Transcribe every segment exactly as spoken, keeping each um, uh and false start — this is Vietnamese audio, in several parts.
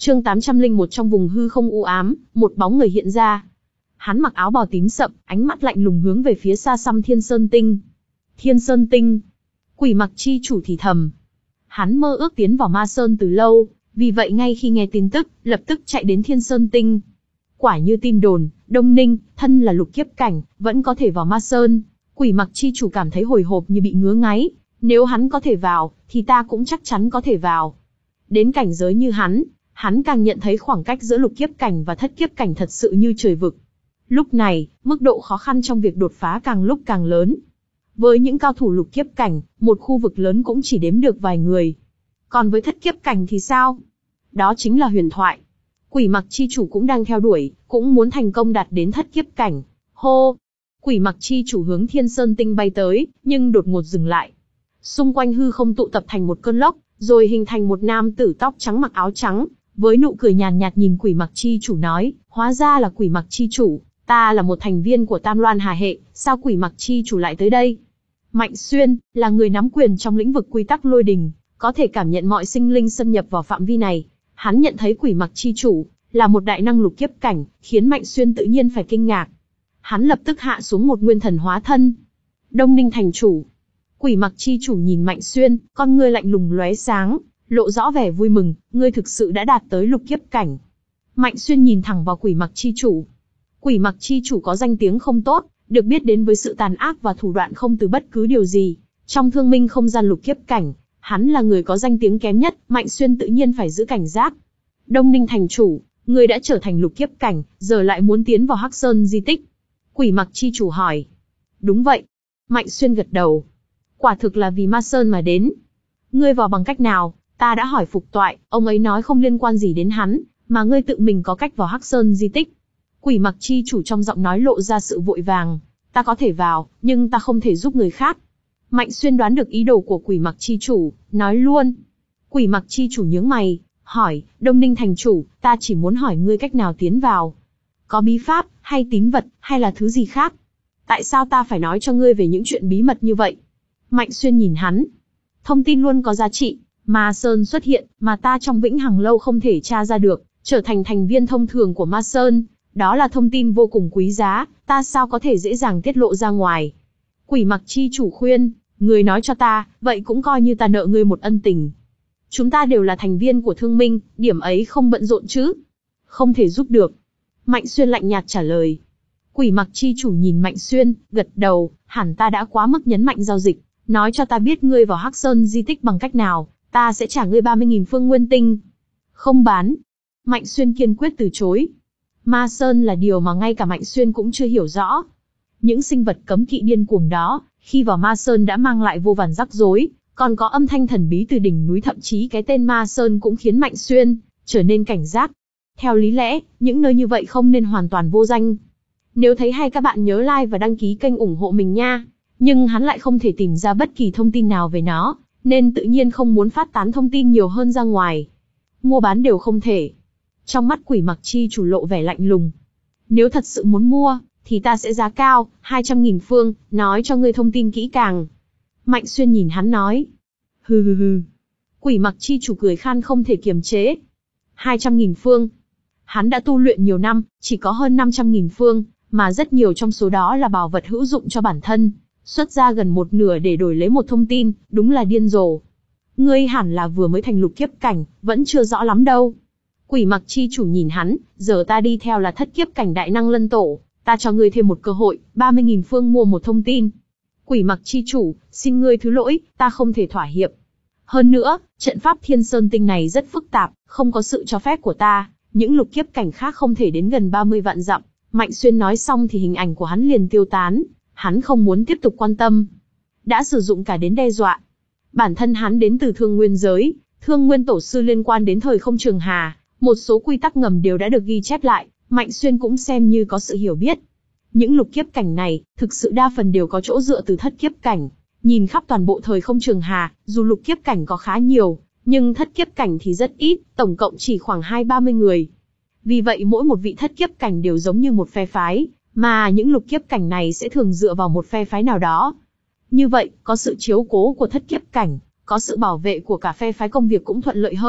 Chương tám trăm lẻ một trong vùng hư không u ám, một bóng người hiện ra. Hắn mặc áo bào tím sậm, ánh mắt lạnh lùng hướng về phía xa xăm Thiên Sơn Tinh. Thiên Sơn Tinh. Quỷ mặc chi chủ thì thầm. Hắn mơ ước tiến vào Ma Sơn từ lâu, vì vậy ngay khi nghe tin tức, lập tức chạy đến Thiên Sơn Tinh. Quả như tin đồn, Đông Ninh, thân là lục kiếp cảnh, vẫn có thể vào Ma Sơn. Quỷ mặc chi chủ cảm thấy hồi hộp như bị ngứa ngáy. Nếu hắn có thể vào, thì ta cũng chắc chắn có thể vào. Đến cảnh giới như hắn, hắn càng nhận thấy khoảng cách giữa lục kiếp cảnh và thất kiếp cảnh thật sự như trời vực. Lúc này, mức độ khó khăn trong việc đột phá càng lúc càng lớn. Với những cao thủ lục kiếp cảnh, một khu vực lớn cũng chỉ đếm được vài người. Còn với thất kiếp cảnh thì sao? Đó chính là huyền thoại. Quỷ mặc chi chủ cũng đang theo đuổi, cũng muốn thành công đạt đến thất kiếp cảnh. Hô! Quỷ mặc chi chủ hướng Thiên Sơn Tinh bay tới, nhưng đột ngột dừng lại. Xung quanh hư không tụ tập thành một cơn lốc, rồi hình thành một nam tử tóc trắng mặc áo trắng, với nụ cười nhàn nhạt nhìn quỷ mặc chi chủ nói, hóa ra là quỷ mặc chi chủ, ta là một thành viên của Tam Loan Hà Hệ, sao quỷ mặc chi chủ lại tới đây? Mạnh Xuyên, là người nắm quyền trong lĩnh vực quy tắc lôi đình, có thể cảm nhận mọi sinh linh xâm nhập vào phạm vi này. Hắn nhận thấy quỷ mặc chi chủ, là một đại năng lục kiếp cảnh, khiến Mạnh Xuyên tự nhiên phải kinh ngạc. Hắn lập tức hạ xuống một nguyên thần hóa thân. Đông Ninh thành chủ. Quỷ mặc chi chủ nhìn Mạnh Xuyên, con ngươi lạnh lùng lóe sáng, lộ rõ vẻ vui mừng, ngươi thực sự đã đạt tới lục kiếp cảnh. Mạnh Xuyên nhìn thẳng vào quỷ mặc chi chủ. Quỷ mặc chi chủ có danh tiếng không tốt, được biết đến với sự tàn ác và thủ đoạn không từ bất cứ điều gì. Trong thương minh không gian lục kiếp cảnh, hắn là người có danh tiếng kém nhất, Mạnh Xuyên tự nhiên phải giữ cảnh giác. Đông Ninh thành chủ, ngươi đã trở thành lục kiếp cảnh, giờ lại muốn tiến vào Hắc Sơn di tích. Quỷ mặc chi chủ hỏi. Đúng vậy. Mạnh Xuyên gật đầu. Quả thực là vì Ma Sơn mà đến. Ngươi vào bằng cách nào? Ta đã hỏi Phục Toại, ông ấy nói không liên quan gì đến hắn, mà ngươi tự mình có cách vào Hắc Sơn di tích. Quỷ mặc chi chủ trong giọng nói lộ ra sự vội vàng. Ta có thể vào, nhưng ta không thể giúp người khác. Mạnh Xuyên đoán được ý đồ của quỷ mặc chi chủ, nói luôn. Quỷ mặc chi chủ nhướng mày, hỏi, Đông Ninh thành chủ, ta chỉ muốn hỏi ngươi cách nào tiến vào. Có bí pháp, hay tín vật, hay là thứ gì khác? Tại sao ta phải nói cho ngươi về những chuyện bí mật như vậy? Mạnh Xuyên nhìn hắn. Thông tin luôn có giá trị, Ma Sơn xuất hiện, mà ta trong Vĩnh Hằng Lâu không thể tra ra được, trở thành thành viên thông thường của Ma Sơn. Đó là thông tin vô cùng quý giá, ta sao có thể dễ dàng tiết lộ ra ngoài. Quỷ mặc chi chủ khuyên, ngươi nói cho ta, vậy cũng coi như ta nợ ngươi một ân tình. Chúng ta đều là thành viên của thương minh, điểm ấy không bận rộn chứ? Không thể giúp được. Mạnh Xuyên lạnh nhạt trả lời. Quỷ mặc chi chủ nhìn Mạnh Xuyên, gật đầu, hẳn ta đã quá mức nhấn mạnh giao dịch, nói cho ta biết ngươi vào Hắc Sơn di tích bằng cách nào, ta sẽ trả ngươi ba mươi nghìn phương nguyên tinh. Không bán. Mạnh Xuyên kiên quyết từ chối. Ma Sơn là điều mà ngay cả Mạnh Xuyên cũng chưa hiểu rõ. Những sinh vật cấm kỵ điên cuồng đó, khi vào Ma Sơn đã mang lại vô vàn rắc rối, còn có âm thanh thần bí từ đỉnh núi, thậm chí cái tên Ma Sơn cũng khiến Mạnh Xuyên trở nên cảnh giác. Theo lý lẽ, những nơi như vậy không nên hoàn toàn vô danh. Nếu thấy hay các bạn nhớ like và đăng ký kênh ủng hộ mình nha. Nhưng hắn lại không thể tìm ra bất kỳ thông tin nào về nó, nên tự nhiên không muốn phát tán thông tin nhiều hơn ra ngoài. Mua bán đều không thể. Trong mắt quỷ mặc chi chủ lộ vẻ lạnh lùng. Nếu thật sự muốn mua, thì ta sẽ giá cao, hai trăm nghìn phương, nói cho ngươi thông tin kỹ càng. Mạnh Xuyên nhìn hắn nói. Hừ hừ hừ. Quỷ mặc chi chủ cười khan không thể kiềm chế. hai trăm nghìn phương. Hắn đã tu luyện nhiều năm, chỉ có hơn năm trăm nghìn phương, mà rất nhiều trong số đó là bảo vật hữu dụng cho bản thân. Xuất ra gần một nửa để đổi lấy một thông tin, đúng là điên rồ. Ngươi hẳn là vừa mới thành lục kiếp cảnh, vẫn chưa rõ lắm đâu. Quỷ mặc chi chủ nhìn hắn, giờ ta đi theo là thất kiếp cảnh đại năng lân tổ, ta cho ngươi thêm một cơ hội, ba mươi nghìn phương mua một thông tin. Quỷ mặc chi chủ, xin ngươi thứ lỗi, ta không thể thỏa hiệp. Hơn nữa, trận pháp Thiên Sơn Tinh này rất phức tạp, không có sự cho phép của ta, những lục kiếp cảnh khác không thể đến gần ba mươi vạn dặm. Mạnh Xuyên nói xong thì hình ảnh của hắn liền tiêu tán, hắn không muốn tiếp tục quan tâm. Đã sử dụng cả đến đe dọa. Bản thân hắn đến từ Thương Nguyên giới, Thương Nguyên tổ sư liên quan đến thời không trường hà, một số quy tắc ngầm đều đã được ghi chép lại, Mạnh Xuyên cũng xem như có sự hiểu biết. Những lục kiếp cảnh này, thực sự đa phần đều có chỗ dựa từ thất kiếp cảnh. Nhìn khắp toàn bộ thời không trường hà, dù lục kiếp cảnh có khá nhiều, nhưng thất kiếp cảnh thì rất ít, tổng cộng chỉ khoảng hai ba mươi người. Vì vậy mỗi một vị thất kiếp cảnh đều giống như một phe phái, mà những lục kiếp cảnh này sẽ thường dựa vào một phe phái nào đó. Như vậy, có sự chiếu cố của thất kiếp cảnh, có sự bảo vệ của cả phe phái, công việc cũng thuận lợi hơn,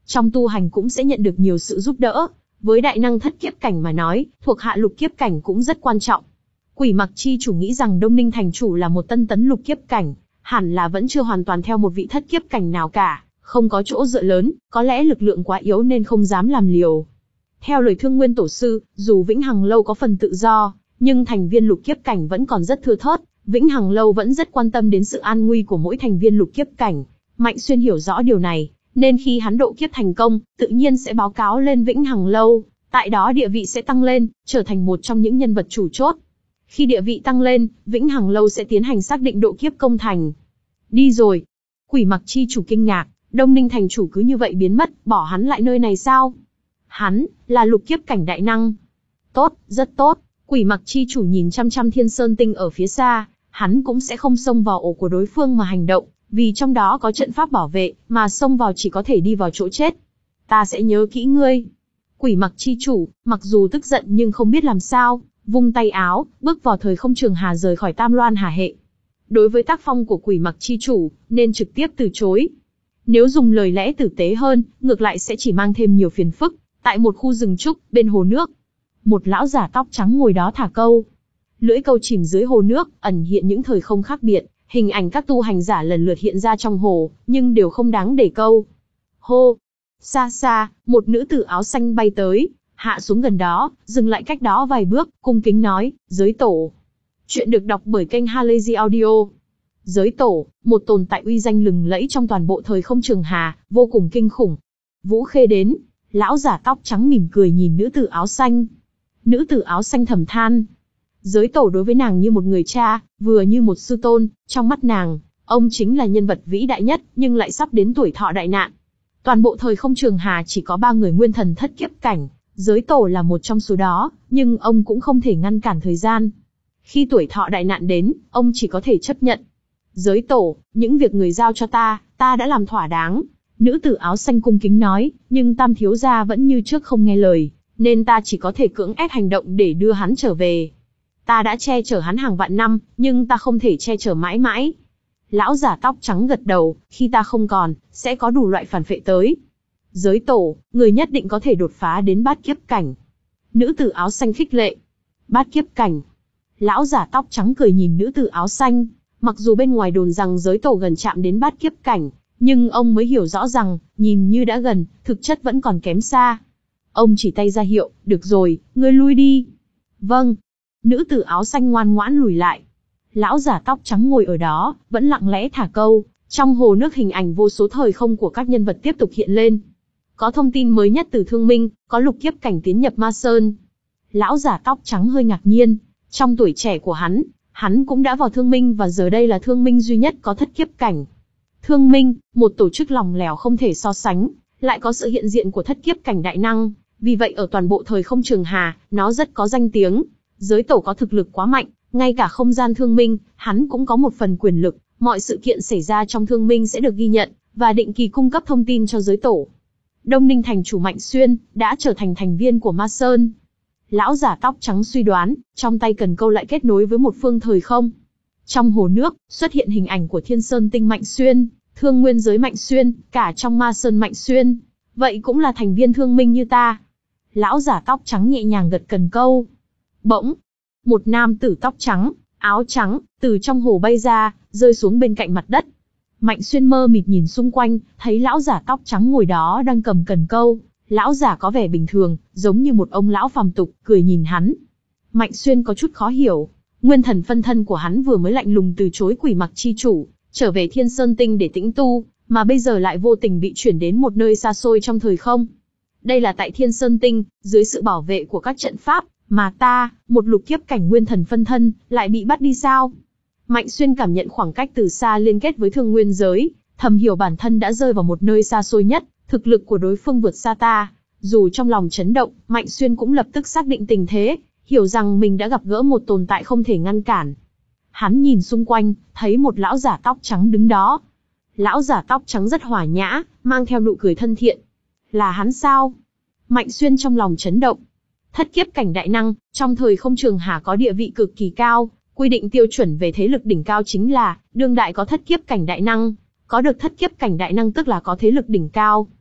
trong tu hành cũng sẽ nhận được nhiều sự giúp đỡ. Với đại năng thất kiếp cảnh mà nói, thuộc hạ lục kiếp cảnh cũng rất quan trọng. Quỷ Mặc chi chủ nghĩ rằng Đông Ninh thành chủ là một tân tấn lục kiếp cảnh, hẳn là vẫn chưa hoàn toàn theo một vị thất kiếp cảnh nào cả, không có chỗ dựa lớn, có lẽ lực lượng quá yếu nên không dám làm liều. Theo lời Thương Nguyên tổ sư, dù Vĩnh Hằng lâu có phần tự do, nhưng thành viên lục kiếp cảnh vẫn còn rất thưa thớt, Vĩnh Hằng lâu vẫn rất quan tâm đến sự an nguy của mỗi thành viên lục kiếp cảnh. Mạnh Xuyên hiểu rõ điều này, nên khi hắn độ kiếp thành công, tự nhiên sẽ báo cáo lên Vĩnh Hằng lâu, tại đó địa vị sẽ tăng lên, trở thành một trong những nhân vật chủ chốt. Khi địa vị tăng lên, Vĩnh Hằng lâu sẽ tiến hành xác định độ kiếp công thành. Đi rồi. Quỷ Mặc chi chủ kinh ngạc, Đông Ninh thành chủ cứ như vậy biến mất, bỏ hắn lại nơi này sao? Hắn là lục kiếp cảnh đại năng. Tốt, rất tốt. Quỷ Mặc chi chủ nhìn chăm chăm Thiên Sơn Tinh ở phía xa, hắn cũng sẽ không xông vào ổ của đối phương mà hành động, vì trong đó có trận pháp bảo vệ, mà xông vào chỉ có thể đi vào chỗ chết. Ta sẽ nhớ kỹ ngươi. Quỷ Mặc chi chủ, mặc dù tức giận nhưng không biết làm sao, vung tay áo, bước vào thời không trường hà rời khỏi Tam Loan Hà hệ. Đối với tác phong của Quỷ Mặc chi chủ, nên trực tiếp từ chối. Nếu dùng lời lẽ tử tế hơn, ngược lại sẽ chỉ mang thêm nhiều phiền phức. Tại một khu rừng trúc, bên hồ nước, một lão giả tóc trắng ngồi đó thả câu. Lưỡi câu chìm dưới hồ nước, ẩn hiện những thời không khác biệt, hình ảnh các tu hành giả lần lượt hiện ra trong hồ, nhưng đều không đáng để câu. Hô! Xa xa, một nữ tử áo xanh bay tới, hạ xuống gần đó, dừng lại cách đó vài bước, cung kính nói, giới tổ. Chuyện được đọc bởi kênh Halazy Audio. Giới tổ, một tồn tại uy danh lừng lẫy trong toàn bộ thời không trường hà, vô cùng kinh khủng. Vũ Khê đến, lão giả tóc trắng mỉm cười nhìn nữ tử áo xanh. Nữ tử áo xanh thầm than. Giới tổ đối với nàng như một người cha, vừa như một sư tôn, trong mắt nàng, ông chính là nhân vật vĩ đại nhất, nhưng lại sắp đến tuổi thọ đại nạn. Toàn bộ thời không trường hà chỉ có ba người nguyên thần thất kiếp cảnh, giới tổ là một trong số đó, nhưng ông cũng không thể ngăn cản thời gian. Khi tuổi thọ đại nạn đến, ông chỉ có thể chấp nhận. Giới tổ, những việc người giao cho ta, ta đã làm thỏa đáng. Nữ tử áo xanh cung kính nói, nhưng Tam thiếu gia vẫn như trước không nghe lời, nên ta chỉ có thể cưỡng ép hành động để đưa hắn trở về. Ta đã che chở hắn hàng vạn năm, nhưng ta không thể che chở mãi mãi. Lão giả tóc trắng gật đầu, khi ta không còn, sẽ có đủ loại phản phệ tới. Giới tổ, người nhất định có thể đột phá đến bát kiếp cảnh. Nữ tử áo xanh khích lệ. Bát kiếp cảnh. Lão giả tóc trắng cười nhìn nữ tử áo xanh, mặc dù bên ngoài đồn rằng giới tổ gần chạm đến bát kiếp cảnh, nhưng ông mới hiểu rõ rằng, nhìn như đã gần, thực chất vẫn còn kém xa. Ông chỉ tay ra hiệu, được rồi, ngươi lui đi. Vâng. Nữ tử áo xanh ngoan ngoãn lùi lại. Lão giả tóc trắng ngồi ở đó, vẫn lặng lẽ thả câu. Trong hồ nước hình ảnh vô số thời không của các nhân vật tiếp tục hiện lên. Có thông tin mới nhất từ Thương Minh, có lục kiếp cảnh tiến nhập Ma Sơn. Lão giả tóc trắng hơi ngạc nhiên. Trong tuổi trẻ của hắn, hắn cũng đã vào Thương Minh và giờ đây là Thương Minh duy nhất có thất kiếp cảnh. Thương Minh, một tổ chức lỏng lẻo không thể so sánh, lại có sự hiện diện của thất kiếp cảnh đại năng. Vì vậy ở toàn bộ thời không trường hà, nó rất có danh tiếng. Giới tổ có thực lực quá mạnh, ngay cả không gian Thương Minh, hắn cũng có một phần quyền lực. Mọi sự kiện xảy ra trong Thương Minh sẽ được ghi nhận, và định kỳ cung cấp thông tin cho giới tổ. Đông Ninh thành chủ Mạnh Xuyên, đã trở thành thành viên của Ma Sơn. Lão giả tóc trắng suy đoán, trong tay cần câu lại kết nối với một phương thời không. Trong hồ nước, xuất hiện hình ảnh của Thiên Sơn Tinh Mạnh Xuyên, Thương Nguyên giới Mạnh Xuyên, cả trong Ma Sơn Mạnh Xuyên. Vậy cũng là thành viên Thương Minh như ta. Lão giả tóc trắng nhẹ nhàng gật cần câu. Bỗng, một nam tử tóc trắng, áo trắng, từ trong hồ bay ra, rơi xuống bên cạnh mặt đất. Mạnh Xuyên mơ mịt nhìn xung quanh, thấy lão giả tóc trắng ngồi đó đang cầm cần câu. Lão giả có vẻ bình thường, giống như một ông lão phàm tục, cười nhìn hắn. Mạnh Xuyên có chút khó hiểu. Nguyên thần phân thân của hắn vừa mới lạnh lùng từ chối Quỷ Mặc chi chủ, trở về Thiên Sơn Tinh để tĩnh tu, mà bây giờ lại vô tình bị chuyển đến một nơi xa xôi trong thời không. Đây là tại Thiên Sơn Tinh, dưới sự bảo vệ của các trận pháp, mà ta, một lục kiếp cảnh nguyên thần phân thân, lại bị bắt đi sao? Mạnh Xuyên cảm nhận khoảng cách từ xa liên kết với Thương Nguyên giới, thầm hiểu bản thân đã rơi vào một nơi xa xôi nhất, thực lực của đối phương vượt xa ta. Dù trong lòng chấn động, Mạnh Xuyên cũng lập tức xác định tình thế, hiểu rằng mình đã gặp gỡ một tồn tại không thể ngăn cản. Hắn nhìn xung quanh, thấy một lão giả tóc trắng đứng đó. Lão giả tóc trắng rất hòa nhã, mang theo nụ cười thân thiện. Là hắn sao? Mạnh Xuyên trong lòng chấn động. Thất kiếp cảnh đại năng, trong thời không trường hà có địa vị cực kỳ cao, quy định tiêu chuẩn về thế lực đỉnh cao chính là, đương đại có thất kiếp cảnh đại năng, có được thất kiếp cảnh đại năng tức là có thế lực đỉnh cao.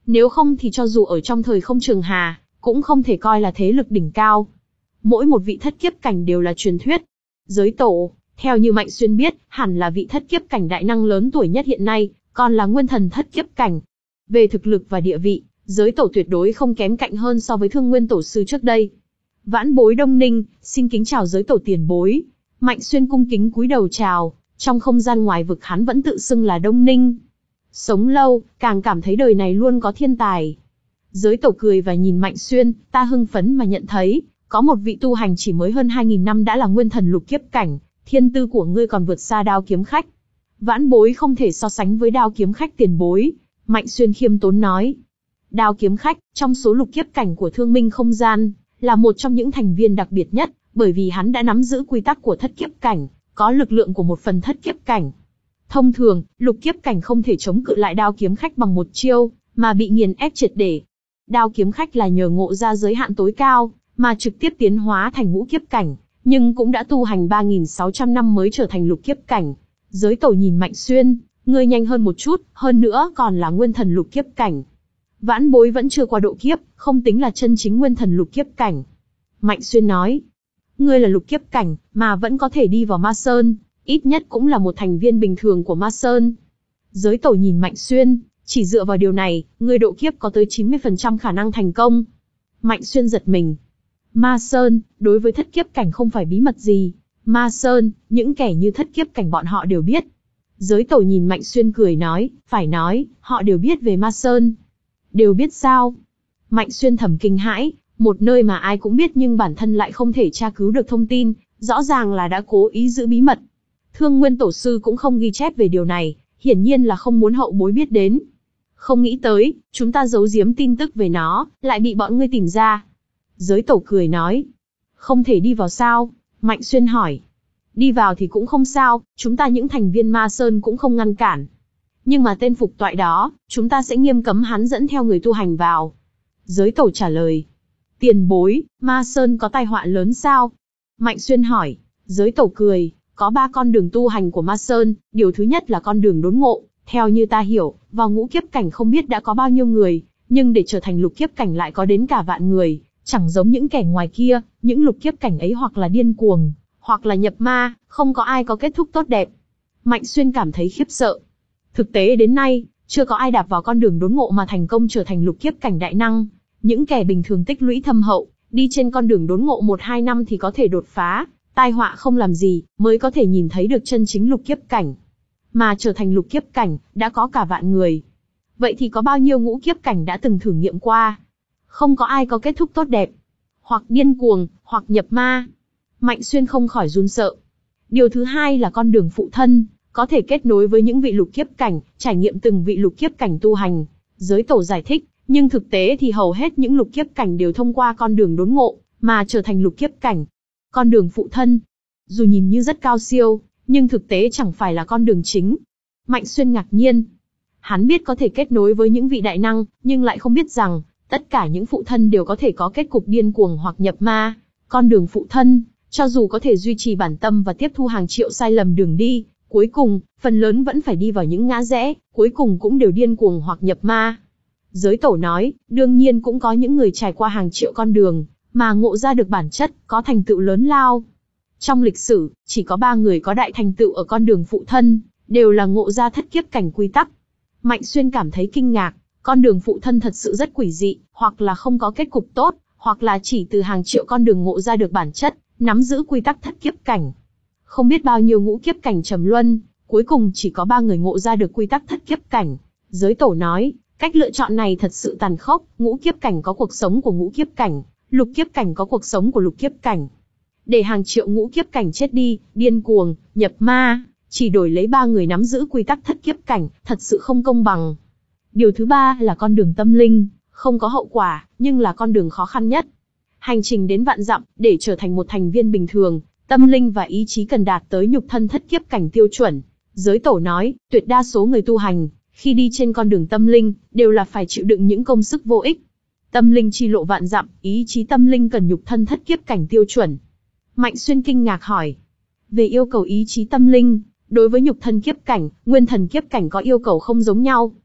Nếu không thì cho dù ở trong thời không trường hà, cũng không thể coi là thế lực đỉnh cao. Mỗi một vị thất kiếp cảnh đều là truyền thuyết. Giới tổ, theo như Mạnh Xuyên biết, hẳn là vị thất kiếp cảnh đại năng lớn tuổi nhất hiện nay, còn là nguyên thần thất kiếp cảnh. Về thực lực và địa vị, giới tổ tuyệt đối không kém cạnh hơn so với Thương Nguyên tổ sư trước đây. Vãn bối Đông Ninh, xin kính chào giới tổ tiền bối. Mạnh Xuyên cung kính cúi đầu chào, trong không gian ngoài vực hắn vẫn tự xưng là Đông Ninh. Sống lâu, càng cảm thấy đời này luôn có thiên tài. Giới tổ cười và nhìn Mạnh Xuyên, ta hưng phấn mà nhận thấy, có một vị tu hành chỉ mới hơn hai nghìn năm đã là nguyên thần lục kiếp cảnh, thiên tư của ngươi còn vượt xa Đao kiếm khách. Vãn bối không thể so sánh với Đao kiếm khách tiền bối, Mạnh Xuyên khiêm tốn nói. Đao kiếm khách, trong số lục kiếp cảnh của Thương Minh không gian, là một trong những thành viên đặc biệt nhất, bởi vì hắn đã nắm giữ quy tắc của thất kiếp cảnh, có lực lượng của một phần thất kiếp cảnh. Thông thường, lục kiếp cảnh không thể chống cự lại Đao kiếm khách bằng một chiêu, mà bị nghiền ép triệt để. Đao kiếm khách là nhờ ngộ ra giới hạn tối cao, mà trực tiếp tiến hóa thành ngũ kiếp cảnh, nhưng cũng đã tu hành ba nghìn sáu trăm năm mới trở thành lục kiếp cảnh. Giới tổ nhìn Mạnh Xuyên, ngươi nhanh hơn một chút, hơn nữa còn là nguyên thần lục kiếp cảnh. Vãn bối vẫn chưa qua độ kiếp, không tính là chân chính nguyên thần lục kiếp cảnh. Mạnh Xuyên nói, ngươi là lục kiếp cảnh, mà vẫn có thể đi vào Ma Sơn, ít nhất cũng là một thành viên bình thường của Ma Sơn. Giới tổ nhìn Mạnh Xuyên, chỉ dựa vào điều này, ngươi độ kiếp có tới chín mươi phần trăm khả năng thành công. Mạnh Xuyên giật mình. Ma Sơn, đối với thất kiếp cảnh không phải bí mật gì. Ma Sơn, những kẻ như thất kiếp cảnh bọn họ đều biết. Giới tổ nhìn Mạnh Xuyên cười nói, phải nói, họ đều biết về Ma Sơn. Đều biết sao? Mạnh Xuyên thầm kinh hãi, một nơi mà ai cũng biết nhưng bản thân lại không thể tra cứu được thông tin, rõ ràng là đã cố ý giữ bí mật. Thương Nguyên tổ sư cũng không ghi chép về điều này, hiển nhiên là không muốn hậu bối biết đến. Không nghĩ tới, chúng ta giấu giếm tin tức về nó, lại bị bọn ngươi tìm ra. Giới tổ cười nói, không thể đi vào sao? Mạnh Xuyên hỏi. Đi vào thì cũng không sao, chúng ta những thành viên Ma Sơn cũng không ngăn cản. Nhưng mà tên phục toại đó, chúng ta sẽ nghiêm cấm hắn dẫn theo người tu hành vào. Giới tổ trả lời. Tiền bối, Ma Sơn có tai họa lớn sao? Mạnh Xuyên hỏi. Giới tổ cười, có ba con đường tu hành của Ma Sơn, điều thứ nhất là con đường đốn ngộ. Theo như ta hiểu, vào ngũ kiếp cảnh không biết đã có bao nhiêu người, nhưng để trở thành lục kiếp cảnh lại có đến cả vạn người, chẳng giống những kẻ ngoài kia, những lục kiếp cảnh ấy hoặc là điên cuồng, hoặc là nhập ma, không có ai có kết thúc tốt đẹp. Mạnh Xuyên cảm thấy khiếp sợ. Thực tế đến nay, chưa có ai đạp vào con đường đốn ngộ mà thành công trở thành lục kiếp cảnh đại năng. Những kẻ bình thường tích lũy thâm hậu, đi trên con đường đốn ngộ một hai năm thì có thể đột phá, tai họa không làm gì, mới có thể nhìn thấy được chân chính lục kiếp cảnh. Mà trở thành lục kiếp cảnh, đã có cả vạn người. Vậy thì có bao nhiêu ngũ kiếp cảnh đã từng thử nghiệm qua? Không có ai có kết thúc tốt đẹp. Hoặc điên cuồng, hoặc nhập ma. Mạnh Xuyên không khỏi run sợ. Điều thứ hai là con đường phụ thân, có thể kết nối với những vị lục kiếp cảnh, trải nghiệm từng vị lục kiếp cảnh tu hành. Giới tổ giải thích, nhưng thực tế thì hầu hết những lục kiếp cảnh đều thông qua con đường đốn ngộ, mà trở thành lục kiếp cảnh. Con đường phụ thân, dù nhìn như rất cao siêu, nhưng thực tế chẳng phải là con đường chính. Mạnh Xuyên ngạc nhiên. Hắn biết có thể kết nối với những vị đại năng, nhưng lại không biết rằng, tất cả những phụ thân đều có thể có kết cục điên cuồng hoặc nhập ma. Con đường phụ thân, cho dù có thể duy trì bản tâm và tiếp thu hàng triệu sai lầm đường đi, cuối cùng, phần lớn vẫn phải đi vào những ngã rẽ, cuối cùng cũng đều điên cuồng hoặc nhập ma. Giới tổ nói, đương nhiên cũng có những người trải qua hàng triệu con đường, mà ngộ ra được bản chất, có thành tựu lớn lao. Trong lịch sử, chỉ có ba người có đại thành tựu ở con đường phụ thân, đều là ngộ ra thất kiếp cảnh quy tắc. Mạnh Xuyên cảm thấy kinh ngạc, con đường phụ thân thật sự rất quỷ dị, hoặc là không có kết cục tốt, hoặc là chỉ từ hàng triệu con đường ngộ ra được bản chất, nắm giữ quy tắc thất kiếp cảnh. Không biết bao nhiêu ngũ kiếp cảnh trầm luân, cuối cùng chỉ có ba người ngộ ra được quy tắc thất kiếp cảnh. Giới tổ nói, cách lựa chọn này thật sự tàn khốc, ngũ kiếp cảnh có cuộc sống của ngũ kiếp cảnh, lục kiếp cảnh có cuộc sống của lục kiếp cảnh. Để hàng triệu ngũ kiếp cảnh chết đi, điên cuồng, nhập ma, chỉ đổi lấy ba người nắm giữ quy tắc thất kiếp cảnh, thật sự không công bằng. Điều thứ ba là con đường tâm linh, không có hậu quả, nhưng là con đường khó khăn nhất. Hành trình đến vạn dặm, để trở thành một thành viên bình thường, tâm linh và ý chí cần đạt tới nhục thân thất kiếp cảnh tiêu chuẩn. Giới tổ nói, tuyệt đa số người tu hành, khi đi trên con đường tâm linh, đều là phải chịu đựng những công sức vô ích. Tâm linh chi lộ vạn dặm, ý chí tâm linh cần nhục thân thất kiếp cảnh tiêu chuẩn. Mạnh Xuyên kinh ngạc hỏi, về yêu cầu ý chí tâm linh, đối với nhục thân kiếp cảnh, nguyên thần kiếp cảnh có yêu cầu không giống nhau.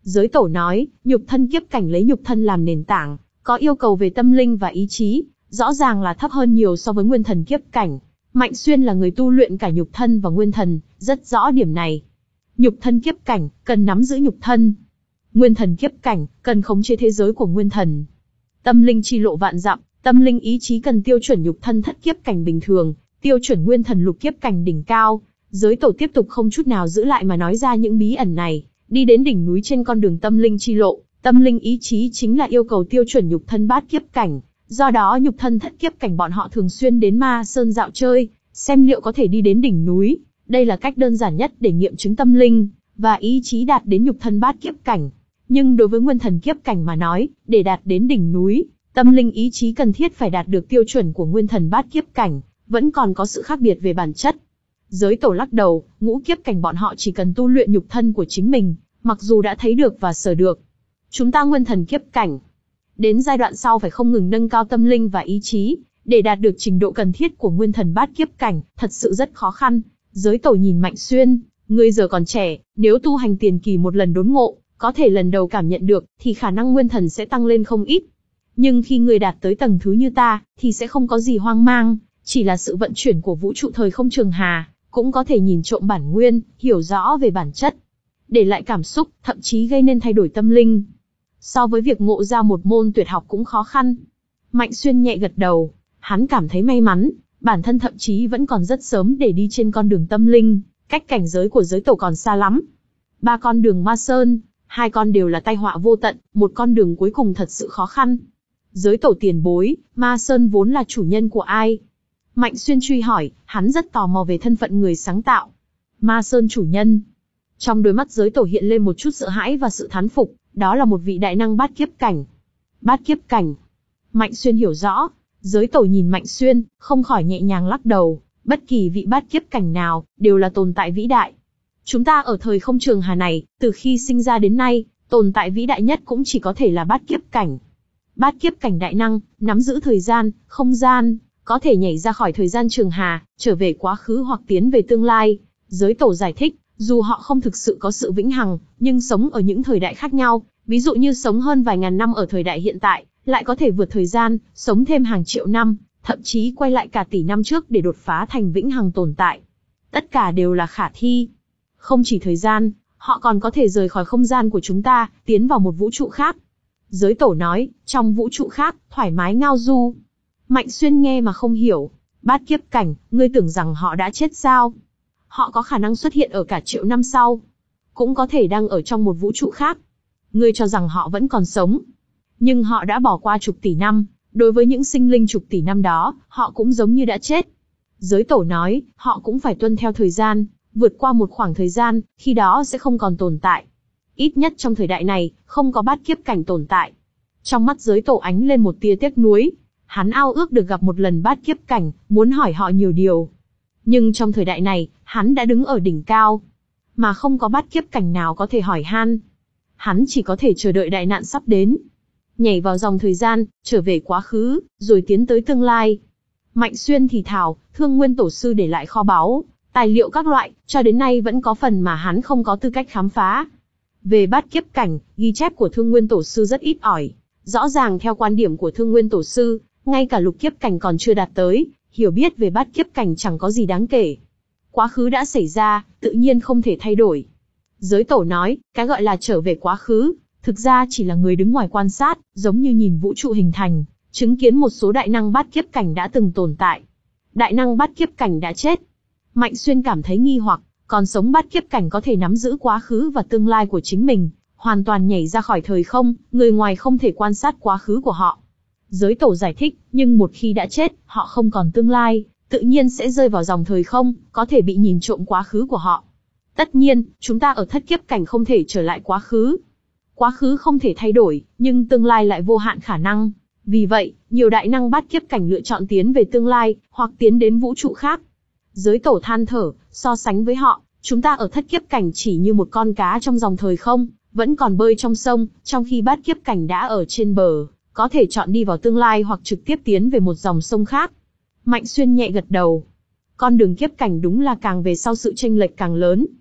Giới tổ nói, nhục thân kiếp cảnh lấy nhục thân làm nền tảng, có yêu cầu về tâm linh và ý chí, rõ ràng là thấp hơn nhiều so với nguyên thần kiếp cảnh. Mạnh Xuyên là người tu luyện cả nhục thân và nguyên thần, rất rõ điểm này. Nhục thân kiếp cảnh, cần nắm giữ nhục thân. Nguyên thần kiếp cảnh, cần khống chế thế giới của nguyên thần. Tâm linh chi lộ vạn dặm, tâm linh ý chí cần tiêu chuẩn nhục thân thất kiếp cảnh bình thường, tiêu chuẩn nguyên thần lục kiếp cảnh đỉnh cao. Giới tổ tiếp tục không chút nào giữ lại mà nói ra những bí ẩn này, đi đến đỉnh núi trên con đường tâm linh chi lộ. Tâm linh ý chí chính là yêu cầu tiêu chuẩn nhục thân bát kiếp cảnh, do đó nhục thân thất kiếp cảnh bọn họ thường xuyên đến Ma Sơn dạo chơi, xem liệu có thể đi đến đỉnh núi. Đây là cách đơn giản nhất để nghiệm chứng tâm linh và ý chí đạt đến nhục thân bát kiếp cảnh. Nhưng đối với nguyên thần kiếp cảnh mà nói, để đạt đến đỉnh núi, tâm linh ý chí cần thiết phải đạt được tiêu chuẩn của nguyên thần bát kiếp cảnh, vẫn còn có sự khác biệt về bản chất. Giới tổ lắc đầu, ngũ kiếp cảnh bọn họ chỉ cần tu luyện nhục thân của chính mình, mặc dù đã thấy được và sở được. Chúng ta nguyên thần kiếp cảnh, đến giai đoạn sau phải không ngừng nâng cao tâm linh và ý chí, để đạt được trình độ cần thiết của nguyên thần bát kiếp cảnh, thật sự rất khó khăn. Giới tổ nhìn Mạnh Xuyên, ngươi giờ còn trẻ, nếu tu hành tiền kỳ một lần đốn ngộ, có thể lần đầu cảm nhận được, thì khả năng nguyên thần sẽ tăng lên không ít. Nhưng khi ngươi đạt tới tầng thứ như ta, thì sẽ không có gì hoang mang, chỉ là sự vận chuyển của vũ trụ thời không trường hà, cũng có thể nhìn trộm bản nguyên, hiểu rõ về bản chất, để lại cảm xúc, thậm chí gây nên thay đổi tâm linh. So với việc ngộ ra một môn tuyệt học cũng khó khăn. Mạnh Xuyên nhẹ gật đầu, hắn cảm thấy may mắn, bản thân thậm chí vẫn còn rất sớm để đi trên con đường tâm linh, cách cảnh giới của giới tổ còn xa lắm. Ba con đường Ma Sơn, hai con đều là tai họa vô tận, một con đường cuối cùng thật sự khó khăn. Giới tổ tiền bối, Ma Sơn vốn là chủ nhân của ai? Mạnh Xuyên truy hỏi, hắn rất tò mò về thân phận người sáng tạo. Ma Sơn chủ nhân. Trong đôi mắt giới tổ hiện lên một chút sợ hãi và sự thán phục, đó là một vị đại năng bát kiếp cảnh. Bát kiếp cảnh. Mạnh Xuyên hiểu rõ, giới tổ nhìn Mạnh Xuyên, không khỏi nhẹ nhàng lắc đầu, bất kỳ vị bát kiếp cảnh nào, đều là tồn tại vĩ đại. Chúng ta ở thời không trường hà này, từ khi sinh ra đến nay, tồn tại vĩ đại nhất cũng chỉ có thể là bát kiếp cảnh. Bát kiếp cảnh đại năng, nắm giữ thời gian, không gian, có thể nhảy ra khỏi thời gian trường hà, trở về quá khứ hoặc tiến về tương lai. Giới tổ giải thích, dù họ không thực sự có sự vĩnh hằng, nhưng sống ở những thời đại khác nhau, ví dụ như sống hơn vài ngàn năm ở thời đại hiện tại, lại có thể vượt thời gian, sống thêm hàng triệu năm, thậm chí quay lại cả tỷ năm trước để đột phá thành vĩnh hằng tồn tại. Tất cả đều là khả thi. Không chỉ thời gian, họ còn có thể rời khỏi không gian của chúng ta, tiến vào một vũ trụ khác. Giới tổ nói, trong vũ trụ khác, thoải mái ngao du. Mạnh Xuyên nghe mà không hiểu. Bát kiếp cảnh, ngươi tưởng rằng họ đã chết sao? Họ có khả năng xuất hiện ở cả triệu năm sau. Cũng có thể đang ở trong một vũ trụ khác. Ngươi cho rằng họ vẫn còn sống. Nhưng họ đã bỏ qua chục tỷ năm. Đối với những sinh linh chục tỷ năm đó, họ cũng giống như đã chết. Giới tổ nói, họ cũng phải tuân theo thời gian, vượt qua một khoảng thời gian, khi đó sẽ không còn tồn tại. Ít nhất trong thời đại này, không có bát kiếp cảnh tồn tại. Trong mắt giới tổ ánh lên một tia tiếc nuối. Hắn ao ước được gặp một lần bát kiếp cảnh, muốn hỏi họ nhiều điều. Nhưng trong thời đại này, hắn đã đứng ở đỉnh cao, mà không có bát kiếp cảnh nào có thể hỏi han. Hắn chỉ có thể chờ đợi đại nạn sắp đến. Nhảy vào dòng thời gian, trở về quá khứ, rồi tiến tới tương lai. Mạnh Xuyên thì thào, Thương Nguyên Tổ Sư để lại kho báu, tài liệu các loại, cho đến nay vẫn có phần mà hắn không có tư cách khám phá. Về bát kiếp cảnh, ghi chép của Thương Nguyên Tổ Sư rất ít ỏi. Rõ ràng theo quan điểm của Thương Nguyên Tổ Sư, ngay cả lục kiếp cảnh còn chưa đạt tới, hiểu biết về bát kiếp cảnh chẳng có gì đáng kể. Quá khứ đã xảy ra, tự nhiên không thể thay đổi. Giới tổ nói, cái gọi là trở về quá khứ, thực ra chỉ là người đứng ngoài quan sát, giống như nhìn vũ trụ hình thành, chứng kiến một số đại năng bát kiếp cảnh đã từng tồn tại. Đại năng bát kiếp cảnh đã chết. Mạnh Xuyên cảm thấy nghi hoặc, còn sống bát kiếp cảnh có thể nắm giữ quá khứ và tương lai của chính mình, hoàn toàn nhảy ra khỏi thời không, người ngoài không thể quan sát quá khứ của họ. Giới tổ giải thích, nhưng một khi đã chết, họ không còn tương lai, tự nhiên sẽ rơi vào dòng thời không, có thể bị nhìn trộm quá khứ của họ. Tất nhiên, chúng ta ở thất kiếp cảnh không thể trở lại quá khứ. Quá khứ không thể thay đổi, nhưng tương lai lại vô hạn khả năng. Vì vậy, nhiều đại năng bát kiếp cảnh lựa chọn tiến về tương lai, hoặc tiến đến vũ trụ khác. Giới tổ than thở, so sánh với họ, chúng ta ở thất kiếp cảnh chỉ như một con cá trong dòng thời không, vẫn còn bơi trong sông, trong khi bát kiếp cảnh đã ở trên bờ, có thể chọn đi vào tương lai hoặc trực tiếp tiến về một dòng sông khác. Mạnh Xuyên nhẹ gật đầu. Con đường kiếp cảnh đúng là càng về sau sự chênh lệch càng lớn.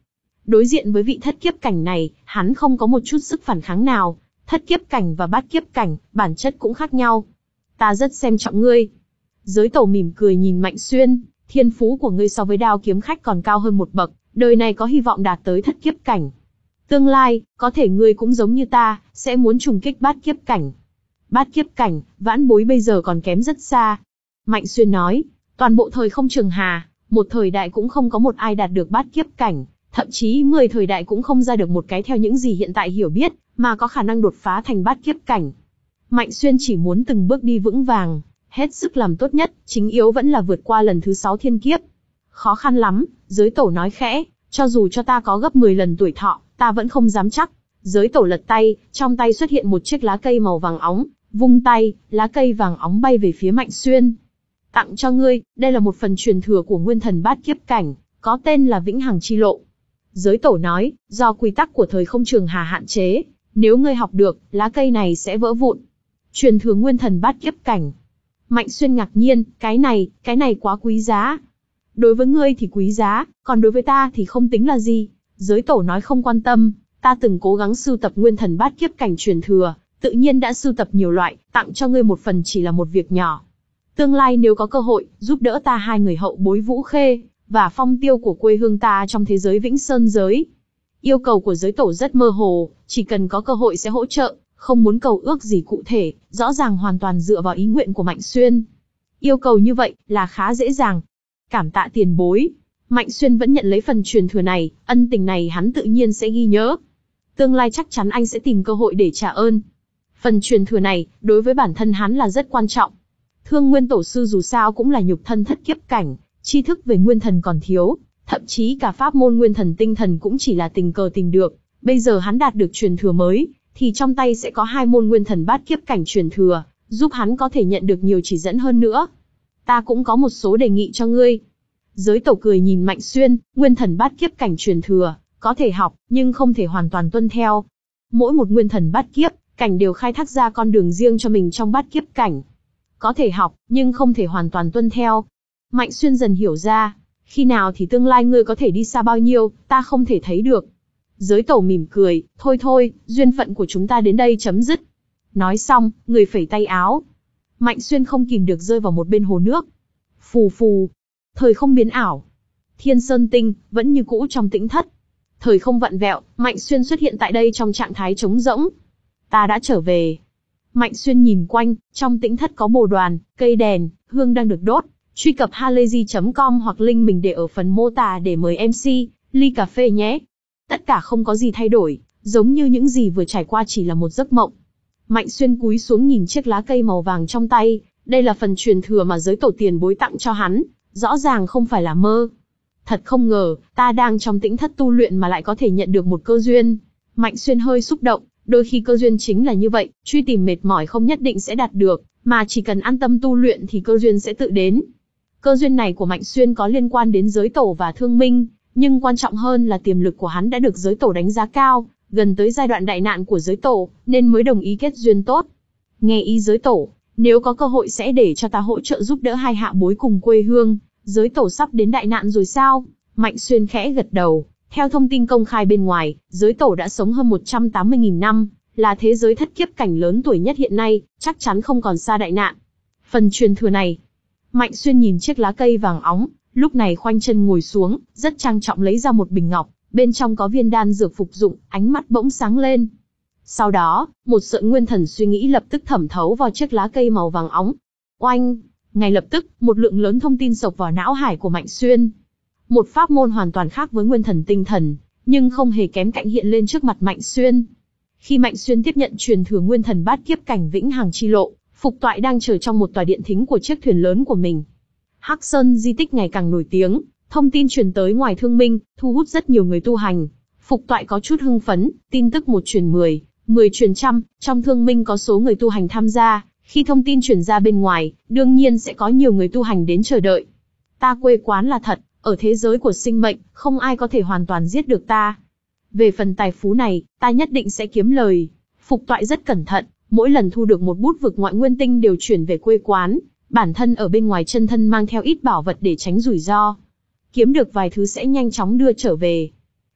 Đối diện với vị thất kiếp cảnh này, hắn không có một chút sức phản kháng nào. Thất kiếp cảnh và bát kiếp cảnh, bản chất cũng khác nhau. Ta rất xem trọng ngươi. Giới tổ mỉm cười nhìn Mạnh Xuyên, thiên phú của ngươi so với đao kiếm khách còn cao hơn một bậc, đời này có hy vọng đạt tới thất kiếp cảnh. Tương lai, có thể ngươi cũng giống như ta, sẽ muốn trùng kích bát kiếp cảnh. Bát kiếp cảnh, vãn bối bây giờ còn kém rất xa. Mạnh Xuyên nói, toàn bộ thời không trường hà, một thời đại cũng không có một ai đạt được bát kiếp cảnh, thậm chí mười thời đại cũng không ra được một cái theo những gì hiện tại hiểu biết, mà có khả năng đột phá thành bát kiếp cảnh. Mạnh Xuyên chỉ muốn từng bước đi vững vàng, hết sức làm tốt nhất, chính yếu vẫn là vượt qua lần thứ sáu thiên kiếp. Khó khăn lắm, giới tổ nói khẽ, cho dù cho ta có gấp mười lần tuổi thọ, ta vẫn không dám chắc. Giới tổ lật tay, trong tay xuất hiện một chiếc lá cây màu vàng óng, vung tay, lá cây vàng óng bay về phía Mạnh Xuyên. Tặng cho ngươi, đây là một phần truyền thừa của nguyên thần bát kiếp cảnh, có tên là Vĩnh Hằng Chi Lộ. Giới tổ nói, do quy tắc của thời không trường hà hạn chế, nếu ngươi học được, lá cây này sẽ vỡ vụn. Truyền thừa nguyên thần bát kiếp cảnh. Mạnh Xuyên ngạc nhiên, cái này, cái này quá quý giá. Đối với ngươi thì quý giá, còn đối với ta thì không tính là gì. Giới tổ nói không quan tâm, ta từng cố gắng sưu tập nguyên thần bát kiếp cảnh truyền thừa, tự nhiên đã sưu tập nhiều loại, tặng cho ngươi một phần chỉ là một việc nhỏ. Tương lai nếu có cơ hội, giúp đỡ ta hai người hậu bối Vũ Khê, và Phong Tiêu của quê hương ta trong thế giới Vĩnh Sơn giới. Yêu cầu của giới tổ rất mơ hồ, chỉ cần có cơ hội sẽ hỗ trợ, không muốn cầu ước gì cụ thể, rõ ràng hoàn toàn dựa vào ý nguyện của Mạnh Xuyên. Yêu cầu như vậy, là khá dễ dàng. Cảm tạ tiền bối. Mạnh Xuyên vẫn nhận lấy phần truyền thừa này, ân tình này hắn tự nhiên sẽ ghi nhớ. Tương lai chắc chắn anh sẽ tìm cơ hội để trả ơn. Phần truyền thừa này, đối với bản thân hắn là rất quan trọng. Thương Nguyên Tổ Sư dù sao cũng là nhục thân thất kiếp cảnh, tri thức về nguyên thần còn thiếu, thậm chí cả pháp môn nguyên thần tinh thần cũng chỉ là tình cờ tìm được. Bây giờ hắn đạt được truyền thừa mới, thì trong tay sẽ có hai môn nguyên thần bát kiếp cảnh truyền thừa, giúp hắn có thể nhận được nhiều chỉ dẫn hơn nữa. Ta cũng có một số đề nghị cho ngươi. Giới tổ cười nhìn Mạnh Xuyên, nguyên thần bát kiếp cảnh truyền thừa, có thể học, nhưng không thể hoàn toàn tuân theo. Mỗi một nguyên thần bát kiếp cảnh đều khai thác ra con đường riêng cho mình trong bát kiếp cảnh. Có thể học, nhưng không thể hoàn toàn tuân theo. Mạnh Xuyên dần hiểu ra, khi nào thì tương lai ngươi có thể đi xa bao nhiêu, ta không thể thấy được. Giới tổ mỉm cười, thôi thôi, duyên phận của chúng ta đến đây chấm dứt. Nói xong, người phẩy tay áo. Mạnh Xuyên không kìm được rơi vào một bên hồ nước. Phù phù, thời không biến ảo. Thiên Sơn Tinh, vẫn như cũ trong tĩnh thất. Thời không vặn vẹo, Mạnh Xuyên xuất hiện tại đây trong trạng thái trống rỗng. Ta đã trở về. Mạnh Xuyên nhìn quanh, trong tĩnh thất có bồ đoàn, cây đèn, hương đang được đốt. Truy cập halayzi chấm com hoặc link mình để ở phần mô tả để mời em xê, ly cà phê nhé. Tất cả không có gì thay đổi, giống như những gì vừa trải qua chỉ là một giấc mộng. Mạnh Xuyên cúi xuống nhìn chiếc lá cây màu vàng trong tay, đây là phần truyền thừa mà giới tổ tiền bối tặng cho hắn, rõ ràng không phải là mơ. Thật không ngờ, ta đang trong tĩnh thất tu luyện mà lại có thể nhận được một cơ duyên. Mạnh Xuyên hơi xúc động, đôi khi cơ duyên chính là như vậy, truy tìm mệt mỏi không nhất định sẽ đạt được, mà chỉ cần an tâm tu luyện thì cơ duyên sẽ tự đến. Cơ duyên này của Mạnh Xuyên có liên quan đến giới tổ và thương minh, nhưng quan trọng hơn là tiềm lực của hắn đã được giới tổ đánh giá cao, gần tới giai đoạn đại nạn của giới tổ, nên mới đồng ý kết duyên tốt. Nghe ý giới tổ, nếu có cơ hội sẽ để cho ta hỗ trợ giúp đỡ hai hạ bối cùng quê hương, giới tổ sắp đến đại nạn rồi sao? Mạnh Xuyên khẽ gật đầu, theo thông tin công khai bên ngoài, giới tổ đã sống hơn một trăm tám mươi nghìn năm, là thế giới thất kiếp cảnh lớn tuổi nhất hiện nay, chắc chắn không còn xa đại nạn. Phần truyền thừa này, Mạnh Xuyên nhìn chiếc lá cây vàng óng, lúc này khoanh chân ngồi xuống, rất trang trọng lấy ra một bình ngọc, bên trong có viên đan dược phục dụng, ánh mắt bỗng sáng lên. Sau đó, một sợi nguyên thần suy nghĩ lập tức thẩm thấu vào chiếc lá cây màu vàng óng. Oanh! Ngay lập tức, một lượng lớn thông tin sộc vào não hải của Mạnh Xuyên. Một pháp môn hoàn toàn khác với nguyên thần tinh thần, nhưng không hề kém cạnh hiện lên trước mặt Mạnh Xuyên. Khi Mạnh Xuyên tiếp nhận truyền thừa nguyên thần bát kiếp cảnh Vĩnh Hằng Chi Lộ, Phục Toại đang chờ trong một tòa điện thính của chiếc thuyền lớn của mình. Hắc Sơn di tích ngày càng nổi tiếng, thông tin truyền tới ngoài thương minh, thu hút rất nhiều người tu hành. Phục Toại có chút hưng phấn, tin tức một truyền mười, mười truyền trăm, trong thương minh có số người tu hành tham gia, khi thông tin truyền ra bên ngoài, đương nhiên sẽ có nhiều người tu hành đến chờ đợi. Ta quê quán là thật, ở thế giới của sinh mệnh, không ai có thể hoàn toàn giết được ta. Về phần tài phú này, ta nhất định sẽ kiếm lời. Phục Toại rất cẩn thận, mỗi lần thu được một bút vực ngoại nguyên tinh đều chuyển về quê quán, bản thân ở bên ngoài chân thân mang theo ít bảo vật để tránh rủi ro. Kiếm được vài thứ sẽ nhanh chóng đưa trở về.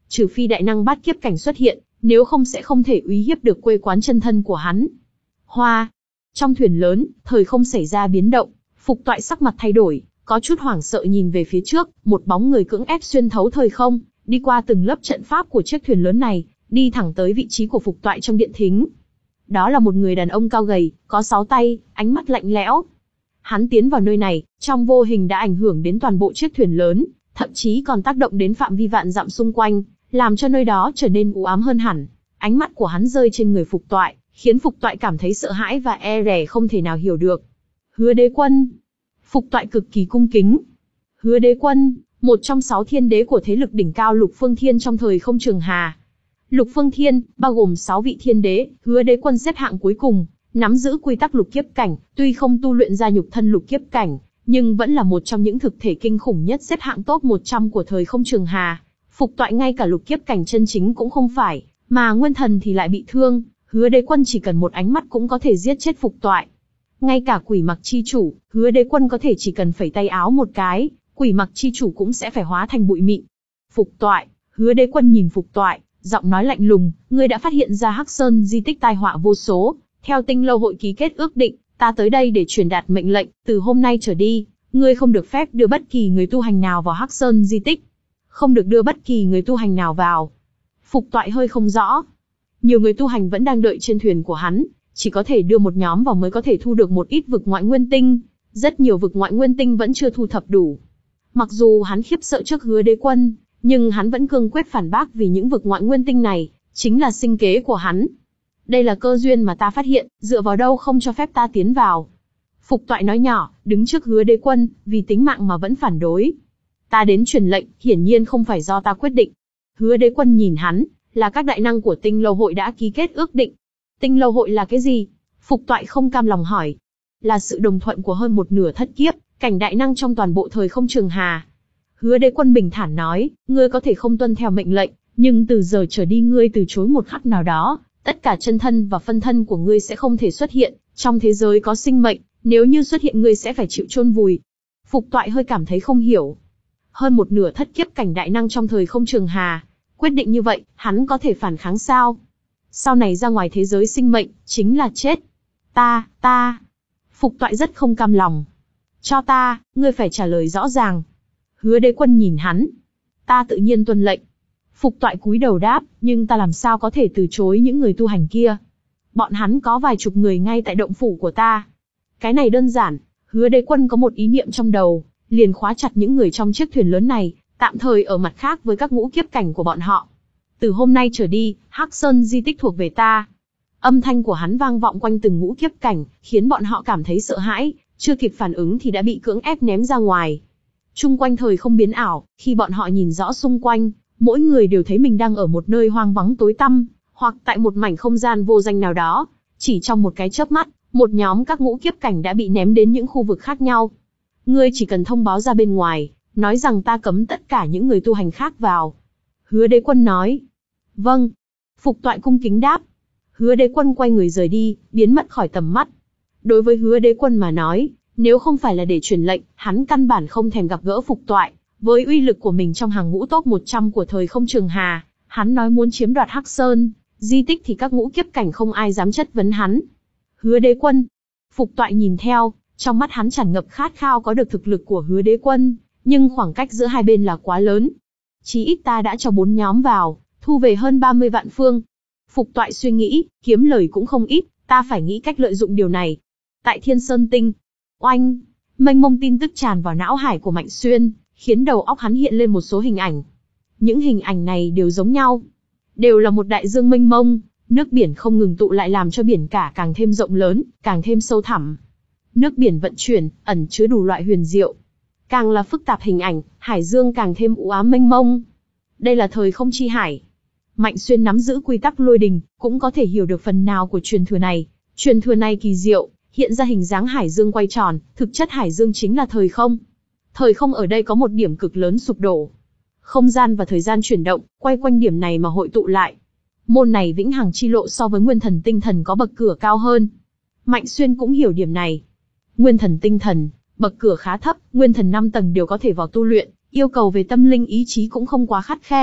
trừ phi đại năng bát kiếp cảnh xuất hiện, nếu không sẽ không thể uy hiếp được quê quán chân thân của hắn. Hoa. Trong thuyền lớn, thời không xảy ra biến động, Phục Toại sắc mặt thay đổi, có chút hoảng sợ nhìn về phía trước, một bóng người cưỡng ép xuyên thấu thời không, đi qua từng lớp trận pháp của chiếc thuyền lớn này, đi thẳng tới vị trí của Phục Toại trong điện thính. Đó là một người đàn ông cao gầy, có sáu tay, ánh mắt lạnh lẽo. Hắn tiến vào nơi này, trong vô hình đã ảnh hưởng đến toàn bộ chiếc thuyền lớn, thậm chí còn tác động đến phạm vi vạn dặm xung quanh, làm cho nơi đó trở nên u ám hơn hẳn. Ánh mắt của hắn rơi trên người Phục Toại, khiến Phục Toại cảm thấy sợ hãi và e rè không thể nào hiểu được. Hứa Đế Quân. Phục Toại cực kỳ cung kính. Hứa Đế Quân, một trong sáu thiên đế của thế lực đỉnh cao Lục Phương Thiên trong thời không trường hà. Lục Phương Thiên, bao gồm sáu vị thiên đế, Hứa Đế Quân xếp hạng cuối cùng, nắm giữ quy tắc lục kiếp cảnh, tuy không tu luyện ra nhục thân lục kiếp cảnh, nhưng vẫn là một trong những thực thể kinh khủng nhất xếp hạng top một trăm của thời không trường hà. Phục Toại ngay cả lục kiếp cảnh chân chính cũng không phải, mà nguyên thần thì lại bị thương, Hứa Đế Quân chỉ cần một ánh mắt cũng có thể giết chết Phục Toại. Ngay cả Quỷ Mặc chi chủ, Hứa Đế Quân có thể chỉ cần phẩy tay áo một cái, Quỷ Mặc chi chủ cũng sẽ phải hóa thành bụi mịn. Phục Toại, Hứa Đế Quân nhìn Phục Toại, giọng nói lạnh lùng, ngươi đã phát hiện ra Hắc Sơn di tích tai họa vô số, theo Tinh Lâu hội ký kết ước định, ta tới đây để truyền đạt mệnh lệnh, từ hôm nay trở đi, ngươi không được phép đưa bất kỳ người tu hành nào vào Hắc Sơn di tích. Không được đưa bất kỳ người tu hành nào vào. Phục Toại hơi không rõ. Nhiều người tu hành vẫn đang đợi trên thuyền của hắn, chỉ có thể đưa một nhóm vào mới có thể thu được một ít vực ngoại nguyên tinh. Rất nhiều vực ngoại nguyên tinh vẫn chưa thu thập đủ. Mặc dù hắn khiếp sợ trước Hứa Đế Quân, nhưng hắn vẫn cương quyết phản bác vì những vực ngoại nguyên tinh này chính là sinh kế của hắn. Đây là cơ duyên mà ta phát hiện, dựa vào đâu không cho phép ta tiến vào. Phục Toại nói nhỏ, đứng trước Hứa Đế Quân, vì tính mạng mà vẫn phản đối. Ta đến truyền lệnh, hiển nhiên không phải do ta quyết định. Hứa Đế Quân nhìn hắn, là các đại năng của Tinh Lâu hội đã ký kết ước định. Tinh Lâu hội là cái gì? Phục Toại không cam lòng hỏi. Là sự đồng thuận của hơn một nửa thất kiếp, cảnh đại năng trong toàn bộ thời không trường hà. Hứa Đế Quân bình thản nói, ngươi có thể không tuân theo mệnh lệnh, nhưng từ giờ trở đi ngươi từ chối một khắc nào đó, tất cả chân thân và phân thân của ngươi sẽ không thể xuất hiện trong thế giới có sinh mệnh, nếu như xuất hiện ngươi sẽ phải chịu chôn vùi. Phục Toại hơi cảm thấy không hiểu. Hơn một nửa thất kiếp cảnh đại năng trong thời không trường hà, quyết định như vậy, hắn có thể phản kháng sao? Sau này ra ngoài thế giới sinh mệnh, chính là chết. Ta, ta. Phục Toại rất không cam lòng. Cho ta, ngươi phải trả lời rõ ràng. Hứa Đế Quân nhìn hắn. Ta tự nhiên tuân lệnh. Phục Toại cúi đầu đáp, nhưng ta làm sao có thể từ chối những người tu hành kia? Bọn hắn có vài chục người ngay tại động phủ của ta. Cái này đơn giản, Hứa Đế Quân có một ý niệm trong đầu, liền khóa chặt những người trong chiếc thuyền lớn này, tạm thời ở mặt khác với các ngũ kiếp cảnh của bọn họ. Từ hôm nay trở đi, Hắc Sơn di tích thuộc về ta. Âm thanh của hắn vang vọng quanh từng ngũ kiếp cảnh, khiến bọn họ cảm thấy sợ hãi, chưa kịp phản ứng thì đã bị cưỡng ép ném ra ngoài. Trung quanh thời không biến ảo, khi bọn họ nhìn rõ xung quanh, mỗi người đều thấy mình đang ở một nơi hoang vắng tối tăm, hoặc tại một mảnh không gian vô danh nào đó. Chỉ trong một cái chớp mắt, một nhóm các ngũ kiếp cảnh đã bị ném đến những khu vực khác nhau. Ngươi chỉ cần thông báo ra bên ngoài, nói rằng ta cấm tất cả những người tu hành khác vào. Hứa Đế Quân nói. Vâng. Phục Toại cung kính đáp. Hứa Đế Quân quay người rời đi, biến mất khỏi tầm mắt. Đối với Hứa Đế Quân mà nói, nếu không phải là để truyền lệnh, hắn căn bản không thèm gặp gỡ Phục Toại. Với uy lực của mình trong hàng ngũ top một trăm của thời không trường hà, hắn nói muốn chiếm đoạt Hắc Sơn di tích thì các ngũ kiếp cảnh không ai dám chất vấn hắn. Hứa Đế Quân. Phục Toại nhìn theo, trong mắt hắn tràn ngập khát khao có được thực lực của Hứa Đế Quân, nhưng khoảng cách giữa hai bên là quá lớn. Chí ít ta đã cho bốn nhóm vào, thu về hơn ba mươi vạn phương. Phục Toại suy nghĩ, kiếm lời cũng không ít, ta phải nghĩ cách lợi dụng điều này. Tại Thiên Sơn Tinh, oanh, mênh mông tin tức tràn vào não hải của Mạnh Xuyên, khiến đầu óc hắn hiện lên một số hình ảnh. Những hình ảnh này đều giống nhau, đều là một đại dương mênh mông, nước biển không ngừng tụ lại làm cho biển cả càng thêm rộng lớn, càng thêm sâu thẳm. Nước biển vận chuyển, ẩn chứa đủ loại huyền diệu. Càng là phức tạp hình ảnh, hải dương càng thêm u ám mênh mông. Đây là thời không chi hải. Mạnh Xuyên nắm giữ quy tắc lôi đình, cũng có thể hiểu được phần nào của truyền thừa này. Truyền thừa này kỳ diệu, hiện ra hình dáng hải dương quay tròn, thực chất hải dương chính là thời không. Thời không ở đây có một điểm cực lớn sụp đổ. Không gian và thời gian chuyển động, quay quanh điểm này mà hội tụ lại. Môn này vĩnh hằng chi lộ so với nguyên thần tinh thần có bậc cửa cao hơn. Mạnh Xuyên cũng hiểu điểm này. Nguyên thần tinh thần, bậc cửa khá thấp, nguyên thần năm tầng đều có thể vào tu luyện, yêu cầu về tâm linh ý chí cũng không quá khắt khe.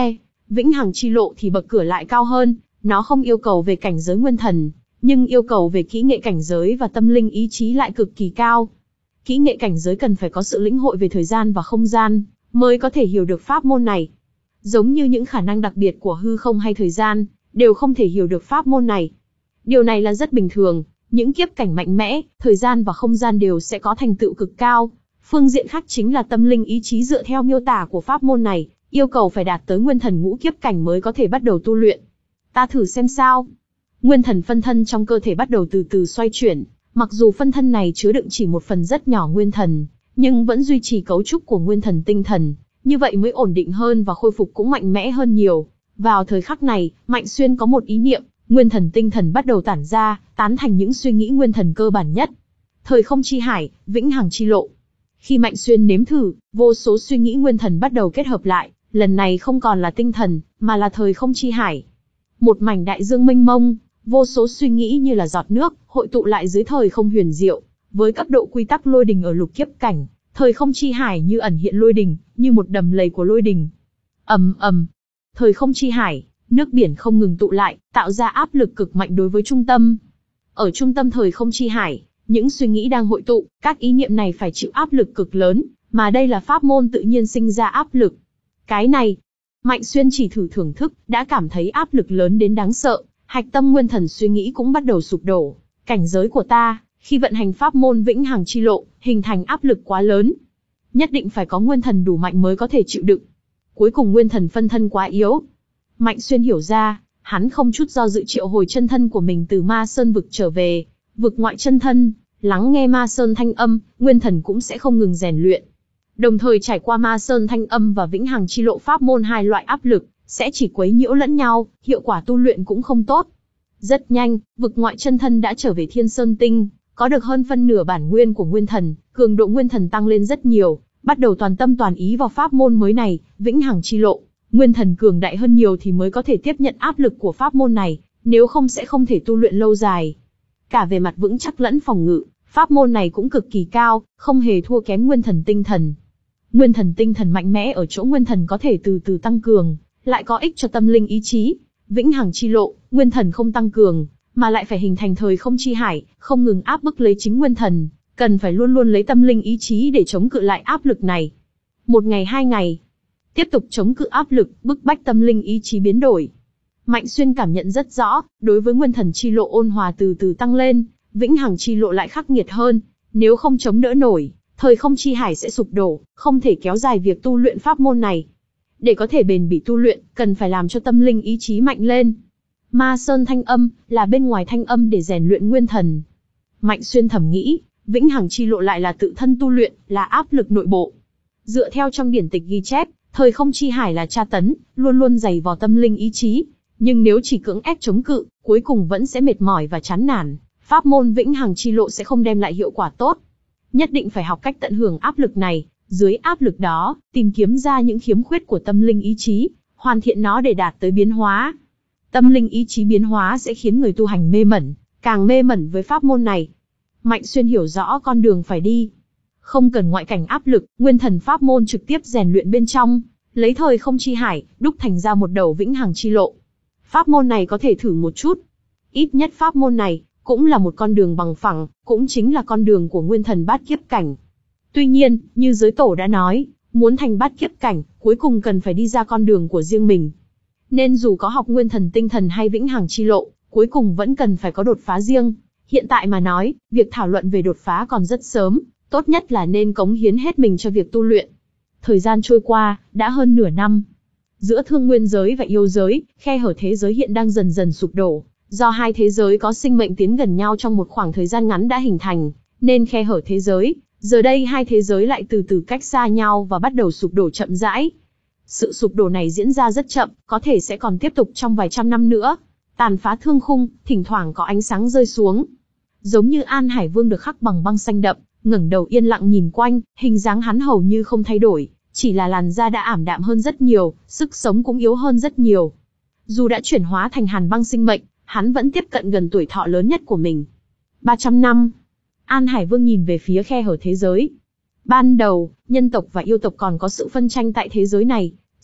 Vĩnh hằng chi lộ thì bậc cửa lại cao hơn, nó không yêu cầu về cảnh giới nguyên thần, nhưng yêu cầu về kỹ nghệ cảnh giới và tâm linh ý chí lại cực kỳ cao. Kỹ nghệ cảnh giới cần phải có sự lĩnh hội về thời gian và không gian, mới có thể hiểu được pháp môn này. Giống như những khả năng đặc biệt của hư không hay thời gian, đều không thể hiểu được pháp môn này. Điều này là rất bình thường, những kiếp cảnh mạnh mẽ, thời gian và không gian đều sẽ có thành tựu cực cao. Phương diện khác chính là tâm linh ý chí dựa theo miêu tả của pháp môn này, yêu cầu phải đạt tới nguyên thần ngũ kiếp cảnh mới có thể bắt đầu tu luyện. Ta thử xem sao. Nguyên thần phân thân trong cơ thể bắt đầu từ từ xoay chuyển, mặc dù phân thân này chứa đựng chỉ một phần rất nhỏ nguyên thần, nhưng vẫn duy trì cấu trúc của nguyên thần tinh thần, như vậy mới ổn định hơn và khôi phục cũng mạnh mẽ hơn nhiều. Vào thời khắc này, Mạnh Xuyên có một ý niệm, nguyên thần tinh thần bắt đầu tản ra, tán thành những suy nghĩ nguyên thần cơ bản nhất. Thời không chi hải, vĩnh hằng chi lộ. Khi Mạnh Xuyên nếm thử, vô số suy nghĩ nguyên thần bắt đầu kết hợp lại, lần này không còn là tinh thần, mà là thời không chi hải. Một mảnh đại dương mênh mông, vô số suy nghĩ như là giọt nước, hội tụ lại dưới thời không huyền diệu, với cấp độ quy tắc lôi đình ở lục kiếp cảnh, thời không chi hải như ẩn hiện lôi đình, như một đầm lầy của lôi đình. Ầm ầm, thời không chi hải, nước biển không ngừng tụ lại, tạo ra áp lực cực mạnh đối với trung tâm. Ở trung tâm thời không chi hải, những suy nghĩ đang hội tụ, các ý niệm này phải chịu áp lực cực lớn, mà đây là pháp môn tự nhiên sinh ra áp lực. Cái này, Mạnh Xuyên chỉ thử thưởng thức, đã cảm thấy áp lực lớn đến đáng sợ, hạch tâm nguyên thần suy nghĩ cũng bắt đầu sụp đổ. Cảnh giới của ta, khi vận hành pháp môn vĩnh hằng chi lộ, hình thành áp lực quá lớn. Nhất định phải có nguyên thần đủ mạnh mới có thể chịu đựng. Cuối cùng nguyên thần phân thân quá yếu. Mạnh Xuyên hiểu ra, hắn không chút do dự triệu hồi chân thân của mình từ Ma Sơn vực trở về, vực ngoại chân thân, lắng nghe Ma Sơn thanh âm, nguyên thần cũng sẽ không ngừng rèn luyện. Đồng thời trải qua Ma Sơn thanh âm và vĩnh hằng chi lộ pháp môn hai loại áp lực, sẽ chỉ quấy nhiễu lẫn nhau, hiệu quả tu luyện cũng không tốt. Rất nhanh, vực ngoại chân thân đã trở về Thiên Sơn Tinh, có được hơn phân nửa bản nguyên của nguyên thần, cường độ nguyên thần tăng lên rất nhiều, bắt đầu toàn tâm toàn ý vào pháp môn mới này, vĩnh hằng chi lộ. Nguyên thần cường đại hơn nhiều thì mới có thể tiếp nhận áp lực của pháp môn này, nếu không sẽ không thể tu luyện lâu dài. Cả về mặt vững chắc lẫn phòng ngự, pháp môn này cũng cực kỳ cao, không hề thua kém nguyên thần tinh thần. Nguyên thần tinh thần mạnh mẽ ở chỗ nguyên thần có thể từ từ tăng cường, lại có ích cho tâm linh ý chí. Vĩnh hằng chi lộ, nguyên thần không tăng cường, mà lại phải hình thành thời không chi hải, không ngừng áp bức lấy chính nguyên thần, cần phải luôn luôn lấy tâm linh ý chí để chống cự lại áp lực này. Một ngày hai ngày, tiếp tục chống cự áp lực, bức bách tâm linh ý chí biến đổi. Mạnh Xuyên cảm nhận rất rõ, đối với nguyên thần chi lộ ôn hòa từ từ tăng lên, vĩnh hằng chi lộ lại khắc nghiệt hơn, nếu không chống đỡ nổi, thời không chi hải sẽ sụp đổ, không thể kéo dài việc tu luyện pháp môn này. Để có thể bền bỉ tu luyện, cần phải làm cho tâm linh ý chí mạnh lên. Ma Sơn thanh âm, là bên ngoài thanh âm để rèn luyện nguyên thần. Mạnh Xuyên thầm nghĩ, vĩnh hằng chi lộ lại là tự thân tu luyện, là áp lực nội bộ. Dựa theo trong điển tịch ghi chép, thời không chi hải là tra tấn, luôn luôn dày vò tâm linh ý chí. Nhưng nếu chỉ cưỡng ép chống cự, cuối cùng vẫn sẽ mệt mỏi và chán nản. Pháp môn vĩnh hằng chi lộ sẽ không đem lại hiệu quả tốt. Nhất định phải học cách tận hưởng áp lực này, dưới áp lực đó, tìm kiếm ra những khiếm khuyết của tâm linh ý chí, hoàn thiện nó để đạt tới biến hóa. Tâm linh ý chí biến hóa sẽ khiến người tu hành mê mẩn, càng mê mẩn với pháp môn này. Mạnh Xuyên hiểu rõ con đường phải đi. Không cần ngoại cảnh áp lực, nguyên thần pháp môn trực tiếp rèn luyện bên trong, lấy thời không chi hải, đúc thành ra một đầu vĩnh hằng chi lộ. Pháp môn này có thể thử một chút. Ít nhất pháp môn này, cũng là một con đường bằng phẳng, cũng chính là con đường của nguyên thần bát kiếp cảnh. Tuy nhiên, như giới tổ đã nói, muốn thành bát kiếp cảnh, cuối cùng cần phải đi ra con đường của riêng mình. Nên dù có học nguyên thần tinh thần hay vĩnh hằng chi lộ, cuối cùng vẫn cần phải có đột phá riêng. Hiện tại mà nói, việc thảo luận về đột phá còn rất sớm, tốt nhất là nên cống hiến hết mình cho việc tu luyện. Thời gian trôi qua, đã hơn nửa năm. Giữa thương nguyên giới và yêu giới, khe hở thế giới hiện đang dần dần sụp đổ. Do hai thế giới có sinh mệnh tiến gần nhau trong một khoảng thời gian ngắn đã hình thành, nên khe hở thế giới, giờ đây hai thế giới lại từ từ cách xa nhau và bắt đầu sụp đổ chậm rãi. Sự sụp đổ này diễn ra rất chậm, có thể sẽ còn tiếp tục trong vài trăm năm nữa. Tàn phá thương khung, thỉnh thoảng có ánh sáng rơi xuống. Giống như An Hải Vương được khắc bằng băng xanh đậm, ngẩng đầu yên lặng nhìn quanh, hình dáng hắn hầu như không thay đổi, chỉ là làn da đã ảm đạm hơn rất nhiều, sức sống cũng yếu hơn rất nhiều. Dù đã chuyển hóa thành hàn băng sinh mệnh, hắn vẫn tiếp cận gần tuổi thọ lớn nhất của mình. ba trăm năm. An Hải Vương nhìn về phía khe hở thế giới. Ban đầu, nhân tộc và yêu tộc còn có sự phân tranh tại thế giới này.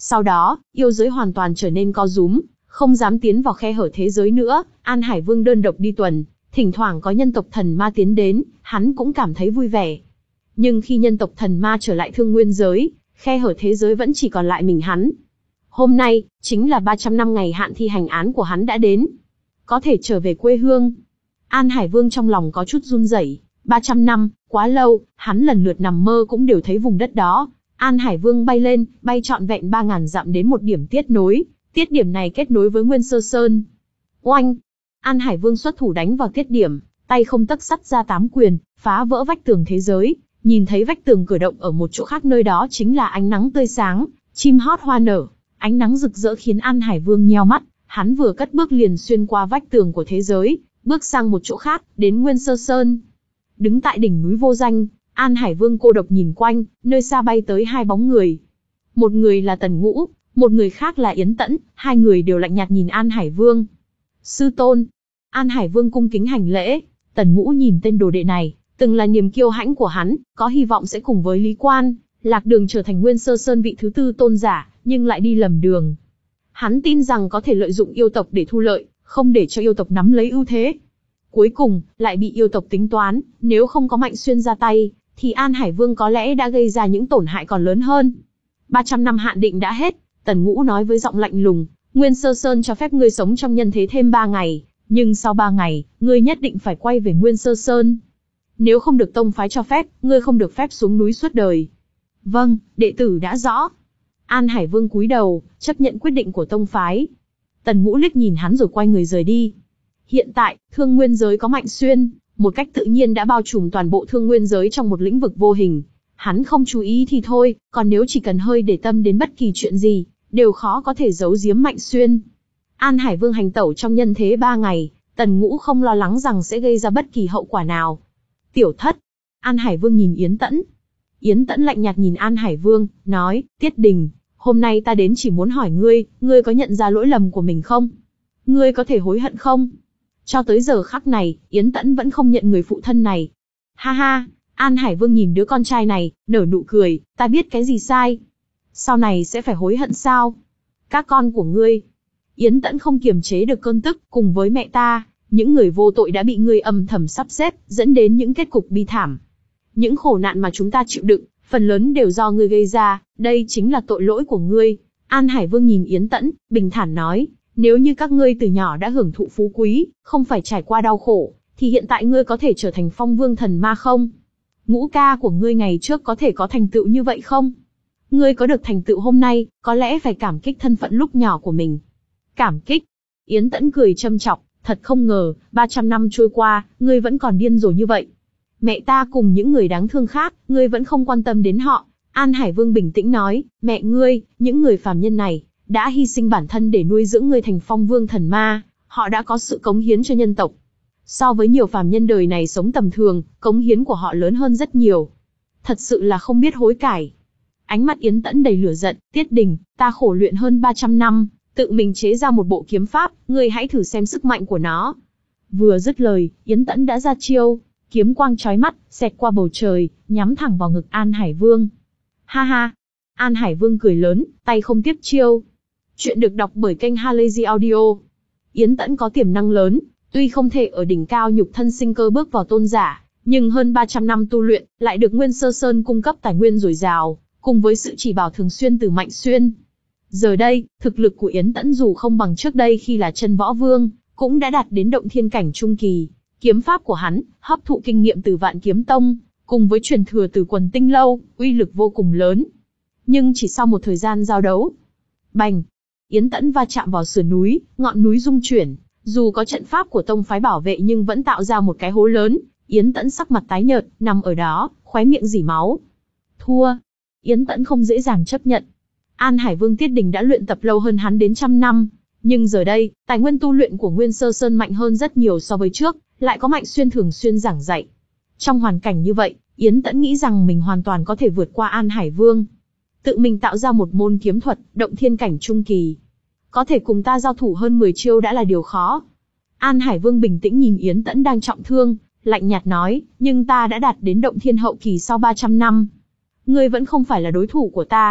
Sau đó, yêu giới hoàn toàn trở nên co rúm, không dám tiến vào khe hở thế giới nữa. An Hải Vương đơn độc đi tuần, thỉnh thoảng có nhân tộc thần ma tiến đến, hắn cũng cảm thấy vui vẻ. Nhưng khi nhân tộc thần ma trở lại thương nguyên giới, khe hở thế giới vẫn chỉ còn lại mình hắn. Hôm nay, chính là ba trăm năm ngày hạn thi hành án của hắn đã đến. Có thể trở về quê hương. An Hải Vương trong lòng có chút run rẩy. ba trăm năm, quá lâu, hắn lần lượt nằm mơ cũng đều thấy vùng đất đó. An Hải Vương bay lên, bay trọn vẹn ba ngàn dặm đến một điểm tiết nối. Tiết điểm này kết nối với Nguyên Sơ Sơn. Oanh! An Hải Vương xuất thủ đánh vào tiết điểm, tay không tấc sắt ra tám quyền, phá vỡ vách tường thế giới. Nhìn thấy vách tường cử động ở một chỗ khác, nơi đó chính là ánh nắng tươi sáng, chim hót hoa nở. Ánh nắng rực rỡ khiến An Hải Vương nheo mắt, hắn vừa cất bước liền xuyên qua vách tường của thế giới, bước sang một chỗ khác, đến Nguyên Sơ Sơn. Đứng tại đỉnh núi vô danh, An Hải Vương cô độc nhìn quanh, nơi xa bay tới hai bóng người. Một người là Tần Ngũ, một người khác là Yến Tẫn, hai người đều lạnh nhạt nhìn An Hải Vương. Sư tôn. An Hải Vương cung kính hành lễ. Tần Ngũ nhìn tên đồ đệ này, từng là niềm kiêu hãnh của hắn, có hy vọng sẽ cùng với Lý Quan, lạc đường trở thành Nguyên Sơ Sơn vị thứ tư tôn giả, nhưng lại đi lầm đường. Hắn tin rằng có thể lợi dụng yêu tộc để thu lợi, không để cho yêu tộc nắm lấy ưu thế. Cuối cùng, lại bị yêu tộc tính toán, nếu không có Mạnh Xuyên ra tay, thì An Hải Vương có lẽ đã gây ra những tổn hại còn lớn hơn. ba trăm năm hạn định đã hết, Tần Ngũ nói với giọng lạnh lùng, Nguyên Sơ Sơn cho phép ngươi sống trong nhân thế thêm ba ngày, nhưng sau ba ngày, ngươi nhất định phải quay về Nguyên Sơ Sơn. Nếu không được tông phái cho phép, ngươi không được phép xuống núi suốt đời. Vâng, đệ tử đã rõ. An Hải Vương cúi đầu, chấp nhận quyết định của tông phái. Tần Ngũ liếc nhìn hắn rồi quay người rời đi. Hiện tại, thương nguyên giới có Mạnh Xuyên, một cách tự nhiên đã bao trùm toàn bộ thương nguyên giới trong một lĩnh vực vô hình. Hắn không chú ý thì thôi, còn nếu chỉ cần hơi để tâm đến bất kỳ chuyện gì, đều khó có thể giấu giếm Mạnh Xuyên. An Hải Vương hành tẩu trong nhân thế ba ngày, Tần Ngũ không lo lắng rằng sẽ gây ra bất kỳ hậu quả nào. Tiểu thất. An Hải Vương nhìn Yến Tẫn. Yến Tẫn lạnh nhạt nhìn An Hải Vương, nói, Tiết Đình, hôm nay ta đến chỉ muốn hỏi ngươi, ngươi có nhận ra lỗi lầm của mình không? Ngươi có thể hối hận không? Cho tới giờ khắc này, Yến Tẫn vẫn không nhận người phụ thân này. Ha ha, An Hải Vương nhìn đứa con trai này, nở nụ cười, ta biết cái gì sai. Sau này sẽ phải hối hận sao? Các con của ngươi. Yến Tẫn không kiềm chế được cơn tức, cùng với mẹ ta, những người vô tội đã bị ngươi âm thầm sắp xếp, dẫn đến những kết cục bi thảm. Những khổ nạn mà chúng ta chịu đựng, phần lớn đều do ngươi gây ra, đây chính là tội lỗi của ngươi. An Hải Vương nhìn Yến Tẫn, bình thản nói, nếu như các ngươi từ nhỏ đã hưởng thụ phú quý, không phải trải qua đau khổ, thì hiện tại ngươi có thể trở thành phong vương thần ma không? Ngũ ca của ngươi ngày trước có thể có thành tựu như vậy không? Ngươi có được thành tựu hôm nay, có lẽ phải cảm kích thân phận lúc nhỏ của mình. Cảm kích? Yến Tẫn cười châm chọc, thật không ngờ, ba trăm năm trôi qua, ngươi vẫn còn điên rồ như vậy. Mẹ ta cùng những người đáng thương khác, ngươi vẫn không quan tâm đến họ. An Hải Vương bình tĩnh nói, mẹ ngươi, những người phàm nhân này, đã hy sinh bản thân để nuôi dưỡng ngươi thành phong vương thần ma, họ đã có sự cống hiến cho nhân tộc. So với nhiều phàm nhân đời này sống tầm thường, cống hiến của họ lớn hơn rất nhiều. Thật sự là không biết hối cải. Ánh mắt Yến Tẫn đầy lửa giận, Tiết Đình, ta khổ luyện hơn ba trăm năm, tự mình chế ra một bộ kiếm pháp, ngươi hãy thử xem sức mạnh của nó. Vừa dứt lời, Yến Tẫn đã ra chiêu, kiếm quang chói mắt, xẹt qua bầu trời, nhắm thẳng vào ngực An Hải Vương. Ha ha! An Hải Vương cười lớn, tay không tiếp chiêu. Chuyện được đọc bởi kênh Halazy Audio. Yến Tẫn có tiềm năng lớn, tuy không thể ở đỉnh cao nhục thân sinh cơ bước vào tôn giả, nhưng hơn ba trăm năm tu luyện, lại được Nguyên Sơ Sơn cung cấp tài nguyên dồi dào, cùng với sự chỉ bảo thường xuyên từ Mạnh Xuyên. Giờ đây, thực lực của Yến Tẫn dù không bằng trước đây khi là chân võ vương, cũng đã đạt đến động thiên cảnh trung kỳ. Kiếm pháp của hắn, hấp thụ kinh nghiệm từ Vạn Kiếm Tông, cùng với truyền thừa từ Quần Tinh Lâu, uy lực vô cùng lớn. Nhưng chỉ sau một thời gian giao đấu, bành, Yến Tẫn va chạm vào sườn núi, ngọn núi rung chuyển. Dù có trận pháp của tông phái bảo vệ nhưng vẫn tạo ra một cái hố lớn. Yến Tẫn sắc mặt tái nhợt, nằm ở đó, khóe miệng rỉ máu. Thua. Yến Tẫn không dễ dàng chấp nhận. An Hải Vương Tiết Đình đã luyện tập lâu hơn hắn đến trăm năm. Nhưng giờ đây, tài nguyên tu luyện của Nguyên Sơ Sơn mạnh hơn rất nhiều so với trước, lại có Mạnh Xuyên thường xuyên giảng dạy. Trong hoàn cảnh như vậy, Yến Tẫn nghĩ rằng mình hoàn toàn có thể vượt qua An Hải Vương. Tự mình tạo ra một môn kiếm thuật, động thiên cảnh trung kỳ. Có thể cùng ta giao thủ hơn mười chiêu đã là điều khó. An Hải Vương bình tĩnh nhìn Yến Tẫn đang trọng thương, lạnh nhạt nói, nhưng ta đã đạt đến động thiên hậu kỳ sau ba trăm năm. Ngươi vẫn không phải là đối thủ của ta.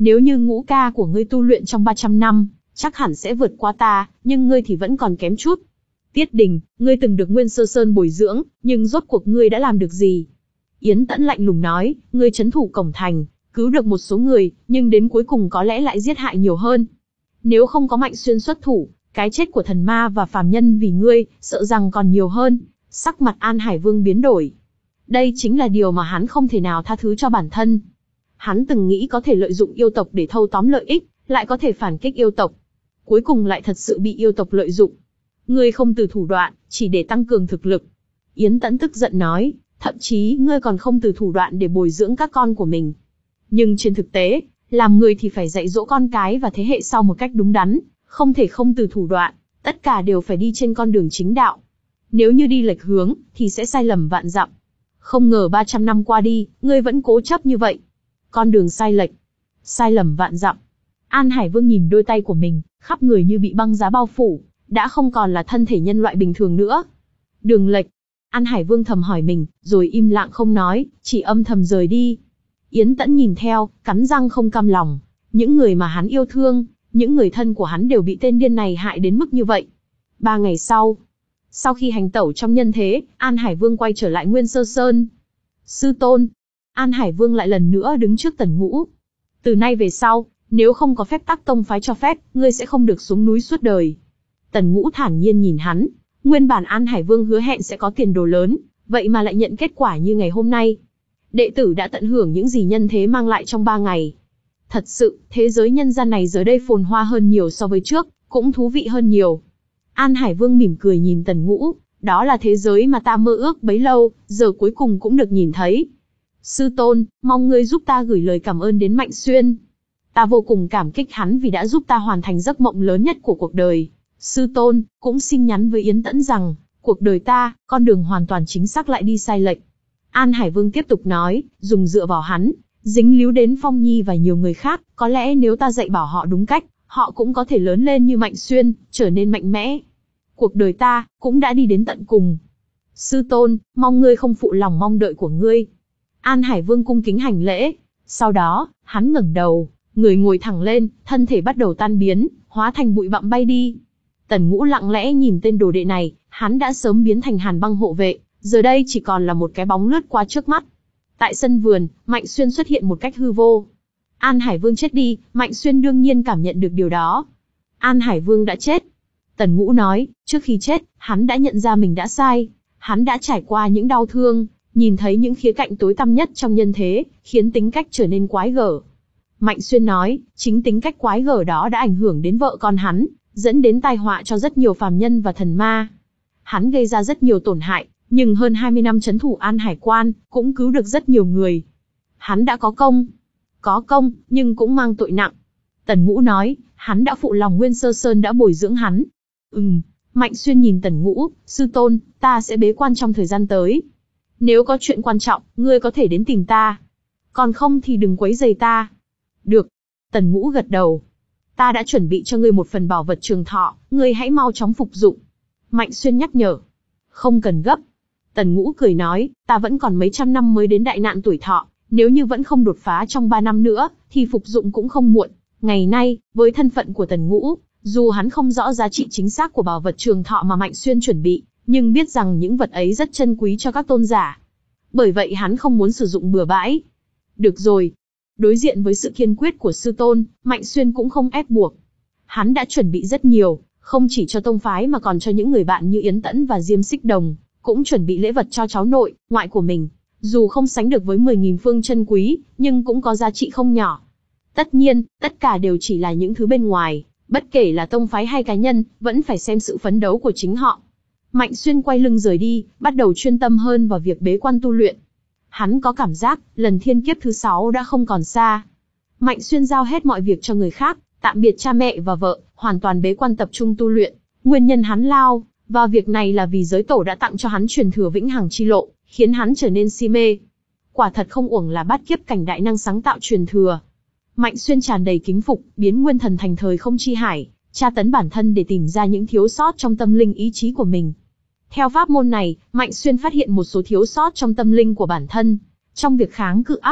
Nếu như ngũ ca của ngươi tu luyện trong ba trăm năm, chắc hẳn sẽ vượt qua ta, nhưng ngươi thì vẫn còn kém chút. Tiết Đình, ngươi từng được Nguyên Sơ Sơn bồi dưỡng, nhưng rốt cuộc ngươi đã làm được gì? Yến Tẫn lạnh lùng nói, ngươi trấn thủ cổng thành, cứu được một số người, nhưng đến cuối cùng có lẽ lại giết hại nhiều hơn. Nếu không có Mạnh Xuyên xuất thủ, cái chết của thần ma và phàm nhân vì ngươi, sợ rằng còn nhiều hơn. Sắc mặt An Hải Vương biến đổi. Đây chính là điều mà hắn không thể nào tha thứ cho bản thân. Hắn từng nghĩ có thể lợi dụng yêu tộc để thâu tóm lợi ích, lại có thể phản kích yêu tộc. Cuối cùng lại thật sự bị yêu tộc lợi dụng. Ngươi không từ thủ đoạn, chỉ để tăng cường thực lực. Yến Tẫn tức giận nói, thậm chí ngươi còn không từ thủ đoạn để bồi dưỡng các con của mình. Nhưng trên thực tế, làm người thì phải dạy dỗ con cái và thế hệ sau một cách đúng đắn, không thể không từ thủ đoạn, tất cả đều phải đi trên con đường chính đạo. Nếu như đi lệch hướng, thì sẽ sai lầm vạn dặm. Không ngờ ba trăm năm qua đi, ngươi vẫn cố chấp như vậy. Con đường sai lệch, sai lầm vạn dặm. An Hải Vương nhìn đôi tay của mình, khắp người như bị băng giá bao phủ, đã không còn là thân thể nhân loại bình thường nữa. Đường lệch. An Hải Vương thầm hỏi mình, rồi im lặng không nói, chỉ âm thầm rời đi. Yến Tẫn nhìn theo, cắn răng không cam lòng. Những người mà hắn yêu thương, những người thân của hắn đều bị tên điên này hại đến mức như vậy. Ba ngày sau, sau khi hành tẩu trong nhân thế, An Hải Vương quay trở lại Nguyên Sơ Sơn. Sư tôn. An Hải Vương lại lần nữa đứng trước Tần Ngũ. Từ nay về sau, nếu không có phép tắc tông phái cho phép, ngươi sẽ không được xuống núi suốt đời. Tần Ngũ thản nhiên nhìn hắn. Nguyên bản An Hải Vương hứa hẹn sẽ có tiền đồ lớn, vậy mà lại nhận kết quả như ngày hôm nay. Đệ tử đã tận hưởng những gì nhân thế mang lại trong ba ngày. Thật sự, thế giới nhân gian này giờ đây phồn hoa hơn nhiều so với trước, cũng thú vị hơn nhiều. An Hải Vương mỉm cười nhìn Tần Ngũ, đó là thế giới mà ta mơ ước bấy lâu, giờ cuối cùng cũng được nhìn thấy. Sư tôn, mong ngươi giúp ta gửi lời cảm ơn đến Mạnh Xuyên. Ta vô cùng cảm kích hắn vì đã giúp ta hoàn thành giấc mộng lớn nhất của cuộc đời. Sư tôn, cũng xin nhắn với Yến Tẫn rằng, cuộc đời ta, con đường hoàn toàn chính xác lại đi sai lệch. An Hải Vương tiếp tục nói, dùng dựa vào hắn, dính líu đến Phong Nhi và nhiều người khác, có lẽ nếu ta dạy bảo họ đúng cách, họ cũng có thể lớn lên như Mạnh Xuyên, trở nên mạnh mẽ. Cuộc đời ta, cũng đã đi đến tận cùng. Sư tôn, mong ngươi không phụ lòng mong đợi của ngươi. An Hải Vương cung kính hành lễ. Sau đó, hắn ngẩng đầu, người ngồi thẳng lên, thân thể bắt đầu tan biến, hóa thành bụi bặm bay đi. Tần Ngũ lặng lẽ nhìn tên đồ đệ này, hắn đã sớm biến thành Hàn Băng hộ vệ, giờ đây chỉ còn là một cái bóng lướt qua trước mắt. Tại sân vườn, Mạnh Xuyên xuất hiện một cách hư vô. An Hải Vương chết đi, Mạnh Xuyên đương nhiên cảm nhận được điều đó. An Hải Vương đã chết. Tần Ngũ nói, trước khi chết, hắn đã nhận ra mình đã sai. Hắn đã trải qua những đau thương, nhìn thấy những khía cạnh tối tăm nhất trong nhân thế, khiến tính cách trở nên quái gở. Mạnh Xuyên nói, chính tính cách quái gở đó đã ảnh hưởng đến vợ con hắn, dẫn đến tai họa cho rất nhiều phàm nhân và thần ma. Hắn gây ra rất nhiều tổn hại, nhưng hơn hai mươi năm trấn thủ An Hải Quan, cũng cứu được rất nhiều người. Hắn đã có công. Có công, nhưng cũng mang tội nặng. Tần Ngũ nói, hắn đã phụ lòng Nguyên Sơ Sơn đã bồi dưỡng hắn. Ừm, Mạnh Xuyên nhìn Tần Ngũ, sư tôn, ta sẽ bế quan trong thời gian tới. Nếu có chuyện quan trọng, ngươi có thể đến tìm ta. Còn không thì đừng quấy rầy ta. Được. Tần Ngũ gật đầu. Ta đã chuẩn bị cho ngươi một phần bảo vật trường thọ, ngươi hãy mau chóng phục dụng. Mạnh Xuyên nhắc nhở. Không cần gấp. Tần Ngũ cười nói, ta vẫn còn mấy trăm năm mới đến đại nạn tuổi thọ, nếu như vẫn không đột phá trong ba năm nữa, thì phục dụng cũng không muộn. Ngày nay, với thân phận của Tần Ngũ, dù hắn không rõ giá trị chính xác của bảo vật trường thọ mà Mạnh Xuyên chuẩn bị, nhưng biết rằng những vật ấy rất chân quý cho các tôn giả. Bởi vậy hắn không muốn sử dụng bừa bãi. Được rồi. Đối diện với sự kiên quyết của sư tôn, Mạnh Xuyên cũng không ép buộc. Hắn đã chuẩn bị rất nhiều, không chỉ cho tông phái mà còn cho những người bạn như Yến Tẫn và Diêm Xích Đồng, cũng chuẩn bị lễ vật cho cháu nội, ngoại của mình. Dù không sánh được với mười nghìn phương chân quý, nhưng cũng có giá trị không nhỏ. Tất nhiên, tất cả đều chỉ là những thứ bên ngoài, bất kể là tông phái hay cá nhân, vẫn phải xem sự phấn đấu của chính họ. Mạnh Xuyên quay lưng rời đi, bắt đầu chuyên tâm hơn vào việc bế quan tu luyện. Hắn có cảm giác, lần thiên kiếp thứ sáu đã không còn xa. Mạnh Xuyên giao hết mọi việc cho người khác, tạm biệt cha mẹ và vợ, hoàn toàn bế quan tập trung tu luyện. Nguyên nhân hắn lao vào việc này là vì giới tổ đã tặng cho hắn truyền thừa vĩnh hằng chi lộ, khiến hắn trở nên si mê. Quả thật không uổng là bát kiếp cảnh đại năng sáng tạo truyền thừa. Mạnh Xuyên tràn đầy kính phục, biến nguyên thần thành thời không chi hải, tra tấn bản thân để tìm ra những thiếu sót trong tâm linh ý chí của mình. Theo pháp môn này, Mạnh Xuyên phát hiện một số thiếu sót trong tâm linh của bản thân. Trong việc kháng cự áp lực,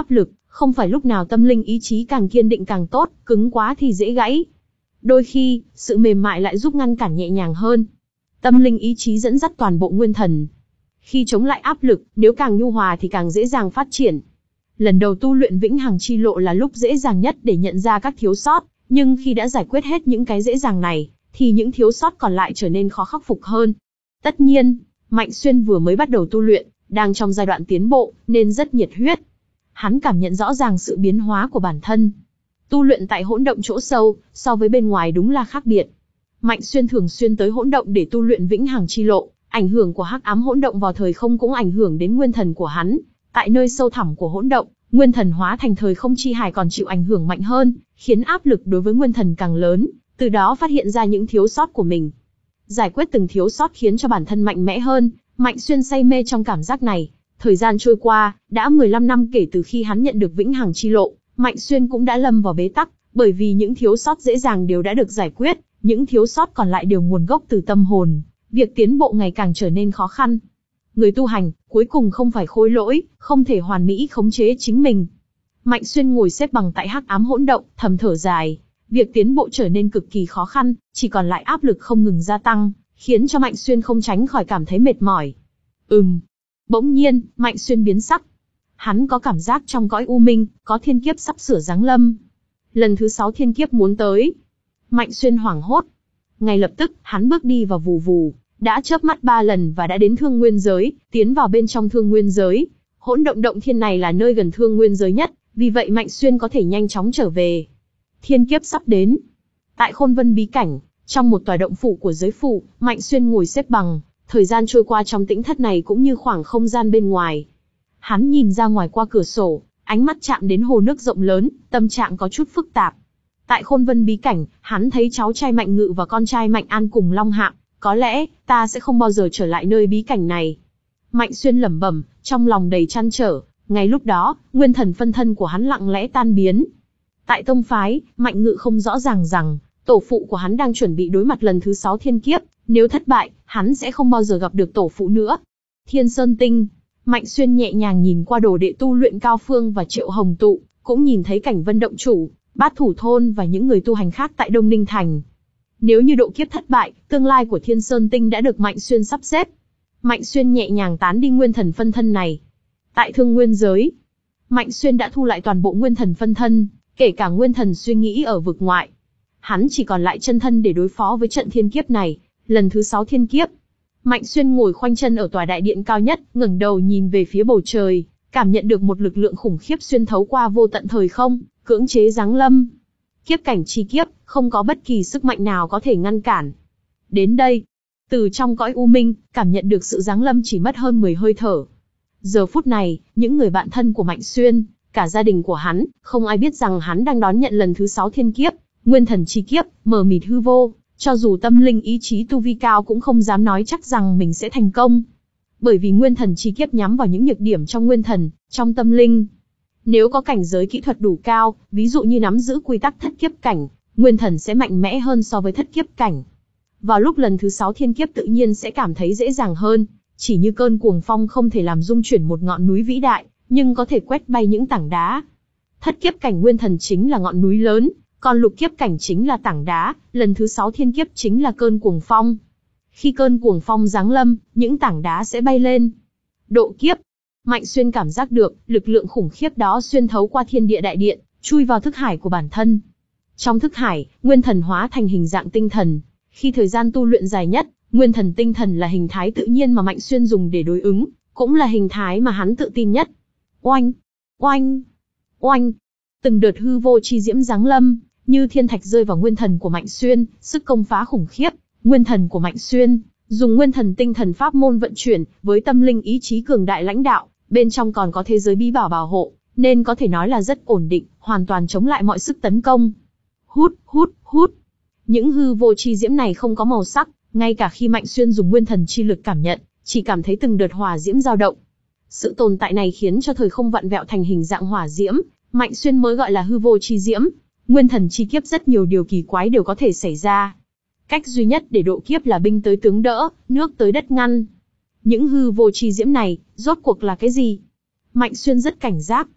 Không phải lúc nào tâm linh ý chí càng kiên định càng tốt, cứng quá thì dễ gãy. Đôi khi, sự mềm mại lại giúp ngăn cản nhẹ nhàng hơn. Tâm linh ý chí dẫn dắt toàn bộ nguyên thần. Khi chống lại áp lực, nếu càng nhu hòa thì càng dễ dàng phát triển. Lần đầu tu luyện vĩnh hằng chi lộ là lúc dễ dàng nhất để nhận ra các thiếu sót, nhưng khi đã giải quyết hết những cái dễ dàng này, thì những thiếu sót còn lại trở nên khó khắc phục hơn. Tất nhiên, Mạnh Xuyên vừa mới bắt đầu tu luyện, đang trong giai đoạn tiến bộ, nên rất nhiệt huyết. Hắn cảm nhận rõ ràng sự biến hóa của bản thân. Tu luyện tại hỗn động chỗ sâu, so với bên ngoài đúng là khác biệt. Mạnh Xuyên thường xuyên tới hỗn động để tu luyện vĩnh hằng chi lộ, ảnh hưởng của hắc ám hỗn động vào thời không cũng ảnh hưởng đến nguyên thần của hắn. Tại nơi sâu thẳm của hỗn động, nguyên thần hóa thành thời không chi hải còn chịu ảnh hưởng mạnh hơn, khiến áp lực đối với nguyên thần càng lớn, từ đó phát hiện ra những thiếu sót của mình. Giải quyết từng thiếu sót khiến cho bản thân mạnh mẽ hơn, Mạnh Xuyên say mê trong cảm giác này. Thời gian trôi qua, đã mười lăm năm kể từ khi hắn nhận được vĩnh hằng chi lộ, Mạnh Xuyên cũng đã lâm vào bế tắc, bởi vì những thiếu sót dễ dàng đều đã được giải quyết, những thiếu sót còn lại đều nguồn gốc từ tâm hồn, việc tiến bộ ngày càng trở nên khó khăn. Người tu hành, cuối cùng không phải khối lỗi, không thể hoàn mỹ khống chế chính mình. Mạnh Xuyên ngồi xếp bằng tại hắc ám hỗn động, thầm thở dài. Việc tiến bộ trở nên cực kỳ khó khăn, chỉ còn lại áp lực không ngừng gia tăng, khiến cho Mạnh Xuyên không tránh khỏi cảm thấy mệt mỏi. Ừm. Bỗng nhiên, Mạnh Xuyên biến sắc. Hắn có cảm giác trong cõi u minh, có thiên kiếp sắp sửa giáng lâm. Lần thứ sáu thiên kiếp muốn tới. Mạnh Xuyên hoảng hốt. Ngay lập tức, hắn bước đi vào vù vù, đã chớp mắt ba lần và đã đến thương nguyên giới, tiến vào bên trong thương nguyên giới. Hỗn động động thiên này là nơi gần thương nguyên giới nhất, vì vậy Mạnh Xuyên có thể nhanh chóng trở về. Thiên kiếp sắp đến. Tại Khôn Vân bí cảnh, trong một tòa động phủ của giới phủ, Mạnh Xuyên ngồi xếp bằng. Thời gian trôi qua trong tĩnh thất này cũng như khoảng không gian bên ngoài. Hắn nhìn ra ngoài qua cửa sổ, ánh mắt chạm đến hồ nước rộng lớn, tâm trạng có chút phức tạp. Tại Khôn Vân bí cảnh, hắn thấy cháu trai Mạnh Ngự và con trai Mạnh An cùng Long Hạm, có lẽ ta sẽ không bao giờ trở lại nơi bí cảnh này. Mạnh Xuyên lẩm bẩm, trong lòng đầy trăn trở. Ngay lúc đó, nguyên thần phân thân của hắn lặng lẽ tan biến. Tại tông phái, Mạnh Ngự không rõ ràng rằng tổ phụ của hắn đang chuẩn bị đối mặt lần thứ sáu thiên kiếp. Nếu thất bại, hắn sẽ không bao giờ gặp được tổ phụ nữa. Thiên Sơn Tinh. Mạnh Xuyên nhẹ nhàng nhìn qua đồ đệ tu luyện Cao Phương và Triệu Hồng Tụ, cũng nhìn thấy cảnh Vân Động Chủ, Bát Thủ Thôn và những người tu hành khác tại Đông Ninh Thành. Nếu như độ kiếp thất bại, tương lai của Thiên Sơn Tinh đã được Mạnh Xuyên sắp xếp. Mạnh Xuyên nhẹ nhàng tán đi nguyên thần phân thân này. Tại Thương Nguyên giới, Mạnh Xuyên đã thu lại toàn bộ nguyên thần phân thân, kể cả nguyên thần suy nghĩ ở vực ngoại. Hắn chỉ còn lại chân thân để đối phó với trận thiên kiếp này. Lần thứ sáu thiên kiếp. Mạnh Xuyên ngồi khoanh chân ở tòa đại điện cao nhất, ngẩng đầu nhìn về phía bầu trời, cảm nhận được một lực lượng khủng khiếp xuyên thấu qua vô tận thời không, cưỡng chế giáng lâm. Kiếp cảnh chi kiếp, không có bất kỳ sức mạnh nào có thể ngăn cản. Đến đây, từ trong cõi u minh, cảm nhận được sự giáng lâm chỉ mất hơn mười hơi thở. Giờ phút này, những người bạn thân của Mạnh Xuyên, cả gia đình của hắn, không ai biết rằng hắn đang đón nhận lần thứ sáu thiên kiếp, nguyên thần chi kiếp, mờ mịt hư vô. Cho dù tâm linh ý chí tu vi cao cũng không dám nói chắc rằng mình sẽ thành công. Bởi vì nguyên thần chi kiếp nhắm vào những nhược điểm trong nguyên thần, trong tâm linh. Nếu có cảnh giới kỹ thuật đủ cao, ví dụ như nắm giữ quy tắc thất kiếp cảnh, nguyên thần sẽ mạnh mẽ hơn so với thất kiếp cảnh. Vào lúc lần thứ sáu thiên kiếp tự nhiên sẽ cảm thấy dễ dàng hơn, chỉ như cơn cuồng phong không thể làm rung chuyển một ngọn núi vĩ đại, nhưng có thể quét bay những tảng đá. Thất kiếp cảnh nguyên thần chính là ngọn núi lớn. Còn lục kiếp cảnh chính là tảng đá, lần thứ sáu thiên kiếp chính là cơn cuồng phong. Khi cơn cuồng phong giáng lâm, những tảng đá sẽ bay lên. Độ kiếp. Mạnh Xuyên cảm giác được, lực lượng khủng khiếp đó xuyên thấu qua thiên địa đại điện, chui vào thức hải của bản thân. Trong thức hải, nguyên thần hóa thành hình dạng tinh thần. Khi thời gian tu luyện dài nhất, nguyên thần tinh thần là hình thái tự nhiên mà Mạnh Xuyên dùng để đối ứng, cũng là hình thái mà hắn tự tin nhất. Oanh! Oanh! Oanh! Từng đợt hư vô chi diễm giáng lâm, như thiên thạch rơi vào nguyên thần của Mạnh Xuyên, sức công phá khủng khiếp. Nguyên thần của Mạnh Xuyên, dùng nguyên thần tinh thần pháp môn vận chuyển, với tâm linh ý chí cường đại lãnh đạo, bên trong còn có thế giới bí bảo bảo hộ, nên có thể nói là rất ổn định, hoàn toàn chống lại mọi sức tấn công. Hút, hút, hút. Những hư vô chi diễm này không có màu sắc, ngay cả khi Mạnh Xuyên dùng nguyên thần chi lực cảm nhận, chỉ cảm thấy từng đợt hỏa diễm dao động. Sự tồn tại này khiến cho thời không vặn vẹo thành hình dạng hỏa diễm, Mạnh Xuyên mới gọi là hư vô chi diễm. Nguyên thần chi kiếp rất nhiều điều kỳ quái đều có thể xảy ra. Cách duy nhất để độ kiếp là binh tới tướng đỡ, nước tới đất ngăn. Những hư vô chi diễm này, rốt cuộc là cái gì? Mạnh Xuyên rất cảnh giác.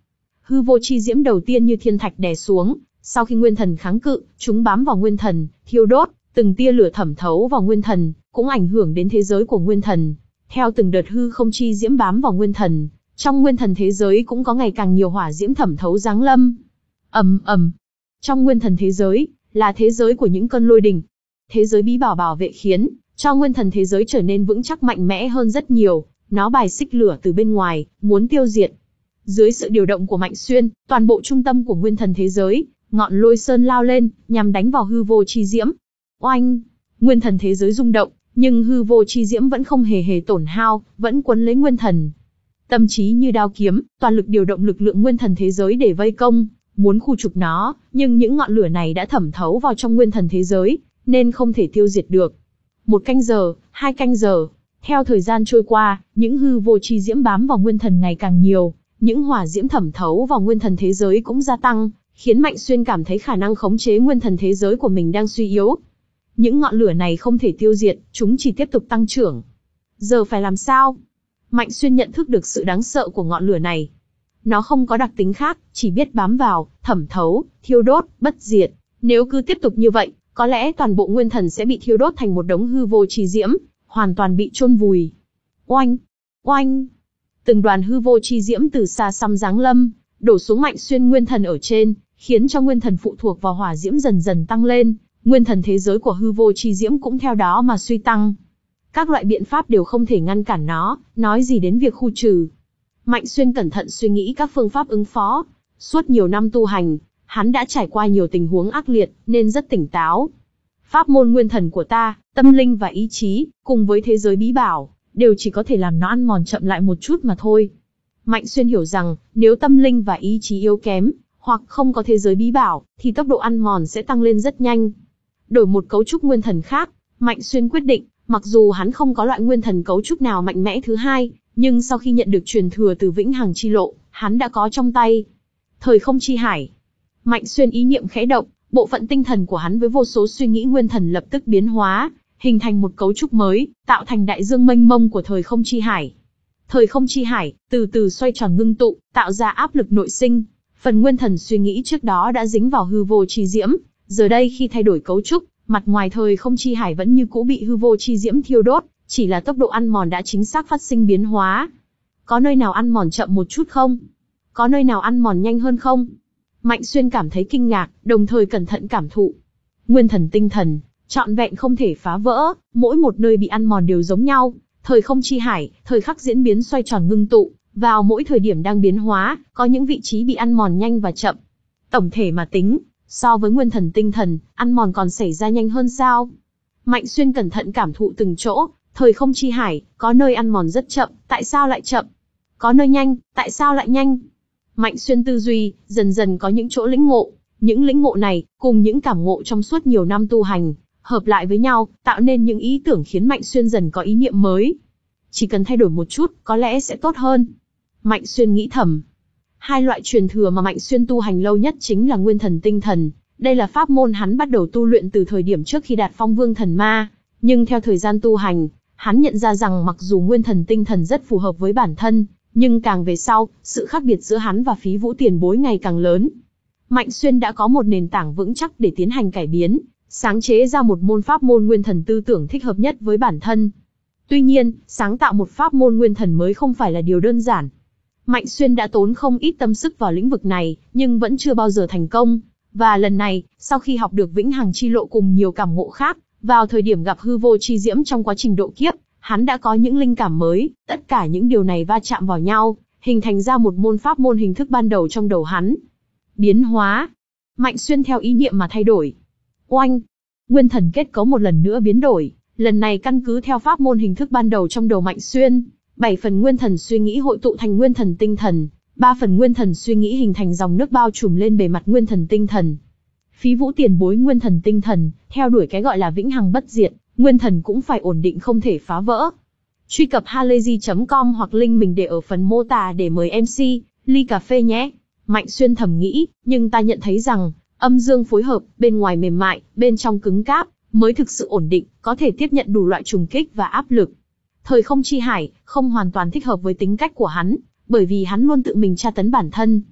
hư vô chi diễm đầu tiên như thiên thạch đè xuống, sau khi nguyên thần kháng cự, chúng bám vào nguyên thần, thiêu đốt, từng tia lửa thẩm thấu vào nguyên thần, cũng ảnh hưởng đến thế giới của nguyên thần. Theo từng đợt hư không chi diễm bám vào nguyên thần, trong nguyên thần thế giới cũng có ngày càng nhiều hỏa diễm thẩm thấu giáng lâm. Ầm ầm. Trong nguyên thần thế giới, là thế giới của những cơn lôi đình. Thế giới bí bảo bảo vệ khiến cho nguyên thần thế giới trở nên vững chắc mạnh mẽ hơn rất nhiều, nó bài xích lửa từ bên ngoài, muốn tiêu diệt. Dưới sự điều động của Mạnh Xuyên, toàn bộ trung tâm của nguyên thần thế giới, ngọn lôi sơn lao lên, nhằm đánh vào hư vô chi diễm. Oanh! Nguyên thần thế giới rung động, nhưng hư vô chi diễm vẫn không hề hề tổn hao, vẫn quấn lấy nguyên thần. Tâm trí như đao kiếm, toàn lực điều động lực lượng nguyên thần thế giới để vây công, muốn khu trục nó, nhưng những ngọn lửa này đã thẩm thấu vào trong nguyên thần thế giới, nên không thể tiêu diệt được. Một canh giờ, hai canh giờ, theo thời gian trôi qua, những hư vô chi diễm bám vào nguyên thần ngày càng nhiều, những hỏa diễm thẩm thấu vào nguyên thần thế giới cũng gia tăng, khiến Mạnh Xuyên cảm thấy khả năng khống chế nguyên thần thế giới của mình đang suy yếu. Những ngọn lửa này không thể tiêu diệt, chúng chỉ tiếp tục tăng trưởng. Giờ phải làm sao? Mạnh Xuyên nhận thức được sự đáng sợ của ngọn lửa này. Nó không có đặc tính khác, chỉ biết bám vào, thẩm thấu, thiêu đốt, bất diệt. Nếu cứ tiếp tục như vậy, có lẽ toàn bộ nguyên thần sẽ bị thiêu đốt thành một đống hư vô chi diễm, hoàn toàn bị chôn vùi. Oanh! Oanh! Từng đoàn hư vô chi diễm từ xa xăm giáng lâm, đổ xuống Mạnh Xuyên nguyên thần ở trên, khiến cho nguyên thần phụ thuộc vào hỏa diễm dần dần tăng lên, nguyên thần thế giới của hư vô chi diễm cũng theo đó mà suy tăng. Các loại biện pháp đều không thể ngăn cản nó, nói gì đến việc khu trừ. Mạnh Xuyên cẩn thận suy nghĩ các phương pháp ứng phó. Suốt nhiều năm tu hành, hắn đã trải qua nhiều tình huống ác liệt, nên rất tỉnh táo. Pháp môn nguyên thần của ta, tâm linh và ý chí, cùng với thế giới bí bảo, đều chỉ có thể làm nó ăn mòn chậm lại một chút mà thôi. Mạnh Xuyên hiểu rằng, nếu tâm linh và ý chí yếu kém, hoặc không có thế giới bí bảo, thì tốc độ ăn mòn sẽ tăng lên rất nhanh. Đổi một cấu trúc nguyên thần khác, Mạnh Xuyên quyết định, mặc dù hắn không có loại nguyên thần cấu trúc nào mạnh mẽ thứ hai, nhưng sau khi nhận được truyền thừa từ Vĩnh Hằng Chi Lộ, hắn đã có trong tay Thời Không Chi Hải. Mạnh Xuyên ý niệm khẽ động, bộ phận tinh thần của hắn với vô số suy nghĩ nguyên thần lập tức biến hóa, hình thành một cấu trúc mới, tạo thành đại dương mênh mông của Thời Không Chi Hải. Thời Không Chi Hải từ từ xoay tròn ngưng tụ, tạo ra áp lực nội sinh. Phần nguyên thần suy nghĩ trước đó đã dính vào hư vô chi diễm, giờ đây khi thay đổi cấu trúc, mặt ngoài Thời Không Chi Hải vẫn như cũ bị hư vô chi diễm thiêu đốt, chỉ là tốc độ ăn mòn đã chính xác phát sinh biến hóa. Có nơi nào ăn mòn chậm một chút không? Có nơi nào ăn mòn nhanh hơn không? Mạnh Xuyên cảm thấy kinh ngạc, đồng thời cẩn thận cảm thụ. Nguyên thần tinh thần, trọn vẹn không thể phá vỡ, mỗi một nơi bị ăn mòn đều giống nhau. Thời Không Chi Hải, thời khắc diễn biến xoay tròn ngưng tụ, vào mỗi thời điểm đang biến hóa, có những vị trí bị ăn mòn nhanh và chậm. Tổng thể mà tính, so với nguyên thần tinh thần, ăn mòn còn xảy ra nhanh hơn sao? Mạnh Xuyên cẩn thận cảm thụ từng chỗ, Thời Không Chi Hải, có nơi ăn mòn rất chậm, tại sao lại chậm? Có nơi nhanh, tại sao lại nhanh? Mạnh Xuyên tư duy, dần dần có những chỗ lĩnh ngộ. Những lĩnh ngộ này, cùng những cảm ngộ trong suốt nhiều năm tu hành, hợp lại với nhau, tạo nên những ý tưởng khiến Mạnh Xuyên dần có ý niệm mới. Chỉ cần thay đổi một chút, có lẽ sẽ tốt hơn. Mạnh Xuyên nghĩ thầm. Hai loại truyền thừa mà Mạnh Xuyên tu hành lâu nhất chính là nguyên thần tinh thần. Đây là pháp môn hắn bắt đầu tu luyện từ thời điểm trước khi đạt phong vương thần ma. Nhưng theo thời gian tu hành, hắn nhận ra rằng mặc dù nguyên thần tinh thần rất phù hợp với bản thân, nhưng càng về sau, sự khác biệt giữa hắn và Phí Vũ tiền bối ngày càng lớn. Mạnh Xuyên đã có một nền tảng vững chắc để tiến hành cải biến, sáng chế ra một môn pháp môn nguyên thần tư tưởng thích hợp nhất với bản thân. Tuy nhiên, sáng tạo một pháp môn nguyên thần mới không phải là điều đơn giản. Mạnh Xuyên đã tốn không ít tâm sức vào lĩnh vực này, nhưng vẫn chưa bao giờ thành công. Và lần này, sau khi học được Vĩnh Hằng Chi Lộ cùng nhiều cảm ngộ khác, vào thời điểm gặp hư vô chi diễm trong quá trình độ kiếp, hắn đã có những linh cảm mới, tất cả những điều này va chạm vào nhau, hình thành ra một môn pháp môn hình thức ban đầu trong đầu hắn. Biến hóa. Mạnh Xuyên theo ý niệm mà thay đổi. Oanh. Nguyên thần kết cấu một lần nữa biến đổi, lần này căn cứ theo pháp môn hình thức ban đầu trong đầu Mạnh Xuyên, bảy phần nguyên thần suy nghĩ hội tụ thành nguyên thần tinh thần, ba phần nguyên thần suy nghĩ hình thành dòng nước bao trùm lên bề mặt nguyên thần tinh thần. Phí Vũ tiền bối nguyên thần tinh thần, theo đuổi cái gọi là vĩnh hằng bất diệt, nguyên thần cũng phải ổn định không thể phá vỡ. Truy cập halayzi chấm com hoặc link mình để ở phần mô tả để mời em xê, ly cà phê nhé. Mạnh Xuyên thầm nghĩ, nhưng ta nhận thấy rằng, âm dương phối hợp, bên ngoài mềm mại, bên trong cứng cáp, mới thực sự ổn định, có thể tiếp nhận đủ loại trùng kích và áp lực. Thời Không Chi Hải, không hoàn toàn thích hợp với tính cách của hắn, bởi vì hắn luôn tự mình tra tấn bản thân.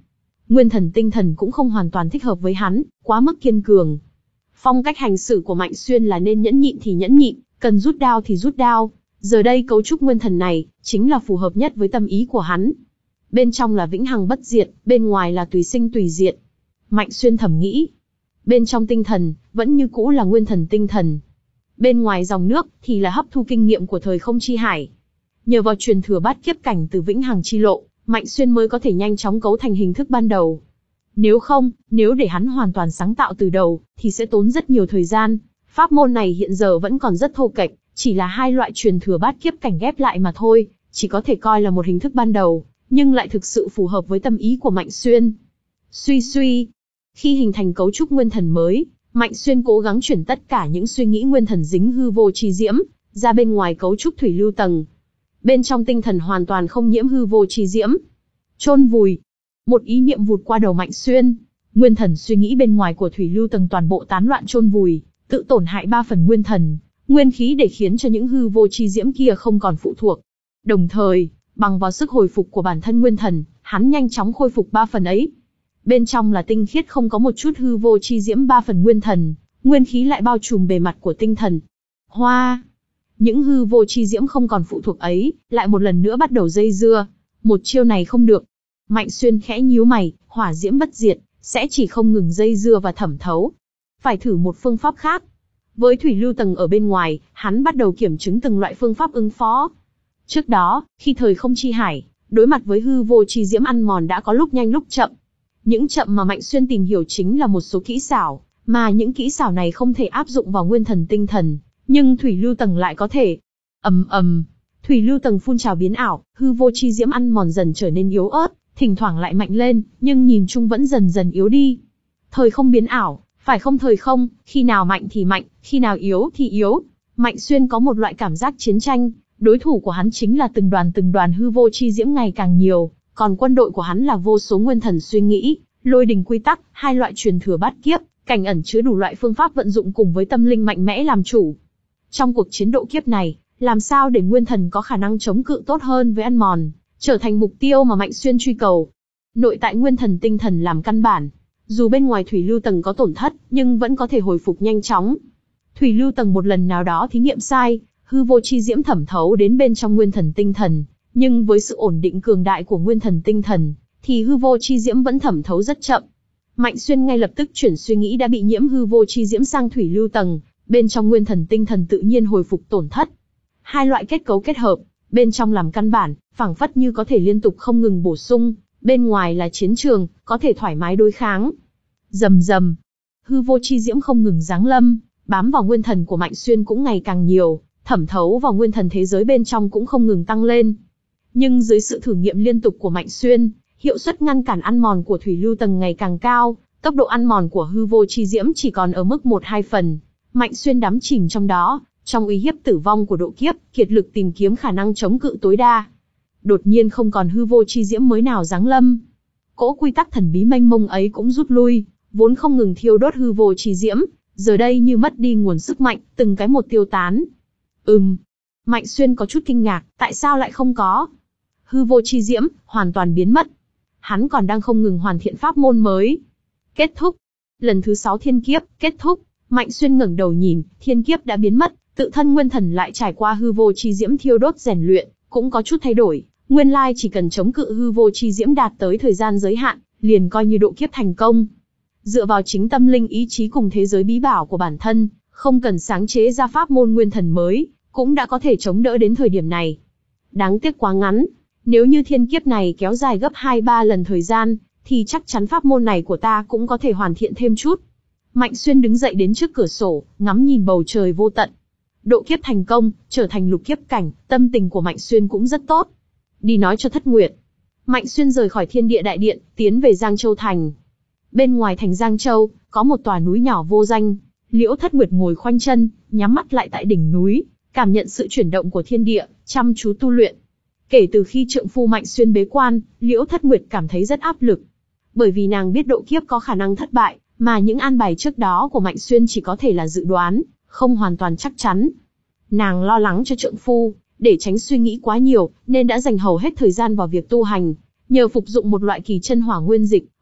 nguyên thần tinh thần cũng không hoàn toàn thích hợp với hắn, quá mức kiên cường. Phong cách hành xử của Mạnh Xuyên là nên nhẫn nhịn thì nhẫn nhịn, cần rút đao thì rút đao. Giờ đây cấu trúc nguyên thần này, chính là phù hợp nhất với tâm ý của hắn. Bên trong là vĩnh hằng bất diệt, bên ngoài là tùy sinh tùy diệt. Mạnh Xuyên thầm nghĩ. Bên trong tinh thần, vẫn như cũ là nguyên thần tinh thần. Bên ngoài dòng nước, thì là hấp thu kinh nghiệm của thời không chi hải. Nhờ vào truyền thừa bát kiếp cảnh từ vĩnh hằng chi lộ, Mạnh Xuyên mới có thể nhanh chóng cấu thành hình thức ban đầu. Nếu không, nếu để hắn hoàn toàn sáng tạo từ đầu, thì sẽ tốn rất nhiều thời gian. Pháp môn này hiện giờ vẫn còn rất thô kệch, chỉ là hai loại truyền thừa bát kiếp cảnh ghép lại mà thôi, chỉ có thể coi là một hình thức ban đầu, nhưng lại thực sự phù hợp với tâm ý của Mạnh Xuyên. Suy suy, khi hình thành cấu trúc nguyên thần mới, Mạnh Xuyên cố gắng chuyển tất cả những suy nghĩ nguyên thần dính hư vô chi diễm ra bên ngoài cấu trúc thủy lưu tầng. Bên trong tinh thần hoàn toàn không nhiễm hư vô chi diễm. Chôn vùi. Một ý niệm vụt qua đầu Mạnh Xuyên, nguyên thần suy nghĩ bên ngoài của thủy lưu tầng toàn bộ tán loạn chôn vùi, tự tổn hại ba phần nguyên thần, nguyên khí để khiến cho những hư vô chi diễm kia không còn phụ thuộc. Đồng thời, bằng vào sức hồi phục của bản thân nguyên thần, hắn nhanh chóng khôi phục ba phần ấy. Bên trong là tinh khiết không có một chút hư vô chi diễm ba phần nguyên thần, nguyên khí lại bao trùm bề mặt của tinh thần. Hoa! Những hư vô chi diễm không còn phụ thuộc ấy, lại một lần nữa bắt đầu dây dưa. Một chiêu này không được. Mạnh Xuyên khẽ nhíu mày, hỏa diễm bất diệt, sẽ chỉ không ngừng dây dưa và thẩm thấu. Phải thử một phương pháp khác. Với thủy lưu tầng ở bên ngoài, hắn bắt đầu kiểm chứng từng loại phương pháp ứng phó. Trước đó, khi thời không chi hải, đối mặt với hư vô chi diễm ăn mòn đã có lúc nhanh lúc chậm. Những chậm mà Mạnh Xuyên tìm hiểu chính là một số kỹ xảo, mà những kỹ xảo này không thể áp dụng vào nguyên thần tinh thần, nhưng thủy lưu tầng lại có thể. Ầm ầm, thủy lưu tầng phun trào biến ảo, hư vô chi diễm ăn mòn dần trở nên yếu ớt, thỉnh thoảng lại mạnh lên, nhưng nhìn chung vẫn dần dần yếu đi. Thời không biến ảo, phải không thời không, khi nào mạnh thì mạnh, khi nào yếu thì yếu. Mạnh Xuyên có một loại cảm giác chiến tranh, đối thủ của hắn chính là từng đoàn từng đoàn hư vô chi diễm ngày càng nhiều, còn quân đội của hắn là vô số nguyên thần suy nghĩ, lôi đình quy tắc, hai loại truyền thừa bát kiếp, cảnh ẩn chứa đủ loại phương pháp vận dụng cùng với tâm linh mạnh mẽ làm chủ. Trong cuộc chiến độ kiếp này, làm sao để nguyên thần có khả năng chống cự tốt hơn với ăn mòn, trở thành mục tiêu mà Mạnh Xuyên truy cầu. Nội tại nguyên thần tinh thần làm căn bản, dù bên ngoài thủy lưu tầng có tổn thất, nhưng vẫn có thể hồi phục nhanh chóng. Thủy lưu tầng một lần nào đó thí nghiệm sai, hư vô chi diễm thẩm thấu đến bên trong nguyên thần tinh thần, nhưng với sự ổn định cường đại của nguyên thần tinh thần, thì hư vô chi diễm vẫn thẩm thấu rất chậm. Mạnh Xuyên ngay lập tức chuyển suy nghĩ đã bị nhiễm hư vô chi diễm sang thủy lưu tầng, bên trong nguyên thần tinh thần tự nhiên hồi phục tổn thất. Hai loại kết cấu kết hợp, bên trong làm căn bản, phảng phất như có thể liên tục không ngừng bổ sung, bên ngoài là chiến trường, có thể thoải mái đối kháng. Rầm rầm, hư vô chi diễm không ngừng giáng lâm, bám vào nguyên thần của Mạnh Xuyên cũng ngày càng nhiều, thẩm thấu vào nguyên thần thế giới bên trong cũng không ngừng tăng lên. Nhưng dưới sự thử nghiệm liên tục của Mạnh Xuyên, hiệu suất ngăn cản ăn mòn của thủy lưu tầng ngày càng cao, tốc độ ăn mòn của hư vô chi diễm chỉ còn ở mức một hai phần. Mạnh Xuyên đắm chìm trong đó, trong uy hiếp tử vong của độ kiếp, kiệt lực tìm kiếm khả năng chống cự tối đa. Đột nhiên không còn hư vô chi diễm mới nào giáng lâm. Cỗ quy tắc thần bí mênh mông ấy cũng rút lui, vốn không ngừng thiêu đốt hư vô chi diễm, giờ đây như mất đi nguồn sức mạnh, từng cái một tiêu tán. Ừm. Mạnh Xuyên có chút kinh ngạc, tại sao lại không có? Hư vô chi diễm, hoàn toàn biến mất. Hắn còn đang không ngừng hoàn thiện pháp môn mới. Kết thúc. Lần thứ sáu thiên kiếp, kết thúc. Mạnh Xuyên ngẩng đầu nhìn, thiên kiếp đã biến mất, tự thân nguyên thần lại trải qua hư vô chi diễm thiêu đốt rèn luyện, cũng có chút thay đổi. Nguyên lai chỉ cần chống cự hư vô chi diễm đạt tới thời gian giới hạn, liền coi như độ kiếp thành công. Dựa vào chính tâm linh ý chí cùng thế giới bí bảo của bản thân, không cần sáng chế ra pháp môn nguyên thần mới, cũng đã có thể chống đỡ đến thời điểm này. Đáng tiếc quá ngắn. Nếu như thiên kiếp này kéo dài gấp hai ba lần thời gian, thì chắc chắn pháp môn này của ta cũng có thể hoàn thiện thêm chút. Mạnh Xuyên đứng dậy đến trước cửa sổ, ngắm nhìn bầu trời vô tận. Độ kiếp thành công, trở thành lục kiếp cảnh, tâm tình của Mạnh Xuyên cũng rất tốt. Đi nói cho Thất Nguyệt. Mạnh Xuyên rời khỏi Thiên Địa Đại Điện, tiến về Giang Châu Thành. Bên ngoài thành Giang Châu, có một tòa núi nhỏ vô danh. Liễu Thất Nguyệt ngồi khoanh chân, nhắm mắt lại tại đỉnh núi, cảm nhận sự chuyển động của thiên địa, chăm chú tu luyện. Kể từ khi trượng phu Mạnh Xuyên bế quan, Liễu Thất Nguyệt cảm thấy rất áp lực. Bởi vì nàng biết độ kiếp có khả năng thất bại, mà những an bài trước đó của Mạnh Xuyên chỉ có thể là dự đoán, không hoàn toàn chắc chắn. Nàng lo lắng cho trượng phu, để tránh suy nghĩ quá nhiều, nên đã dành hầu hết thời gian vào việc tu hành. Nhờ phục dụng một loại kỳ chân hỏa nguyên dịch,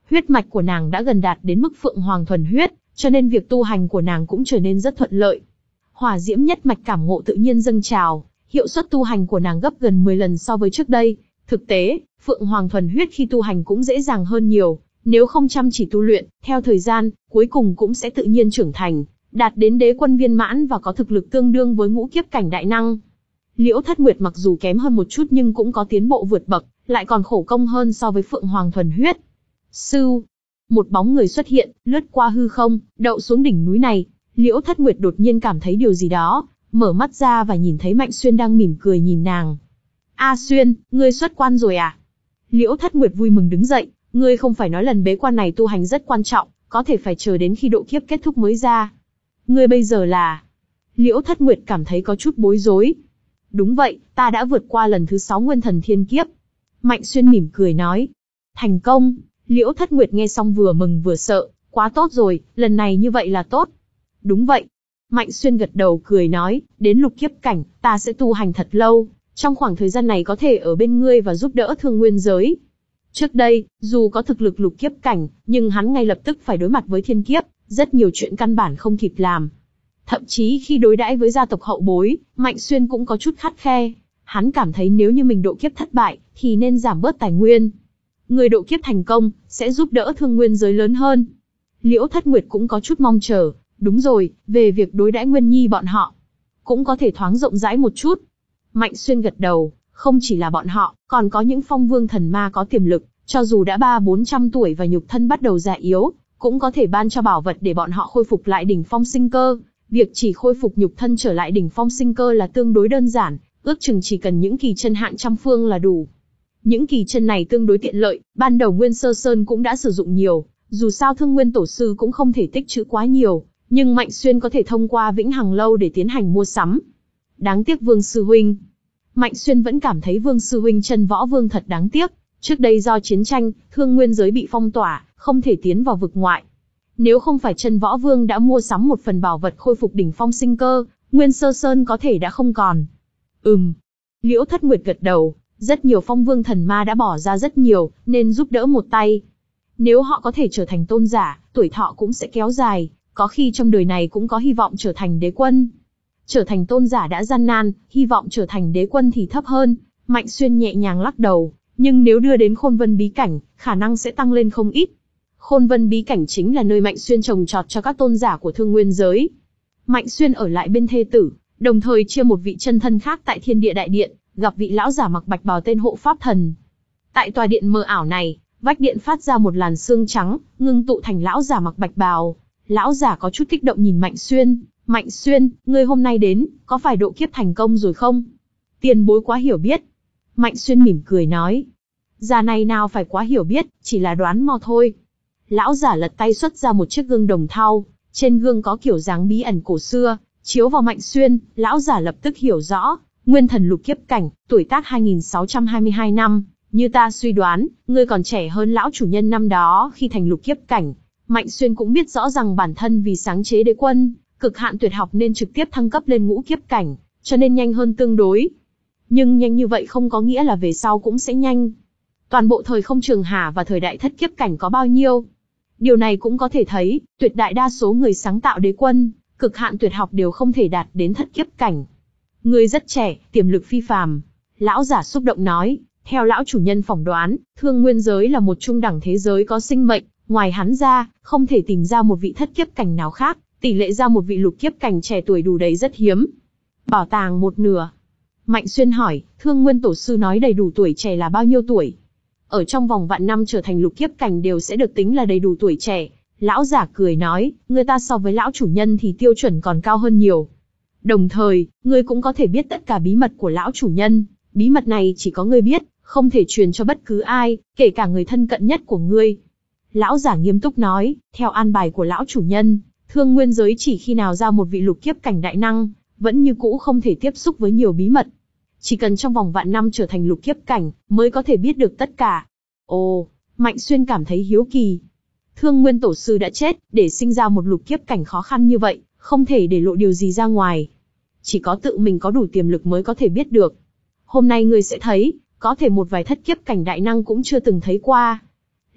Huyết mạch của nàng đã gần đạt đến mức Phượng Hoàng thuần huyết, cho nên việc tu hành của nàng cũng trở nên rất thuận lợi. Hỏa diễm nhất mạch cảm ngộ tự nhiên dâng trào, hiệu suất tu hành của nàng gấp gần mười lần so với trước đây. Thực tế, Phượng Hoàng thuần huyết khi tu hành cũng dễ dàng hơn nhiều, nếu không chăm chỉ tu luyện, theo thời gian, cuối cùng cũng sẽ tự nhiên trưởng thành, đạt đến đế quân viên mãn và có thực lực tương đương với ngũ kiếp cảnh đại năng. Liễu Thất Nguyệt mặc dù kém hơn một chút nhưng cũng có tiến bộ vượt bậc, lại còn khổ công hơn so với Phượng Hoàng thuần huyết. Sưu, một bóng người xuất hiện, lướt qua hư không, đậu xuống đỉnh núi này. Liễu Thất Nguyệt đột nhiên cảm thấy điều gì đó, mở mắt ra và nhìn thấy Mạnh Xuyên đang mỉm cười nhìn nàng. A Xuyên, ngươi xuất quan rồi à? Liễu Thất Nguyệt vui mừng đứng dậy, ngươi không phải nói lần bế quan này tu hành rất quan trọng, có thể phải chờ đến khi độ kiếp kết thúc mới ra. Ngươi bây giờ là... Liễu Thất Nguyệt cảm thấy có chút bối rối. Đúng vậy, ta đã vượt qua lần thứ sáu nguyên thần thiên kiếp. Mạnh Xuyên mỉm cười nói. Thành công. Liễu Thất Nguyệt nghe xong vừa mừng vừa sợ, quá tốt rồi, lần này như vậy là tốt. Đúng vậy. Mạnh Xuyên gật đầu cười nói, đến lục kiếp cảnh, ta sẽ tu hành thật lâu, trong khoảng thời gian này có thể ở bên ngươi và giúp đỡ thương nguyên giới. Trước đây, dù có thực lực lục kiếp cảnh, nhưng hắn ngay lập tức phải đối mặt với thiên kiếp, rất nhiều chuyện căn bản không kịp làm. Thậm chí khi đối đãi với gia tộc hậu bối, Mạnh Xuyên cũng có chút khắt khe. Hắn cảm thấy nếu như mình độ kiếp thất bại, thì nên giảm bớt tài nguyên. Người độ kiếp thành công, sẽ giúp đỡ thương nguyên giới lớn hơn. Liễu Thất Nguyệt cũng có chút mong chờ. Đúng rồi, về việc đối đãi Nguyên Nhi bọn họ, cũng có thể thoáng rộng rãi một chút. Mạnh Xuyên gật đầu, không chỉ là bọn họ, còn có những phong vương thần ma có tiềm lực, cho dù đã ba bốn trăm tuổi và nhục thân bắt đầu già yếu, cũng có thể ban cho bảo vật để bọn họ khôi phục lại đỉnh phong sinh cơ. Việc chỉ khôi phục nhục thân trở lại đỉnh phong sinh cơ là tương đối đơn giản, ước chừng chỉ cần những kỳ chân hạng trăm phương là đủ. Những kỳ chân này tương đối tiện lợi, ban đầu Nguyên Sơ Sơn cũng đã sử dụng nhiều, dù sao Thương Nguyên Tổ Sư cũng không thể tích trữ quá nhiều, nhưng Mạnh Xuyên có thể thông qua Vĩnh Hằng Lâu để tiến hành mua sắm. Đáng tiếc Vương Sư Huynh. Mạnh Xuyên vẫn cảm thấy Vương Sư Huynh Chân Võ Vương thật đáng tiếc, trước đây do chiến tranh, Thương Nguyên giới bị phong tỏa, không thể tiến vào vực ngoại. Nếu không phải Chân Võ Vương đã mua sắm một phần bảo vật khôi phục đỉnh phong sinh cơ, Nguyên Sơ Sơn có thể đã không còn. Ừm. Liễu Thất Nguyệt gật đầu, rất nhiều phong vương thần ma đã bỏ ra rất nhiều, nên giúp đỡ một tay. Nếu họ có thể trở thành tôn giả, tuổi thọ cũng sẽ kéo dài, có khi trong đời này cũng có hy vọng trở thành đế quân. Trở thành tôn giả đã gian nan, hy vọng trở thành đế quân thì thấp hơn. Mạnh Xuyên nhẹ nhàng lắc đầu, nhưng nếu đưa đến Khôn Vân bí cảnh, khả năng sẽ tăng lên không ít. Khôn Vân bí cảnh chính là nơi Mạnh Xuyên trồng trọt cho các tôn giả của Thương Nguyên giới. Mạnh Xuyên ở lại bên thê tử, đồng thời chia một vị chân thân khác tại Thiên Địa Đại Điện, gặp vị lão giả mặc bạch bào tên Hộ Pháp Thần. Tại tòa điện mờ ảo này, vách điện phát ra một làn sương trắng, ngưng tụ thành lão giả mặc bạch bào. Lão giả có chút kích động nhìn Mạnh Xuyên. Mạnh Xuyên, ngươi hôm nay đến, có phải độ kiếp thành công rồi không? Tiền bối quá hiểu biết. Mạnh Xuyên mỉm cười nói. Già này nào phải quá hiểu biết, chỉ là đoán mò thôi. Lão giả lật tay xuất ra một chiếc gương đồng thau, trên gương có kiểu dáng bí ẩn cổ xưa, chiếu vào Mạnh Xuyên, lão giả lập tức hiểu rõ, nguyên thần lục kiếp cảnh, tuổi tác hai nghìn sáu trăm hai mươi hai năm, như ta suy đoán, ngươi còn trẻ hơn lão chủ nhân năm đó khi thành lục kiếp cảnh. Mạnh Xuyên cũng biết rõ rằng bản thân vì sáng chế đế quân, cực hạn tuyệt học nên trực tiếp thăng cấp lên ngũ kiếp cảnh, cho nên nhanh hơn tương đối. Nhưng nhanh như vậy không có nghĩa là về sau cũng sẽ nhanh. Toàn bộ thời không trường hà và thời đại thất kiếp cảnh có bao nhiêu? Điều này cũng có thể thấy, tuyệt đại đa số người sáng tạo đế quân, cực hạn tuyệt học đều không thể đạt đến thất kiếp cảnh. Ngươi rất trẻ, tiềm lực phi phàm. Lão giả xúc động nói, theo lão chủ nhân phỏng đoán, Thương Nguyên giới là một trung đẳng thế giới có sinh mệnh, ngoài hắn ra, không thể tìm ra một vị thất kiếp cảnh nào khác, tỷ lệ ra một vị lục kiếp cảnh trẻ tuổi đủ đầy rất hiếm. Bảo tàng một nửa. Mạnh Xuyên hỏi, Thương Nguyên Tổ Sư nói đầy đủ tuổi trẻ là bao nhiêu tuổi? Ở trong vòng vạn năm trở thành lục kiếp cảnh đều sẽ được tính là đầy đủ tuổi trẻ. Lão giả cười nói, người ta so với lão chủ nhân thì tiêu chuẩn còn cao hơn nhiều. Đồng thời, ngươi cũng có thể biết tất cả bí mật của lão chủ nhân. Bí mật này chỉ có ngươi biết, không thể truyền cho bất cứ ai, kể cả người thân cận nhất của ngươi. Lão giả nghiêm túc nói, theo an bài của lão chủ nhân, Thương Nguyên giới chỉ khi nào ra một vị lục kiếp cảnh đại năng, vẫn như cũ không thể tiếp xúc với nhiều bí mật. Chỉ cần trong vòng vạn năm trở thành lục kiếp cảnh, mới có thể biết được tất cả. Ồ, Mạnh Xuyên cảm thấy hiếu kỳ. Thương Nguyên Tổ Sư đã chết, để sinh ra một lục kiếp cảnh khó khăn như vậy, không thể để lộ điều gì ra ngoài. Chỉ có tự mình có đủ tiềm lực mới có thể biết được. Hôm nay ngươi sẽ thấy, có thể một vài thất kiếp cảnh đại năng cũng chưa từng thấy qua.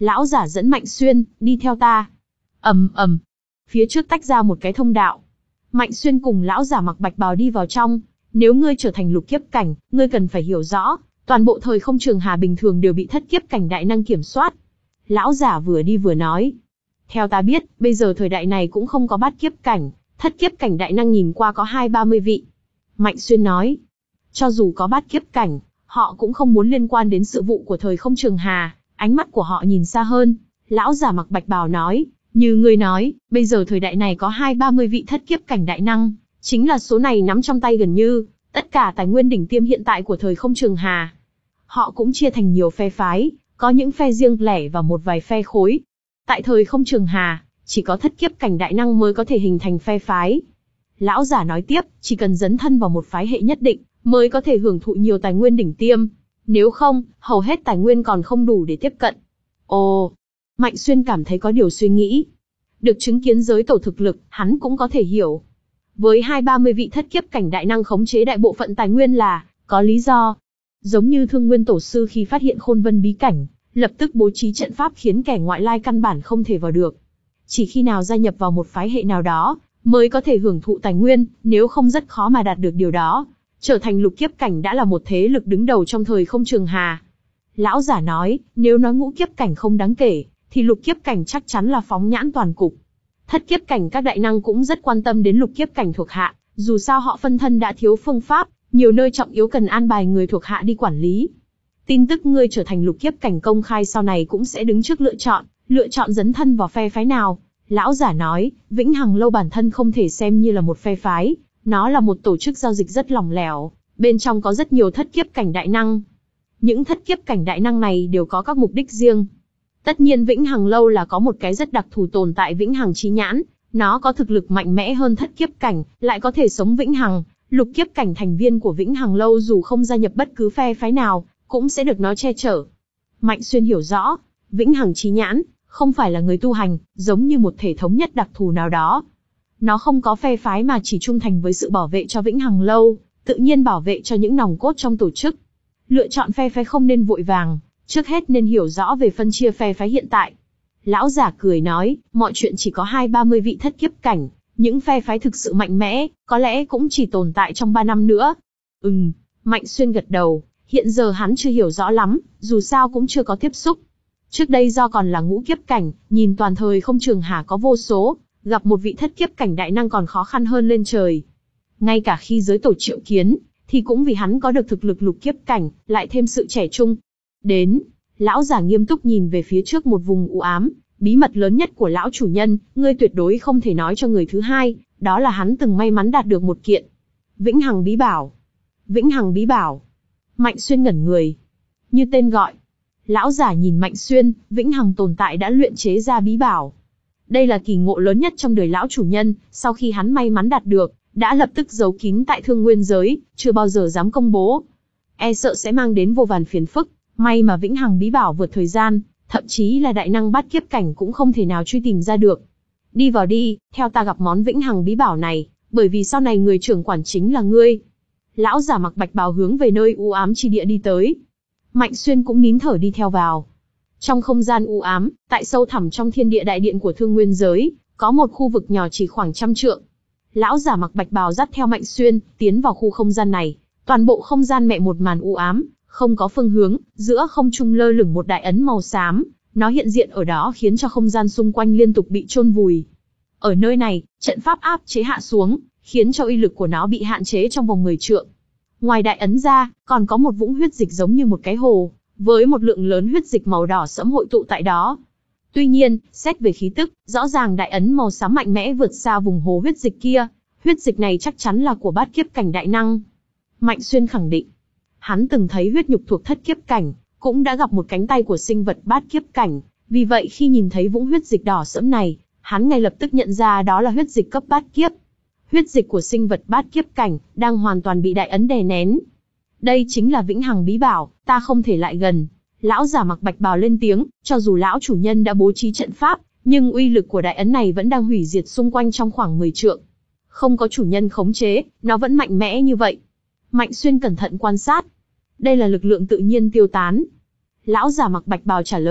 Lão giả dẫn Mạnh Xuyên, đi theo ta. Ầm ầm, phía trước tách ra một cái thông đạo. Mạnh Xuyên cùng lão giả mặc bạch bào đi vào trong. Nếu ngươi trở thành lục kiếp cảnh, ngươi cần phải hiểu rõ, toàn bộ thời không trường hà bình thường đều bị thất kiếp cảnh đại năng kiểm soát. Lão giả vừa đi vừa nói. Theo ta biết, bây giờ thời đại này cũng không có bát kiếp cảnh, thất kiếp cảnh đại năng nhìn qua có hai ba mươi vị. Mạnh Xuyên nói. Cho dù có bát kiếp cảnh, họ cũng không muốn liên quan đến sự vụ của thời không trường hà, ánh mắt của họ nhìn xa hơn. Lão giả mặc bạch bào nói, như ngươi nói, bây giờ thời đại này có hai ba mươi vị thất kiếp cảnh đại năng, chính là số này nắm trong tay gần như tất cả tài nguyên đỉnh tiêm hiện tại của thời không trường hà. Họ cũng chia thành nhiều phe phái, có những phe riêng lẻ và một vài phe khối. Tại thời không trường hà, chỉ có thất kiếp cảnh đại năng mới có thể hình thành phe phái. Lão giả nói tiếp, chỉ cần dấn thân vào một phái hệ nhất định, mới có thể hưởng thụ nhiều tài nguyên đỉnh tiêm. Nếu không, hầu hết tài nguyên còn không đủ để tiếp cận. Ồ, Mạnh Xuyên cảm thấy có điều suy nghĩ. Được chứng kiến giới tổ thực lực, hắn cũng có thể hiểu. Với hai ba mươi vị thất kiếp cảnh đại năng khống chế đại bộ phận tài nguyên là có lý do. Giống như Thương Nguyên Tổ Sư khi phát hiện Khôn Vân bí cảnh, lập tức bố trí trận pháp khiến kẻ ngoại lai căn bản không thể vào được. Chỉ khi nào gia nhập vào một phái hệ nào đó, mới có thể hưởng thụ tài nguyên, nếu không rất khó mà đạt được điều đó. Trở thành lục kiếp cảnh đã là một thế lực đứng đầu trong thời không trường hà. Lão giả nói, nếu nói ngũ kiếp cảnh không đáng kể, thì lục kiếp cảnh chắc chắn là phóng nhãn toàn cục. Thất kiếp cảnh các đại năng cũng rất quan tâm đến lục kiếp cảnh thuộc hạ, dù sao họ phân thân đã thiếu phương pháp, nhiều nơi trọng yếu cần an bài người thuộc hạ đi quản lý. Tin tức ngươi trở thành lục kiếp cảnh công khai sau này cũng sẽ đứng trước lựa chọn, lựa chọn dấn thân vào phe phái nào. Lão giả nói, Vĩnh Hằng Lâu bản thân không thể xem như là một phe phái, nó là một tổ chức giao dịch rất lỏng lẻo, bên trong có rất nhiều thất kiếp cảnh đại năng. Những thất kiếp cảnh đại năng này đều có các mục đích riêng. Tất nhiên Vĩnh Hằng Lâu là có một cái rất đặc thù tồn tại Vĩnh Hằng Chí Nhãn, nó có thực lực mạnh mẽ hơn thất kiếp cảnh, lại có thể sống vĩnh hằng. Lục kiếp cảnh thành viên của Vĩnh Hằng Lâu dù không gia nhập bất cứ phe phái nào, cũng sẽ được nó che chở. Mạnh Xuyên hiểu rõ, Vĩnh Hằng Chí Nhãn không phải là người tu hành, giống như một thể thống nhất đặc thù nào đó. Nó không có phe phái mà chỉ trung thành với sự bảo vệ cho Vĩnh Hằng Lâu, tự nhiên bảo vệ cho những nòng cốt trong tổ chức. Lựa chọn phe phái không nên vội vàng, trước hết nên hiểu rõ về phân chia phe phái hiện tại. Lão giả cười nói, mọi chuyện chỉ có hai ba mươi vị thất kiếp cảnh, những phe phái thực sự mạnh mẽ, có lẽ cũng chỉ tồn tại trong ba năm nữa. Ừm, Mạnh Xuyên gật đầu, hiện giờ hắn chưa hiểu rõ lắm, dù sao cũng chưa có tiếp xúc. Trước đây do còn là ngũ kiếp cảnh, nhìn toàn thời không trường hà có vô số, gặp một vị thất kiếp cảnh đại năng còn khó khăn hơn lên trời. Ngay cả khi giới tổ triệu kiến, thì cũng vì hắn có được thực lực lục kiếp cảnh, lại thêm sự trẻ trung. Đến, lão giả nghiêm túc nhìn về phía trước một vùng u ám, bí mật lớn nhất của lão chủ nhân, ngươi tuyệt đối không thể nói cho người thứ hai, đó là hắn từng may mắn đạt được một kiện Vĩnh Hằng bí bảo. Vĩnh Hằng bí bảo. Mạnh Xuyên ngẩn người. Như tên gọi. Lão giả nhìn Mạnh Xuyên, Vĩnh Hằng tồn tại đã luyện chế ra bí bảo. Đây là kỳ ngộ lớn nhất trong đời lão chủ nhân, sau khi hắn may mắn đạt được, đã lập tức giấu kín tại Thương Nguyên giới, chưa bao giờ dám công bố. E sợ sẽ mang đến vô vàn phiền phức, may mà Vĩnh Hằng bí bảo vượt thời gian, thậm chí là đại năng bát kiếp cảnh cũng không thể nào truy tìm ra được. Đi vào đi, theo ta gặp món Vĩnh Hằng bí bảo này, bởi vì sau này người trưởng quản chính là ngươi. Lão giả mặc bạch bào hướng về nơi u ám chi địa đi tới. Mạnh Xuyên cũng nín thở đi theo vào. Trong không gian u ám, tại sâu thẳm trong thiên địa đại điện của Thương Nguyên giới, có một khu vực nhỏ chỉ khoảng trăm trượng. Lão giả mặc bạch bào dắt theo Mạnh Xuyên, tiến vào khu không gian này. Toàn bộ không gian mẹ một màn u ám, không có phương hướng, giữa không trung lơ lửng một đại ấn màu xám, nó hiện diện ở đó khiến cho không gian xung quanh liên tục bị chôn vùi. Ở nơi này, trận pháp áp chế hạ xuống, khiến cho uy lực của nó bị hạn chế trong vòng mười trượng. Ngoài đại ấn ra, còn có một vũng huyết dịch giống như một cái hồ, với một lượng lớn huyết dịch màu đỏ sẫm hội tụ tại đó. Tuy nhiên, xét về khí tức, rõ ràng đại ấn màu xám mạnh mẽ vượt xa vùng hồ huyết dịch kia, huyết dịch này chắc chắn là của bát kiếp cảnh đại năng. Mạnh Xuyên khẳng định. Hắn từng thấy huyết nhục thuộc thất kiếp cảnh, cũng đã gặp một cánh tay của sinh vật bát kiếp cảnh, vì vậy khi nhìn thấy vũng huyết dịch đỏ sẫm này, hắn ngay lập tức nhận ra đó là huyết dịch cấp bát kiếp. Huyết dịch của sinh vật bát kiếp cảnh, đang hoàn toàn bị đại ấn đè nén. Đây chính là Vĩnh Hằng bí bảo, ta không thể lại gần. Lão giả mặc bạch bào lên tiếng, cho dù lão chủ nhân đã bố trí trận pháp, nhưng uy lực của đại ấn này vẫn đang hủy diệt xung quanh trong khoảng mười trượng. Không có chủ nhân khống chế, nó vẫn mạnh mẽ như vậy. Mạnh Xuyên cẩn thận quan sát. Đây là lực lượng tự nhiên tiêu tán. Lão giả mặc bạch bào trả lời,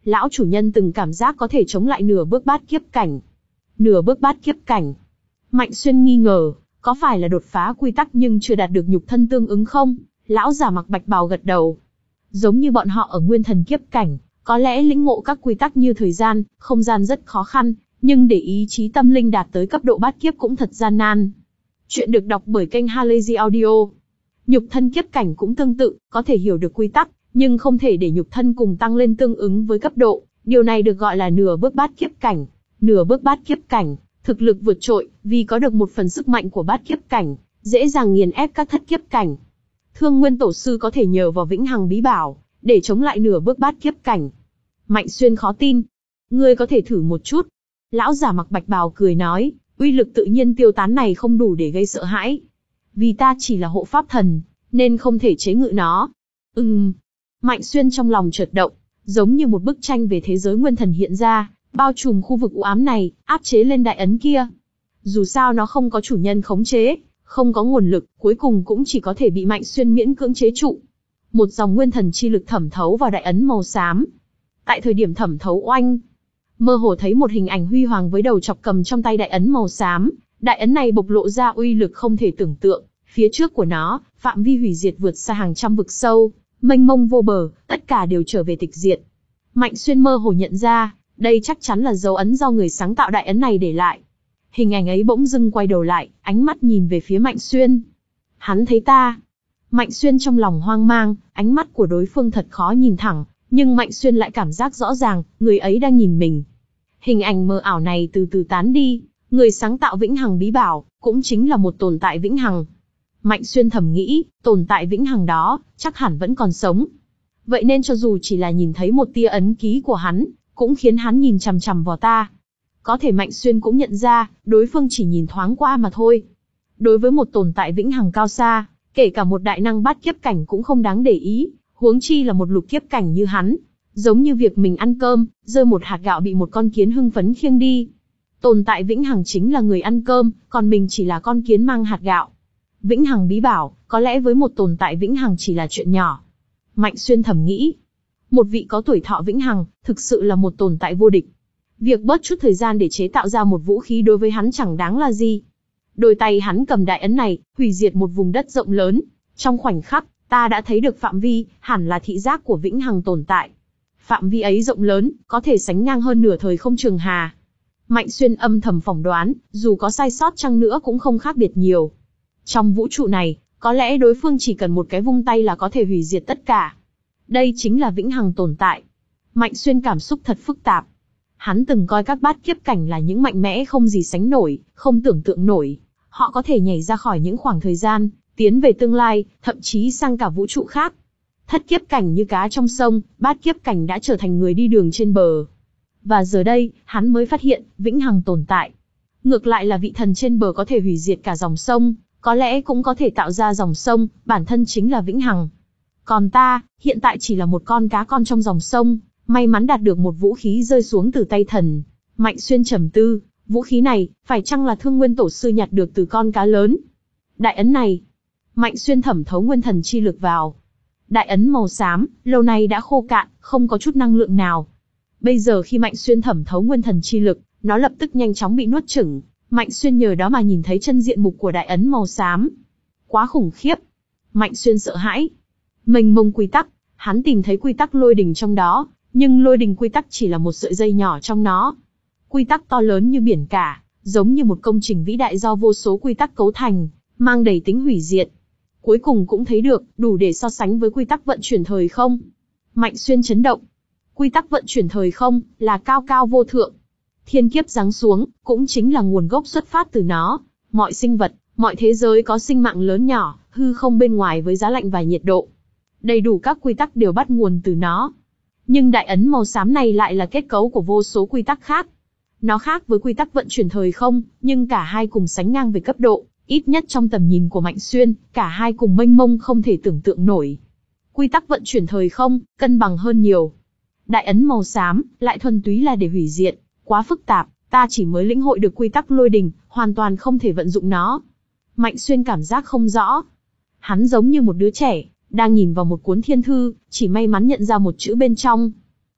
lão chủ nhân từng cảm giác có thể chống lại nửa bước bát kiếp cảnh. Nửa bước bát kiếp cảnh. Mạnh Xuyên nghi ngờ, có phải là đột phá quy tắc nhưng chưa đạt được nhục thân tương ứng không? Lão giả mặc bạch bào gật đầu. Giống như bọn họ ở nguyên thần kiếp cảnh, có lẽ lĩnh ngộ các quy tắc như thời gian, không gian rất khó khăn, nhưng để ý chí tâm linh đạt tới cấp độ bát kiếp cũng thật gian nan. Chuyện được đọc bởi kênh Halazy Audio. Nhục thân kiếp cảnh cũng tương tự, có thể hiểu được quy tắc, nhưng không thể để nhục thân cùng tăng lên tương ứng với cấp độ. Điều này được gọi là nửa bước bát kiếp cảnh. Nửa bước bát kiếp cảnh, thực lực vượt trội, vì có được một phần sức mạnh của bát kiếp cảnh, dễ dàng nghiền ép các thất kiếp cảnh. Thương Nguyên Tổ Sư có thể nhờ vào Vĩnh Hằng Bí Bảo, để chống lại nửa bước bát kiếp cảnh. Mạnh Xuyên khó tin. Ngươi có thể thử một chút. Lão giả mặc bạch bào cười nói, uy lực tự nhiên tiêu tán này không đủ để gây sợ hãi. Vì ta chỉ là hộ pháp thần, nên không thể chế ngự nó. Ừm. Mạnh Xuyên trong lòng chợt động, giống như một bức tranh về thế giới nguyên thần hiện ra, bao trùm khu vực u ám này, áp chế lên đại ấn kia. Dù sao nó không có chủ nhân khống chế, không có nguồn lực, cuối cùng cũng chỉ có thể bị Mạnh Xuyên miễn cưỡng chế trụ. Một dòng nguyên thần chi lực thẩm thấu vào đại ấn màu xám. Tại thời điểm thẩm thấu oanh, mơ hồ thấy một hình ảnh huy hoàng với đầu chọc cầm trong tay đại ấn màu xám. Đại ấn này bộc lộ ra uy lực không thể tưởng tượng, phía trước của nó, phạm vi hủy diệt vượt xa hàng trăm vực sâu, mênh mông vô bờ, tất cả đều trở về tịch diệt. Mạnh Xuyên mơ hồ nhận ra, đây chắc chắn là dấu ấn do người sáng tạo đại ấn này để lại. Hình ảnh ấy bỗng dưng quay đầu lại, ánh mắt nhìn về phía Mạnh Xuyên. Hắn thấy ta. Mạnh Xuyên trong lòng hoang mang, ánh mắt của đối phương thật khó nhìn thẳng, nhưng Mạnh Xuyên lại cảm giác rõ ràng, người ấy đang nhìn mình. Hình ảnh mờ ảo này từ từ tán đi, người sáng tạo Vĩnh Hằng Bí Bảo, cũng chính là một tồn tại vĩnh hằng. Mạnh Xuyên thầm nghĩ, tồn tại vĩnh hằng đó, chắc hẳn vẫn còn sống. Vậy nên cho dù chỉ là nhìn thấy một tia ấn ký của hắn, cũng khiến hắn nhìn chằm chằm vào ta. Có thể Mạnh Xuyên cũng nhận ra, đối phương chỉ nhìn thoáng qua mà thôi. Đối với một tồn tại vĩnh hằng cao xa, kể cả một đại năng bát kiếp cảnh cũng không đáng để ý, huống chi là một lục kiếp cảnh như hắn. Giống như việc mình ăn cơm, rơi một hạt gạo bị một con kiến hưng phấn khiêng đi. Tồn tại vĩnh hằng chính là người ăn cơm, còn mình chỉ là con kiến mang hạt gạo. Vĩnh Hằng Bí Bảo, có lẽ với một tồn tại vĩnh hằng chỉ là chuyện nhỏ. Mạnh Xuyên thầm nghĩ. Một vị có tuổi thọ vĩnh hằng, thực sự là một tồn tại vô địch. Việc bớt chút thời gian để chế tạo ra một vũ khí đối với hắn chẳng đáng là gì. Đôi tay hắn cầm đại ấn này, hủy diệt một vùng đất rộng lớn. Trong khoảnh khắc, ta đã thấy được phạm vi, hẳn là thị giác của vĩnh hằng tồn tại. Phạm vi ấy rộng lớn, có thể sánh ngang hơn nửa thời không trường hà. Mạnh Xuyên âm thầm phỏng đoán, dù có sai sót chăng nữa cũng không khác biệt nhiều. Trong vũ trụ này, có lẽ đối phương chỉ cần một cái vung tay là có thể hủy diệt tất cả. Đây chính là vĩnh hằng tồn tại. Mạnh Xuyên cảm xúc thật phức tạp. Hắn từng coi các bát kiếp cảnh là những mạnh mẽ không gì sánh nổi, không tưởng tượng nổi. Họ có thể nhảy ra khỏi những khoảng thời gian, tiến về tương lai, thậm chí sang cả vũ trụ khác. Thất kiếp cảnh như cá trong sông, bát kiếp cảnh đã trở thành người đi đường trên bờ. Và giờ đây, hắn mới phát hiện, vĩnh hằng tồn tại. Ngược lại là vị thần trên bờ có thể hủy diệt cả dòng sông, có lẽ cũng có thể tạo ra dòng sông, bản thân chính là vĩnh hằng. Còn ta, hiện tại chỉ là một con cá con trong dòng sông, may mắn đạt được một vũ khí rơi xuống từ tay thần. Mạnh Xuyên trầm tư, vũ khí này, phải chăng là Thương Nguyên Tổ Sư nhặt được từ con cá lớn? Đại ấn này. Mạnh Xuyên thẩm thấu nguyên thần chi lực vào. Đại ấn màu xám, lâu nay đã khô cạn, không có chút năng lượng nào. Bây giờ khi Mạnh Xuyên thẩm thấu nguyên thần chi lực, nó lập tức nhanh chóng bị nuốt chửng. Mạnh Xuyên nhờ đó mà nhìn thấy chân diện mục của đại ấn màu xám. Quá khủng khiếp. Mạnh Xuyên sợ hãi. Mênh mông quy tắc, hắn tìm thấy quy tắc lôi đình trong đó, nhưng lôi đình quy tắc chỉ là một sợi dây nhỏ trong nó. Quy tắc to lớn như biển cả, giống như một công trình vĩ đại do vô số quy tắc cấu thành, mang đầy tính hủy diệt. Cuối cùng cũng thấy được, đủ để so sánh với quy tắc vận chuyển thời không. Mạnh Xuyên chấn động. Quy tắc vận chuyển thời không, là cao cao vô thượng. Thiên kiếp giáng xuống, cũng chính là nguồn gốc xuất phát từ nó. Mọi sinh vật, mọi thế giới có sinh mạng lớn nhỏ, hư không bên ngoài với giá lạnh và nhiệt độ. Đầy đủ các quy tắc đều bắt nguồn từ nó. Nhưng đại ấn màu xám này lại là kết cấu của vô số quy tắc khác. Nó khác với quy tắc vận chuyển thời không, nhưng cả hai cùng sánh ngang về cấp độ, ít nhất trong tầm nhìn của Mạnh Xuyên, cả hai cùng mênh mông không thể tưởng tượng nổi. Quy tắc vận chuyển thời không, cân bằng hơn nhiều. Đại ấn màu xám, lại thuần túy là để hủy diệt, quá phức tạp, ta chỉ mới lĩnh hội được quy tắc lôi đình, hoàn toàn không thể vận dụng nó. Mạnh Xuyên cảm giác không rõ. Hắn giống như một đứa trẻ, đang nhìn vào một cuốn thiên thư, chỉ may mắn nhận ra một chữ bên trong.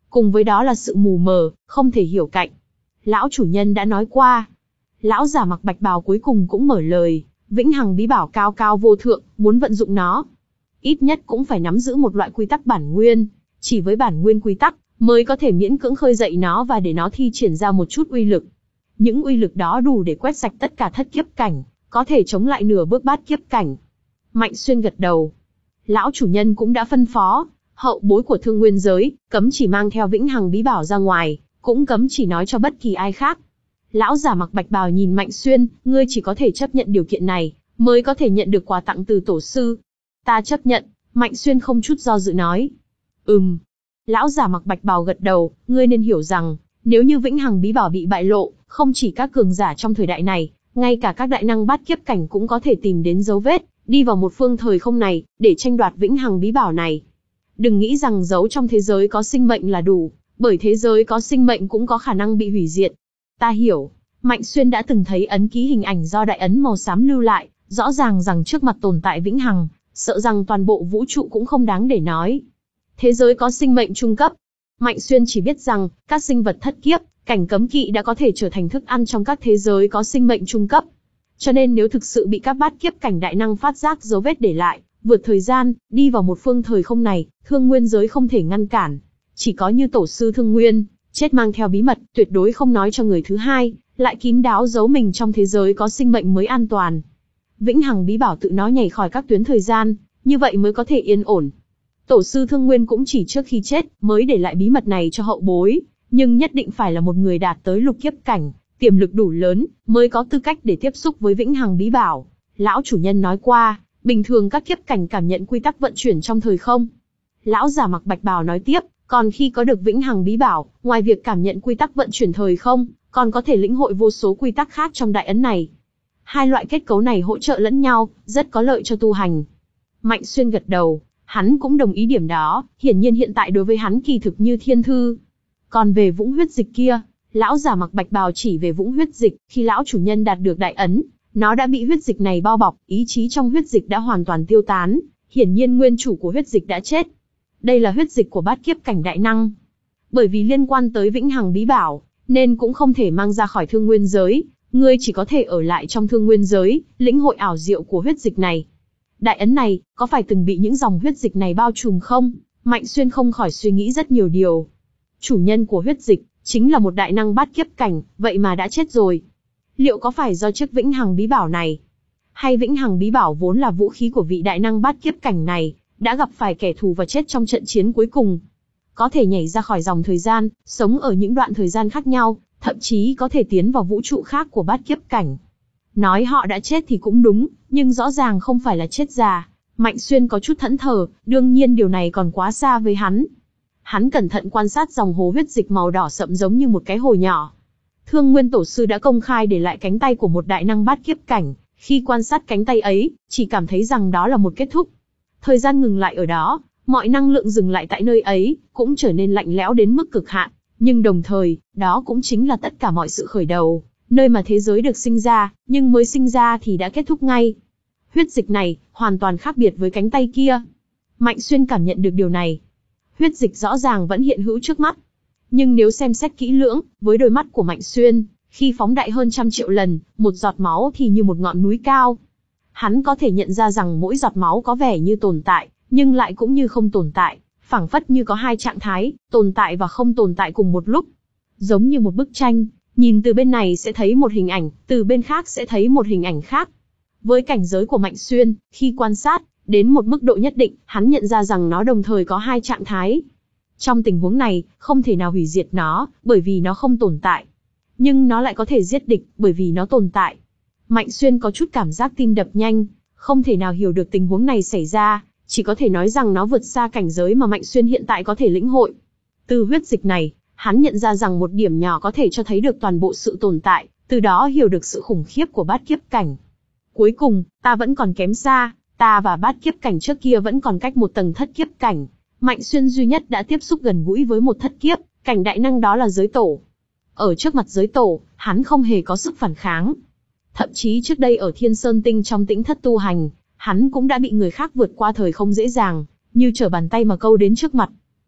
cùng với đó là sự mù mờ, không thể hiểu cạnh. Lão chủ nhân đã nói qua. Lão giả mặc bạch bào cuối cùng cũng mở lời, vĩnh hằng bí bảo cao cao vô thượng, muốn vận dụng nó, ít nhất cũng phải nắm giữ một loại quy tắc bản nguyên, chỉ với bản nguyên quy tắc mới có thể miễn cưỡng khơi dậy nó và để nó thi triển ra một chút uy lực. Những uy lực đó đủ để quét sạch tất cả thất kiếp cảnh, có thể chống lại nửa bước bát kiếp cảnh. Mạnh Xuyên gật đầu. Lão chủ nhân cũng đã phân phó, hậu bối của Thương Nguyên giới, cấm chỉ mang theo vĩnh hằng bí bảo ra ngoài, cũng cấm chỉ nói cho bất kỳ ai khác. Lão giả mặc bạch bào nhìn Mạnh Xuyên, ngươi chỉ có thể chấp nhận điều kiện này, mới có thể nhận được quà tặng từ tổ sư. Ta chấp nhận, Mạnh Xuyên không chút do dự nói. Ừm. Lão giả mặc bạch bào gật đầu, ngươi nên hiểu rằng, nếu như vĩnh hằng bí bảo bị bại lộ, không chỉ các cường giả trong thời đại này, ngay cả các đại năng bát kiếp cảnh cũng có thể tìm đến dấu vết, đi vào một phương thời không này, để tranh đoạt vĩnh hằng bí bảo này. Đừng nghĩ rằng giấu trong thế giới có sinh mệnh là đủ, bởi thế giới có sinh mệnh cũng có khả năng bị hủy diệt. Ta hiểu, Mạnh Xuyên đã từng thấy ấn ký hình ảnh do đại ấn màu xám lưu lại, rõ ràng rằng trước mặt tồn tại vĩnh hằng, sợ rằng toàn bộ vũ trụ cũng không đáng để nói. Thế giới có sinh mệnh trung cấp. Mạnh Xuyên chỉ biết rằng, các sinh vật thất kiếp, cảnh cấm kỵ đã có thể trở thành thức ăn trong các thế giới có sinh mệnh trung cấp. Cho nên nếu thực sự bị các bát kiếp cảnh đại năng phát giác dấu vết để lại, vượt thời gian, đi vào một phương thời không này, Thương Nguyên giới không thể ngăn cản. Chỉ có như tổ sư Thương Nguyên, chết mang theo bí mật, tuyệt đối không nói cho người thứ hai, lại kín đáo giấu mình trong thế giới có sinh mệnh mới an toàn. Vĩnh hằng bí bảo tự nó nhảy khỏi các tuyến thời gian, như vậy mới có thể yên ổn. Tổ sư Thương Nguyên cũng chỉ trước khi chết mới để lại bí mật này cho hậu bối, nhưng nhất định phải là một người đạt tới lục kiếp cảnh, tiềm lực đủ lớn, mới có tư cách để tiếp xúc với vĩnh hằng bí bảo. Lão chủ nhân nói qua, bình thường các kiếp cảnh cảm nhận quy tắc vận chuyển trong thời không. Lão giả mặc bạch bào nói tiếp, còn khi có được vĩnh hằng bí bảo, ngoài việc cảm nhận quy tắc vận chuyển thời không, còn có thể lĩnh hội vô số quy tắc khác trong đại ấn này. Hai loại kết cấu này hỗ trợ lẫn nhau, rất có lợi cho tu hành. Mạnh Xuyên gật đầu, hắn cũng đồng ý điểm đó, hiển nhiên hiện tại đối với hắn kỳ thực như thiên thư. Còn về vũng huyết dịch kia, lão giả mặc bạch bào chỉ về vũng huyết dịch, khi lão chủ nhân đạt được đại ấn, nó đã bị huyết dịch này bao bọc, ý chí trong huyết dịch đã hoàn toàn tiêu tán, hiển nhiên nguyên chủ của huyết dịch đã chết. Đây là huyết dịch của bát kiếp cảnh đại năng. Bởi vì liên quan tới vĩnh hằng bí bảo, nên cũng không thể mang ra khỏi Thương Nguyên giới, ngươi chỉ có thể ở lại trong Thương Nguyên giới, lĩnh hội ảo diệu của huyết dịch này. Đại ấn này, có phải từng bị những dòng huyết dịch này bao trùm không? Mạnh Xuyên không khỏi suy nghĩ rất nhiều điều. Chủ nhân của huyết dịch, chính là một đại năng bát kiếp cảnh, vậy mà đã chết rồi. Liệu có phải do chiếc vĩnh hằng bí bảo này? Hay vĩnh hằng bí bảo vốn là vũ khí của vị đại năng bát kiếp cảnh này, đã gặp phải kẻ thù và chết trong trận chiến cuối cùng? Có thể nhảy ra khỏi dòng thời gian, sống ở những đoạn thời gian khác nhau, thậm chí có thể tiến vào vũ trụ khác của bát kiếp cảnh. Nói họ đã chết thì cũng đúng, nhưng rõ ràng không phải là chết già. Mạnh Xuyên có chút thẫn thờ, đương nhiên điều này còn quá xa với hắn. Hắn cẩn thận quan sát dòng hồ huyết dịch màu đỏ sậm giống như một cái hồ nhỏ. Thương Nguyên tổ sư đã công khai để lại cánh tay của một đại năng bát kiếp cảnh, khi quan sát cánh tay ấy, chỉ cảm thấy rằng đó là một kết thúc. Thời gian ngừng lại ở đó, mọi năng lượng dừng lại tại nơi ấy, cũng trở nên lạnh lẽo đến mức cực hạn, nhưng đồng thời, đó cũng chính là tất cả mọi sự khởi đầu, nơi mà thế giới được sinh ra, nhưng mới sinh ra thì đã kết thúc ngay. Huyết dịch này, hoàn toàn khác biệt với cánh tay kia. Mạnh Xuyên cảm nhận được điều này. Huyết dịch rõ ràng vẫn hiện hữu trước mắt. Nhưng nếu xem xét kỹ lưỡng, với đôi mắt của Mạnh Xuyên, khi phóng đại hơn trăm triệu lần, một giọt máu thì như một ngọn núi cao. Hắn có thể nhận ra rằng mỗi giọt máu có vẻ như tồn tại, nhưng lại cũng như không tồn tại, phảng phất như có hai trạng thái, tồn tại và không tồn tại cùng một lúc. Giống như một bức tranh, nhìn từ bên này sẽ thấy một hình ảnh, từ bên khác sẽ thấy một hình ảnh khác. Với cảnh giới của Mạnh Xuyên, khi quan sát, đến một mức độ nhất định, hắn nhận ra rằng nó đồng thời có hai trạng thái. Trong tình huống này, không thể nào hủy diệt nó, bởi vì nó không tồn tại. Nhưng nó lại có thể giết địch, bởi vì nó tồn tại. Mạnh Xuyên có chút cảm giác tim đập nhanh, không thể nào hiểu được tình huống này xảy ra, chỉ có thể nói rằng nó vượt xa cảnh giới mà Mạnh Xuyên hiện tại có thể lĩnh hội. Từ huyết dịch này, hắn nhận ra rằng một điểm nhỏ có thể cho thấy được toàn bộ sự tồn tại, từ đó hiểu được sự khủng khiếp của bát kiếp cảnh. Cuối cùng, ta vẫn còn kém xa, ta và bát kiếp cảnh trước kia vẫn còn cách một tầng thất kiếp cảnh. Mạnh Xuyên duy nhất đã tiếp xúc gần gũi với một thất kiếp, cảnh đại năng đó là giới tổ. Ở trước mặt giới tổ, hắn không hề có sức phản kháng. Thậm chí trước đây ở Thiên Sơn Tinh trong tĩnh thất tu hành, hắn cũng đã bị người khác vượt qua thời không dễ dàng, như trở bàn tay mà câu đến trước mặt.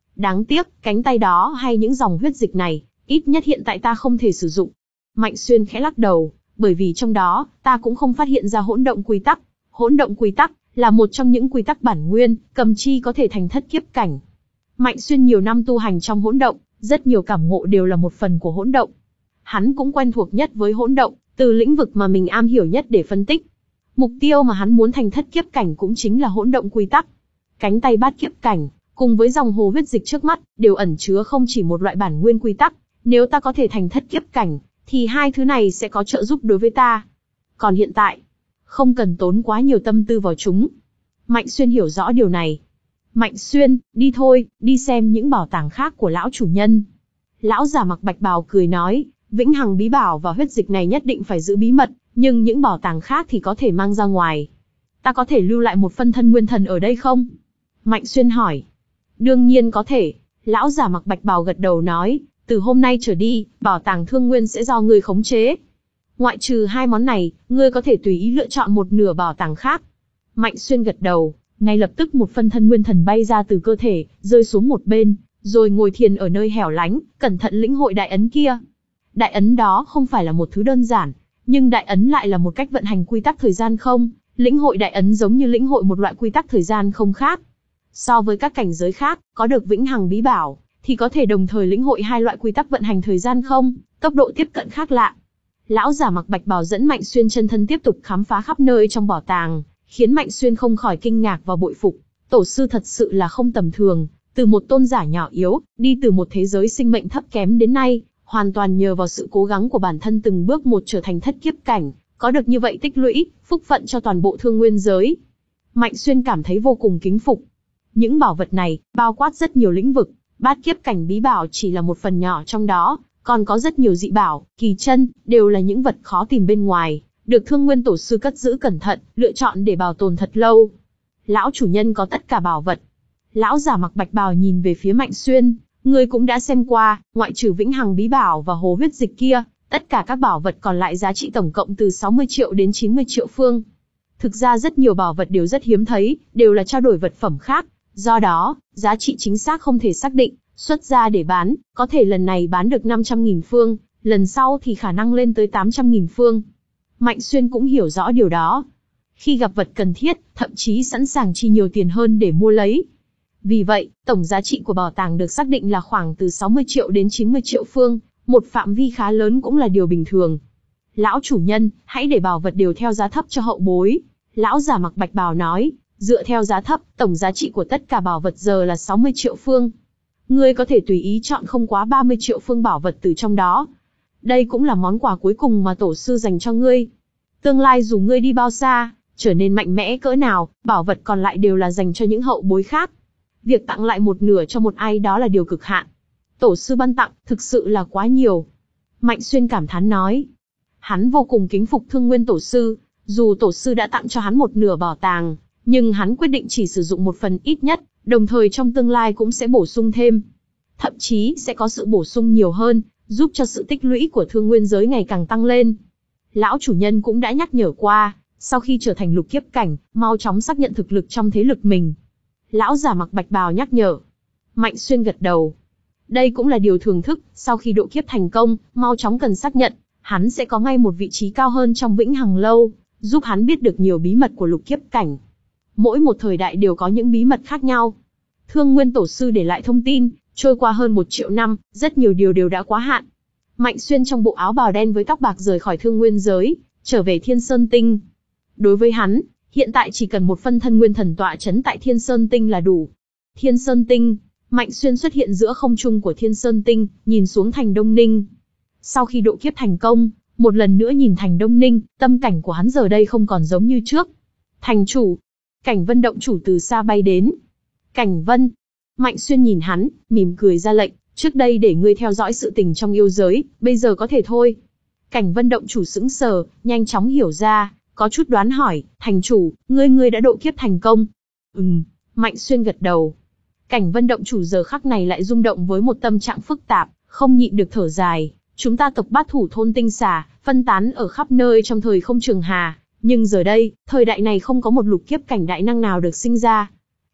Đáng tiếc, cánh tay đó hay những dòng huyết dịch này, ít nhất hiện tại ta không thể sử dụng. Mạnh Xuyên khẽ lắc đầu, bởi vì trong đó, ta cũng không phát hiện ra hỗn động quy tắc. Hỗn động quy tắc là một trong những quy tắc bản nguyên, cầm chi có thể thành thất kiếp cảnh. Mạnh Xuyên nhiều năm tu hành trong hỗn động, rất nhiều cảm ngộ đều là một phần của hỗn động. Hắn cũng quen thuộc nhất với hỗn động, từ lĩnh vực mà mình am hiểu nhất để phân tích. Mục tiêu mà hắn muốn thành thất kiếp cảnh cũng chính là hỗn động quy tắc. Cánh tay bát kiếp cảnh, cùng với dòng hồ huyết dịch trước mắt, đều ẩn chứa không chỉ một loại bản nguyên quy tắc. Nếu ta có thể thành thất kiếp cảnh, thì hai thứ này sẽ có trợ giúp đối với ta. Còn hiện tại, không cần tốn quá nhiều tâm tư vào chúng. Mạnh Xuyên hiểu rõ điều này. Mạnh Xuyên, đi thôi, đi xem những bảo tàng khác của lão chủ nhân. Lão già mặc bạch bào cười nói, vĩnh hằng bí bảo và huyết dịch này nhất định phải giữ bí mật, nhưng những bảo tàng khác thì có thể mang ra ngoài. Ta có thể lưu lại một phân thân nguyên thần ở đây không? Mạnh Xuyên hỏi. Đương nhiên có thể. Lão già mặc bạch bào gật đầu nói, từ hôm nay trở đi, bảo tàng thương nguyên sẽ do ngươi khống chế. Ngoại trừ hai món này, ngươi có thể tùy ý lựa chọn một nửa bảo tàng khác. Mạnh Xuyên gật đầu, ngay lập tức một phân thân nguyên thần bay ra từ cơ thể, rơi xuống một bên, rồi ngồi thiền ở nơi hẻo lánh, cẩn thận lĩnh hội đại ấn kia. Đại ấn đó không phải là một thứ đơn giản, nhưng đại ấn lại là một cách vận hành quy tắc thời gian không. Lĩnh hội đại ấn giống như lĩnh hội một loại quy tắc thời gian không khác. So với các cảnh giới khác, có được vĩnh hằng bí bảo, thì có thể đồng thời lĩnh hội hai loại quy tắc vận hành thời gian không, tốc độ tiếp cận khác lạ. Lão giả mặc bạch bào dẫn Mạnh Xuyên chân thân tiếp tục khám phá khắp nơi trong bảo tàng, khiến Mạnh Xuyên không khỏi kinh ngạc và bội phục. Tổ sư thật sự là không tầm thường, từ một tôn giả nhỏ yếu, đi từ một thế giới sinh mệnh thấp kém đến nay, hoàn toàn nhờ vào sự cố gắng của bản thân từng bước một trở thành thất kiếp cảnh, có được như vậy tích lũy, phúc phận cho toàn bộ thương nguyên giới. Mạnh Xuyên cảm thấy vô cùng kính phục. Những bảo vật này, bao quát rất nhiều lĩnh vực, bát kiếp cảnh bí bảo chỉ là một phần nhỏ trong đó, còn có rất nhiều dị bảo, kỳ chân, đều là những vật khó tìm bên ngoài, được Thương Nguyên Tổ sư cất giữ cẩn thận, lựa chọn để bảo tồn thật lâu. Lão chủ nhân có tất cả bảo vật. Lão giả mặc bạch bào nhìn về phía Mạnh Xuyên, ngươi cũng đã xem qua, ngoại trừ vĩnh hằng bí bảo và hồ huyết dịch kia, tất cả các bảo vật còn lại giá trị tổng cộng từ sáu mươi triệu đến chín mươi triệu phương. Thực ra rất nhiều bảo vật đều rất hiếm thấy, đều là trao đổi vật phẩm khác, do đó, giá trị chính xác không thể xác định, xuất ra để bán, có thể lần này bán được năm trăm nghìn phương, lần sau thì khả năng lên tới tám trăm nghìn phương. Mạnh Xuyên cũng hiểu rõ điều đó. Khi gặp vật cần thiết, thậm chí sẵn sàng chi nhiều tiền hơn để mua lấy. Vì vậy, tổng giá trị của bảo tàng được xác định là khoảng từ sáu mươi triệu đến chín mươi triệu phương, một phạm vi khá lớn cũng là điều bình thường. Lão chủ nhân, hãy để bảo vật đều theo giá thấp cho hậu bối. Lão giả mặc bạch bào nói, dựa theo giá thấp, tổng giá trị của tất cả bảo vật giờ là sáu mươi triệu phương. Ngươi có thể tùy ý chọn không quá ba mươi triệu phương bảo vật từ trong đó. Đây cũng là món quà cuối cùng mà tổ sư dành cho ngươi. Tương lai dù ngươi đi bao xa, trở nên mạnh mẽ cỡ nào, bảo vật còn lại đều là dành cho những hậu bối khác. Việc tặng lại một nửa cho một ai đó là điều cực hạn. Tổ sư ban tặng, thực sự là quá nhiều. Mạnh Xuyên cảm thán nói. Hắn vô cùng kính phục Thương Nguyên Tổ sư, dù tổ sư đã tặng cho hắn một nửa bảo tàng, nhưng hắn quyết định chỉ sử dụng một phần ít nhất, đồng thời trong tương lai cũng sẽ bổ sung thêm. Thậm chí sẽ có sự bổ sung nhiều hơn, giúp cho sự tích lũy của thương nguyên giới ngày càng tăng lên. Lão chủ nhân cũng đã nhắc nhở qua, sau khi trở thành lục kiếp cảnh, mau chóng xác nhận thực lực trong thế lực mình. Lão giả mặc bạch bào nhắc nhở. Mạnh Xuyên gật đầu. Đây cũng là điều thường thức, sau khi độ kiếp thành công, mau chóng cần xác nhận, hắn sẽ có ngay một vị trí cao hơn trong Vĩnh Hằng Lâu, giúp hắn biết được nhiều bí mật của lục kiếp cảnh. Mỗi một thời đại đều có những bí mật khác nhau. Thương Nguyên Tổ sư để lại thông tin, trôi qua hơn một triệu năm, rất nhiều điều đều đã quá hạn. Mạnh Xuyên trong bộ áo bào đen với tóc bạc rời khỏi thương nguyên giới, trở về Thiên Sơn Tinh. Đối với hắn, hiện tại chỉ cần một phân thân nguyên thần tọa chấn tại Thiên Sơn Tinh là đủ. Thiên Sơn Tinh, Mạnh Xuyên xuất hiện giữa không trung của Thiên Sơn Tinh, nhìn xuống thành Đông Ninh. Sau khi độ kiếp thành công, một lần nữa nhìn thành Đông Ninh, tâm cảnh của hắn giờ đây không còn giống như trước. Thành chủ, Cảnh Vân động chủ từ xa bay đến. Cảnh Vân, Mạnh Xuyên nhìn hắn, mỉm cười ra lệnh, trước đây để ngươi theo dõi sự tình trong yêu giới, bây giờ có thể thôi. Cảnh Vân động chủ sững sờ, nhanh chóng hiểu ra, có chút đoán hỏi, thành chủ, ngươi ngươi đã độ kiếp thành công. Ừm, Mạnh Xuyên gật đầu. Cảnh Vân động chủ giờ khắc này lại rung động với một tâm trạng phức tạp, không nhịn được thở dài. Chúng ta tộc Bát Thủ thôn Tinh Xà, phân tán ở khắp nơi trong thời không trường hà, nhưng giờ đây, thời đại này không có một lục kiếp cảnh đại năng nào được sinh ra.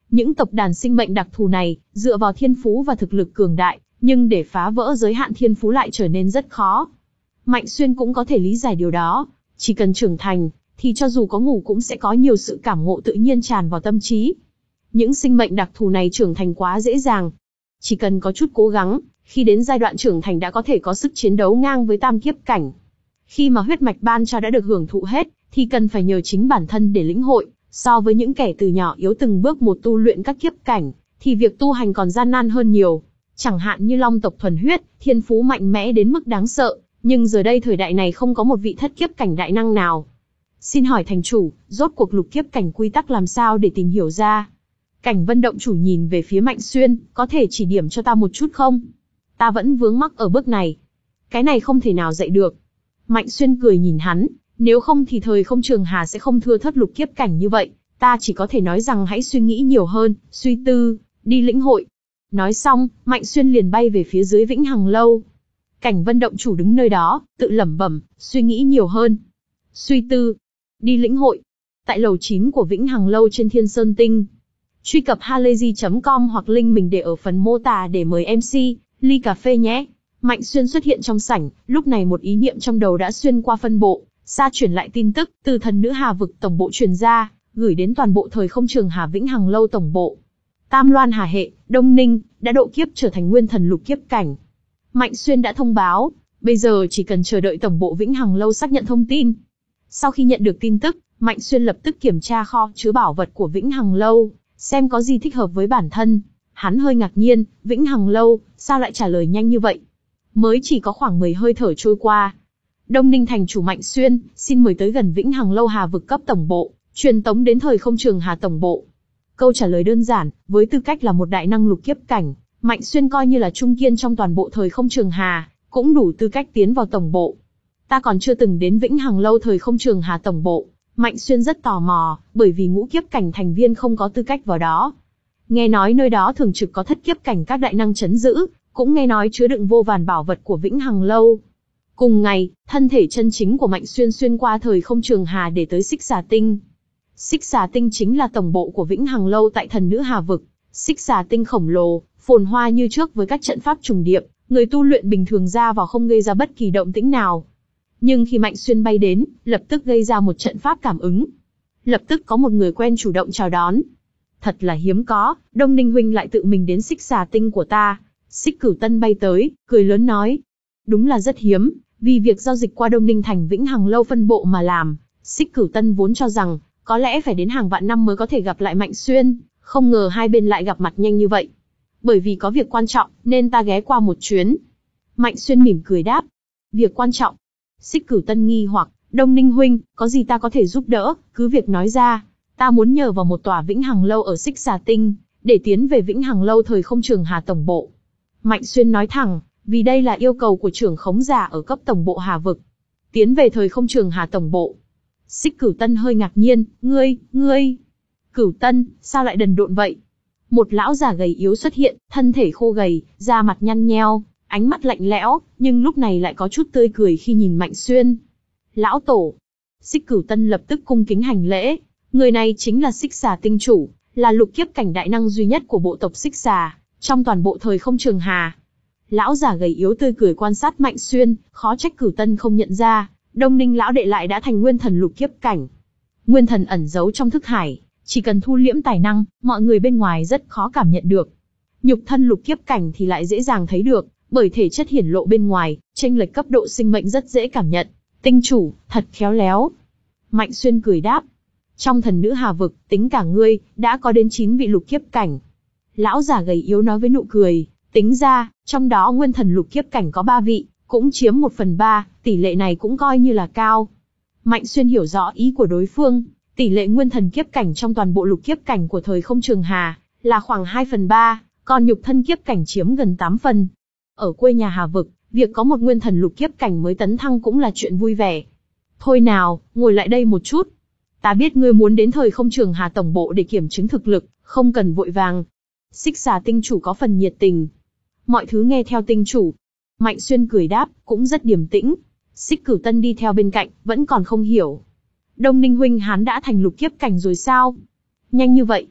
Những tộc đàn sinh mệnh đặc thù này, dựa vào thiên phú và thực lực cường đại, nhưng để phá vỡ giới hạn thiên phú lại trở nên rất khó. Mạnh Xuyên cũng có thể lý giải điều đó. Chỉ cần trưởng thành, thì cho dù có ngủ cũng sẽ có nhiều sự cảm ngộ tự nhiên tràn vào tâm trí. Những sinh mệnh đặc thù này trưởng thành quá dễ dàng. Chỉ cần có chút cố gắng, khi đến giai đoạn trưởng thành đã có thể có sức chiến đấu ngang với tam kiếp cảnh. Khi mà huyết mạch ban cho đã được hưởng thụ hết, thì cần phải nhờ chính bản thân để lĩnh hội. So với những kẻ từ nhỏ yếu từng bước một tu luyện các kiếp cảnh, thì việc tu hành còn gian nan hơn nhiều. Chẳng hạn như Long tộc thuần huyết, thiên phú mạnh mẽ đến mức đáng sợ, nhưng giờ đây thời đại này không có một vị thất kiếp cảnh đại năng nào. Xin hỏi thành chủ, rốt cuộc lục kiếp cảnh quy tắc làm sao để tìm hiểu ra? Cảnh Vân động chủ nhìn về phía Mạnh Xuyên, có thể chỉ điểm cho ta một chút không? Ta vẫn vướng mắc ở bước này. Cái này không thể nào dạy được. Mạnh Xuyên cười nhìn hắn, nếu không thì thời không trường hà sẽ không thưa thất lục kiếp cảnh như vậy. Ta chỉ có thể nói rằng hãy suy nghĩ nhiều hơn, suy tư, đi lĩnh hội. Nói xong, Mạnh Xuyên liền bay về phía dưới Vĩnh Hằng Lâu. Cảnh Vân động chủ đứng nơi đó, tự lẩm bẩm, suy nghĩ nhiều hơn, suy tư, đi lĩnh hội. Tại lầu chín của Vĩnh Hằng Lâu trên Thiên Sơn Tinh. Truy cập halayzi chấm com hoặc link mình để ở phần mô tả để mời em xê, ly cà phê nhé. Mạnh Xuyên xuất hiện trong sảnh, lúc này một ý niệm trong đầu đã xuyên qua phân bộ, xa chuyển lại tin tức từ thần nữ Hà vực tổng bộ truyền ra, gửi đến toàn bộ thời không trường Hà Vĩnh Hằng Lâu tổng bộ. Tam Loan Hà hệ, Đông Ninh, đã độ kiếp trở thành nguyên thần lục kiếp cảnh. Mạnh Xuyên đã thông báo, bây giờ chỉ cần chờ đợi tổng bộ Vĩnh Hằng Lâu xác nhận thông tin. Sau khi nhận được tin tức, Mạnh Xuyên lập tức kiểm tra kho chứa bảo vật của Vĩnh Hằng Lâu, xem có gì thích hợp với bản thân. Hắn hơi ngạc nhiên, Vĩnh Hằng Lâu, sao lại trả lời nhanh như vậy? Mới chỉ có khoảng mười hơi thở trôi qua. Đông Ninh thành chủ Mạnh Xuyên, xin mời tới gần Vĩnh Hằng Lâu Hà vực cấp tổng bộ, truyền tống đến thời không trường Hà tổng bộ. Câu trả lời đơn giản, với tư cách là một đại năng lục kiếp cảnh, Mạnh Xuyên coi như là trung kiên trong toàn bộ thời không trường Hà, cũng đủ tư cách tiến vào tổng bộ. Ta còn chưa từng đến Vĩnh Hằng Lâu thời không trường Hà tổng bộ. Mạnh Xuyên rất tò mò, bởi vì ngũ kiếp cảnh thành viên không có tư cách vào đó. Nghe nói nơi đó thường trực có thất kiếp cảnh các đại năng chấn giữ, cũng nghe nói chứa đựng vô vàn bảo vật của Vĩnh Hằng Lâu. Cùng ngày, thân thể chân chính của Mạnh Xuyên xuyên qua thời không trường Hà để tới Xích Xà Tinh. Xích Xà Tinh chính là tổng bộ của Vĩnh Hằng Lâu tại thần nữ Hà vực. Xích Xà Tinh khổng lồ, phồn hoa như trước với các trận pháp trùng điệp, người tu luyện bình thường ra vào không gây ra bất kỳ động tĩnh nào. Nhưng khi Mạnh Xuyên bay đến, lập tức gây ra một trận pháp cảm ứng. Lập tức có một người quen chủ động chào đón. Thật là hiếm có, Đông Ninh huynh lại tự mình đến Xích Xà Tinh của ta. Xích Cửu Tân bay tới, cười lớn nói. Đúng là rất hiếm, vì việc giao dịch qua Đông Ninh thành Vĩnh Hằng Lâu phân bộ mà làm. Xích Cửu Tân vốn cho rằng, có lẽ phải đến hàng vạn năm mới có thể gặp lại Mạnh Xuyên, không ngờ hai bên lại gặp mặt nhanh như vậy. Bởi vì có việc quan trọng, nên ta ghé qua một chuyến. Mạnh Xuyên mỉm cười đáp. Việc quan trọng. Xích Cửu Tân nghi hoặc, Đông Ninh huynh, có gì ta có thể giúp đỡ, cứ việc nói ra. Ta muốn nhờ vào một tòa Vĩnh Hằng Lâu ở Xích Xà Tinh, để tiến về Vĩnh Hằng Lâu thời không trường Hà tổng bộ. Mạnh Xuyên nói thẳng, vì đây là yêu cầu của trưởng khống giả ở cấp tổng bộ Hà vực. Tiến về thời không trường Hà tổng bộ. Xích Cửu Tân hơi ngạc nhiên, ngươi, ngươi. Cửu Tân, sao lại đần độn vậy? Một lão già gầy yếu xuất hiện, thân thể khô gầy, da mặt nhăn nheo, ánh mắt lạnh lẽo, nhưng lúc này lại có chút tươi cười khi nhìn Mạnh Xuyên. Lão tổ. Xích Cửu Tân lập tức cung kính hành lễ. Người này chính là Xích Xà Tinh chủ, là lục kiếp cảnh đại năng duy nhất của bộ tộc Xích Xà, trong toàn bộ thời không trường Hà. Lão già gầy yếu tươi cười quan sát Mạnh Xuyên, khó trách Cửu Tân không nhận ra, Đông Ninh lão đệ lại đã thành nguyên thần lục kiếp cảnh. Nguyên thần ẩn giấu trong thức hải, chỉ cần thu liễm tài năng, mọi người bên ngoài rất khó cảm nhận được. Nhục thân lục kiếp cảnh thì lại dễ dàng thấy được, bởi thể chất hiển lộ bên ngoài, chênh lệch cấp độ sinh mệnh rất dễ cảm nhận. Tinh chủ, thật khéo léo. Mạnh Xuyên cười đáp. Trong thần nữ Hà vực, tính cả ngươi, đã có đến chín vị lục kiếp cảnh. Lão già gầy yếu nói với nụ cười, tính ra, trong đó nguyên thần lục kiếp cảnh có ba vị, cũng chiếm một phần ba, tỷ lệ này cũng coi như là cao. Mạnh Xuyên hiểu rõ ý của đối phương, tỷ lệ nguyên thần kiếp cảnh trong toàn bộ lục kiếp cảnh của thời không trường Hà, là khoảng hai phần ba, còn nhục thân kiếp cảnh chiếm gần tám phần. Ở quê nhà Hà vực, việc có một nguyên thần lục kiếp cảnh mới tấn thăng cũng là chuyện vui vẻ. Thôi nào, ngồi lại đây một chút. Ta biết ngươi muốn đến thời không trường Hà tổng bộ để kiểm chứng thực lực, không cần vội vàng. Xích Xà Tinh chủ có phần nhiệt tình. Mọi thứ nghe theo tinh chủ. Mạnh Xuyên cười đáp, cũng rất điềm tĩnh. Xích Cửu Tân đi theo bên cạnh, vẫn còn không hiểu. Đông Ninh huynh hắn đã thành lục kiếp cảnh rồi sao? Nhanh như vậy.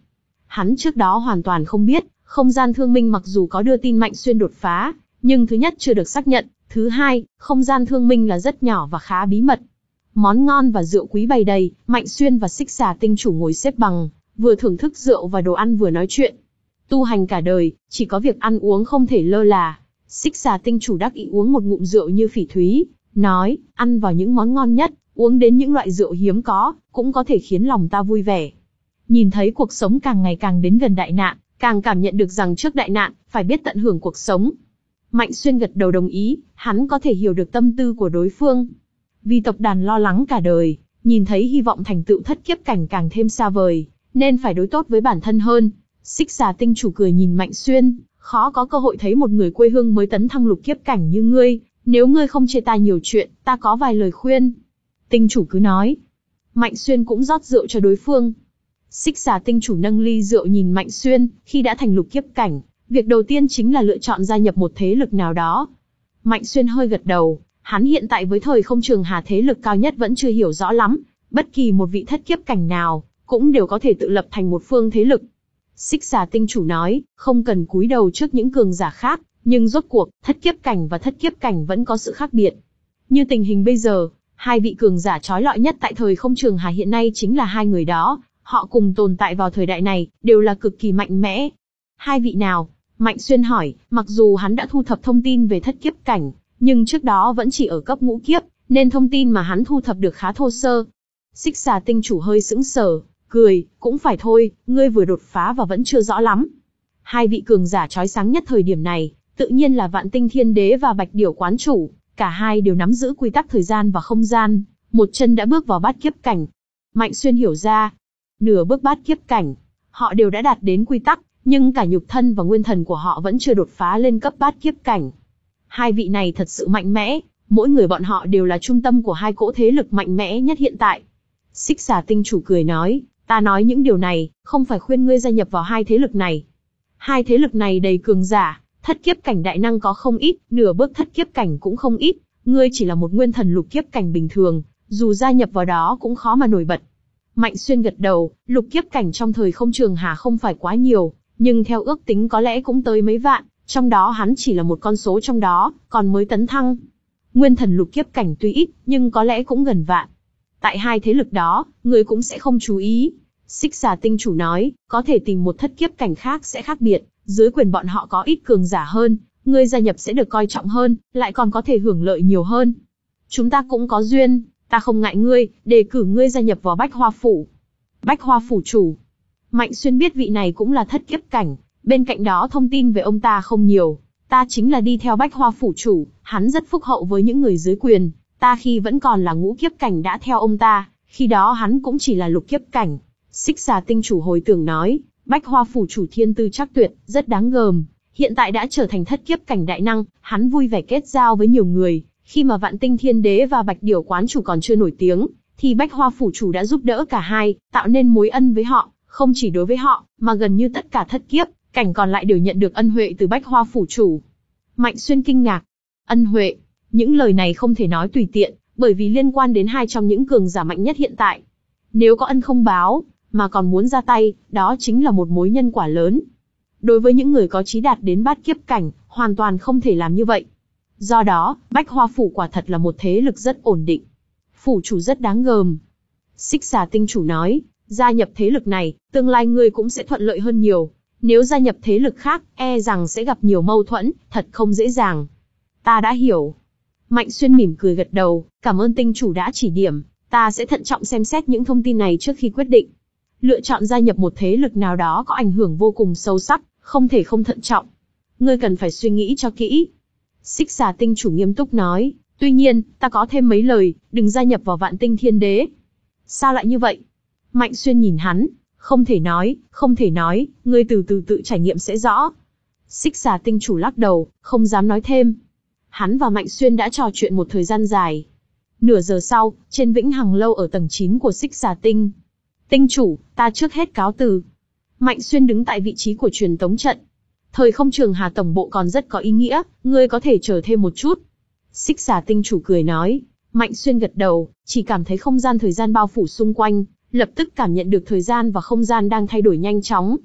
Hắn trước đó hoàn toàn không biết, không gian thương minh mặc dù có đưa tin Mạnh Xuyên đột phá, nhưng thứ nhất chưa được xác nhận, thứ hai, không gian thương minh là rất nhỏ và khá bí mật. Món ngon và rượu quý bày đầy, Mạnh Xuyên và Xích Xà tinh chủ ngồi xếp bằng, vừa thưởng thức rượu và đồ ăn vừa nói chuyện. Tu hành cả đời, chỉ có việc ăn uống không thể lơ là. Xích Xà tinh chủ đắc ý uống một ngụm rượu như phỉ thúy, nói, ăn vào những món ngon nhất, uống đến những loại rượu hiếm có, cũng có thể khiến lòng ta vui vẻ. Nhìn thấy cuộc sống càng ngày càng đến gần đại nạn, càng cảm nhận được rằng trước đại nạn, phải biết tận hưởng cuộc sống. Mạnh Xuyên gật đầu đồng ý, hắn có thể hiểu được tâm tư của đối phương. Vì tộc đàn lo lắng cả đời, nhìn thấy hy vọng thành tựu thất kiếp cảnh càng thêm xa vời, nên phải đối tốt với bản thân hơn. Xích Xà tinh chủ cười nhìn Mạnh Xuyên, khó có cơ hội thấy một người quê hương mới tấn thăng lục kiếp cảnh như ngươi, nếu ngươi không chê ta nhiều chuyện, ta có vài lời khuyên. Tinh chủ cứ nói. Mạnh Xuyên cũng rót rượu cho đối phương. Xích Xà tinh chủ nâng ly rượu nhìn Mạnh Xuyên, khi đã thành lục kiếp cảnh, việc đầu tiên chính là lựa chọn gia nhập một thế lực nào đó. Mạnh Xuyên hơi gật đầu, hắn hiện tại với thời không trường hà thế lực cao nhất vẫn chưa hiểu rõ lắm, bất kỳ một vị thất kiếp cảnh nào, cũng đều có thể tự lập thành một phương thế lực. Xích Xà tinh chủ nói, không cần cúi đầu trước những cường giả khác, nhưng rốt cuộc, thất kiếp cảnh và thất kiếp cảnh vẫn có sự khác biệt. Như tình hình bây giờ, hai vị cường giả chói lọi nhất tại thời không trường hà hiện nay chính là hai người đó, họ cùng tồn tại vào thời đại này, đều là cực kỳ mạnh mẽ. Hai vị nào? Mạnh Xuyên hỏi, mặc dù hắn đã thu thập thông tin về thất kiếp cảnh, nhưng trước đó vẫn chỉ ở cấp ngũ kiếp, nên thông tin mà hắn thu thập được khá thô sơ. Xích Xà tinh chủ hơi sững sờ, cười, cũng phải thôi, ngươi vừa đột phá và vẫn chưa rõ lắm. Hai vị cường giả chói sáng nhất thời điểm này, tự nhiên là Vạn Tinh Thiên Đế và Bạch Điểu Quán Chủ, cả hai đều nắm giữ quy tắc thời gian và không gian, một chân đã bước vào bát kiếp cảnh. Mạnh Xuyên hiểu ra, nửa bước bát kiếp cảnh, họ đều đã đạt đến quy tắc, nhưng cả nhục thân và nguyên thần của họ vẫn chưa đột phá lên cấp bát kiếp cảnh. Hai vị này thật sự mạnh mẽ, mỗi người bọn họ đều là trung tâm của hai cỗ thế lực mạnh mẽ nhất hiện tại. Xích Xà tinh chủ cười nói, ta nói những điều này, không phải khuyên ngươi gia nhập vào hai thế lực này. Hai thế lực này đầy cường giả, thất kiếp cảnh đại năng có không ít, nửa bước thất kiếp cảnh cũng không ít, ngươi chỉ là một nguyên thần lục kiếp cảnh bình thường, dù gia nhập vào đó cũng khó mà nổi bật. Mạnh Xuyên gật đầu, lục kiếp cảnh trong thời không trường hà không phải quá nhiều, nhưng theo ước tính có lẽ cũng tới mấy vạn, trong đó hắn chỉ là một con số trong đó, còn mới tấn thăng. Nguyên thần lục kiếp cảnh tuy ít, nhưng có lẽ cũng gần vạn. Tại hai thế lực đó, người cũng sẽ không chú ý. Xích Xà tinh chủ nói, có thể tìm một thất kiếp cảnh khác sẽ khác biệt, dưới quyền bọn họ có ít cường giả hơn, ngươi gia nhập sẽ được coi trọng hơn, lại còn có thể hưởng lợi nhiều hơn. Chúng ta cũng có duyên, ta không ngại ngươi, đề cử ngươi gia nhập vào Bách Hoa Phủ. Bách Hoa Phủ chủ. Mạnh Xuyên biết vị này cũng là thất kiếp cảnh, bên cạnh đó thông tin về ông ta không nhiều. Ta chính là đi theo Bách Hoa Phủ chủ, hắn rất phúc hậu với những người dưới quyền, ta khi vẫn còn là ngũ kiếp cảnh đã theo ông ta, khi đó hắn cũng chỉ là lục kiếp cảnh. Xích Xà tinh chủ hồi tưởng nói, Bách Hoa Phủ chủ thiên tư chắc tuyệt, rất đáng gờm, hiện tại đã trở thành thất kiếp cảnh đại năng, hắn vui vẻ kết giao với nhiều người, khi mà Vạn Tinh Thiên Đế và Bạch Điểu Quán Chủ còn chưa nổi tiếng, thì Bách Hoa Phủ chủ đã giúp đỡ cả hai, tạo nên mối ân với họ, không chỉ đối với họ, mà gần như tất cả thất kiếp cảnh còn lại đều nhận được ân huệ từ Bách Hoa Phủ chủ. Mạnh Xuyên kinh ngạc, ân huệ, những lời này không thể nói tùy tiện, bởi vì liên quan đến hai trong những cường giả mạnh nhất hiện tại. Nếu có ân không báo, mà còn muốn ra tay, đó chính là một mối nhân quả lớn. Đối với những người có chí đạt đến bát kiếp cảnh, hoàn toàn không thể làm như vậy. Do đó, Bách Hoa Phủ quả thật là một thế lực rất ổn định. Phủ chủ rất đáng gờm. Xích Xà tinh chủ nói, gia nhập thế lực này, tương lai ngươi cũng sẽ thuận lợi hơn nhiều. Nếu gia nhập thế lực khác, e rằng sẽ gặp nhiều mâu thuẫn, thật không dễ dàng. Ta đã hiểu. Mạnh Xuyên mỉm cười gật đầu, cảm ơn tinh chủ đã chỉ điểm, ta sẽ thận trọng xem xét những thông tin này trước khi quyết định. Lựa chọn gia nhập một thế lực nào đó có ảnh hưởng vô cùng sâu sắc, không thể không thận trọng. Ngươi cần phải suy nghĩ cho kỹ. Xích Xà tinh chủ nghiêm túc nói, tuy nhiên, ta có thêm mấy lời, đừng gia nhập vào Vạn Tinh Thiên Đế. Sao lại như vậy? Mạnh Xuyên nhìn hắn, không thể nói, không thể nói, ngươi từ từ tự trải nghiệm sẽ rõ. Xích Xà tinh chủ lắc đầu, không dám nói thêm. Hắn và Mạnh Xuyên đã trò chuyện một thời gian dài. Nửa giờ sau, trên Vĩnh Hằng Lâu ở tầng chín của Xích Xà tinh. Tinh chủ, ta trước hết cáo từ. Mạnh Xuyên đứng tại vị trí của truyền tống trận. Thời không trường hà tổng bộ còn rất có ý nghĩa, ngươi có thể chờ thêm một chút. Xích Xà tinh chủ cười nói. Mạnh Xuyên gật đầu, chỉ cảm thấy không gian thời gian bao phủ xung quanh, lập tức cảm nhận được thời gian và không gian đang thay đổi nhanh chóng.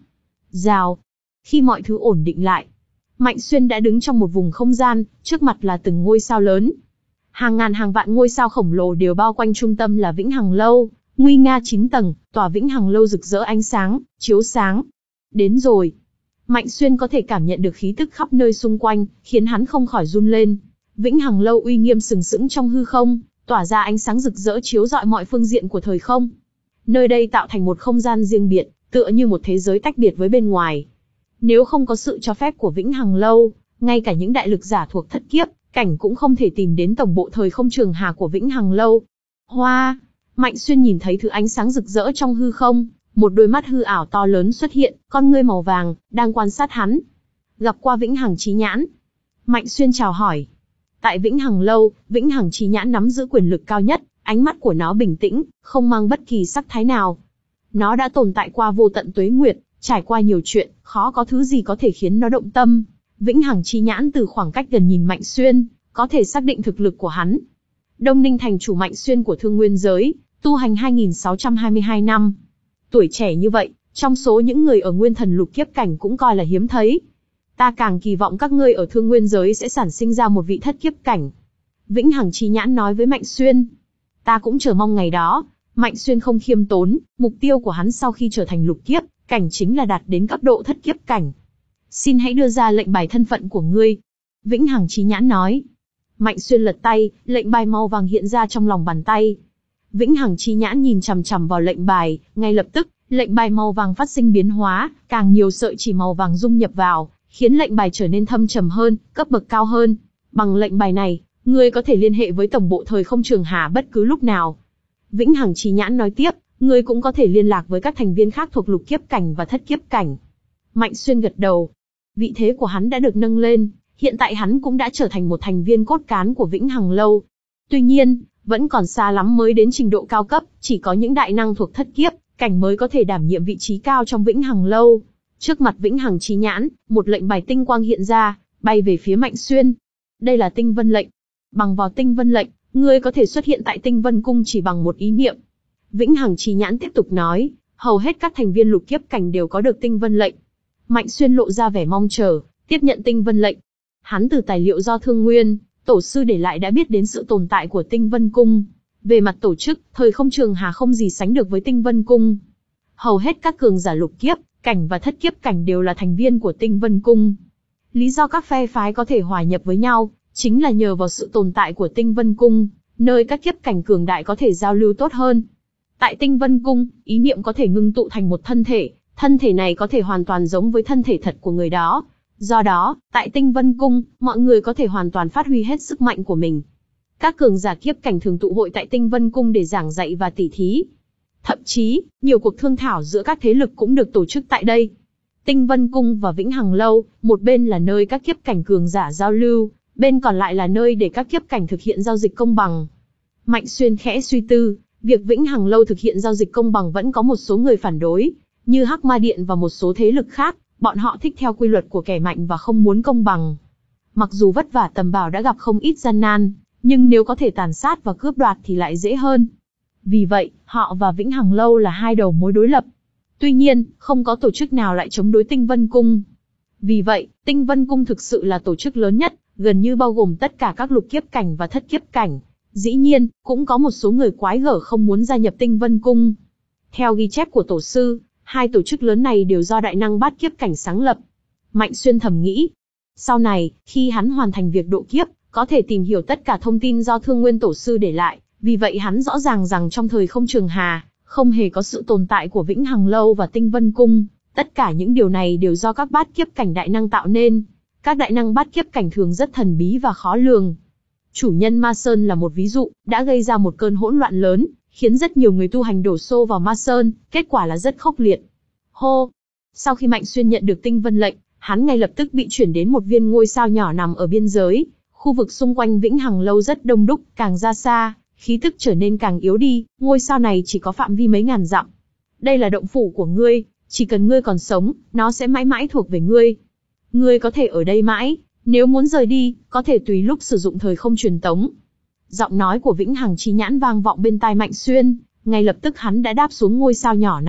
Rào. Khi mọi thứ ổn định lại, Mạnh Xuyên đã đứng trong một vùng không gian, trước mặt là từng ngôi sao lớn. Hàng ngàn hàng vạn ngôi sao khổng lồ đều bao quanh trung tâm là Vĩnh Hằng Lâu, nguy nga chín tầng, tòa Vĩnh Hằng Lâu rực rỡ ánh sáng, chiếu sáng. Đến rồi. Mạnh Xuyên có thể cảm nhận được khí tức khắp nơi xung quanh, khiến hắn không khỏi run lên. Vĩnh Hằng Lâu uy nghiêm sừng sững trong hư không, tỏa ra ánh sáng rực rỡ chiếu rọi mọi phương diện của thời không. Nơi đây tạo thành một không gian riêng biệt, tựa như một thế giới tách biệt với bên ngoài. Nếu không có sự cho phép của Vĩnh Hằng Lâu, ngay cả những đại lực giả thuộc thất kiếp cảnh cũng không thể tìm đến tổng bộ thời không trường hà của Vĩnh Hằng Lâu. Hoa! Mạnh Xuyên nhìn thấy thứ ánh sáng rực rỡ trong hư không, một đôi mắt hư ảo to lớn xuất hiện, con ngươi màu vàng, đang quan sát hắn. Gặp qua Vĩnh Hằng Chí Nhãn. Mạnh Xuyên chào hỏi. Tại Vĩnh Hằng Lâu, Vĩnh Hằng Chí Nhãn nắm giữ quyền lực cao nhất, ánh mắt của nó bình tĩnh, không mang bất kỳ sắc thái nào. Nó đã tồn tại qua vô tận tuế nguyệt, trải qua nhiều chuyện, khó có thứ gì có thể khiến nó động tâm. Vĩnh Hằng Chí Nhãn từ khoảng cách gần nhìn Mạnh Xuyên, có thể xác định thực lực của hắn. Đông Ninh thành chủ Mạnh Xuyên của Thương Nguyên giới, tu hành hai nghìn sáu trăm hai mươi hai năm. Tuổi trẻ như vậy, trong số những người ở Nguyên Thần lục kiếp cảnh cũng coi là hiếm thấy. Ta càng kỳ vọng các ngươi ở Thương Nguyên giới sẽ sản sinh ra một vị thất kiếp cảnh. Vĩnh Hằng Chí Nhãn nói với Mạnh Xuyên. Ta cũng chờ mong ngày đó. Mạnh Xuyên không khiêm tốn, mục tiêu của hắn sau khi trở thành lục kiếp cảnh chính là đạt đến cấp độ thất kiếp cảnh. Xin hãy đưa ra lệnh bài thân phận của ngươi. Vĩnh Hằng Chí Nhãn nói. Mạnh Xuyên lật tay, lệnh bài màu vàng hiện ra trong lòng bàn tay. Vĩnh Hằng Chí Nhãn nhìn chằm chằm vào lệnh bài, ngay lập tức, lệnh bài màu vàng phát sinh biến hóa, càng nhiều sợi chỉ màu vàng dung nhập vào, khiến lệnh bài trở nên thâm trầm hơn, cấp bậc cao hơn. Bằng lệnh bài này, ngươi có thể liên hệ với tổng bộ thời không trường hà bất cứ lúc nào. Vĩnh Hằng Chí Nhãn nói tiếp, ngươi cũng có thể liên lạc với các thành viên khác thuộc lục kiếp cảnh và thất kiếp cảnh. Mạnh Xuyên gật đầu. Vị thế của hắn đã được nâng lên, hiện tại hắn cũng đã trở thành một thành viên cốt cán của Vĩnh Hằng Lâu. Tuy nhiên, vẫn còn xa lắm mới đến trình độ cao cấp, chỉ có những đại năng thuộc thất kiếp cảnh mới có thể đảm nhiệm vị trí cao trong Vĩnh Hằng Lâu. Trước mặt Vĩnh Hằng Chí Nhãn, một lệnh bài tinh quang hiện ra, bay về phía Mạnh Xuyên. Đây là Tinh Vân lệnh. Bằng vào Tinh Vân lệnh, ngươi có thể xuất hiện tại Tinh Vân cung chỉ bằng một ý niệm. Vĩnh Hằng Chí Nhãn tiếp tục nói, hầu hết các thành viên lục kiếp cảnh đều có được Tinh Vân lệnh. Mạnh Xuyên lộ ra vẻ mong chờ, tiếp nhận Tinh Vân lệnh. Hắn từ tài liệu do Thương Nguyên tổ sư để lại đã biết đến sự tồn tại của Tinh Vân cung. Về mặt tổ chức, thời không trường hà không gì sánh được với Tinh Vân cung. Hầu hết các cường giả lục kiếp cảnh và thất kiếp cảnh đều là thành viên của Tinh Vân cung. Lý do các phe phái có thể hòa nhập với nhau, chính là nhờ vào sự tồn tại của Tinh Vân cung, nơi các kiếp cảnh cường đại có thể giao lưu tốt hơn. Tại Tinh Vân cung, ý niệm có thể ngưng tụ thành một thân thể, thân thể này có thể hoàn toàn giống với thân thể thật của người đó. Do đó, tại Tinh Vân cung, mọi người có thể hoàn toàn phát huy hết sức mạnh của mình. Các cường giả kiếp cảnh thường tụ hội tại Tinh Vân cung để giảng dạy và tỉ thí. Thậm chí, nhiều cuộc thương thảo giữa các thế lực cũng được tổ chức tại đây. Tinh Vân cung và Vĩnh Hằng Lâu, một bên là nơi các kiếp cảnh cường giả giao lưu, bên còn lại là nơi để các kiếp cảnh thực hiện giao dịch công bằng. Mạnh Xuyên khẽ suy tư, việc Vĩnh Hằng Lâu thực hiện giao dịch công bằng vẫn có một số người phản đối, như Hắc Ma Điện và một số thế lực khác, bọn họ thích theo quy luật của kẻ mạnh và không muốn công bằng. Mặc dù vất vả tầm bảo đã gặp không ít gian nan, nhưng nếu có thể tàn sát và cướp đoạt thì lại dễ hơn. Vì vậy, họ và Vĩnh Hằng Lâu là hai đầu mối đối lập. Tuy nhiên, không có tổ chức nào lại chống đối Tinh Vân cung. Vì vậy, Tinh Vân cung thực sự là tổ chức lớn nhất, gần như bao gồm tất cả các lục kiếp cảnh và thất kiếp cảnh. Dĩ nhiên, cũng có một số người quái gở không muốn gia nhập Tinh Vân cung. Theo ghi chép của tổ sư, hai tổ chức lớn này đều do đại năng bát kiếp cảnh sáng lập. Mạnh Xuyên thầm nghĩ. Sau này, khi hắn hoàn thành việc độ kiếp, có thể tìm hiểu tất cả thông tin do Thương Nguyên tổ sư để lại, vì vậy hắn rõ ràng rằng trong thời không trường hà, không hề có sự tồn tại của Vĩnh Hằng Lâu và Tinh Vân cung. Tất cả những điều này đều do các bát kiếp cảnh đại năng tạo nên. Các đại năng bát kiếp cảnh thường rất thần bí và khó lường. Chủ nhân Ma Sơn là một ví dụ, đã gây ra một cơn hỗn loạn lớn, khiến rất nhiều người tu hành đổ xô vào Ma Sơn, kết quả là rất khốc liệt. Hô! Sau khi Mạnh Xuyên nhận được Tinh Vân lệnh, hắn ngay lập tức bị chuyển đến một viên ngôi sao nhỏ nằm ở biên giới. Khu vực xung quanh Vĩnh Hằng Lâu rất đông đúc, càng ra xa, khí tức trở nên càng yếu đi, ngôi sao này chỉ có phạm vi mấy ngàn dặm. Đây là động phủ của ngươi, chỉ cần ngươi còn sống, nó sẽ mãi mãi thuộc về ngươi. Ngươi có thể ở đây mãi, nếu muốn rời đi, có thể tùy lúc sử dụng thời không truyền tống. Giọng nói của Vĩnh Hằng Chí Nhãn vang vọng bên tai Mạnh Xuyên, ngay lập tức hắn đã đáp xuống ngôi sao nhỏ này.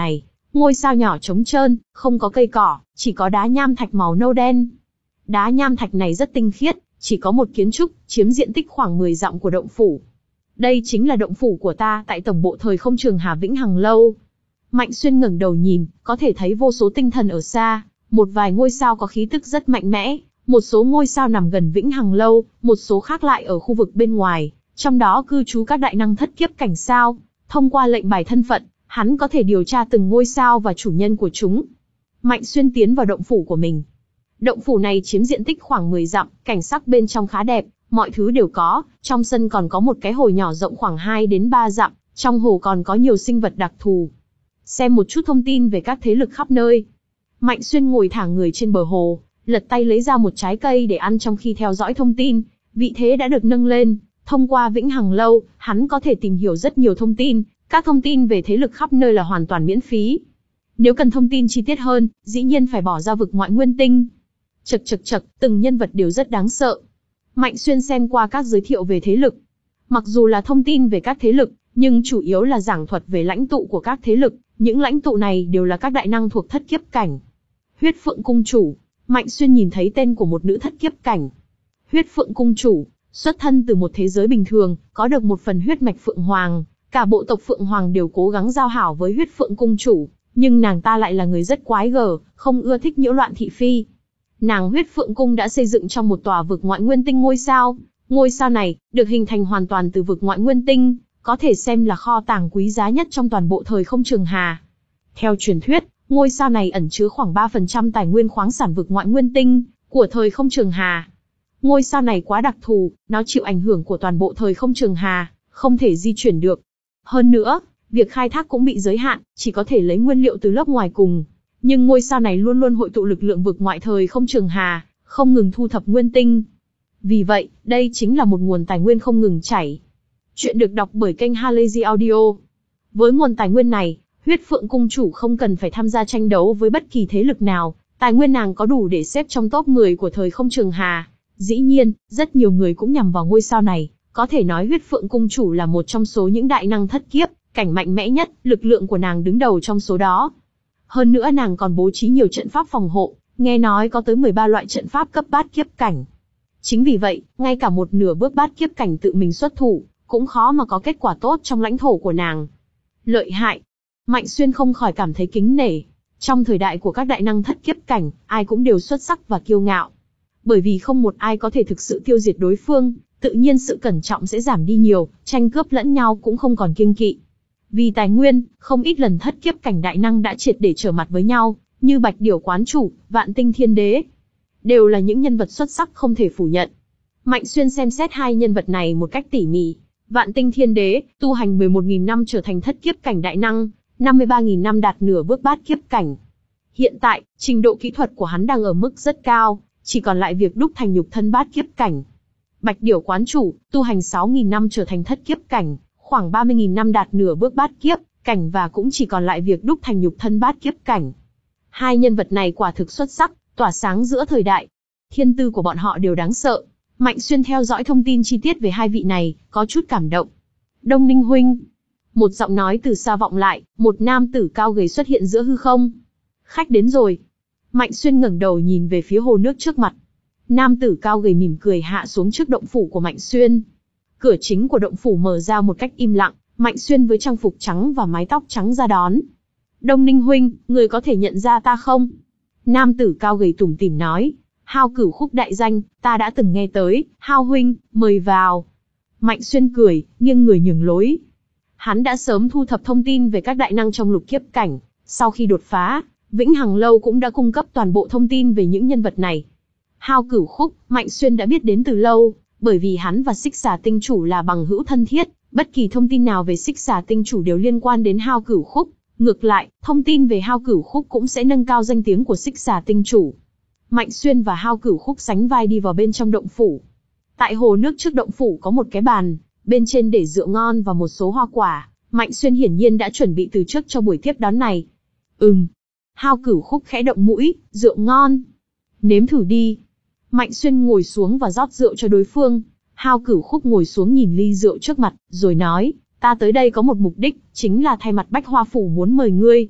Ngôi sao nhỏ trống trơn, không có cây cỏ, chỉ có đá nham thạch màu nâu đen. Đá nham thạch này rất tinh khiết, chỉ có một kiến trúc, chiếm diện tích khoảng mười dặm của động phủ. Đây chính là động phủ của ta tại tổng bộ thời không trường Hà Vĩnh Hằng Lâu. Mạnh Xuyên ngẩng đầu nhìn, có thể thấy vô số tinh thần ở xa, một vài ngôi sao có khí tức rất mạnh mẽ, một số ngôi sao nằm gần Vĩnh Hằng Lâu, một số khác lại ở khu vực bên ngoài, trong đó cư trú các đại năng thất kiếp cảnh sao. Thông qua lệnh bài thân phận, hắn có thể điều tra từng ngôi sao và chủ nhân của chúng. Mạnh Xuyên tiến vào động phủ của mình. Động phủ này chiếm diện tích khoảng mười dặm, cảnh sắc bên trong khá đẹp, mọi thứ đều có, trong sân còn có một cái hồ nhỏ rộng khoảng hai đến ba dặm, trong hồ còn có nhiều sinh vật đặc thù. Xem một chút thông tin về các thế lực khắp nơi. Mạnh Xuyên ngồi thả người trên bờ hồ, lật tay lấy ra một trái cây để ăn trong khi theo dõi thông tin, vị thế đã được nâng lên. Thông qua Vĩnh Hằng Lâu, hắn có thể tìm hiểu rất nhiều thông tin, các thông tin về thế lực khắp nơi là hoàn toàn miễn phí. Nếu cần thông tin chi tiết hơn, dĩ nhiên phải bỏ ra vực ngoại nguyên tinh. Chật chật chật, từng nhân vật đều rất đáng sợ. Mạnh Xuyên xem qua các giới thiệu về thế lực. Mặc dù là thông tin về các thế lực, nhưng chủ yếu là giảng thuật về lãnh tụ của các thế lực, những lãnh tụ này đều là các đại năng thuộc thất kiếp cảnh. Huyết Phượng Cung Chủ, Mạnh Xuyên nhìn thấy tên của một nữ thất kiếp cảnh. Huyết Phượng Cung Chủ, xuất thân từ một thế giới bình thường, có được một phần huyết mạch Phượng Hoàng, cả bộ tộc Phượng Hoàng đều cố gắng giao hảo với Huyết Phượng Cung Chủ, nhưng nàng ta lại là người rất quái gở, không ưa thích nhiễu loạn thị phi. Nàng Huyết Phượng Cung đã xây dựng trong một tòa vực ngoại nguyên tinh ngôi sao, ngôi sao này được hình thành hoàn toàn từ vực ngoại nguyên tinh, có thể xem là kho tàng quý giá nhất trong toàn bộ thời không trường Hà. Theo truyền thuyết, ngôi sao này ẩn chứa khoảng ba phần trăm tài nguyên khoáng sản vực ngoại nguyên tinh của thời không trường Hà. Ngôi sao này quá đặc thù, nó chịu ảnh hưởng của toàn bộ thời không trường Hà, không thể di chuyển được. Hơn nữa, việc khai thác cũng bị giới hạn, chỉ có thể lấy nguyên liệu từ lớp ngoài cùng. Nhưng ngôi sao này luôn luôn hội tụ lực lượng vực ngoại thời không trường Hà, không ngừng thu thập nguyên tinh. Vì vậy, đây chính là một nguồn tài nguyên không ngừng chảy. Chuyện được đọc bởi kênh Halazy Audio. Với nguồn tài nguyên này, Huyết Phượng Cung Chủ không cần phải tham gia tranh đấu với bất kỳ thế lực nào, tài nguyên nàng có đủ để xếp trong top mười của thời không trường Hà. Dĩ nhiên, rất nhiều người cũng nhằm vào ngôi sao này, có thể nói Huyết Phượng Cung Chủ là một trong số những đại năng thất kiếp, cảnh mạnh mẽ nhất, lực lượng của nàng đứng đầu trong số đó. Hơn nữa nàng còn bố trí nhiều trận pháp phòng hộ, nghe nói có tới mười ba loại trận pháp cấp bát kiếp cảnh. Chính vì vậy, ngay cả một nửa bước bát kiếp cảnh tự mình xuất thủ, cũng khó mà có kết quả tốt trong lãnh thổ của nàng. Lợi hại. Mạnh Xuyên không khỏi cảm thấy kính nể. Trong thời đại của các đại năng thất kiếp cảnh, ai cũng đều xuất sắc và kiêu ngạo. Bởi vì không một ai có thể thực sự tiêu diệt đối phương, tự nhiên sự cẩn trọng sẽ giảm đi nhiều, tranh cướp lẫn nhau cũng không còn kiêng kỵ. Vì tài nguyên, không ít lần thất kiếp cảnh đại năng đã triệt để trở mặt với nhau, như Bạch Điểu Quán Chủ, Vạn Tinh Thiên Đế. Đều là những nhân vật xuất sắc không thể phủ nhận. Mạnh Xuyên xem xét hai nhân vật này một cách tỉ mỉ. Vạn Tinh Thiên Đế, tu hành mười một nghìn năm trở thành thất kiếp cảnh đại năng, năm mươi ba nghìn năm đạt nửa bước bát kiếp cảnh. Hiện tại, trình độ kỹ thuật của hắn đang ở mức rất cao, chỉ còn lại việc đúc thành nhục thân bát kiếp cảnh. Bạch Điểu Quán Chủ, tu hành sáu nghìn năm trở thành thất kiếp cảnh, khoảng ba mươi nghìn năm đạt nửa bước bát kiếp cảnh và cũng chỉ còn lại việc đúc thành nhục thân bát kiếp cảnh. Hai nhân vật này quả thực xuất sắc, tỏa sáng giữa thời đại. Thiên tư của bọn họ đều đáng sợ. Mạnh Xuyên theo dõi thông tin chi tiết về hai vị này, có chút cảm động. Đông Ninh huynh. Một giọng nói từ xa vọng lại, một nam tử cao gầy xuất hiện giữa hư không. Khách đến rồi. Mạnh Xuyên ngẩng đầu nhìn về phía hồ nước trước mặt. Nam tử cao gầy mỉm cười hạ xuống trước động phủ của Mạnh Xuyên. Cửa chính của động phủ mở ra một cách im lặng, Mạnh Xuyên với trang phục trắng và mái tóc trắng ra đón. Đông Ninh huynh, người có thể nhận ra ta không? Nam tử cao gầy tủm tỉm nói. Hao Cửu Khúc đại danh, ta đã từng nghe tới, Hao huynh, mời vào. Mạnh Xuyên cười, nghiêng người nhường lối. Hắn đã sớm thu thập thông tin về các đại năng trong lục kiếp cảnh, sau khi đột phá, Vĩnh Hằng Lâu cũng đã cung cấp toàn bộ thông tin về những nhân vật này. Hao Cửu Khúc, Mạnh Xuyên đã biết đến từ lâu, bởi vì hắn và Xích Xà Tinh Chủ là bằng hữu thân thiết, bất kỳ thông tin nào về Xích Xà Tinh Chủ đều liên quan đến Hao Cửu Khúc. Ngược lại, thông tin về Hao Cửu Khúc cũng sẽ nâng cao danh tiếng của Xích Xà Tinh Chủ. Mạnh Xuyên và Hao Cửu Khúc sánh vai đi vào bên trong động phủ. Tại hồ nước trước động phủ có một cái bàn, bên trên để rượu ngon và một số hoa quả. Mạnh Xuyên hiển nhiên đã chuẩn bị từ trước cho buổi tiếp đón này. Ừm. Hao Cửu Khúc khẽ động mũi, rượu ngon. Nếm thử đi. Mạnh Xuyên ngồi xuống và rót rượu cho đối phương. Hao Cửu Khúc ngồi xuống nhìn ly rượu trước mặt, rồi nói, ta tới đây có một mục đích, chính là thay mặt Bách Hoa Phủ muốn mời ngươi.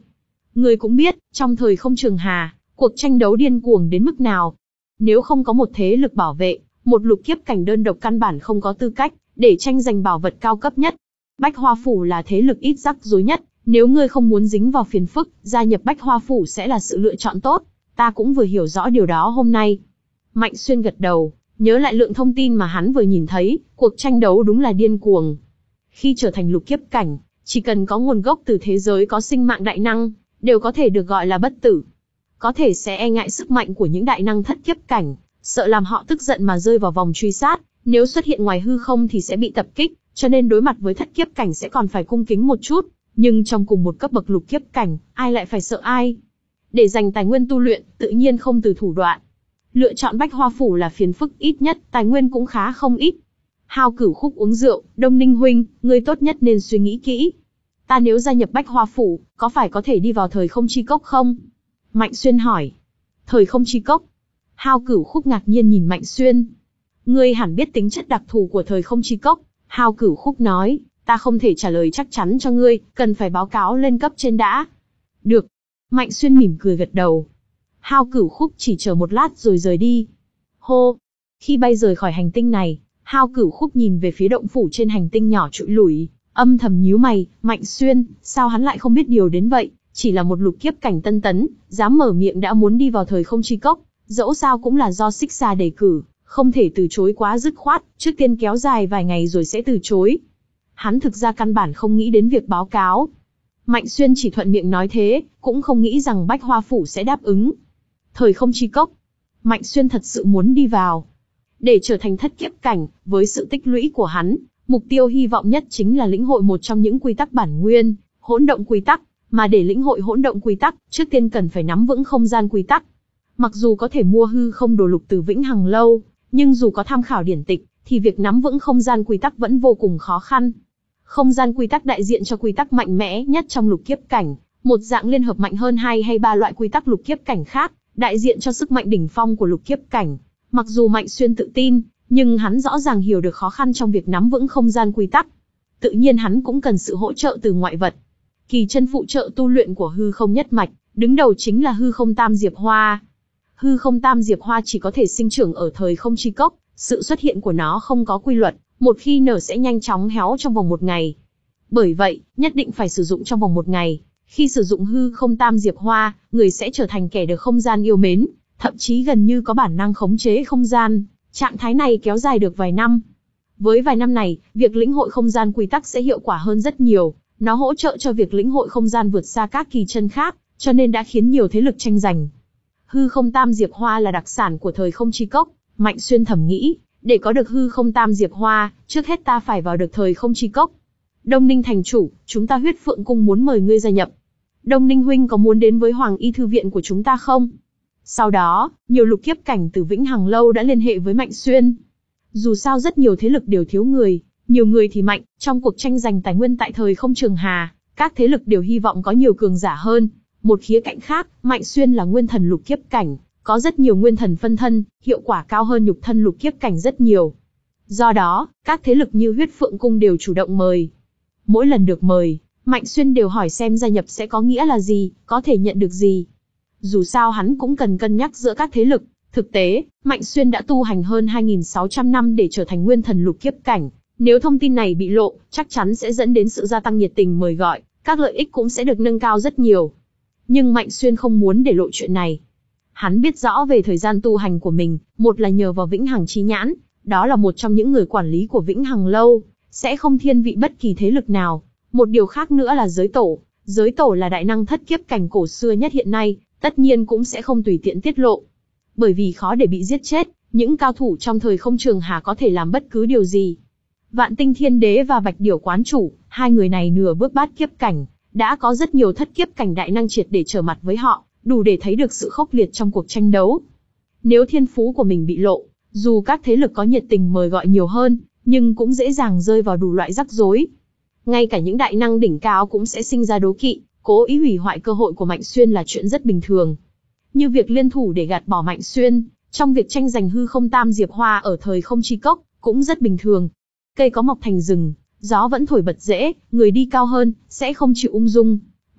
Ngươi cũng biết, trong thời không trường hà, cuộc tranh đấu điên cuồng đến mức nào. Nếu không có một thế lực bảo vệ, một lục kiếp cảnh đơn độc căn bản không có tư cách để tranh giành bảo vật cao cấp nhất. Bách Hoa Phủ là thế lực ít rắc rối nhất, nếu ngươi không muốn dính vào phiền phức, gia nhập Bách Hoa Phủ sẽ là sự lựa chọn tốt. Ta cũng vừa hiểu rõ điều đó hôm nay. Mạnh Xuyên gật đầu, nhớ lại lượng thông tin mà hắn vừa nhìn thấy, cuộc tranh đấu đúng là điên cuồng. Khi trở thành lục kiếp cảnh, chỉ cần có nguồn gốc từ thế giới có sinh mạng đại năng, đều có thể được gọi là bất tử. Có thể sẽ e ngại sức mạnh của những đại năng thất kiếp cảnh, sợ làm họ tức giận mà rơi vào vòng truy sát, nếu xuất hiện ngoài hư không thì sẽ bị tập kích, cho nên đối mặt với thất kiếp cảnh sẽ còn phải cung kính một chút, nhưng trong cùng một cấp bậc lục kiếp cảnh, ai lại phải sợ ai? Để dành tài nguyên tu luyện, tự nhiên không từ thủ đoạn. Lựa chọn Bách Hoa Phủ là phiền phức ít nhất, tài nguyên cũng khá không ít. Hao Cửu Khúc uống rượu, Đông Ninh huynh, ngươi tốt nhất nên suy nghĩ kỹ. Ta nếu gia nhập Bách Hoa Phủ, có phải có thể đi vào thời không chi cốc không? Mạnh Xuyên hỏi. Thời không chi cốc? Hao Cửu Khúc ngạc nhiên nhìn Mạnh Xuyên. Ngươi hẳn biết tính chất đặc thù của thời không chi cốc. Hao Cửu Khúc nói, ta không thể trả lời chắc chắn cho ngươi, cần phải báo cáo lên cấp trên đã. Được. Mạnh Xuyên mỉm cười gật đầu. Hao Cửu Khúc chỉ chờ một lát rồi rời đi. Hô. Khi bay rời khỏi hành tinh này, Hao Cửu Khúc nhìn về phía động phủ trên hành tinh nhỏ trụi lủi, âm thầm nhíu mày, Mạnh Xuyên, sao hắn lại không biết điều đến vậy, chỉ là một lục kiếp cảnh tân tấn, dám mở miệng đã muốn đi vào thời không chi cốc, dẫu sao cũng là do Xích Xà đề cử, không thể từ chối quá dứt khoát, trước tiên kéo dài vài ngày rồi sẽ từ chối. Hắn thực ra căn bản không nghĩ đến việc báo cáo. Mạnh Xuyên chỉ thuận miệng nói thế, cũng không nghĩ rằng Bách Hoa Phủ sẽ đáp ứng. Thời không chi cốc. Mạnh Xuyên thật sự muốn đi vào. Để trở thành thất kiếp cảnh, với sự tích lũy của hắn, mục tiêu hy vọng nhất chính là lĩnh hội một trong những quy tắc bản nguyên, hỗn động quy tắc, mà để lĩnh hội hỗn động quy tắc, trước tiên cần phải nắm vững không gian quy tắc. Mặc dù có thể mua hư không đồ lục từ Vĩnh Hằng Lâu, nhưng dù có tham khảo điển tịch, thì việc nắm vững không gian quy tắc vẫn vô cùng khó khăn. Không gian quy tắc đại diện cho quy tắc mạnh mẽ nhất trong lục kiếp cảnh, một dạng liên hợp mạnh hơn hai hay ba loại quy tắc lục kiếp cảnh khác, đại diện cho sức mạnh đỉnh phong của lục kiếp cảnh. Mặc dù Mạnh Xuyên tự tin, nhưng hắn rõ ràng hiểu được khó khăn trong việc nắm vững không gian quy tắc. Tự nhiên hắn cũng cần sự hỗ trợ từ ngoại vật. Kỳ chân phụ trợ tu luyện của hư không nhất mạch, đứng đầu chính là hư không tam diệp hoa. Hư không tam diệp hoa chỉ có thể sinh trưởng ở thời không chi cốc, sự xuất hiện của nó không có quy luật, một khi nở sẽ nhanh chóng héo trong vòng một ngày. Bởi vậy, nhất định phải sử dụng trong vòng một ngày. Khi sử dụng hư không tam diệp hoa, người sẽ trở thành kẻ được không gian yêu mến, thậm chí gần như có bản năng khống chế không gian. Trạng thái này kéo dài được vài năm. Với vài năm này, việc lĩnh hội không gian quy tắc sẽ hiệu quả hơn rất nhiều. Nó hỗ trợ cho việc lĩnh hội không gian vượt xa các kỳ chân khác, cho nên đã khiến nhiều thế lực tranh giành. Hư không tam diệp hoa là đặc sản của thời không chi cốc. Mạnh Xuyên thầm nghĩ, để có được hư không tam diệp hoa, trước hết ta phải vào được thời không chi cốc. Đông Ninh thành chủ, chúng ta Huyết Phượng cung muốn mời ngươi gia nhập. Đông Ninh huynh có muốn đến với Hoàng Y thư viện của chúng ta không? Sau đó, nhiều lục kiếp cảnh từ Vĩnh Hằng Lâu đã liên hệ với Mạnh Xuyên. Dù sao rất nhiều thế lực đều thiếu người, nhiều người thì mạnh, trong cuộc tranh giành tài nguyên tại thời không trường hà, các thế lực đều hy vọng có nhiều cường giả hơn. Một khía cạnh khác, Mạnh Xuyên là nguyên thần lục kiếp cảnh, có rất nhiều nguyên thần phân thân, hiệu quả cao hơn nhục thân lục kiếp cảnh rất nhiều. Do đó, các thế lực như Huyết Phượng cung đều chủ động mời. Mỗi lần được mời, Mạnh Xuyên đều hỏi xem gia nhập sẽ có nghĩa là gì, có thể nhận được gì. Dù sao hắn cũng cần cân nhắc giữa các thế lực. Thực tế, Mạnh Xuyên đã tu hành hơn hai nghìn sáu trăm năm để trở thành nguyên thần lục kiếp cảnh. Nếu thông tin này bị lộ, chắc chắn sẽ dẫn đến sự gia tăng nhiệt tình mời gọi, các lợi ích cũng sẽ được nâng cao rất nhiều. Nhưng Mạnh Xuyên không muốn để lộ chuyện này. Hắn biết rõ về thời gian tu hành của mình, một là nhờ vào Vĩnh Hằng Chi Nhãn, đó là một trong những người quản lý của Vĩnh Hằng Lâu, sẽ không thiên vị bất kỳ thế lực nào. Một điều khác nữa là giới tổ. Giới tổ là đại năng thất kiếp cảnh cổ xưa nhất hiện nay, tất nhiên cũng sẽ không tùy tiện tiết lộ. Bởi vì khó để bị giết chết, những cao thủ trong thời không trường hà có thể làm bất cứ điều gì. Vạn Tinh Thiên Đế và Bạch Điểu Quán Chủ, hai người này nửa bước bát kiếp cảnh, đã có rất nhiều thất kiếp cảnh đại năng triệt để trở mặt với họ, đủ để thấy được sự khốc liệt trong cuộc tranh đấu. Nếu thiên phú của mình bị lộ, dù các thế lực có nhiệt tình mời gọi nhiều hơn, nhưng cũng dễ dàng rơi vào đủ loại rắc rối. Ngay cả những đại năng đỉnh cao cũng sẽ sinh ra đố kỵ, cố ý hủy hoại cơ hội của Mạnh Xuyên là chuyện rất bình thường. Như việc liên thủ để gạt bỏ Mạnh Xuyên, trong việc tranh giành hư không tam diệp hoa ở thời không chi cốc, cũng rất bình thường. Cây có mọc thành rừng, gió vẫn thổi bật rễ, người đi cao hơn, sẽ không chịu ung dung.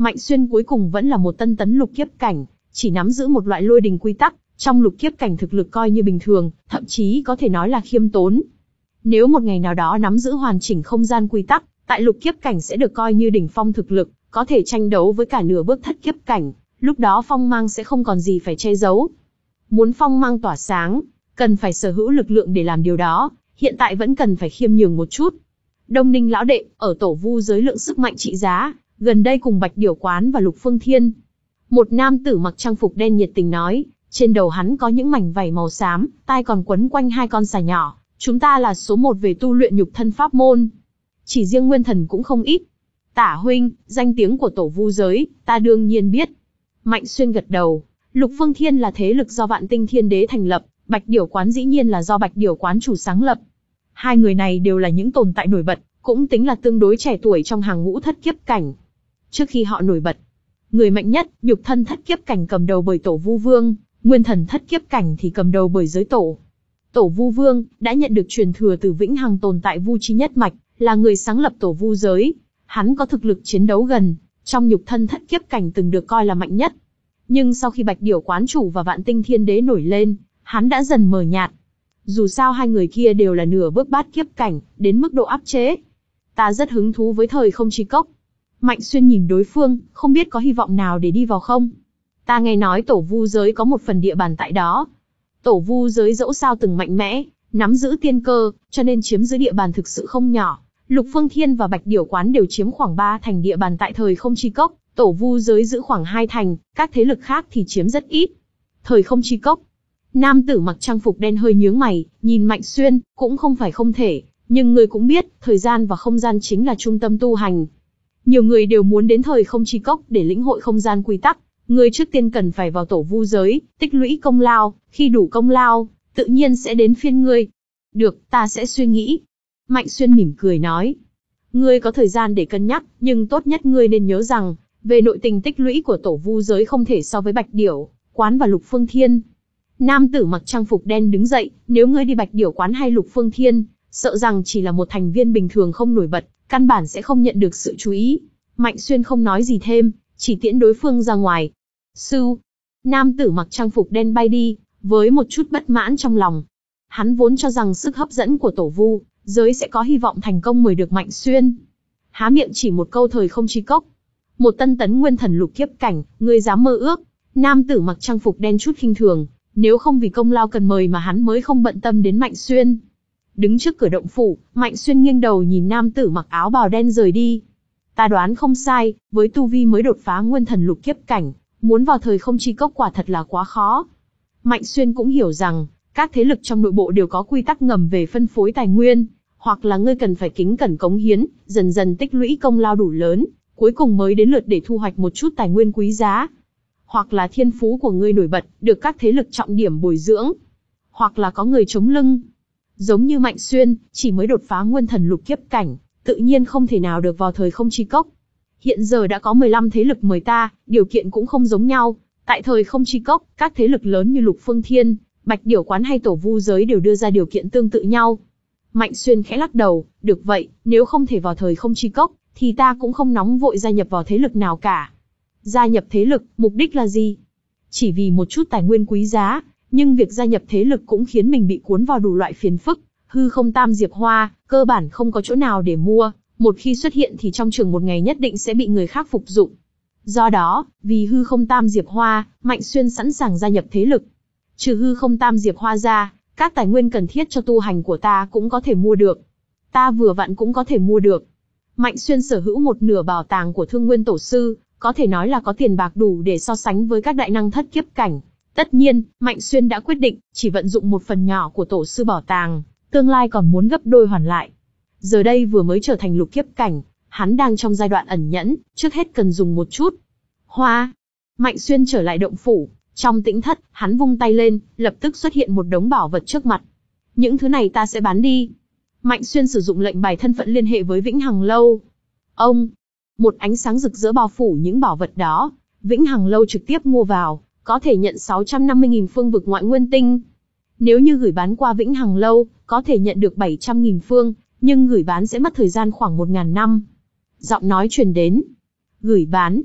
Mạnh Xuyên cuối cùng vẫn là một tân tấn lục kiếp cảnh, chỉ nắm giữ một loại lôi đình quy tắc, trong lục kiếp cảnh thực lực coi như bình thường, thậm chí có thể nói là khiêm tốn. Nếu một ngày nào đó nắm giữ hoàn chỉnh không gian quy tắc, tại lục kiếp cảnh sẽ được coi như đỉnh phong thực lực, có thể tranh đấu với cả nửa bước thất kiếp cảnh, lúc đó phong mang sẽ không còn gì phải che giấu. Muốn phong mang tỏa sáng, cần phải sở hữu lực lượng để làm điều đó, hiện tại vẫn cần phải khiêm nhường một chút. Đông Ninh lão đệ, ở tổ vu giới lượng sức mạnh trị giá, gần đây cùng Bạch Điểu Quán và Lục Phương Thiên. Một nam tử mặc trang phục đen nhiệt tình nói, trên đầu hắn có những mảnh vảy màu xám, tai còn quấn quanh hai con sà nhỏ, chúng ta là số một về tu luyện nhục thân pháp môn. Chỉ riêng nguyên thần cũng không ít. Tả huynh, danh tiếng của tổ vu giới, ta đương nhiên biết. Mạnh Xuyên gật đầu, Lục Phương Thiên là thế lực do Vạn Tinh Thiên Đế thành lập, Bạch Điểu Quán dĩ nhiên là do Bạch Điểu Quán chủ sáng lập. Hai người này đều là những tồn tại nổi bật, cũng tính là tương đối trẻ tuổi trong hàng ngũ thất kiếp cảnh. Trước khi họ nổi bật, người mạnh nhất, nhục thân thất kiếp cảnh cầm đầu bởi Tổ Vu Vương, nguyên thần thất kiếp cảnh thì cầm đầu bởi giới tổ. Tổ Vu Vương đã nhận được truyền thừa từ vĩnh hằng tồn tại Vu Chi nhất mạch, là người sáng lập tổ vu giới. Hắn có thực lực chiến đấu gần, trong nhục thân thất kiếp cảnh từng được coi là mạnh nhất. Nhưng sau khi Bạch Điểu Quán chủ và Vạn Tinh Thiên Đế nổi lên, hắn đã dần mờ nhạt. Dù sao hai người kia đều là nửa bước bát kiếp cảnh, đến mức độ áp chế. Ta rất hứng thú với thời không chi cốc. Mạnh Xuyên nhìn đối phương, không biết có hy vọng nào để đi vào không. Ta nghe nói tổ vu giới có một phần địa bàn tại đó. Tổ vu giới dẫu sao từng mạnh mẽ, nắm giữ tiên cơ, cho nên chiếm giữ địa bàn thực sự không nhỏ. Lục Phương Thiên và Bạch Điểu Quán đều chiếm khoảng ba thành địa bàn tại thời không chi cốc, tổ vu giới giữ khoảng hai thành, các thế lực khác thì chiếm rất ít. Thời không chi cốc. Nam tử mặc trang phục đen hơi nhướng mày, nhìn Mạnh Xuyên, cũng không phải không thể, nhưng người cũng biết, thời gian và không gian chính là trung tâm tu hành. Nhiều người đều muốn đến thời không chi cốc để lĩnh hội không gian quy tắc, người trước tiên cần phải vào tổ vu giới, tích lũy công lao, khi đủ công lao, tự nhiên sẽ đến phiên ngươi. Được, ta sẽ suy nghĩ. Mạnh Xuyên mỉm cười nói. Ngươi có thời gian để cân nhắc, nhưng tốt nhất ngươi nên nhớ rằng, về nội tình tích lũy của tổ vu giới không thể so với Bạch Điểu Quán và Lục Phương Thiên. Nam tử mặc trang phục đen đứng dậy, nếu ngươi đi Bạch Điểu Quán hay Lục Phương Thiên, sợ rằng chỉ là một thành viên bình thường không nổi bật, căn bản sẽ không nhận được sự chú ý. Mạnh Xuyên không nói gì thêm, chỉ tiễn đối phương ra ngoài. Sư, nam tử mặc trang phục đen bay đi, với một chút bất mãn trong lòng. Hắn vốn cho rằng sức hấp dẫn của tổ vu giới sẽ có hy vọng thành công mời được Mạnh Xuyên. Há miệng chỉ một câu thời không chi cốc. Một tân tấn nguyên thần lục kiếp cảnh, ngươi dám mơ ước. Nam tử mặc trang phục đen chút khinh thường, nếu không vì công lao cần mời mà hắn mới không bận tâm đến Mạnh Xuyên. Đứng trước cửa động phủ, Mạnh Xuyên nghiêng đầu nhìn nam tử mặc áo bào đen rời đi. Ta đoán không sai, với tu vi mới đột phá nguyên thần lục kiếp cảnh, muốn vào thời không chi cốc quả thật là quá khó. Mạnh Xuyên cũng hiểu rằng, các thế lực trong nội bộ đều có quy tắc ngầm về phân phối tài nguyên, hoặc là ngươi cần phải kính cẩn cống hiến, dần dần tích lũy công lao đủ lớn, cuối cùng mới đến lượt để thu hoạch một chút tài nguyên quý giá. Hoặc là thiên phú của ngươi nổi bật, được các thế lực trọng điểm bồi dưỡng. Hoặc là có người chống lưng. Giống như Mạnh Xuyên, chỉ mới đột phá nguyên thần lục kiếp cảnh, tự nhiên không thể nào được vào thời không chi cốc. Hiện giờ đã có mười lăm thế lực mời ta, điều kiện cũng không giống nhau. Tại thời không chi cốc, các thế lực lớn như Lục Phương Thiên, Bạch Điểu Quán hay tổ vu giới đều đưa ra điều kiện tương tự nhau. Mạnh Xuyên khẽ lắc đầu, được vậy, nếu không thể vào thời không chi cốc, thì ta cũng không nóng vội gia nhập vào thế lực nào cả. Gia nhập thế lực, mục đích là gì? Chỉ vì một chút tài nguyên quý giá, nhưng việc gia nhập thế lực cũng khiến mình bị cuốn vào đủ loại phiền phức. Hư không tam diệp hoa, cơ bản không có chỗ nào để mua, một khi xuất hiện thì trong chừng một ngày nhất định sẽ bị người khác phục dụng. Do đó, vì hư không tam diệp hoa, Mạnh Xuyên sẵn sàng gia nhập thế lực. Trừ hư không tam diệp hoa ra, các tài nguyên cần thiết cho tu hành của ta cũng có thể mua được. Ta vừa vặn cũng có thể mua được. Mạnh Xuyên sở hữu một nửa bảo tàng của Thương Nguyên Tổ Sư, có thể nói là có tiền bạc đủ để so sánh với các đại năng thất kiếp cảnh. Tất nhiên, Mạnh Xuyên đã quyết định, chỉ vận dụng một phần nhỏ của Tổ Sư bảo tàng, tương lai còn muốn gấp đôi hoàn lại. Giờ đây vừa mới trở thành lục kiếp cảnh, hắn đang trong giai đoạn ẩn nhẫn, trước hết cần dùng một chút. Hoa! Mạnh Xuyên trở lại động phủ, trong tĩnh thất, hắn vung tay lên, lập tức xuất hiện một đống bảo vật trước mặt. Những thứ này ta sẽ bán đi. Mạnh Xuyên sử dụng lệnh bài thân phận liên hệ với Vĩnh Hằng Lâu. Ông! Một ánh sáng rực rỡ bao phủ những bảo vật đó, Vĩnh Hằng Lâu trực tiếp mua vào, có thể nhận sáu trăm năm mươi nghìn phương vực ngoại nguyên tinh. Nếu như gửi bán qua Vĩnh Hằng Lâu, có thể nhận được bảy trăm nghìn phương, nhưng gửi bán sẽ mất thời gian khoảng một nghìn năm. Giọng nói truyền đến. Gửi bán.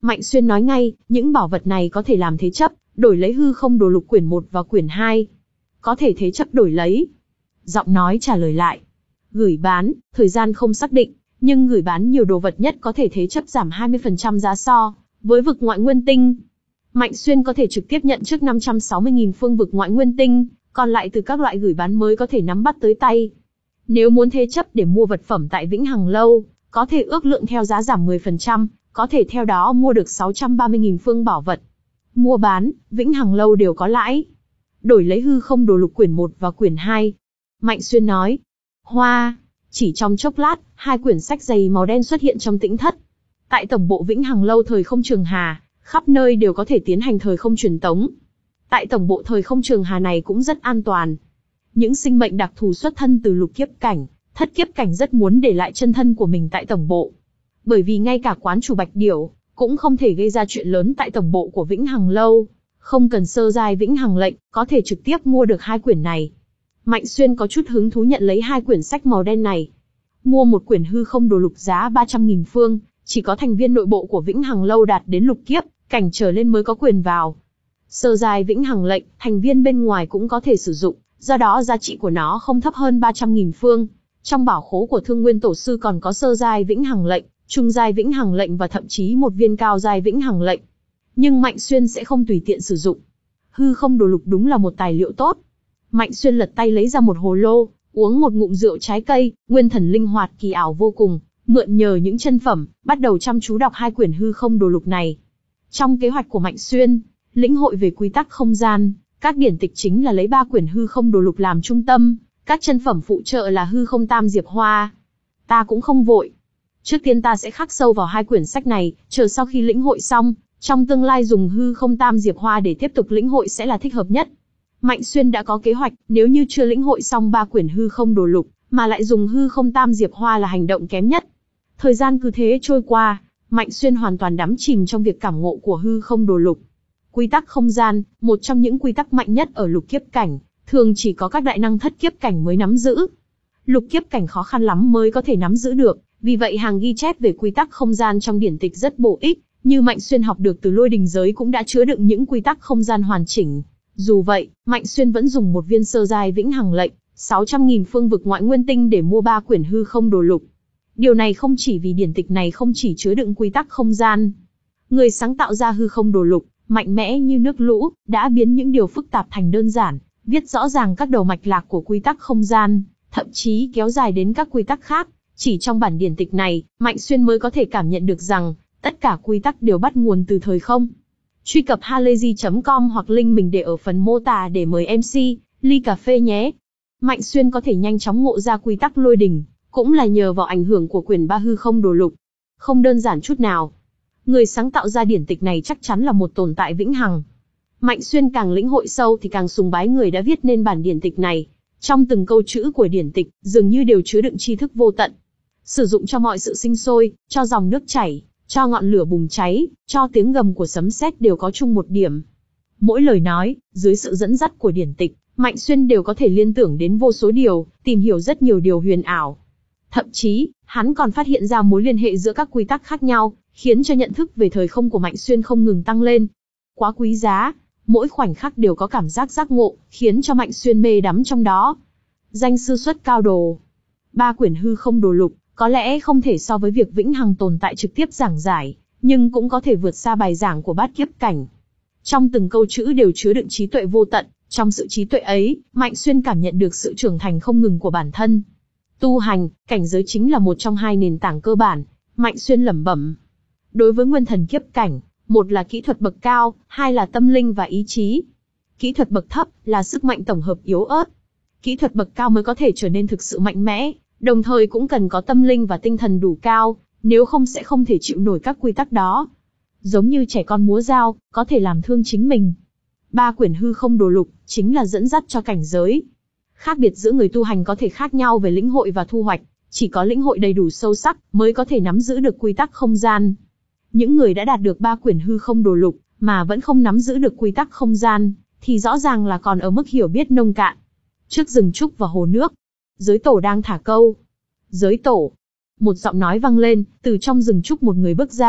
Mạnh Xuyên nói ngay, những bảo vật này có thể làm thế chấp, đổi lấy hư không đồ lục quyển một và quyển hai. Có thể thế chấp đổi lấy. Giọng nói trả lời lại. Gửi bán, thời gian không xác định, nhưng gửi bán nhiều đồ vật nhất có thể thế chấp giảm hai mươi phần trăm giá so với vực ngoại nguyên tinh. Mạnh Xuyên có thể trực tiếp nhận trước năm trăm sáu mươi nghìn phương vực ngoại nguyên tinh, còn lại từ các loại gửi bán mới có thể nắm bắt tới tay. Nếu muốn thế chấp để mua vật phẩm tại Vĩnh Hằng Lâu, có thể ước lượng theo giá giảm mười phần trăm, có thể theo đó mua được sáu trăm ba mươi nghìn phương bảo vật. Mua bán, Vĩnh Hằng Lâu đều có lãi. Đổi lấy hư không đồ lục quyển một và quyển hai. Mạnh Xuyên nói. Hoa, chỉ trong chốc lát, hai quyển sách dày màu đen xuất hiện trong tĩnh thất. Tại tổng bộ Vĩnh Hằng Lâu thời không Trường Hà, khắp nơi đều có thể tiến hành thời không truyền tống. Tại tổng bộ thời không Trường Hà này cũng rất an toàn. Những sinh mệnh đặc thù xuất thân từ lục kiếp cảnh, thất kiếp cảnh rất muốn để lại chân thân của mình tại tổng bộ. Bởi vì ngay cả quán chủ Bạch Điểu cũng không thể gây ra chuyện lớn tại tổng bộ của Vĩnh Hằng Lâu. Không cần sơ giai Vĩnh Hằng lệnh, có thể trực tiếp mua được hai quyển này. Mạnh Xuyên có chút hứng thú nhận lấy hai quyển sách màu đen này. Mua một quyển hư không đồ lục giá ba trăm nghìn phương, chỉ có thành viên nội bộ của Vĩnh Hằng Lâu đạt đến lục kiếp cảnh trở lên mới có quyền vào. Sơ giai Vĩnh Hằng lệnh, thành viên bên ngoài cũng có thể sử dụng, do đó giá trị của nó không thấp hơn ba trăm nghìn phương. Trong bảo khố của Thương Nguyên Tổ sư còn có sơ giai Vĩnh Hằng lệnh, trung giai Vĩnh Hằng lệnh và thậm chí một viên cao giai Vĩnh Hằng lệnh. Nhưng Mạnh Xuyên sẽ không tùy tiện sử dụng. Hư không đồ lục đúng là một tài liệu tốt. Mạnh Xuyên lật tay lấy ra một hồ lô, uống một ngụm rượu trái cây, nguyên thần linh hoạt kỳ ảo vô cùng, mượn nhờ những chân phẩm, bắt đầu chăm chú đọc hai quyển hư không đồ lục này. Trong kế hoạch của Mạnh Xuyên, lĩnh hội về quy tắc không gian, các điển tịch chính là lấy ba quyển hư không đồ lục làm trung tâm, các chân phẩm phụ trợ là hư không tam diệp hoa. Ta cũng không vội. Trước tiên ta sẽ khắc sâu vào hai quyển sách này, chờ sau khi lĩnh hội xong, trong tương lai dùng hư không tam diệp hoa để tiếp tục lĩnh hội sẽ là thích hợp nhất. Mạnh Xuyên đã có kế hoạch, nếu như chưa lĩnh hội xong ba quyển hư không đồ lục, mà lại dùng hư không tam diệp hoa là hành động kém nhất. Thời gian cứ thế trôi qua, Mạnh Xuyên hoàn toàn đắm chìm trong việc cảm ngộ của hư không đồ lục. Quy tắc không gian, một trong những quy tắc mạnh nhất ở lục kiếp cảnh, thường chỉ có các đại năng thất kiếp cảnh mới nắm giữ. Lục kiếp cảnh khó khăn lắm mới có thể nắm giữ được, vì vậy hàng ghi chép về quy tắc không gian trong điển tịch rất bổ ích, như Mạnh Xuyên học được từ Lôi Đình giới cũng đã chứa đựng những quy tắc không gian hoàn chỉnh. Dù vậy, Mạnh Xuyên vẫn dùng một viên sơ giai Vĩnh Hằng lệnh, sáu trăm nghìn phương vực ngoại nguyên tinh để mua ba quyển hư không đồ lục. Điều này không chỉ vì điển tịch này không chỉ chứa đựng quy tắc không gian. Người sáng tạo ra hư không đồ lục, mạnh mẽ như nước lũ, đã biến những điều phức tạp thành đơn giản, viết rõ ràng các đầu mạch lạc của quy tắc không gian, thậm chí kéo dài đến các quy tắc khác. Chỉ trong bản điển tịch này, Mạnh Xuyên mới có thể cảm nhận được rằng, tất cả quy tắc đều bắt nguồn từ thời không. Truy cập halayzi chấm com hoặc link mình để ở phần mô tả để mời em xê, ly cà phê nhé. Mạnh Xuyên có thể nhanh chóng ngộ ra quy tắc lôi đình, cũng là nhờ vào ảnh hưởng của quyển ba hư không đồ lục. Không đơn giản chút nào. Người sáng tạo ra điển tịch này chắc chắn là một tồn tại vĩnh hằng. Mạnh Xuyên càng lĩnh hội sâu thì càng sùng bái người đã viết nên bản điển tịch này. Trong từng câu chữ của điển tịch, dường như đều chứa đựng tri thức vô tận. Sử dụng cho mọi sự sinh sôi, cho dòng nước chảy, cho ngọn lửa bùng cháy, cho tiếng gầm của sấm sét đều có chung một điểm. Mỗi lời nói, dưới sự dẫn dắt của điển tịch, Mạnh Xuyên đều có thể liên tưởng đến vô số điều, tìm hiểu rất nhiều điều huyền ảo. Thậm chí, hắn còn phát hiện ra mối liên hệ giữa các quy tắc khác nhau, khiến cho nhận thức về thời không của Mạnh Xuyên không ngừng tăng lên. Quá quý giá, mỗi khoảnh khắc đều có cảm giác giác ngộ, khiến cho Mạnh Xuyên mê đắm trong đó. Danh sư xuất cao đồ. Ba quyển hư không đồ lục, có lẽ không thể so với việc vĩnh hằng tồn tại trực tiếp giảng giải, nhưng cũng có thể vượt xa bài giảng của bát kiếp cảnh. Trong từng câu chữ đều chứa đựng trí tuệ vô tận, trong sự trí tuệ ấy, Mạnh Xuyên cảm nhận được sự trưởng thành không ngừng của bản thân. Tu hành, cảnh giới chính là một trong hai nền tảng cơ bản, Mạnh Xuyên lẩm bẩm. Đối với nguyên thần kiếp cảnh, một là kỹ thuật bậc cao, hai là tâm linh và ý chí. Kỹ thuật bậc thấp là sức mạnh tổng hợp yếu ớt. Kỹ thuật bậc cao mới có thể trở nên thực sự mạnh mẽ, đồng thời cũng cần có tâm linh và tinh thần đủ cao, nếu không sẽ không thể chịu nổi các quy tắc đó. Giống như trẻ con múa dao, có thể làm thương chính mình. Ba quyển hư không đồ lục, chính là dẫn dắt cho cảnh giới. Khác biệt giữa người tu hành có thể khác nhau về lĩnh hội và thu hoạch, chỉ có lĩnh hội đầy đủ sâu sắc, mới có thể nắm giữ được quy tắc không gian. Những người đã đạt được ba quyển hư không đồ lục, mà vẫn không nắm giữ được quy tắc không gian, thì rõ ràng là còn ở mức hiểu biết nông cạn. Trước rừng trúc và hồ nước, giới tổ đang thả câu. Giới tổ. Một giọng nói vang lên, từ trong rừng trúc một người bước ra,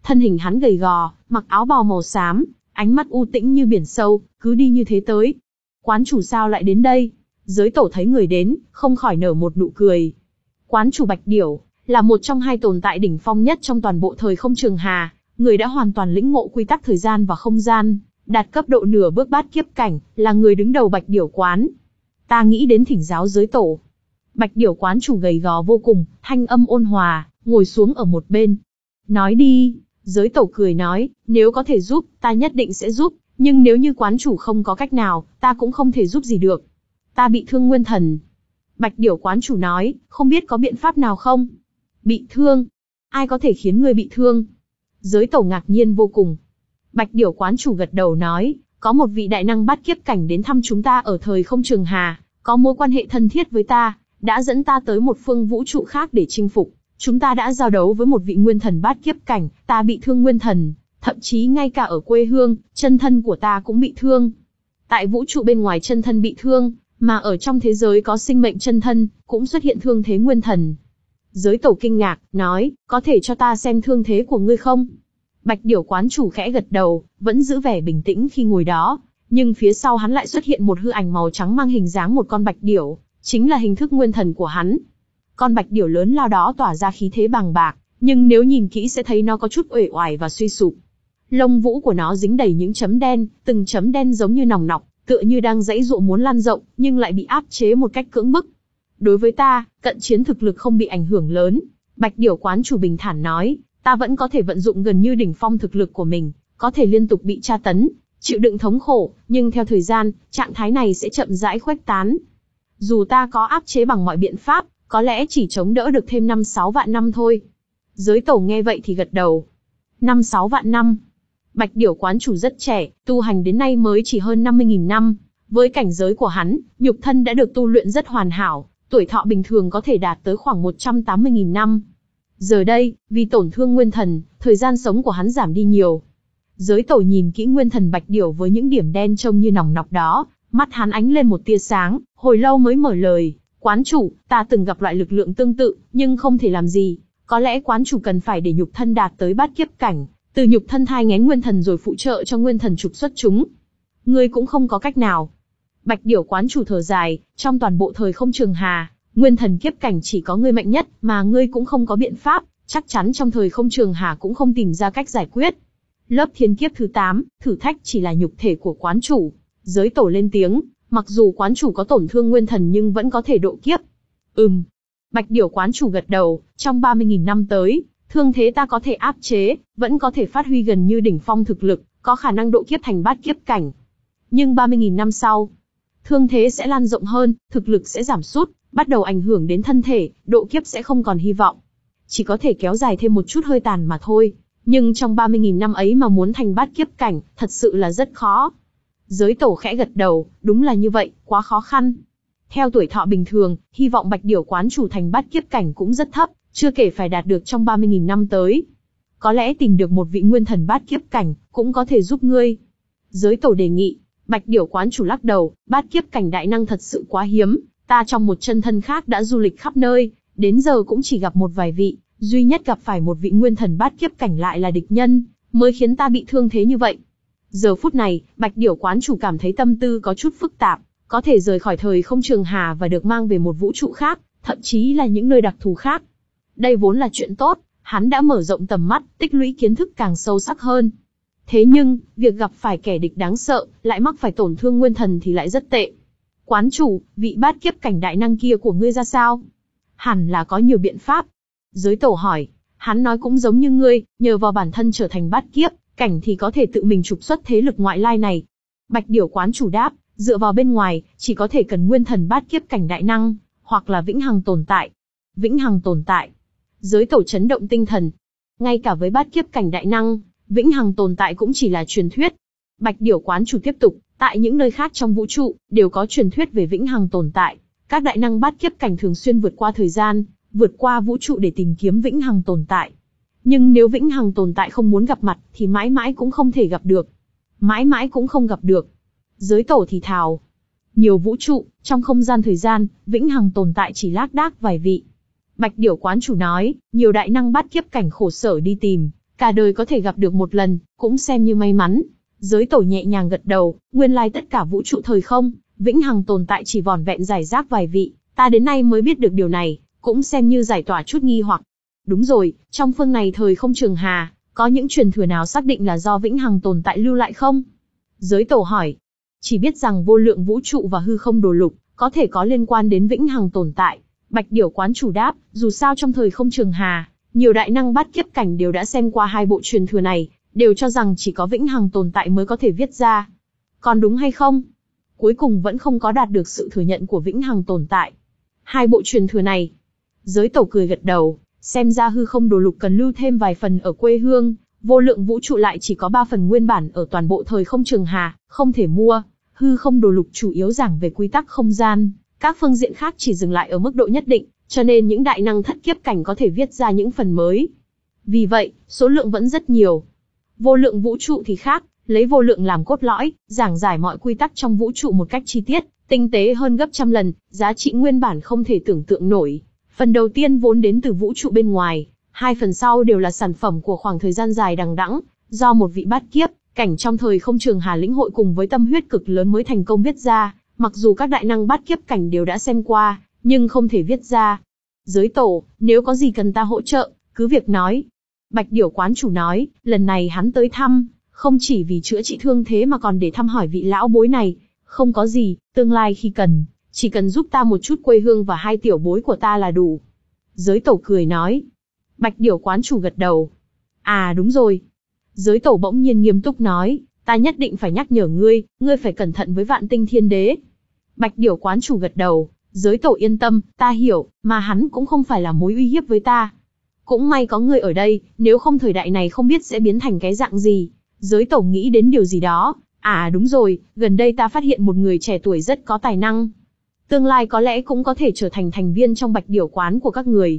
Thân hình hắn gầy gò, mặc áo bào màu xám, ánh mắt u tĩnh như biển sâu, cứ đi như thế tới. Quán chủ sao lại đến đây? Giới tổ thấy người đến, không khỏi nở một nụ cười. Quán chủ Bạch Điểu, là một trong hai tồn tại đỉnh phong nhất trong toàn bộ thời không trường hà, người đã hoàn toàn lĩnh ngộ quy tắc thời gian và không gian, đạt cấp độ nửa bước bát kiếp cảnh, là người đứng đầu Bạch Điểu quán. Ta nghĩ đến thỉnh giáo giới tổ. Bạch Điểu quán chủ gầy gò vô cùng, thanh âm ôn hòa, ngồi xuống ở một bên. Nói đi, giới tổ cười nói, nếu có thể giúp, ta nhất định sẽ giúp, nhưng nếu như quán chủ không có cách nào, ta cũng không thể giúp gì được. Ta bị thương nguyên thần. Bạch Điểu quán chủ nói, không biết có biện pháp nào không? Bị thương? Ai có thể khiến ngươi bị thương? Giới tổ ngạc nhiên vô cùng. Bạch Điểu quán chủ gật đầu nói, có một vị đại năng bát kiếp cảnh đến thăm chúng ta ở thời không trường hà, có mối quan hệ thân thiết với ta, đã dẫn ta tới một phương vũ trụ khác để chinh phục. Chúng ta đã giao đấu với một vị nguyên thần bát kiếp cảnh, ta bị thương nguyên thần, thậm chí ngay cả ở quê hương, chân thân của ta cũng bị thương. Tại vũ trụ bên ngoài chân thân bị thương, mà ở trong thế giới có sinh mệnh chân thân, cũng xuất hiện thương thế nguyên thần. Giới tổ kinh ngạc, nói, có thể cho ta xem thương thế của ngươi không? Bạch Điểu quán chủ khẽ gật đầu, vẫn giữ vẻ bình tĩnh khi ngồi đó, nhưng phía sau hắn lại xuất hiện một hư ảnh màu trắng mang hình dáng một con bạch điểu, chính là hình thức nguyên thần của hắn. Con bạch điểu lớn lao đó tỏa ra khí thế bàng bạc, nhưng nếu nhìn kỹ sẽ thấy nó có chút uể oải và suy sụp. Lông vũ của nó dính đầy những chấm đen, từng chấm đen giống như nòng nọc, tựa như đang giãy giụa muốn lan rộng, nhưng lại bị áp chế một cách cưỡng bức. Đối với ta, cận chiến thực lực không bị ảnh hưởng lớn. Bạch Điểu quán chủ bình thản nói, ta vẫn có thể vận dụng gần như đỉnh phong thực lực của mình, có thể liên tục bị tra tấn, chịu đựng thống khổ, nhưng theo thời gian, trạng thái này sẽ chậm rãi khuếch tán. Dù ta có áp chế bằng mọi biện pháp, có lẽ chỉ chống đỡ được thêm năm sáu vạn năm thôi. Giới tổ nghe vậy thì gật đầu. năm sáu vạn năm. Bạch Điểu quán chủ rất trẻ, tu hành đến nay mới chỉ hơn năm mươi nghìn năm. Với cảnh giới của hắn, nhục thân đã được tu luyện rất hoàn hảo, tuổi thọ bình thường có thể đạt tới khoảng một trăm tám mươi nghìn năm. Giờ đây, vì tổn thương nguyên thần, thời gian sống của hắn giảm đi nhiều. Giới tổ nhìn kỹ nguyên thần Bạch Điểu với những điểm đen trông như nòng nọc đó, mắt hắn ánh lên một tia sáng, hồi lâu mới mở lời, quán chủ, ta từng gặp loại lực lượng tương tự, nhưng không thể làm gì, có lẽ quán chủ cần phải để nhục thân đạt tới bát kiếp cảnh, từ nhục thân thai nghén nguyên thần rồi phụ trợ cho nguyên thần trục xuất chúng. Ngươi cũng không có cách nào. Bạch Điểu quán chủ thở dài, trong toàn bộ thời không trường hà, nguyên thần kiếp cảnh chỉ có ngươi mạnh nhất, mà ngươi cũng không có biện pháp, chắc chắn trong thời không trường hà cũng không tìm ra cách giải quyết. Lớp thiên kiếp thứ tám, thử thách chỉ là nhục thể của quán chủ. Giới tổ lên tiếng, mặc dù quán chủ có tổn thương nguyên thần nhưng vẫn có thể độ kiếp. Ừm. Bạch Điểu quán chủ gật đầu, trong ba mươi nghìn năm tới, thương thế ta có thể áp chế, vẫn có thể phát huy gần như đỉnh phong thực lực, có khả năng độ kiếp thành bát kiếp cảnh. Nhưng ba mươi nghìn năm sau, thương thế sẽ lan rộng hơn, thực lực sẽ giảm sút, bắt đầu ảnh hưởng đến thân thể, độ kiếp sẽ không còn hy vọng. Chỉ có thể kéo dài thêm một chút hơi tàn mà thôi. Nhưng trong ba mươi nghìn năm ấy mà muốn thành bát kiếp cảnh, thật sự là rất khó. Giới tổ khẽ gật đầu, đúng là như vậy, quá khó khăn. Theo tuổi thọ bình thường, hy vọng Bạch Điểu quán chủ thành bát kiếp cảnh cũng rất thấp, chưa kể phải đạt được trong ba mươi nghìn năm tới. Có lẽ tìm được một vị nguyên thần bát kiếp cảnh, cũng có thể giúp ngươi. Giới tổ đề nghị. Bạch Điểu quán chủ lắc đầu, bát kiếp cảnh đại năng thật sự quá hiếm, ta trong một chân thân khác đã du lịch khắp nơi, đến giờ cũng chỉ gặp một vài vị, duy nhất gặp phải một vị nguyên thần bát kiếp cảnh lại là địch nhân, mới khiến ta bị thương thế như vậy. Giờ phút này, Bạch Điểu quán chủ cảm thấy tâm tư có chút phức tạp, có thể rời khỏi thời không trường hà và được mang về một vũ trụ khác, thậm chí là những nơi đặc thù khác. Đây vốn là chuyện tốt, hắn đã mở rộng tầm mắt, tích lũy kiến thức càng sâu sắc hơn. Thế nhưng, việc gặp phải kẻ địch đáng sợ, lại mắc phải tổn thương nguyên thần thì lại rất tệ. Quán chủ, vị bát kiếp cảnh đại năng kia của ngươi ra sao? Hẳn là có nhiều biện pháp. Giới tổ hỏi, hắn nói cũng giống như ngươi, nhờ vào bản thân trở thành bát kiếp cảnh thì có thể tự mình trục xuất thế lực ngoại lai này. Bạch Điểu quán chủ đáp, dựa vào bên ngoài, chỉ có thể cần nguyên thần bát kiếp cảnh đại năng, hoặc là vĩnh hằng tồn tại. Vĩnh hằng tồn tại. Giới tổ chấn động tinh thần. Ngay cả với bát kiếp cảnh đại năng, vĩnh hằng tồn tại cũng chỉ là truyền thuyết. Bạch Điểu quán chủ tiếp tục, tại những nơi khác trong vũ trụ, đều có truyền thuyết về vĩnh hằng tồn tại. Các đại năng bát kiếp cảnh thường xuyên vượt qua thời gian, vượt qua vũ trụ để tìm kiếm vĩnh hằng tồn tại. Nhưng nếu vĩnh hằng tồn tại không muốn gặp mặt, thì mãi mãi cũng không thể gặp được. Mãi mãi cũng không gặp được. Giới tổ thì thào. Nhiều vũ trụ, trong không gian thời gian, vĩnh hằng tồn tại chỉ lác đác vài vị. Bạch Điểu quán chủ nói, nhiều đại năng bát kiếp cảnh khổ sở đi tìm, cả đời có thể gặp được một lần, cũng xem như may mắn. Giới tổ nhẹ nhàng gật đầu, nguyên lai tất cả vũ trụ thời không, vĩnh hằng tồn tại chỉ vỏn vẹn giải rác vài vị, ta đến nay mới biết được điều này, cũng xem như giải tỏa chút nghi hoặc. Đúng rồi, trong phương này thời không trường hà, có những truyền thừa nào xác định là do vĩnh hằng tồn tại lưu lại không? Giới tổ hỏi. Chỉ biết rằng vô lượng vũ trụ và hư không đồ lục, có thể có liên quan đến vĩnh hằng tồn tại. Bạch Điểu quán chủ đáp, dù sao trong thời không trường hà, nhiều đại năng bát kiếp cảnh đều đã xem qua hai bộ truyền thừa này, đều cho rằng chỉ có vĩnh hằng tồn tại mới có thể viết ra. Còn đúng hay không? Cuối cùng vẫn không có đạt được sự thừa nhận của vĩnh hằng tồn tại. Hai bộ truyền thừa này. Giới tổ cười gật đầu, xem ra hư không đồ lục cần lưu thêm vài phần ở quê hương, vô lượng vũ trụ lại chỉ có ba phần nguyên bản ở toàn bộ thời không trường hà, không thể mua. Hư không đồ lục chủ yếu giảng về quy tắc không gian, các phương diện khác chỉ dừng lại ở mức độ nhất định, cho nên những đại năng thất kiếp cảnh có thể viết ra những phần mới. Vì vậy, số lượng vẫn rất nhiều. Vô lượng vũ trụ thì khác, lấy vô lượng làm cốt lõi, giảng giải mọi quy tắc trong vũ trụ một cách chi tiết, tinh tế hơn gấp trăm lần, giá trị nguyên bản không thể tưởng tượng nổi. Phần đầu tiên vốn đến từ vũ trụ bên ngoài, hai phần sau đều là sản phẩm của khoảng thời gian dài đằng đẵng, do một vị bát kiếp cảnh trong thời không trường hà lĩnh hội cùng với tâm huyết cực lớn mới thành công viết ra, mặc dù các đại năng bát kiếp cảnh đều đã xem qua, nhưng không thể viết ra. Giới tổ, nếu có gì cần ta hỗ trợ, cứ việc nói. Bạch Điểu quán chủ nói, lần này hắn tới thăm, không chỉ vì chữa trị thương thế mà còn để thăm hỏi vị lão bối này. Không có gì, tương lai khi cần, chỉ cần giúp ta một chút quê hương và hai tiểu bối của ta là đủ. Giới tổ cười nói. Bạch Điểu quán chủ gật đầu. À đúng rồi. Giới tổ bỗng nhiên nghiêm túc nói, ta nhất định phải nhắc nhở ngươi, ngươi phải cẩn thận với Vạn Tinh Thiên Đế. Bạch Điểu quán chủ gật đầu, giới tổ yên tâm, ta hiểu, mà hắn cũng không phải là mối uy hiếp với ta. Cũng may có ngươi ở đây, nếu không thời đại này không biết sẽ biến thành cái dạng gì. Giới tổ nghĩ đến điều gì đó, à đúng rồi, gần đây ta phát hiện một người trẻ tuổi rất có tài năng. Tương lai có lẽ cũng có thể trở thành thành viên trong Bạch Điểu quán của các người.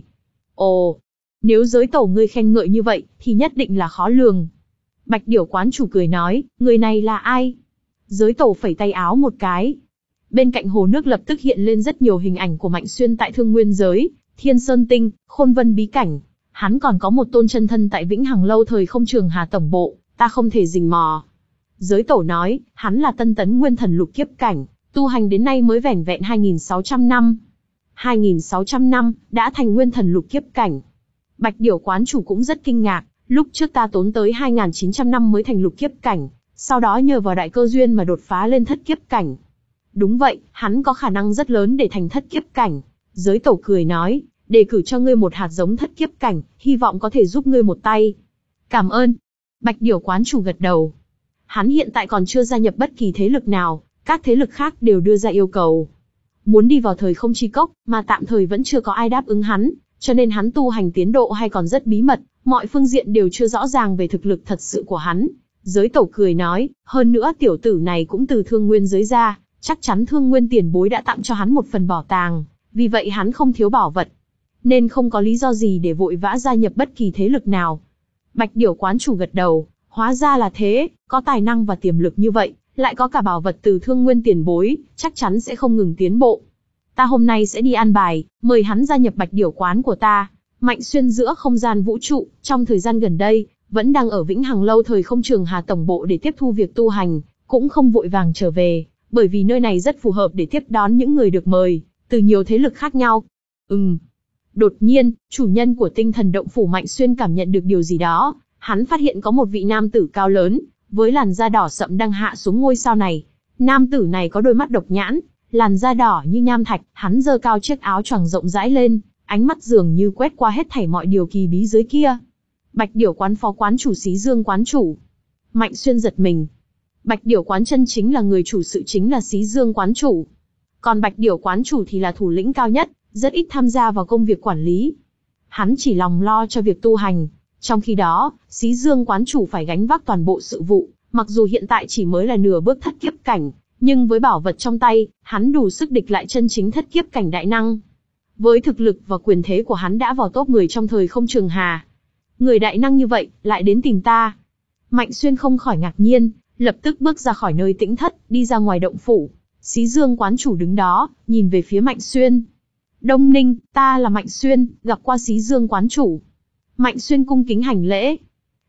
Ồ, nếu giới tổ ngươi khen ngợi như vậy, thì nhất định là khó lường. Bạch Điểu quán chủ cười nói, người này là ai? Giới tổ phẩy tay áo một cái. Bên cạnh hồ nước lập tức hiện lên rất nhiều hình ảnh của Mạnh Xuyên tại Thương Nguyên giới, Thiên Sơn Tinh, Khôn Vân bí cảnh. Hắn còn có một tôn chân thân tại Vĩnh Hằng lâu thời không trường hà tổng bộ, ta không thể rình mò. Giới tổ nói, hắn là tân tấn nguyên thần lục kiếp cảnh, tu hành đến nay mới vẻn vẹn hai nghìn sáu trăm năm. hai nghìn sáu trăm năm, đã thành nguyên thần lục kiếp cảnh. Bạch Điểu quán chủ cũng rất kinh ngạc, lúc trước ta tốn tới hai nghìn chín trăm năm mới thành lục kiếp cảnh, sau đó nhờ vào đại cơ duyên mà đột phá lên thất kiếp cảnh. Đúng vậy, hắn có khả năng rất lớn để thành thất kiếp cảnh. Giới tổ cười nói, đề cử cho ngươi một hạt giống thất kiếp cảnh, hy vọng có thể giúp ngươi một tay. Cảm ơn. Bạch Điểu quán chủ gật đầu. Hắn hiện tại còn chưa gia nhập bất kỳ thế lực nào, các thế lực khác đều đưa ra yêu cầu. Muốn đi vào thời không chi cốc, mà tạm thời vẫn chưa có ai đáp ứng hắn, cho nên hắn tu hành tiến độ hay còn rất bí mật, mọi phương diện đều chưa rõ ràng về thực lực thật sự của hắn. Giới tổ cười nói, hơn nữa tiểu tử này cũng từ Thương Nguyên giới ra, chắc chắn Thương Nguyên tiền bối đã tặng cho hắn một phần bảo tàng, vì vậy hắn không thiếu bảo vật, nên không có lý do gì để vội vã gia nhập bất kỳ thế lực nào. Bạch Điểu quán chủ gật đầu, hóa ra là thế, có tài năng và tiềm lực như vậy, lại có cả bảo vật từ Thương Nguyên tiền bối, chắc chắn sẽ không ngừng tiến bộ. Ta hôm nay sẽ đi an bài, mời hắn gia nhập Bạch Điểu quán của ta. Mạnh Xuyên giữa không gian vũ trụ, trong thời gian gần đây, vẫn đang ở Vĩnh Hằng lâu thời không trường hà tổng bộ để tiếp thu việc tu hành, cũng không vội vàng trở về, bởi vì nơi này rất phù hợp để tiếp đón những người được mời, từ nhiều thế lực khác nhau. Ừm. Đột nhiên, chủ nhân của tinh thần động phủ Mạnh Xuyên cảm nhận được điều gì đó, hắn phát hiện có một vị nam tử cao lớn, với làn da đỏ sậm đang hạ xuống ngôi sao này. Nam tử này có đôi mắt độc nhãn, làn da đỏ như nham thạch, hắn giơ cao chiếc áo choàng rộng rãi lên, ánh mắt dường như quét qua hết thảy mọi điều kỳ bí dưới kia. Bạch Điểu quán phó quán chủ Xí Dương quán chủ. Mạnh Xuyên giật mình. Bạch Điểu quán chân chính là người chủ sự chính là Xí Dương quán chủ. Còn Bạch Điểu quán chủ thì là thủ lĩnh cao nhất, rất ít tham gia vào công việc quản lý. Hắn chỉ lòng lo cho việc tu hành. Trong khi đó, Xí Dương quán chủ phải gánh vác toàn bộ sự vụ, mặc dù hiện tại chỉ mới là nửa bước thất kiếp cảnh, nhưng với bảo vật trong tay, hắn đủ sức địch lại chân chính thất kiếp cảnh đại năng. Với thực lực và quyền thế của hắn đã vào top mười trong thời không trường hà. Người đại năng như vậy, lại đến tìm ta. Mạnh Xuyên không khỏi ngạc nhiên, lập tức bước ra khỏi nơi tĩnh thất, đi ra ngoài động phủ. Xí Dương quán chủ đứng đó, nhìn về phía Mạnh Xuyên. Đông Ninh, ta là Mạnh Xuyên, gặp qua Xí Dương quán chủ. Mạnh Xuyên cung kính hành lễ.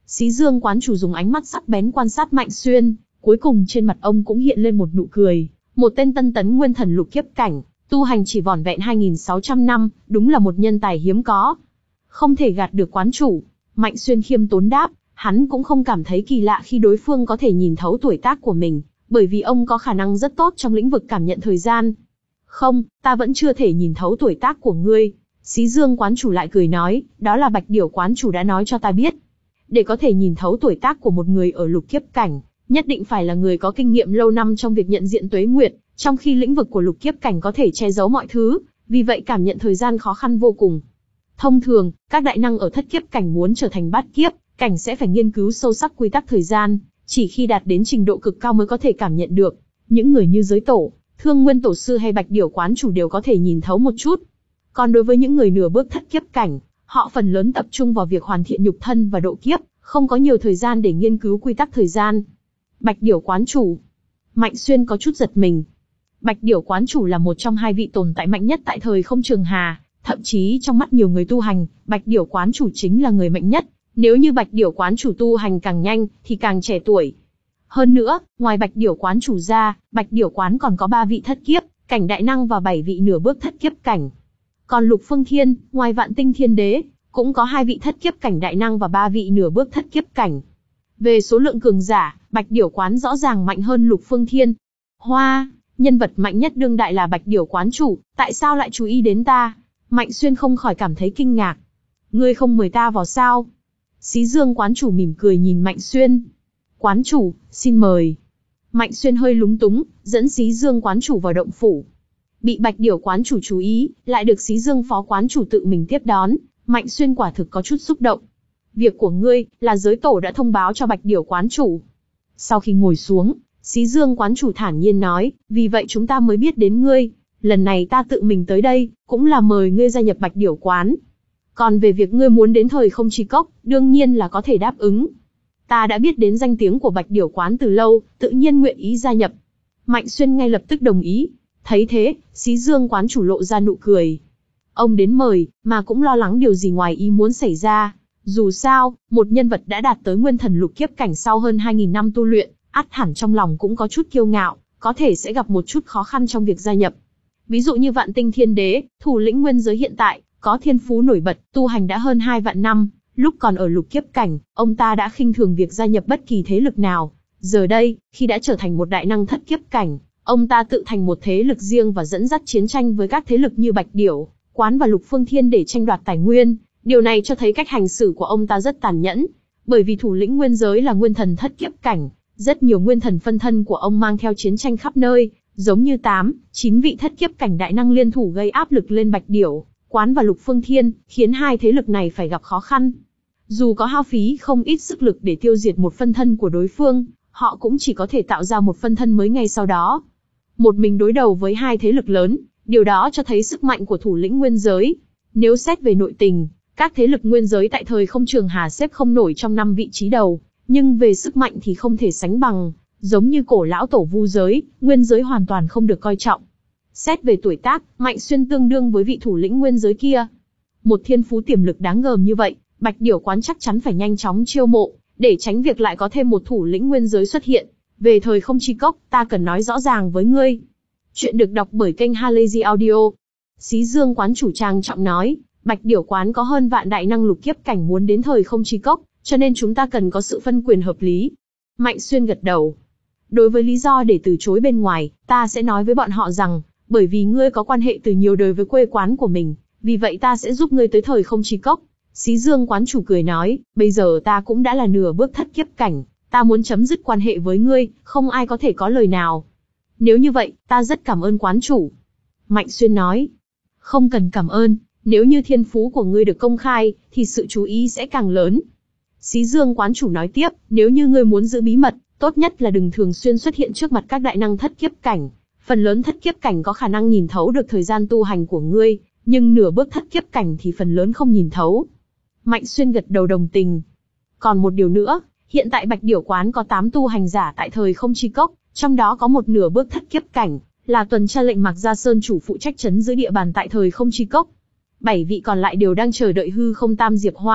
Xí Dương quán chủ dùng ánh mắt sắc bén quan sát Mạnh Xuyên, cuối cùng trên mặt ông cũng hiện lên một nụ cười. Một tên tân tấn nguyên thần lục kiếp cảnh, tu hành chỉ vỏn vẹn hai nghìn sáu trăm năm, đúng là một nhân tài hiếm có. Không thể gạt được quán chủ. Mạnh Xuyên khiêm tốn đáp, hắn cũng không cảm thấy kỳ lạ khi đối phương có thể nhìn thấu tuổi tác của mình, bởi vì ông có khả năng rất tốt trong lĩnh vực cảm nhận thời gian. Không, ta vẫn chưa thể nhìn thấu tuổi tác của ngươi. Xí Dương quán chủ lại cười nói, đó là Bạch Điểu quán chủ đã nói cho ta biết. Để có thể nhìn thấu tuổi tác của một người ở lục kiếp cảnh, nhất định phải là người có kinh nghiệm lâu năm trong việc nhận diện tuế nguyệt, trong khi lĩnh vực của lục kiếp cảnh có thể che giấu mọi thứ, vì vậy cảm nhận thời gian khó khăn vô cùng. Thông thường, các đại năng ở thất kiếp cảnh muốn trở thành bát kiếp cảnh sẽ phải nghiên cứu sâu sắc quy tắc thời gian, chỉ khi đạt đến trình độ cực cao mới có thể cảm nhận được. Những người như Giới Tổ, Thương Nguyên Tổ sư hay Bạch Điểu quán chủ đều có thể nhìn thấu một chút. Còn đối với những người nửa bước thất kiếp cảnh, họ phần lớn tập trung vào việc hoàn thiện nhục thân và độ kiếp, không có nhiều thời gian để nghiên cứu quy tắc thời gian. Bạch Điểu quán chủ. Mạnh Xuyên có chút giật mình. Bạch Điểu quán chủ là một trong hai vị tồn tại mạnh nhất tại thời không Trường Hà, thậm chí trong mắt nhiều người tu hành, Bạch Điểu quán chủ chính là người mạnh nhất. Nếu như Bạch Điểu quán chủ tu hành càng nhanh, thì càng trẻ tuổi. Hơn nữa, ngoài Bạch Điểu quán chủ ra, Bạch Điểu quán còn có ba vị thất kiếp cảnh đại năng và bảy vị nửa bước thất kiếp cảnh. Còn Lục Phương Thiên, ngoài Vạn Tinh Thiên Đế, cũng có hai vị thất kiếp cảnh đại năng và ba vị nửa bước thất kiếp cảnh. Về số lượng cường giả, Bạch Điểu quán rõ ràng mạnh hơn Lục Phương Thiên. Hoa, nhân vật mạnh nhất đương đại là Bạch Điểu quán chủ, tại sao lại chú ý đến ta? Mạnh Xuyên không khỏi cảm thấy kinh ngạc. Ngươi không mời ta vào sao? Xí Dương quán chủ mỉm cười nhìn Mạnh Xuyên. Quán chủ, xin mời. Mạnh Xuyên hơi lúng túng, dẫn Xí Dương quán chủ vào động phủ. Bị Bạch Điểu quán chủ chú ý, lại được Xí Dương phó quán chủ tự mình tiếp đón, Mạnh Xuyên quả thực có chút xúc động. Việc của ngươi, là Giới Tổ đã thông báo cho Bạch Điểu quán chủ. Sau khi ngồi xuống, Xí Dương quán chủ thản nhiên nói, vì vậy chúng ta mới biết đến ngươi. Lần này ta tự mình tới đây, cũng là mời ngươi gia nhập Bạch Điểu quán. Còn về việc ngươi muốn đến thời không chi cốc, đương nhiên là có thể đáp ứng. Ta đã biết đến danh tiếng của Bạch Điểu quán từ lâu, tự nhiên nguyện ý gia nhập. Mạnh Xuyên ngay lập tức đồng ý. Thấy thế, Xí Dương quán chủ lộ ra nụ cười. Ông đến mời, mà cũng lo lắng điều gì ngoài ý muốn xảy ra. Dù sao, một nhân vật đã đạt tới nguyên thần lục kiếp cảnh sau hơn hai nghìn năm tu luyện, ắt hẳn trong lòng cũng có chút kiêu ngạo, có thể sẽ gặp một chút khó khăn trong việc gia nhập. Ví dụ như Vạn Tinh Thiên Đế, thủ lĩnh nguyên giới hiện tại, có thiên phú nổi bật, tu hành đã hơn hai vạn năm, lúc còn ở lục kiếp cảnh, ông ta đã khinh thường việc gia nhập bất kỳ thế lực nào. Giờ đây, khi đã trở thành một đại năng thất kiếp cảnh, ông ta tự thành một thế lực riêng và dẫn dắt chiến tranh với các thế lực như Bạch Điểu quán và Lục Phương Thiên để tranh đoạt tài nguyên. Điều này cho thấy cách hành xử của ông ta rất tàn nhẫn, bởi vì thủ lĩnh nguyên giới là nguyên thần thất kiếp cảnh, rất nhiều nguyên thần phân thân của ông mang theo chiến tranh khắp nơi, giống như tám, chín vị thất kiếp cảnh đại năng liên thủ gây áp lực lên Bạch Điểu quán và Lục Phương Thiên, khiến hai thế lực này phải gặp khó khăn. Dù có hao phí không ít sức lực để tiêu diệt một phân thân của đối phương, họ cũng chỉ có thể tạo ra một phân thân mới ngay sau đó. Một mình đối đầu với hai thế lực lớn, điều đó cho thấy sức mạnh của thủ lĩnh nguyên giới. Nếu xét về nội tình, các thế lực nguyên giới tại thời không Trường Hà xếp không nổi trong năm vị trí đầu, nhưng về sức mạnh thì không thể sánh bằng, giống như cổ lão tổ vu giới, nguyên giới hoàn toàn không được coi trọng. Xét về tuổi tác, Mạnh Xuyên tương đương với vị thủ lĩnh nguyên giới kia. Một thiên phú tiềm lực đáng gờm như vậy, Bạch Điểu quán chắc chắn phải nhanh chóng chiêu mộ, để tránh việc lại có thêm một thủ lĩnh nguyên giới xuất hiện. Về thời không chi cốc, ta cần nói rõ ràng với ngươi. Chuyện được đọc bởi kênh Halazy Audio. Xí Dương quán chủ trang trọng nói, Bạch Điểu quán có hơn vạn đại năng lục kiếp cảnh muốn đến thời không chi cốc, cho nên chúng ta cần có sự phân quyền hợp lý. Mạnh Xuyên gật đầu. Đối với lý do để từ chối bên ngoài, ta sẽ nói với bọn họ rằng, bởi vì ngươi có quan hệ từ nhiều đời với quê quán của mình, vì vậy ta sẽ giúp ngươi tới thời không chi cốc. Xí Dương quán chủ cười nói, bây giờ ta cũng đã là nửa bước thất kiếp cảnh, ta muốn chấm dứt quan hệ với ngươi, không ai có thể có lời nào. Nếu như vậy, ta rất cảm ơn quán chủ. Mạnh Xuyên nói, không cần cảm ơn, nếu như thiên phú của ngươi được công khai, thì sự chú ý sẽ càng lớn. Xí Dương quán chủ nói tiếp, nếu như ngươi muốn giữ bí mật, tốt nhất là đừng thường xuyên xuất hiện trước mặt các đại năng thất kiếp cảnh. Phần lớn thất kiếp cảnh có khả năng nhìn thấu được thời gian tu hành của ngươi, nhưng nửa bước thất kiếp cảnh thì phần lớn không nhìn thấu. Mạnh Xuyên gật đầu đồng tình. Còn một điều nữa, hiện tại Bạch Điểu quán có tám tu hành giả tại thời không chi cốc, trong đó có một nửa bước thất kiếp cảnh, là tuần tra lệnh Mạc Gia Sơn chủ phụ trách trấn giữ địa bàn tại thời không chi cốc. Bảy vị còn lại đều đang chờ đợi hư không tam diệp hoa,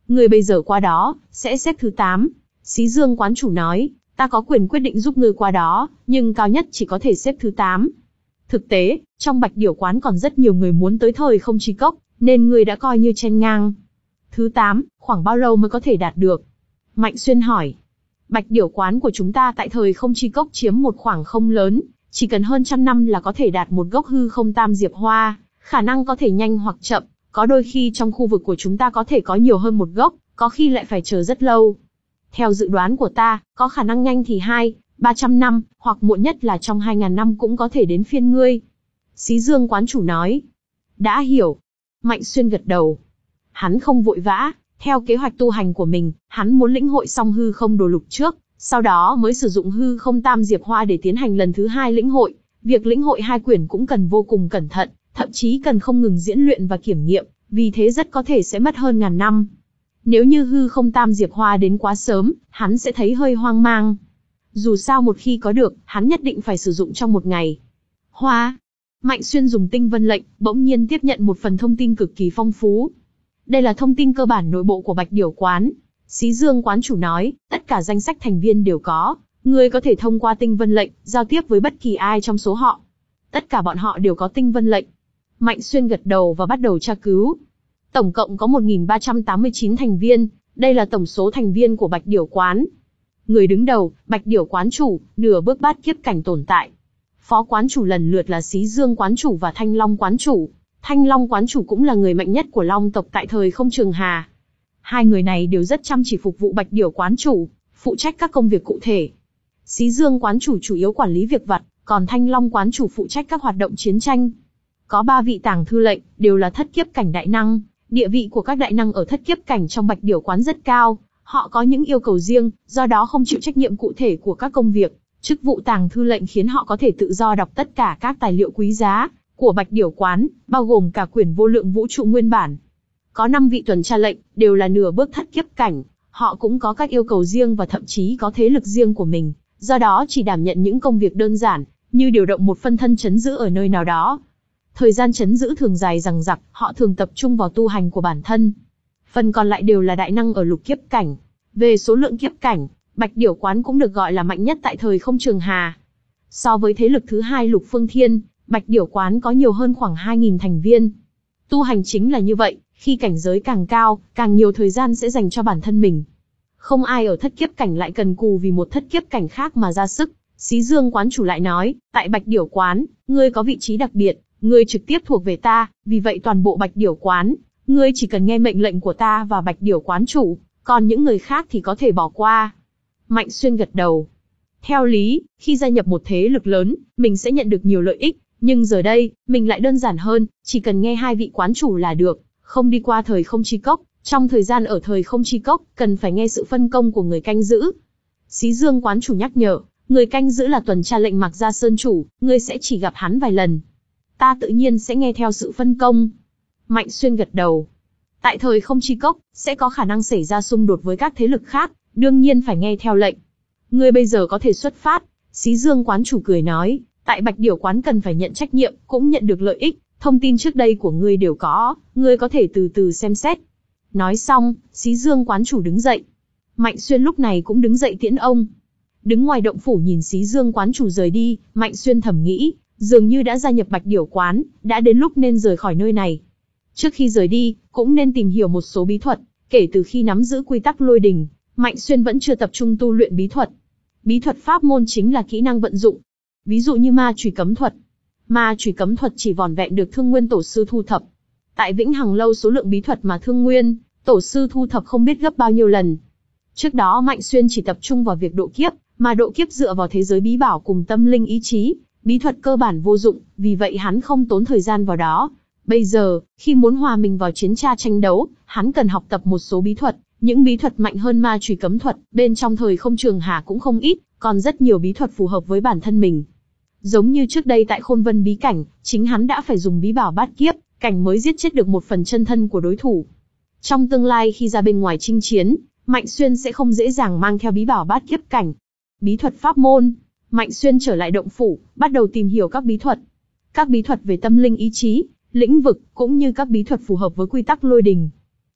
Ngươi bây giờ qua đó, sẽ xếp thứ tám. Xí Dương quán chủ nói, ta có quyền quyết định giúp ngươi qua đó, nhưng cao nhất chỉ có thể xếp thứ tám. Thực tế, trong Bạch Điểu quán còn rất nhiều người muốn tới thời không chi cốc, nên ngươi đã coi như chen ngang. Thứ tám, khoảng bao lâu mới có thể đạt được? Mạnh Xuyên hỏi. Bạch Điểu quán của chúng ta tại thời không chi cốc chiếm một khoảng không lớn, chỉ cần hơn trăm năm là có thể đạt một gốc hư không tam diệp hoa, khả năng có thể nhanh hoặc chậm, có đôi khi trong khu vực của chúng ta có thể có nhiều hơn một gốc, có khi lại phải chờ rất lâu. Theo dự đoán của ta, có khả năng nhanh thì hai, ba trăm năm, hoặc muộn nhất là trong hai ngàn năm cũng có thể đến phiên ngươi. Xí Dương quán chủ nói. Đã hiểu. Mạnh Xuyên gật đầu. Hắn không vội vã, theo kế hoạch tu hành của mình, hắn muốn lĩnh hội xong hư không đồ lục trước, sau đó mới sử dụng hư không tam diệp hoa để tiến hành lần thứ hai lĩnh hội. Việc lĩnh hội hai quyển cũng cần vô cùng cẩn thận, thậm chí cần không ngừng diễn luyện và kiểm nghiệm, vì thế rất có thể sẽ mất hơn ngàn năm. Nếu như hư không tam diệp hoa đến quá sớm, hắn sẽ thấy hơi hoang mang. Dù sao một khi có được, hắn nhất định phải sử dụng trong một ngày. Hoa. Mạnh Xuyên dùng tinh vân lệnh, bỗng nhiên tiếp nhận một phần thông tin cực kỳ phong phú. Đây là thông tin cơ bản nội bộ của Bạch Điểu quán. Xí Dương quán chủ nói, tất cả danh sách thành viên đều có. Ngươi có thể thông qua tinh vân lệnh, giao tiếp với bất kỳ ai trong số họ. Tất cả bọn họ đều có tinh vân lệnh. Mạnh Xuyên gật đầu và bắt đầu tra cứu. Tổng cộng có một nghìn ba trăm tám mươi chín thành viên, đây là tổng số thành viên của Bạch Điểu quán. Người đứng đầu, Bạch Điểu quán chủ, nửa bước bát kiếp cảnh tồn tại. Phó quán chủ lần lượt là Xí Dương quán chủ và Thanh Long quán chủ. Thanh Long quán chủ cũng là người mạnh nhất của Long tộc tại thời không Trường Hà. Hai người này đều rất chăm chỉ phục vụ Bạch Điểu quán chủ, phụ trách các công việc cụ thể. Xí Dương quán chủ chủ yếu quản lý việc vặt, còn Thanh Long quán chủ phụ trách các hoạt động chiến tranh. Có ba vị tàng thư lệnh, đều là thất kiếp cảnh đại năng. Địa vị của các đại năng ở thất kiếp cảnh trong Bạch Điểu quán rất cao, họ có những yêu cầu riêng, do đó không chịu trách nhiệm cụ thể của các công việc. Chức vụ tàng thư lệnh khiến họ có thể tự do đọc tất cả các tài liệu quý giá của Bạch Điểu quán, bao gồm cả quyển vô lượng vũ trụ nguyên bản. Có năm vị tuần tra lệnh, đều là nửa bước thất kiếp cảnh, họ cũng có các yêu cầu riêng và thậm chí có thế lực riêng của mình, do đó chỉ đảm nhận những công việc đơn giản, như điều động một phân thân trấn giữ ở nơi nào đó. Thời gian trấn giữ thường dài dằng dặc, họ thường tập trung vào tu hành của bản thân. Phần còn lại đều là đại năng ở lục kiếp cảnh. Về số lượng kiếp cảnh, Bạch Điểu quán cũng được gọi là mạnh nhất tại thời không Trường Hà. So với thế lực thứ hai Lục Phương Thiên, Bạch Điểu quán có nhiều hơn khoảng hai nghìn thành viên. Tu hành chính là như vậy, khi cảnh giới càng cao, càng nhiều thời gian sẽ dành cho bản thân mình. Không ai ở thất kiếp cảnh lại cần cù vì một thất kiếp cảnh khác mà ra sức. Xí Dương quán chủ lại nói, tại Bạch Điểu quán, ngươi có vị trí đặc biệt, ngươi trực tiếp thuộc về ta, vì vậy toàn bộ Bạch Điểu quán, ngươi chỉ cần nghe mệnh lệnh của ta và Bạch Điểu quán chủ, còn những người khác thì có thể bỏ qua. Mạnh Xuyên gật đầu. Theo lý, khi gia nhập một thế lực lớn, mình sẽ nhận được nhiều lợi ích, nhưng giờ đây, mình lại đơn giản hơn, chỉ cần nghe hai vị quán chủ là được, không đi qua thời không chi cốc. Trong thời gian ở thời không chi cốc, cần phải nghe sự phân công của người canh giữ. Xí Dương quán chủ nhắc nhở, người canh giữ là tuần tra lệnh Mạc Gia Sơn chủ, ngươi sẽ chỉ gặp hắn vài lần. Ta tự nhiên sẽ nghe theo sự phân công. Mạnh Xuyên gật đầu. Tại thời không chi cốc, sẽ có khả năng xảy ra xung đột với các thế lực khác, đương nhiên phải nghe theo lệnh. Ngươi bây giờ có thể xuất phát. Xí Dương quán chủ cười nói, tại Bạch Điểu quán cần phải nhận trách nhiệm, cũng nhận được lợi ích, thông tin trước đây của ngươi đều có, ngươi có thể từ từ xem xét. Nói xong, Xí Dương quán chủ đứng dậy. Mạnh Xuyên lúc này cũng đứng dậy tiễn ông. Đứng ngoài động phủ nhìn Xí Dương quán chủ rời đi, Mạnh Xuyên thầm nghĩ, dường như đã gia nhập Bạch Điểu quán, đã đến lúc nên rời khỏi nơi này. Trước khi rời đi, cũng nên tìm hiểu một số bí thuật, kể từ khi nắm giữ quy tắc lôi đình, Mạnh Xuyên vẫn chưa tập trung tu luyện bí thuật. Bí thuật pháp môn chính là kỹ năng vận dụng. Ví dụ như ma chùy cấm thuật. Ma chùy cấm thuật chỉ vỏn vẹn được Thương Nguyên tổ sư thu thập. Tại Vĩnh Hằng lâu số lượng bí thuật mà Thương Nguyên tổ sư thu thập không biết gấp bao nhiêu lần. Trước đó Mạnh Xuyên chỉ tập trung vào việc độ kiếp, mà độ kiếp dựa vào thế giới bí bảo cùng tâm linh ý chí, bí thuật cơ bản vô dụng, vì vậy hắn không tốn thời gian vào đó. Bây giờ, khi muốn hòa mình vào chiến tra tranh đấu, hắn cần học tập một số bí thuật, những bí thuật mạnh hơn ma chùy cấm thuật, bên trong thời không Trường Hà cũng không ít, còn rất nhiều bí thuật phù hợp với bản thân mình. Giống như trước đây tại Khôn Vân bí cảnh, chính hắn đã phải dùng bí bảo bát kiếp cảnh mới giết chết được một phần chân thân của đối thủ. Trong tương lai khi ra bên ngoài chinh chiến, Mạnh Xuyên sẽ không dễ dàng mang theo bí bảo bát kiếp cảnh. Bí thuật pháp môn. Mạnh Xuyên trở lại động phủ, bắt đầu tìm hiểu các bí thuật. Các bí thuật về tâm linh ý chí, lĩnh vực, cũng như các bí thuật phù hợp với quy tắc lôi đình.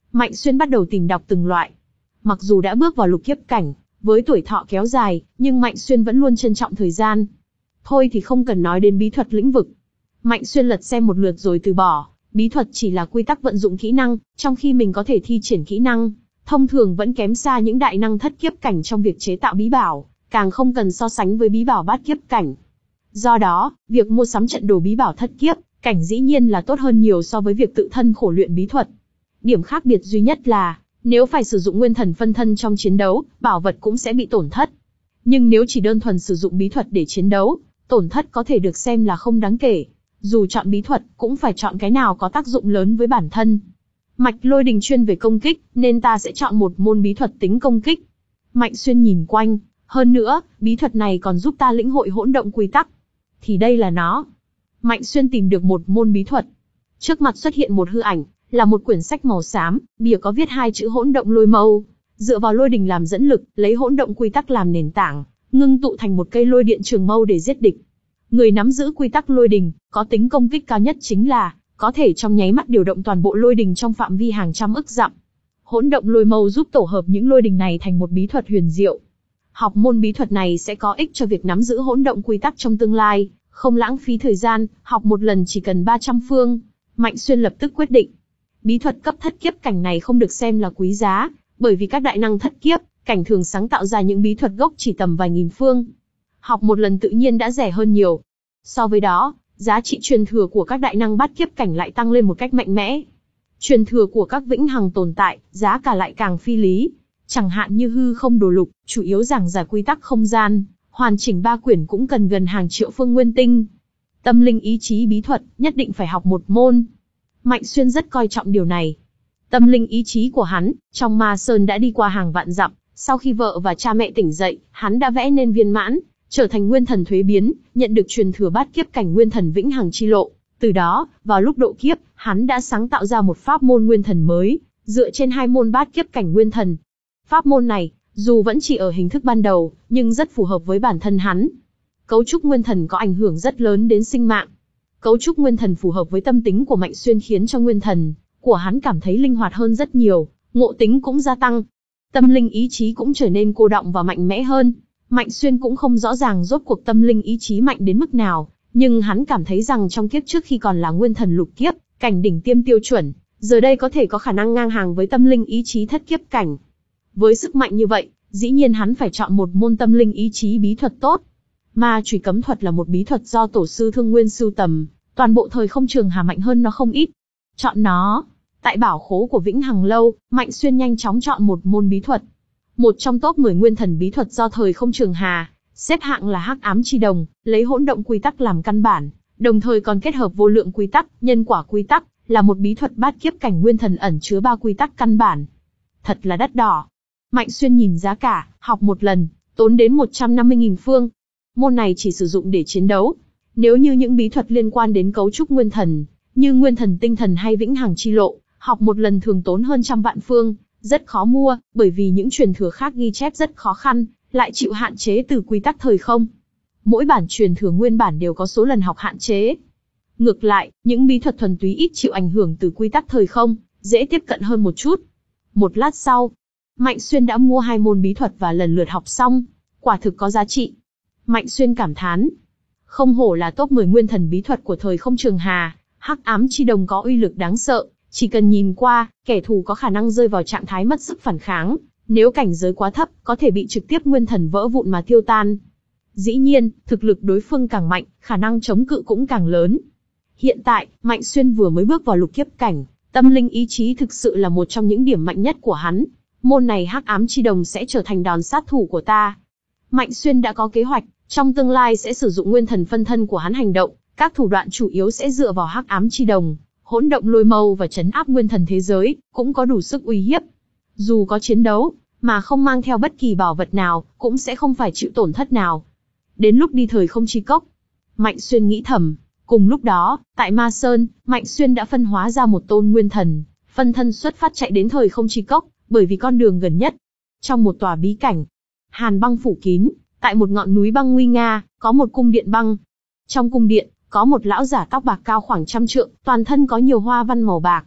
Mạnh Xuyên bắt đầu tìm đọc từng loại. Mặc dù đã bước vào lục kiếp cảnh, với tuổi thọ kéo dài, nhưng Mạnh Xuyên vẫn luôn trân trọng thời gian. Thôi thì không cần nói đến bí thuật lĩnh vực. Mạnh Xuyên lật xem một lượt rồi từ bỏ, bí thuật chỉ là quy tắc vận dụng kỹ năng, trong khi mình có thể thi triển kỹ năng, thông thường vẫn kém xa những đại năng thất kiếp cảnh trong việc chế tạo bí bảo, càng không cần so sánh với bí bảo bát kiếp cảnh. Do đó, việc mua sắm trận đồ bí bảo thất kiếp cảnh dĩ nhiên là tốt hơn nhiều so với việc tự thân khổ luyện bí thuật. Điểm khác biệt duy nhất là, nếu phải sử dụng nguyên thần phân thân trong chiến đấu, bảo vật cũng sẽ bị tổn thất. Nhưng nếu chỉ đơn thuần sử dụng bí thuật để chiến đấu, tổn thất có thể được xem là không đáng kể. Dù chọn bí thuật, cũng phải chọn cái nào có tác dụng lớn với bản thân. Mạch Lôi Đình chuyên về công kích, nên ta sẽ chọn một môn bí thuật tính công kích. Mạnh Xuyên nhìn quanh, hơn nữa, bí thuật này còn giúp ta lĩnh hội hỗn động quy tắc. Thì đây là nó. Mạnh Xuyên tìm được một môn bí thuật. Trước mặt xuất hiện một hư ảnh, là một quyển sách màu xám, bìa có viết hai chữ hỗn động lôi mâu. Dựa vào lôi đình làm dẫn lực, lấy hỗn động quy tắc làm nền tảng, ngưng tụ thành một cây lôi điện trường mâu để giết địch. Người nắm giữ quy tắc lôi đình, có tính công kích cao nhất chính là, có thể trong nháy mắt điều động toàn bộ lôi đình trong phạm vi hàng trăm ức dặm. Hỗn động lôi mâu giúp tổ hợp những lôi đình này thành một bí thuật huyền diệu. Học môn bí thuật này sẽ có ích cho việc nắm giữ hỗn động quy tắc trong tương lai, không lãng phí thời gian, học một lần chỉ cần ba trăm phương. Mạnh Xuyên lập tức quyết định. Bí thuật cấp thất kiếp cảnh này không được xem là quý giá, bởi vì các đại năng thất kiếp cảnh thường sáng tạo ra những bí thuật gốc chỉ tầm vài nghìn phương. Học một lần tự nhiên đã rẻ hơn nhiều. So với đó, giá trị truyền thừa của các đại năng bát kiếp cảnh lại tăng lên một cách mạnh mẽ. Truyền thừa của các vĩnh hằng tồn tại, giá cả lại càng phi lý. Chẳng hạn như hư không đồ lục, chủ yếu giảng giải quy tắc không gian, hoàn chỉnh ba quyển cũng cần gần hàng triệu phương nguyên tinh. Tâm linh ý chí bí thuật, nhất định phải học một môn. Mạnh Xuyên rất coi trọng điều này. Tâm linh ý chí của hắn, trong Ma Sơn đã đi qua hàng vạn dặm, sau khi vợ và cha mẹ tỉnh dậy, hắn đã vẽ nên viên mãn, trở thành nguyên thần thuế biến, nhận được truyền thừa bát kiếp cảnh nguyên thần vĩnh hằng chi lộ. Từ đó, vào lúc độ kiếp, hắn đã sáng tạo ra một pháp môn nguyên thần mới, dựa trên hai môn bát kiếp cảnh nguyên thần. Pháp môn này, dù vẫn chỉ ở hình thức ban đầu, nhưng rất phù hợp với bản thân hắn. Cấu trúc nguyên thần có ảnh hưởng rất lớn đến sinh mạng. Cấu trúc nguyên thần phù hợp với tâm tính của Mạnh Xuyên khiến cho nguyên thần của hắn cảm thấy linh hoạt hơn rất nhiều, ngộ tính cũng gia tăng. Tâm linh ý chí cũng trở nên cô đọng và mạnh mẽ hơn. Mạnh Xuyên cũng không rõ ràng rốt cuộc tâm linh ý chí mạnh đến mức nào, nhưng hắn cảm thấy rằng trong kiếp trước khi còn là nguyên thần lục kiếp, cảnh đỉnh tiêm tiêu chuẩn, giờ đây có thể có khả năng ngang hàng với tâm linh ý chí thất kiếp cảnh. Với sức mạnh như vậy, dĩ nhiên hắn phải chọn một môn tâm linh ý chí bí thuật tốt. Ma chùy cấm thuật là một bí thuật do tổ sư Thương Nguyên sưu tầm, toàn bộ thời không trường hà mạnh hơn nó không ít. Chọn nó. Tại bảo khố của Vĩnh Hằng Lâu, Mạnh Xuyên nhanh chóng chọn một môn bí thuật. Một trong top mười nguyên thần bí thuật do thời không trường hà, xếp hạng là Hắc Ám Chi Đồng, lấy hỗn động quy tắc làm căn bản, đồng thời còn kết hợp vô lượng quy tắc, nhân quả quy tắc, là một bí thuật bát kiếp cảnh nguyên thần ẩn chứa ba quy tắc căn bản. Thật là đắt đỏ. Mạnh Xuyên nhìn giá cả, học một lần, tốn đến một trăm năm mươi nghìn phương. Môn này chỉ sử dụng để chiến đấu. Nếu như những bí thuật liên quan đến cấu trúc nguyên thần, như nguyên thần tinh thần hay vĩnh hằng chi lộ, học một lần thường tốn hơn trăm vạn phương, rất khó mua, bởi vì những truyền thừa khác ghi chép rất khó khăn, lại chịu hạn chế từ quy tắc thời không. Mỗi bản truyền thừa nguyên bản đều có số lần học hạn chế. Ngược lại, những bí thuật thuần túy ít chịu ảnh hưởng từ quy tắc thời không, dễ tiếp cận hơn một chút. Một lát sau, Mạnh Xuyên đã mua hai môn bí thuật và lần lượt học xong, quả thực có giá trị. Mạnh Xuyên cảm thán, không hổ là top mười nguyên thần bí thuật của thời không trường hà, Hắc Ám Chi Đồng có uy lực đáng sợ, chỉ cần nhìn qua, kẻ thù có khả năng rơi vào trạng thái mất sức phản kháng, nếu cảnh giới quá thấp, có thể bị trực tiếp nguyên thần vỡ vụn mà tiêu tan. Dĩ nhiên, thực lực đối phương càng mạnh, khả năng chống cự cũng càng lớn. Hiện tại, Mạnh Xuyên vừa mới bước vào lục kiếp cảnh, tâm linh ý chí thực sự là một trong những điểm mạnh nhất của hắn. Môn này Hắc Ám Chi Đồng sẽ trở thành đòn sát thủ của ta. Mạnh Xuyên đã có kế hoạch, trong tương lai sẽ sử dụng nguyên thần phân thân của hắn hành động, các thủ đoạn chủ yếu sẽ dựa vào Hắc Ám Chi Đồng, hỗn động lôi mâu và trấn áp nguyên thần thế giới, cũng có đủ sức uy hiếp. Dù có chiến đấu, mà không mang theo bất kỳ bảo vật nào, cũng sẽ không phải chịu tổn thất nào. Đến lúc đi thời không chi cốc, Mạnh Xuyên nghĩ thầm. Cùng lúc đó, tại Ma Sơn, Mạnh Xuyên đã phân hóa ra một tôn nguyên thần, phân thân xuất phát chạy đến thời không chi cốc, bởi vì con đường gần nhất. Trong một tòa bí cảnh, hàn băng phủ kín, tại một ngọn núi băng nguy nga, có một cung điện băng. Trong cung điện, có một lão giả tóc bạc cao khoảng trăm trượng, toàn thân có nhiều hoa văn màu bạc.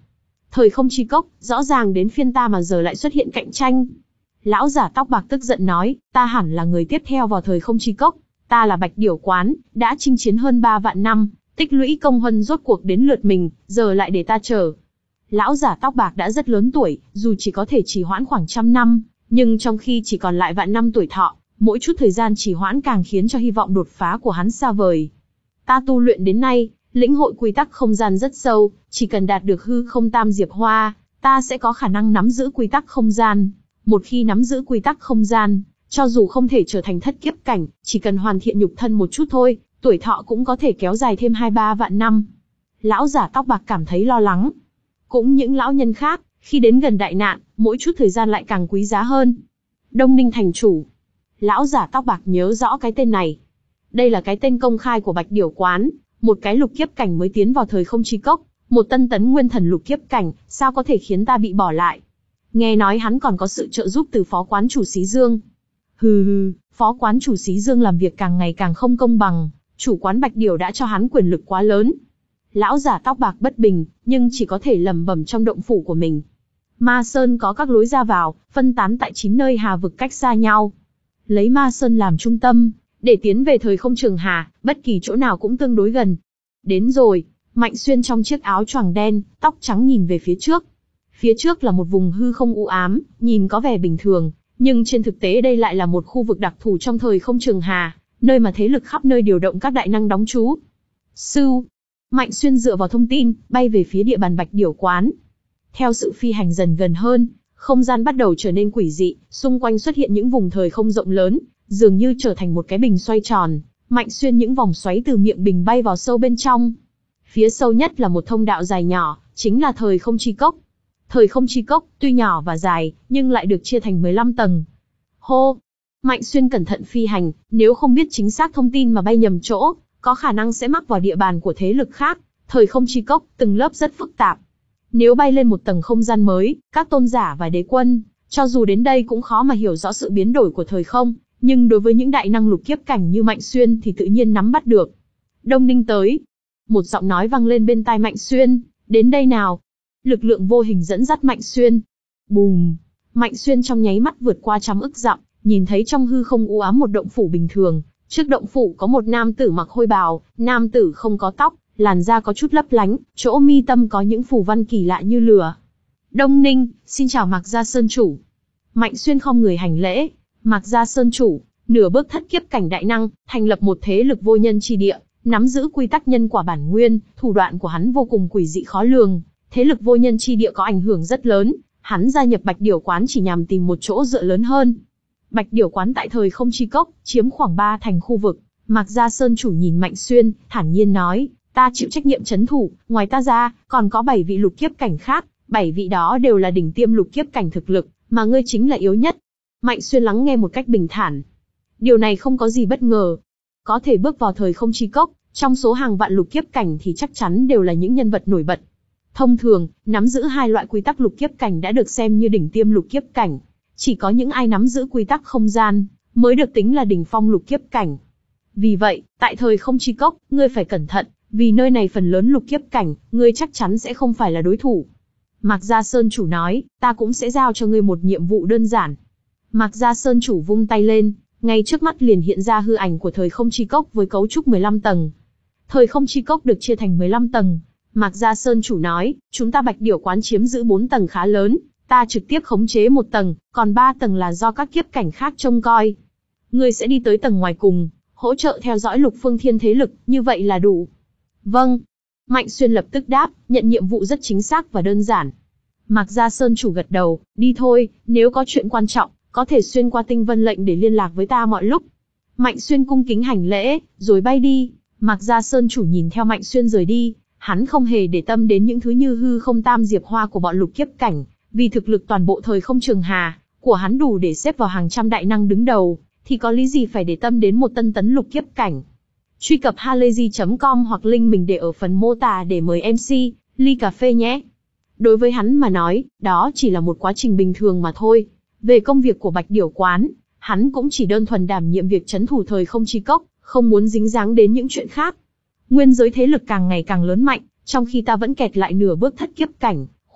Thời không chi cốc, rõ ràng đến phiên ta mà giờ lại xuất hiện cạnh tranh. Lão giả tóc bạc tức giận nói, ta hẳn là người tiếp theo vào thời không chi cốc. Ta là Bạch Điểu Quán, đã chinh chiến hơn ba vạn năm, tích lũy công huân rốt cuộc đến lượt mình, giờ lại để ta chờ. Lão giả tóc bạc đã rất lớn tuổi, dù chỉ có thể trì hoãn khoảng trăm năm, nhưng trong khi chỉ còn lại vạn năm tuổi thọ, mỗi chút thời gian trì hoãn càng khiến cho hy vọng đột phá của hắn xa vời. Ta tu luyện đến nay, lĩnh hội quy tắc không gian rất sâu, chỉ cần đạt được hư không tam diệp hoa, ta sẽ có khả năng nắm giữ quy tắc không gian. Một khi nắm giữ quy tắc không gian, cho dù không thể trở thành thất kiếp cảnh, chỉ cần hoàn thiện nhục thân một chút thôi, tuổi thọ cũng có thể kéo dài thêm hai ba vạn năm. Lão giả tóc bạc cảm thấy lo lắng. Cũng những lão nhân khác, khi đến gần đại nạn, mỗi chút thời gian lại càng quý giá hơn. Đông Ninh thành chủ. Lão giả tóc bạc nhớ rõ cái tên này. Đây là cái tên công khai của Bạch Điểu Quán, một cái lục kiếp cảnh mới tiến vào thời không chi cốc, một tân tấn nguyên thần lục kiếp cảnh, sao có thể khiến ta bị bỏ lại. Nghe nói hắn còn có sự trợ giúp từ phó quán chủ Xí Dương. Hừ hừ, phó quán chủ Xí Dương làm việc càng ngày càng không công bằng, chủ quán Bạch Điểu đã cho hắn quyền lực quá lớn. Lão giả tóc bạc bất bình, nhưng chỉ có thể lẩm bẩm trong động phủ của mình. Ma Sơn có các lối ra vào, phân tán tại chín nơi hà vực cách xa nhau. Lấy Ma Sơn làm trung tâm, để tiến về thời không trường hà, bất kỳ chỗ nào cũng tương đối gần. Đến rồi, Mạnh Xuyên trong chiếc áo choàng đen, tóc trắng nhìn về phía trước. Phía trước là một vùng hư không u ám, nhìn có vẻ bình thường, nhưng trên thực tế đây lại là một khu vực đặc thù trong thời không trường hà, nơi mà thế lực khắp nơi điều động các đại năng đóng trú. Sưu, Mạnh Xuyên dựa vào thông tin, bay về phía địa bàn Bạch Điểu Quán. Theo sự phi hành dần gần hơn, không gian bắt đầu trở nên quỷ dị, xung quanh xuất hiện những vùng thời không rộng lớn, dường như trở thành một cái bình xoay tròn. Mạnh Xuyên những vòng xoáy từ miệng bình bay vào sâu bên trong. Phía sâu nhất là một thông đạo dài nhỏ, chính là thời không chi cốc. Thời không chi cốc, tuy nhỏ và dài, nhưng lại được chia thành mười lăm tầng. Hô! Mạnh Xuyên cẩn thận phi hành, nếu không biết chính xác thông tin mà bay nhầm chỗ, có khả năng sẽ mắc vào địa bàn của thế lực khác. Thời không chi cốc, từng lớp rất phức tạp. Nếu bay lên một tầng không gian mới, các tôn giả và đế quân, cho dù đến đây cũng khó mà hiểu rõ sự biến đổi của thời không, nhưng đối với những đại năng lục kiếp cảnh như Mạnh Xuyên thì tự nhiên nắm bắt được. Đông Ninh tới. Một giọng nói vang lên bên tai Mạnh Xuyên, đến đây nào. Lực lượng vô hình dẫn dắt Mạnh Xuyên. Bùm! Mạnh Xuyên trong nháy mắt vượt qua trăm ức dặm, nhìn thấy trong hư không u ám một động phủ bình thường. Trước động phủ có một nam tử mặc hôi bào, nam tử không có tóc, làn da có chút lấp lánh, chỗ mi tâm có những phù văn kỳ lạ như lửa. Đông Ninh, xin chào Mạc Gia Sơn chủ. Mạnh Xuyên không người hành lễ. Mạc Gia Sơn chủ, nửa bước thất kiếp cảnh đại năng, thành lập một thế lực vô nhân chi địa, nắm giữ quy tắc nhân quả bản nguyên, thủ đoạn của hắn vô cùng quỷ dị khó lường. Thế lực vô nhân chi địa có ảnh hưởng rất lớn, hắn gia nhập Bạch Điểu Quán chỉ nhằm tìm một chỗ dựa lớn hơn. Bạch Điểu Quán tại thời không chi cốc, chiếm khoảng ba thành khu vực. Mạc Gia Sơn chủ nhìn Mạnh Xuyên, thản nhiên nói, ta chịu trách nhiệm trấn thủ, ngoài ta ra, còn có bảy vị lục kiếp cảnh khác, bảy vị đó đều là đỉnh tiêm lục kiếp cảnh thực lực, mà ngươi chính là yếu nhất. Mạnh Xuyên lắng nghe một cách bình thản. Điều này không có gì bất ngờ. Có thể bước vào thời không chi cốc, trong số hàng vạn lục kiếp cảnh thì chắc chắn đều là những nhân vật nổi bật. Thông thường, nắm giữ hai loại quy tắc lục kiếp cảnh đã được xem như đỉnh tiêm lục kiếp cảnh. Chỉ có những ai nắm giữ quy tắc không gian, mới được tính là đỉnh phong lục kiếp cảnh. Vì vậy, tại thời không chi cốc, ngươi phải cẩn thận, vì nơi này phần lớn lục kiếp cảnh, ngươi chắc chắn sẽ không phải là đối thủ. Mạc Gia Sơn chủ nói, ta cũng sẽ giao cho ngươi một nhiệm vụ đơn giản. Mạc Gia Sơn chủ vung tay lên, ngay trước mắt liền hiện ra hư ảnh của thời không chi cốc với cấu trúc mười lăm tầng. Thời không chi cốc được chia thành mười lăm tầng. Mạc Gia Sơn chủ nói, chúng ta Bạch Điểu Quán chiếm giữ bốn tầng khá lớn, ta trực tiếp khống chế một tầng, còn ba tầng là do các kiếp cảnh khác trông coi. Ngươi sẽ đi tới tầng ngoài cùng, hỗ trợ theo dõi lục phương thiên thế lực, như vậy là đủ. Vâng. Mạnh Xuyên lập tức đáp, nhận nhiệm vụ rất chính xác và đơn giản. Mạc Gia Sơn chủ gật đầu, đi thôi, nếu có chuyện quan trọng, có thể xuyên qua tinh vân lệnh để liên lạc với ta mọi lúc. Mạnh Xuyên cung kính hành lễ, rồi bay đi. Mạc Gia Sơn chủ nhìn theo Mạnh Xuyên rời đi, hắn không hề để tâm đến những thứ như hư không tam diệp hoa của bọn lục kiếp cảnh, vì thực lực toàn bộ thời không trường hà của hắn đủ để xếp vào hàng trăm đại năng đứng đầu, thì có lý gì phải để tâm đến một tân tấn lục kiếp cảnh. Truy cập halayzi chấm com hoặc link mình để ở phần mô tả để mời em xê, ly cà phê nhé. Đối với hắn mà nói, đó chỉ là một quá trình bình thường mà thôi. Về công việc của Bạch Điểu Quán, hắn cũng chỉ đơn thuần đảm nhiệm việc trấn thủ thời không chi cốc, không muốn dính dáng đến những chuyện khác. Nguyên giới thế lực càng ngày càng lớn mạnh, trong khi ta vẫn kẹt lại nửa bước thất kiếp cảnh,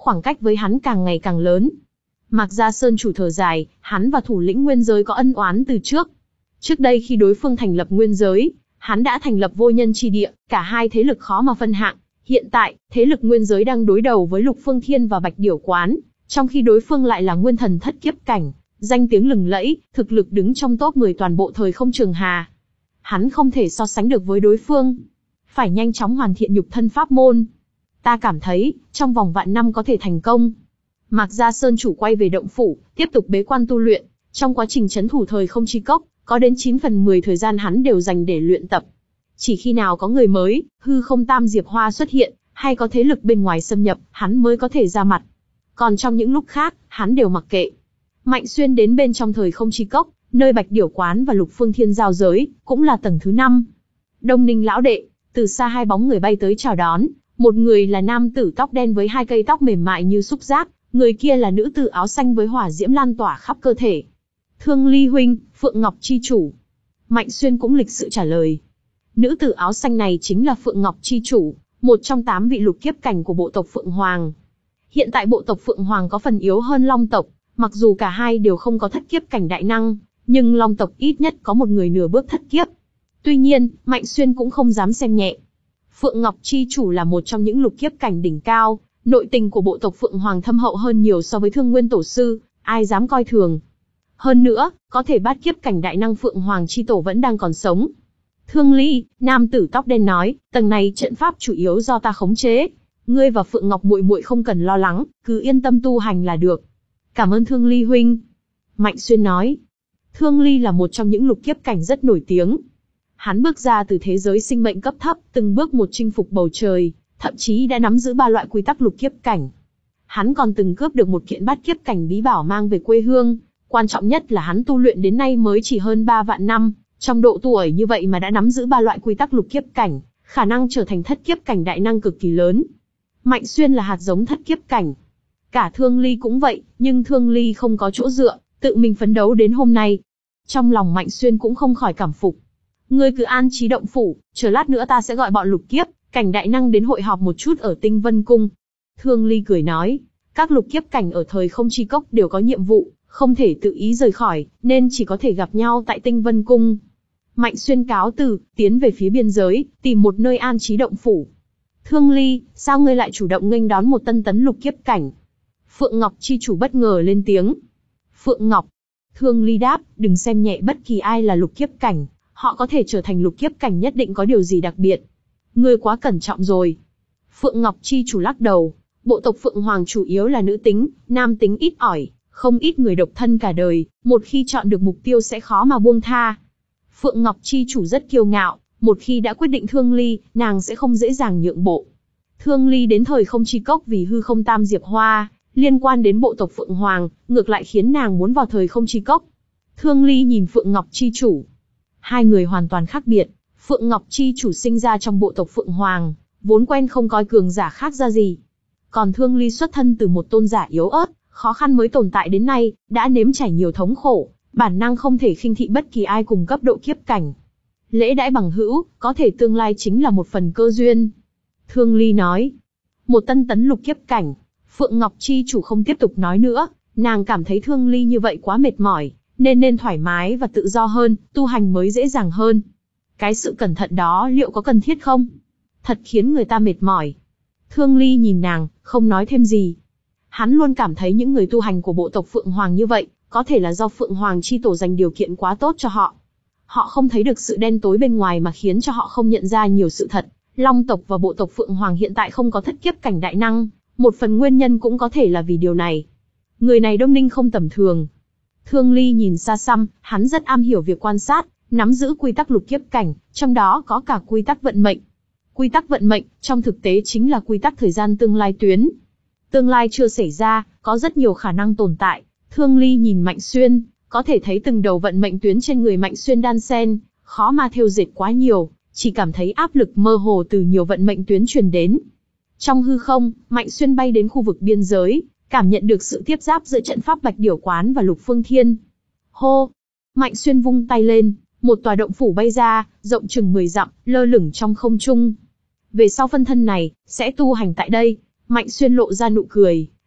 khoảng cách với hắn càng ngày càng lớn. Mạc Gia Sơn chủ thở dài, hắn và thủ lĩnh nguyên giới có ân oán từ trước. Trước đây khi đối phương thành lập nguyên giới, hắn đã thành lập vô nhân chi địa, cả hai thế lực khó mà phân hạng. Hiện tại, thế lực nguyên giới đang đối đầu với Lục Phương Thiên và Bạch Điểu Quán, trong khi đối phương lại là nguyên thần thất kiếp cảnh, danh tiếng lừng lẫy, thực lực đứng trong top mười toàn bộ thời không trường hà. Hắn không thể so sánh được với đối phương. Phải nhanh chóng hoàn thiện nhục thân pháp môn. Ta cảm thấy, trong vòng vạn năm có thể thành công. Mạc Gia Sơn chủ quay về động phủ, tiếp tục bế quan tu luyện. Trong quá trình trấn thủ thời không chi cốc, có đến chín phần mười thời gian hắn đều dành để luyện tập. Chỉ khi nào có người mới, hư không tam diệp hoa xuất hiện, hay có thế lực bên ngoài xâm nhập, hắn mới có thể ra mặt. Còn trong những lúc khác, hắn đều mặc kệ. Mạnh Xuyên đến bên trong thời không chi cốc, nơi Bạch Điểu Quán và Lục Phương Thiên giao giới, cũng là tầng thứ năm. Đông Ninh lão đệ, từ xa hai bóng người bay tới chào đón, một người là nam tử tóc đen với hai cây tóc mềm mại như xúc giác, người kia là nữ tử áo xanh với hỏa diễm lan tỏa khắp cơ thể. Thương Ly huynh, Phượng Ngọc chi chủ. Mạnh Xuyên cũng lịch sự trả lời. Nữ tử áo xanh này chính là Phượng Ngọc chi chủ, một trong tám vị lục kiếp cảnh của bộ tộc Phượng Hoàng. Hiện tại bộ tộc Phượng Hoàng có phần yếu hơn Long tộc, mặc dù cả hai đều không có thất kiếp cảnh đại năng, nhưng Long tộc ít nhất có một người nửa bước thất kiếp. Tuy nhiên, Mạnh Xuyên cũng không dám xem nhẹ. Phượng Ngọc chi chủ là một trong những lục kiếp cảnh đỉnh cao, nội tình của bộ tộc Phượng Hoàng thâm hậu hơn nhiều so với Thương Nguyên tổ sư, ai dám coi thường. Hơn nữa, có thể bát kiếp cảnh đại năng Phượng Hoàng chi tổ vẫn đang còn sống. Thương Ly, nam tử tóc đen nói, tầng này trận pháp chủ yếu do ta khống chế. Ngươi và Phượng Ngọc muội muội không cần lo lắng, cứ yên tâm tu hành là được. Cảm ơn Thương Ly huynh. Mạnh Xuyên nói. Thương Ly là một trong những lục kiếp cảnh rất nổi tiếng. Hắn bước ra từ thế giới sinh mệnh cấp thấp, từng bước một chinh phục bầu trời, thậm chí đã nắm giữ ba loại quy tắc lục kiếp cảnh. Hắn còn từng cướp được một kiện bát kiếp cảnh bí bảo mang về quê hương. Quan trọng nhất là hắn tu luyện đến nay mới chỉ hơn ba vạn năm, trong độ tuổi như vậy mà đã nắm giữ ba loại quy tắc lục kiếp cảnh, khả năng trở thành thất kiếp cảnh đại năng cực kỳ lớn. Mạnh Xuyên là hạt giống thất kiếp cảnh. Cả Thương Ly cũng vậy, nhưng Thương Ly không có chỗ dựa, tự mình phấn đấu đến hôm nay. Trong lòng Mạnh Xuyên cũng không khỏi cảm phục. Ngươi cứ an trí động phủ, chờ lát nữa ta sẽ gọi bọn lục kiếp cảnh đại năng đến hội họp một chút ở Tinh Vân Cung. Thương Ly cười nói, các lục kiếp cảnh ở thời không chi cốc đều có nhiệm vụ, không thể tự ý rời khỏi, nên chỉ có thể gặp nhau tại Tinh Vân Cung. Mạnh Xuyên cáo từ, tiến về phía biên giới, tìm một nơi an trí động phủ. Thương Ly, sao ngươi lại chủ động nghênh đón một tân tấn lục kiếp cảnh? Phượng Ngọc chi chủ bất ngờ lên tiếng. Phượng Ngọc. Thương Ly đáp, đừng xem nhẹ bất kỳ ai là lục kiếp cảnh, họ có thể trở thành lục kiếp cảnh nhất định có điều gì đặc biệt. Ngươi quá cẩn trọng rồi. Phượng Ngọc chi chủ lắc đầu, bộ tộc Phượng Hoàng chủ yếu là nữ tính, nam tính ít ỏi, không ít người độc thân cả đời, một khi chọn được mục tiêu sẽ khó mà buông tha. Phượng Ngọc chi chủ rất kiêu ngạo, một khi đã quyết định Thương Ly, nàng sẽ không dễ dàng nhượng bộ. Thương Ly đến thời không chi cốc vì hư không tam diệp hoa, liên quan đến bộ tộc Phượng Hoàng, ngược lại khiến nàng muốn vào thời không chi cốc. Thương Ly nhìn Phượng Ngọc chi chủ. Hai người hoàn toàn khác biệt, Phượng Ngọc chi chủ sinh ra trong bộ tộc Phượng Hoàng, vốn quen không coi cường giả khác ra gì. Còn Thương Ly xuất thân từ một tôn giả yếu ớt, khó khăn mới tồn tại đến nay, đã nếm trải nhiều thống khổ, bản năng không thể khinh thị bất kỳ ai cùng cấp độ kiếp cảnh. Lễ đãi bằng hữu, có thể tương lai chính là một phần cơ duyên. Thương Ly nói. Một tân tấn lục kiếp cảnh. Phượng Ngọc chi chủ không tiếp tục nói nữa, nàng cảm thấy Thương Ly như vậy quá mệt mỏi, nên nên thoải mái và tự do hơn, tu hành mới dễ dàng hơn. Cái sự cẩn thận đó liệu có cần thiết không? Thật khiến người ta mệt mỏi. Thương Ly nhìn nàng, không nói thêm gì. Hắn luôn cảm thấy những người tu hành của bộ tộc Phượng Hoàng như vậy, có thể là do Phượng Hoàng chi tổ dành điều kiện quá tốt cho họ. Họ không thấy được sự đen tối bên ngoài mà khiến cho họ không nhận ra nhiều sự thật. Long tộc và bộ tộc Phượng Hoàng hiện tại không có thất kiếp cảnh đại năng, một phần nguyên nhân cũng có thể là vì điều này. Người này Đông Ninh không tầm thường. Thương Ly nhìn xa xăm, hắn rất am hiểu việc quan sát, nắm giữ quy tắc lục kiếp cảnh, trong đó có cả quy tắc vận mệnh. Quy tắc vận mệnh, trong thực tế chính là quy tắc thời gian tương lai tuyến. Tương lai chưa xảy ra, có rất nhiều khả năng tồn tại. Thương Ly nhìn Mạnh Xuyên, có thể thấy từng đầu vận mệnh tuyến trên người Mạnh Xuyên đan xen, khó mà thêu dệt quá nhiều, chỉ cảm thấy áp lực mơ hồ từ nhiều vận mệnh tuyến truyền đến. Trong hư không, Mạnh Xuyên bay đến khu vực biên giới, cảm nhận được sự tiếp giáp giữa trận pháp Bạch Điểu Quán và Lục Phương Thiên. Hô! Mạnh Xuyên vung tay lên, một tòa động phủ bay ra, rộng chừng mười dặm, lơ lửng trong không trung. Về sau phân thân này, sẽ tu hành tại đây. Mạnh Xuyên lộ ra nụ cười,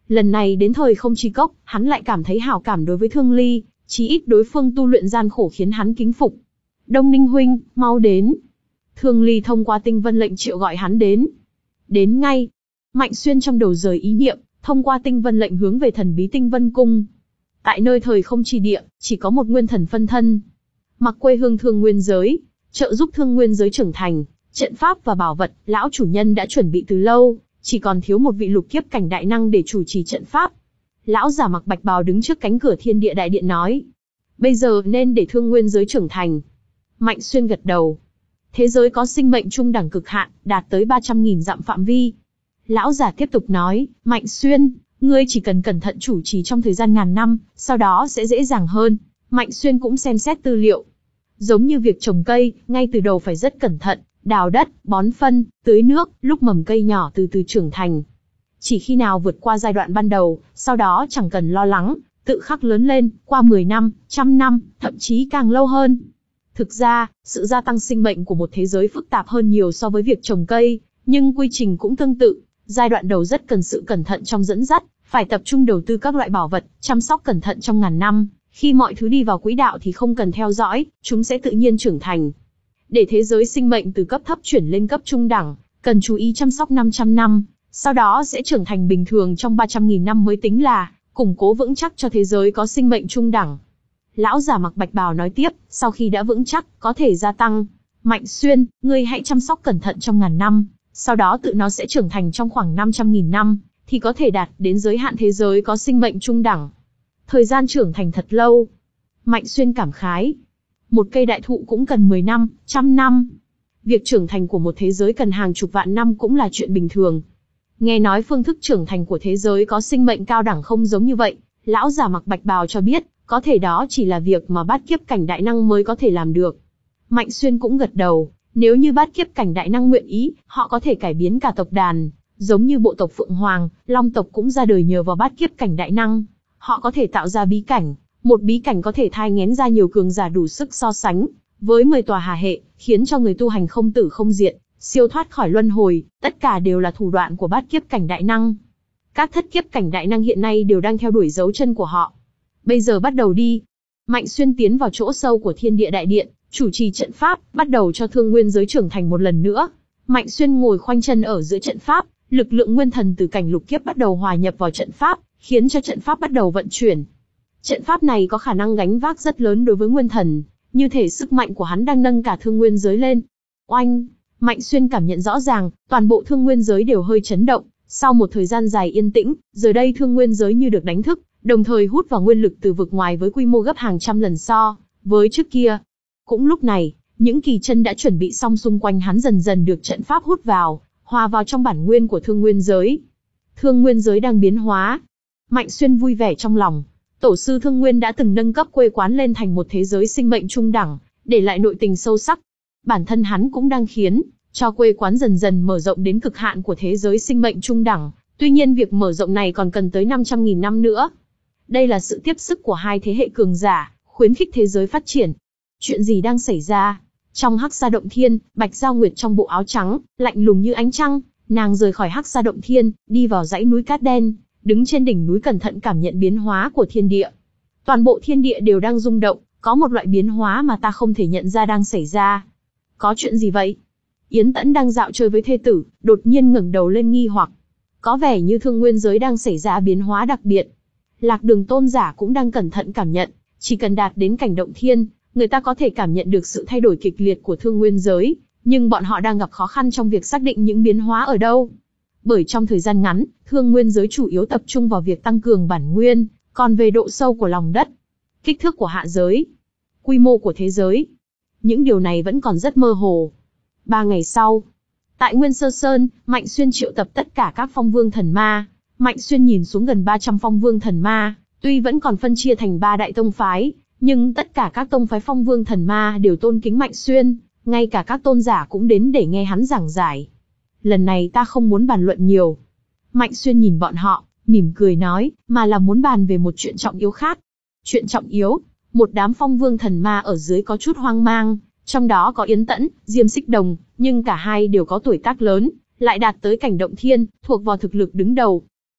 Lần này đến thời không chi cốc, hắn lại cảm thấy hảo cảm đối với Thương Ly, chí ít đối phương tu luyện gian khổ khiến hắn kính phục. Đông Ninh huynh, mau đến. Thương Ly thông qua tinh vân lệnh triệu gọi hắn đến. Đến ngay. Mạnh Xuyên trong đầu rời ý niệm, thông qua tinh vân lệnh hướng về thần bí tinh vân cung. Tại nơi thời không chi địa, chỉ có một nguyên thần phân thân. Mặc quê hương thương nguyên giới, trợ giúp thương nguyên giới trưởng thành, trận pháp và bảo vật, lão chủ nhân đã chuẩn bị từ lâu, chỉ còn thiếu một vị lục kiếp cảnh đại năng để chủ trì trận pháp. Lão giả mặc bạch bào đứng trước cánh cửa thiên địa đại điện nói. Bây giờ nên để thương nguyên giới trưởng thành. Mạnh Xuyên gật đầu. Thế giới có sinh mệnh trung đẳng cực hạn, đạt tới ba trăm nghìn dặm phạm vi. Lão giả tiếp tục nói, Mạnh Xuyên, ngươi chỉ cần cẩn thận chủ trì trong thời gian ngàn năm, sau đó sẽ dễ dàng hơn. Mạnh Xuyên cũng xem xét tư liệu. Giống như việc trồng cây, ngay từ đầu phải rất cẩn thận, đào đất, bón phân, tưới nước, lúc mầm cây nhỏ từ từ trưởng thành. Chỉ khi nào vượt qua giai đoạn ban đầu, sau đó chẳng cần lo lắng, tự khắc lớn lên, qua mười năm, trăm năm, thậm chí càng lâu hơn. Thực ra, sự gia tăng sinh mệnh của một thế giới phức tạp hơn nhiều so với việc trồng cây, nhưng quy trình cũng tương tự. Giai đoạn đầu rất cần sự cẩn thận trong dẫn dắt, phải tập trung đầu tư các loại bảo vật, chăm sóc cẩn thận trong ngàn năm. Khi mọi thứ đi vào quỹ đạo thì không cần theo dõi, chúng sẽ tự nhiên trưởng thành. Để thế giới sinh mệnh từ cấp thấp chuyển lên cấp trung đẳng, cần chú ý chăm sóc năm trăm năm, sau đó sẽ trưởng thành bình thường trong ba trăm nghìn năm mới tính là củng cố vững chắc cho thế giới có sinh mệnh trung đẳng. Lão giả mặc bạch bào nói tiếp, sau khi đã vững chắc, có thể gia tăng. Mạnh Xuyên, ngươi hãy chăm sóc cẩn thận trong ngàn năm, sau đó tự nó sẽ trưởng thành trong khoảng năm trăm nghìn năm, thì có thể đạt đến giới hạn thế giới có sinh mệnh trung đẳng. Thời gian trưởng thành thật lâu. Mạnh Xuyên cảm khái. Một cây đại thụ cũng cần mười năm, trăm năm. Việc trưởng thành của một thế giới cần hàng chục vạn năm cũng là chuyện bình thường. Nghe nói phương thức trưởng thành của thế giới có sinh mệnh cao đẳng không giống như vậy, lão giả mặc bạch bào cho biết, có thể đó chỉ là việc mà bát kiếp cảnh đại năng mới có thể làm được. Mạnh Xuyên cũng gật đầu, nếu như bát kiếp cảnh đại năng nguyện ý, họ có thể cải biến cả tộc đàn, giống như bộ tộc Phượng Hoàng, Long tộc cũng ra đời nhờ vào bát kiếp cảnh đại năng. Họ có thể tạo ra bí cảnh, một bí cảnh có thể thai nghén ra nhiều cường giả đủ sức so sánh với mười tòa hà hệ, khiến cho người tu hành không tử không diệt, siêu thoát khỏi luân hồi, tất cả đều là thủ đoạn của bát kiếp cảnh đại năng. Các thất kiếp cảnh đại năng hiện nay đều đang theo đuổi dấu chân của họ. Bây giờ bắt đầu đi. Mạnh Xuyên tiến vào chỗ sâu của thiên địa đại điện, chủ trì trận pháp, bắt đầu cho thương nguyên giới trưởng thành một lần nữa. Mạnh Xuyên ngồi khoanh chân ở giữa trận pháp, lực lượng nguyên thần từ cảnh lục kiếp bắt đầu hòa nhập vào trận pháp, khiến cho trận pháp bắt đầu vận chuyển. Trận pháp này có khả năng gánh vác rất lớn đối với nguyên thần, như thể sức mạnh của hắn đang nâng cả thương nguyên giới lên. Oanh! Mạnh Xuyên cảm nhận rõ ràng, toàn bộ thương nguyên giới đều hơi chấn động. Sau một thời gian dài yên tĩnh, giờ đây thương nguyên giới như được đánh thức, đồng thời hút vào nguyên lực từ vực ngoài với quy mô gấp hàng trăm lần so với trước kia. Cũng lúc này, những kỳ chân đã chuẩn bị xong xung quanh hắn dần dần được trận pháp hút vào, hòa vào trong bản nguyên của thương nguyên giới. Thương nguyên giới đang biến hóa. Mạnh Xuyên vui vẻ trong lòng. Tổ sư Thương Nguyên đã từng nâng cấp quê quán lên thành một thế giới sinh mệnh trung đẳng, để lại nội tình sâu sắc. Bản thân hắn cũng đang khiến cho quê quán dần dần mở rộng đến cực hạn của thế giới sinh mệnh trung đẳng. Tuy nhiên việc mở rộng này còn cần tới năm trăm nghìn năm nữa. Đây là sự tiếp sức của hai thế hệ cường giả, khuyến khích thế giới phát triển. Chuyện gì đang xảy ra? Trong Hắc Sa Động Thiên, Bạch Giao Nguyệt trong bộ áo trắng, lạnh lùng như ánh trăng, nàng rời khỏi Hắc Sa Động Thiên, đi vào dãy núi cát đen, đứng trên đỉnh núi cẩn thận cảm nhận biến hóa của thiên địa. Toàn bộ thiên địa đều đang rung động, có một loại biến hóa mà ta không thể nhận ra đang xảy ra. Có chuyện gì vậy? Yến Tẫn đang dạo chơi với thê tử, đột nhiên ngẩng đầu lên nghi hoặc. Có vẻ như thương nguyên giới đang xảy ra biến hóa đặc biệt. Lạc Đường tôn giả cũng đang cẩn thận cảm nhận, chỉ cần đạt đến cảnh động thiên, người ta có thể cảm nhận được sự thay đổi kịch liệt của thương nguyên giới, nhưng bọn họ đang gặp khó khăn trong việc xác định những biến hóa ở đâu. Bởi trong thời gian ngắn, thương nguyên giới chủ yếu tập trung vào việc tăng cường bản nguyên, còn về độ sâu của lòng đất, kích thước của hạ giới, quy mô của thế giới, những điều này vẫn còn rất mơ hồ. Ba ngày sau, tại Nguyên Sơ Sơn, Mạnh Xuyên triệu tập tất cả các phong vương thần ma. Mạnh Xuyên nhìn xuống gần ba trăm phong vương thần ma, tuy vẫn còn phân chia thành ba đại tông phái, nhưng tất cả các tông phái phong vương thần ma đều tôn kính Mạnh Xuyên, ngay cả các tôn giả cũng đến để nghe hắn giảng giải. Lần này ta không muốn bàn luận nhiều. Mạnh Xuyên nhìn bọn họ, mỉm cười nói, mà là muốn bàn về một chuyện trọng yếu khác. Chuyện trọng yếu? Một đám phong vương thần ma ở dưới có chút hoang mang, trong đó có Yến Tẫn, Diêm Xích Đồng, nhưng cả hai đều có tuổi tác lớn, lại đạt tới cảnh động thiên, thuộc vào thực lực đứng đầu.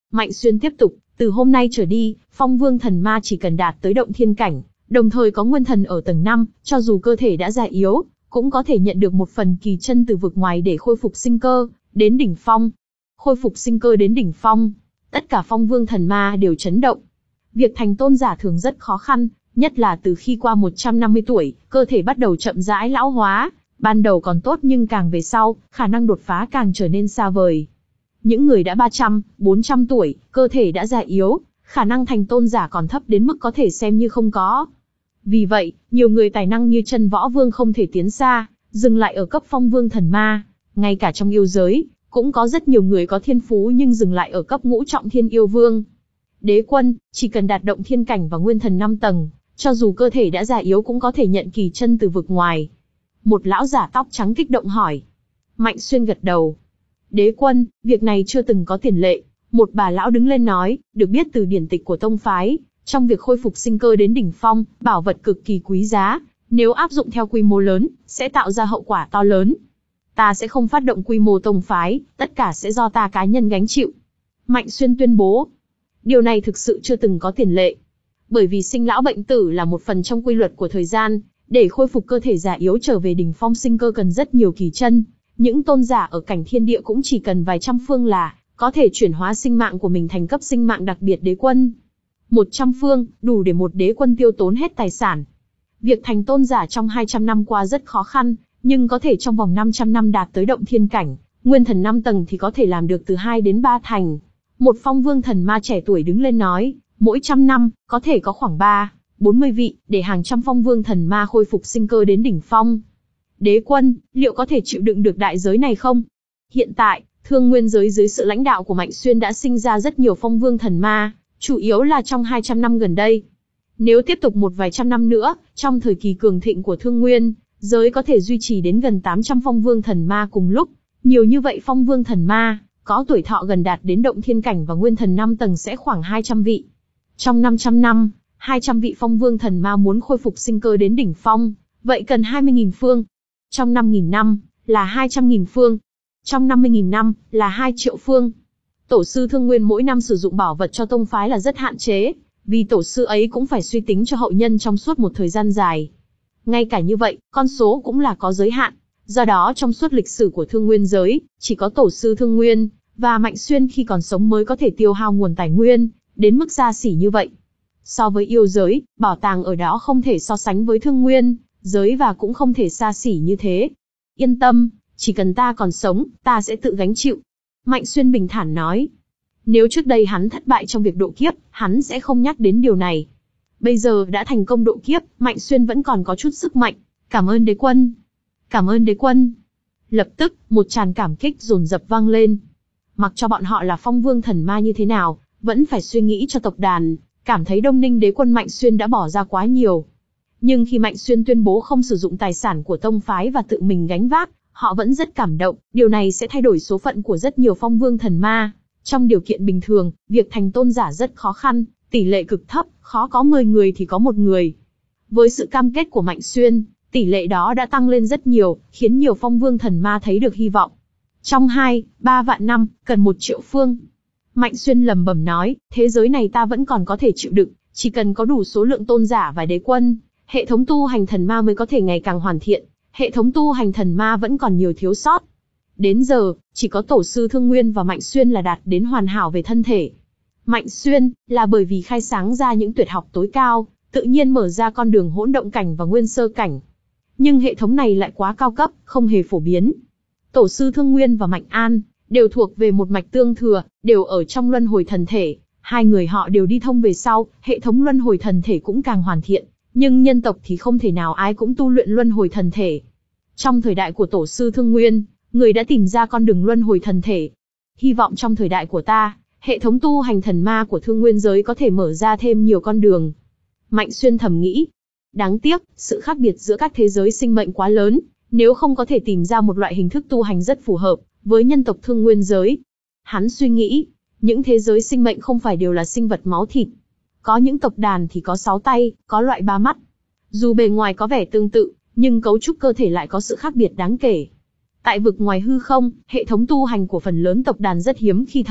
Mạnh Xuyên tiếp tục, từ hôm nay trở đi, Phong Vương Thần Ma chỉ cần đạt tới động thiên cảnh, đồng thời có nguyên thần ở tầng năm, cho dù cơ thể đã già yếu, cũng có thể nhận được một phần kỳ chân từ vực ngoài để khôi phục sinh cơ, đến đỉnh phong. Khôi phục sinh cơ đến đỉnh phong, tất cả Phong Vương Thần Ma đều chấn động. Việc thành tôn giả thường rất khó khăn, nhất là từ khi qua một trăm năm mươi tuổi, cơ thể bắt đầu chậm rãi lão hóa, ban đầu còn tốt nhưng càng về sau, khả năng đột phá càng trở nên xa vời. Những người đã ba trăm, bốn trăm tuổi, cơ thể đã già yếu, khả năng thành tôn giả còn thấp đến mức có thể xem như không có. Vì vậy, nhiều người tài năng như Chân Võ Vương không thể tiến xa, dừng lại ở cấp Phong Vương Thần Ma. Ngay cả trong yêu giới, cũng có rất nhiều người có thiên phú nhưng dừng lại ở cấp ngũ trọng thiên yêu vương. Đế Quân, chỉ cần đạt động thiên cảnh và nguyên thần năm tầng, cho dù cơ thể đã già yếu cũng có thể nhận kỳ chân từ vực ngoài. Một lão giả tóc trắng kích động hỏi. Mạnh Xuyên gật đầu. Đế Quân, việc này chưa từng có tiền lệ. Một bà lão đứng lên nói, được biết từ điển tịch của tông phái, trong việc khôi phục sinh cơ đến đỉnh phong, bảo vật cực kỳ quý giá, nếu áp dụng theo quy mô lớn, sẽ tạo ra hậu quả to lớn. Ta sẽ không phát động quy mô tông phái, tất cả sẽ do ta cá nhân gánh chịu. Mạnh Xuyên tuyên bố. Điều này thực sự chưa từng có tiền lệ. Bởi vì sinh lão bệnh tử là một phần trong quy luật của thời gian, để khôi phục cơ thể già yếu trở về đỉnh phong sinh cơ cần rất nhiều kỳ chân. Những tôn giả ở cảnh thiên địa cũng chỉ cần vài trăm phương là có thể chuyển hóa sinh mạng của mình thành cấp sinh mạng đặc biệt. Đế Quân, một trăm phương, đủ để một đế quân tiêu tốn hết tài sản. Việc thành tôn giả trong hai trăm năm qua rất khó khăn, nhưng có thể trong vòng năm trăm năm đạt tới động thiên cảnh, nguyên thần năm tầng thì có thể làm được từ hai đến ba thành. Một Phong Vương Thần Ma trẻ tuổi đứng lên nói, mỗi trăm năm, có thể có khoảng ba, bốn mươi vị, để hàng trăm Phong Vương Thần Ma khôi phục sinh cơ đến đỉnh phong. Đế Quân, liệu có thể chịu đựng được đại giới này không? Hiện tại, thương nguyên giới dưới sự lãnh đạo của Mạnh Xuyên đã sinh ra rất nhiều Phong Vương Thần Ma, chủ yếu là trong hai trăm năm gần đây. Nếu tiếp tục một vài trăm năm nữa, trong thời kỳ cường thịnh của thương nguyên, giới có thể duy trì đến gần tám trăm Phong Vương Thần Ma cùng lúc. Nhiều như vậy Phong Vương Thần Ma, có tuổi thọ gần đạt đến động thiên cảnh và nguyên thần năm tầng sẽ khoảng hai trăm vị. Trong năm trăm năm, hai trăm vị Phong Vương Thần Ma muốn khôi phục sinh cơ đến đỉnh phong, vậy cần hai mươi nghìn phương. Trong năm nghìn năm, là hai trăm nghìn phương. Trong năm mươi nghìn năm, là hai triệu phương. Tổ sư Thương Nguyên mỗi năm sử dụng bảo vật cho tông phái là rất hạn chế, vì tổ sư ấy cũng phải suy tính cho hậu nhân trong suốt một thời gian dài. Ngay cả như vậy, con số cũng là có giới hạn. Do đó trong suốt lịch sử của Thương Nguyên giới, chỉ có tổ sư Thương Nguyên và Mạnh Xuyên khi còn sống mới có thể tiêu hao nguồn tài nguyên đến mức xa xỉ như vậy. So với yêu giới, bảo tàng ở đó không thể so sánh với Thương Nguyên giới và cũng không thể xa xỉ như thế. Yên tâm, chỉ cần ta còn sống, ta sẽ tự gánh chịu. Mạnh Xuyên bình thản nói. Nếu trước đây hắn thất bại trong việc độ kiếp, hắn sẽ không nhắc đến điều này. Bây giờ đã thành công độ kiếp, Mạnh Xuyên vẫn còn có chút sức mạnh. Cảm ơn Đế Quân. Cảm ơn Đế Quân. Lập tức, một tràn cảm kích dồn dập vang lên. Mặc cho bọn họ là Phong Vương Thần Ma như thế nào, vẫn phải suy nghĩ cho tộc đàn, cảm thấy Đông Ninh Đế Quân Mạnh Xuyên đã bỏ ra quá nhiều. Nhưng khi Mạnh Xuyên tuyên bố không sử dụng tài sản của tông phái và tự mình gánh vác, họ vẫn rất cảm động, điều này sẽ thay đổi số phận của rất nhiều Phong Vương Thần Ma. Trong điều kiện bình thường, việc thành tôn giả rất khó khăn, tỷ lệ cực thấp, khó có mười người thì có một người. Với sự cam kết của Mạnh Xuyên, tỷ lệ đó đã tăng lên rất nhiều, khiến nhiều Phong Vương Thần Ma thấy được hy vọng. Trong hai, ba vạn năm, cần một triệu phương. Mạnh Xuyên lẩm bẩm nói, thế giới này ta vẫn còn có thể chịu đựng, chỉ cần có đủ số lượng tôn giả và đế quân, hệ thống tu hành thần ma mới có thể ngày càng hoàn thiện. Hệ thống tu hành thần ma vẫn còn nhiều thiếu sót. Đến giờ, chỉ có tổ sư Thương Nguyên và Mạnh Xuyên là đạt đến hoàn hảo về thân thể. Mạnh Xuyên, là bởi vì khai sáng ra những tuyệt học tối cao, tự nhiên mở ra con đường hỗn động cảnh và nguyên sơ cảnh. Nhưng hệ thống này lại quá cao cấp, không hề phổ biến. Tổ sư Thương Nguyên và Mạnh An, đều thuộc về một mạch tương thừa, đều ở trong luân hồi thần thể. Hai người họ đều đi thông về sau, hệ thống luân hồi thần thể cũng càng hoàn thiện. Nhưng nhân tộc thì không thể nào ai cũng tu luyện luân hồi thần thể. Trong thời đại của tổ sư Thương Nguyên, người đã tìm ra con đường luân hồi thần thể. Hy vọng trong thời đại của ta, hệ thống tu hành thần ma của Thương Nguyên giới có thể mở ra thêm nhiều con đường. Mạnh Xuyên thầm nghĩ. Đáng tiếc, sự khác biệt giữa các thế giới sinh mệnh quá lớn, nếu không có thể tìm ra một loại hình thức tu hành rất phù hợp với nhân tộc Thương Nguyên giới. Hắn suy nghĩ, những thế giới sinh mệnh không phải đều là sinh vật máu thịt. Có những tộc đàn thì có sáu tay, có loại ba mắt. Dù bề ngoài có vẻ tương tự, nhưng cấu trúc cơ thể lại có sự khác biệt đáng kể. Tại vực ngoài hư không, hệ thống tu hành của phần lớn tộc đàn rất hiếm khi thấy,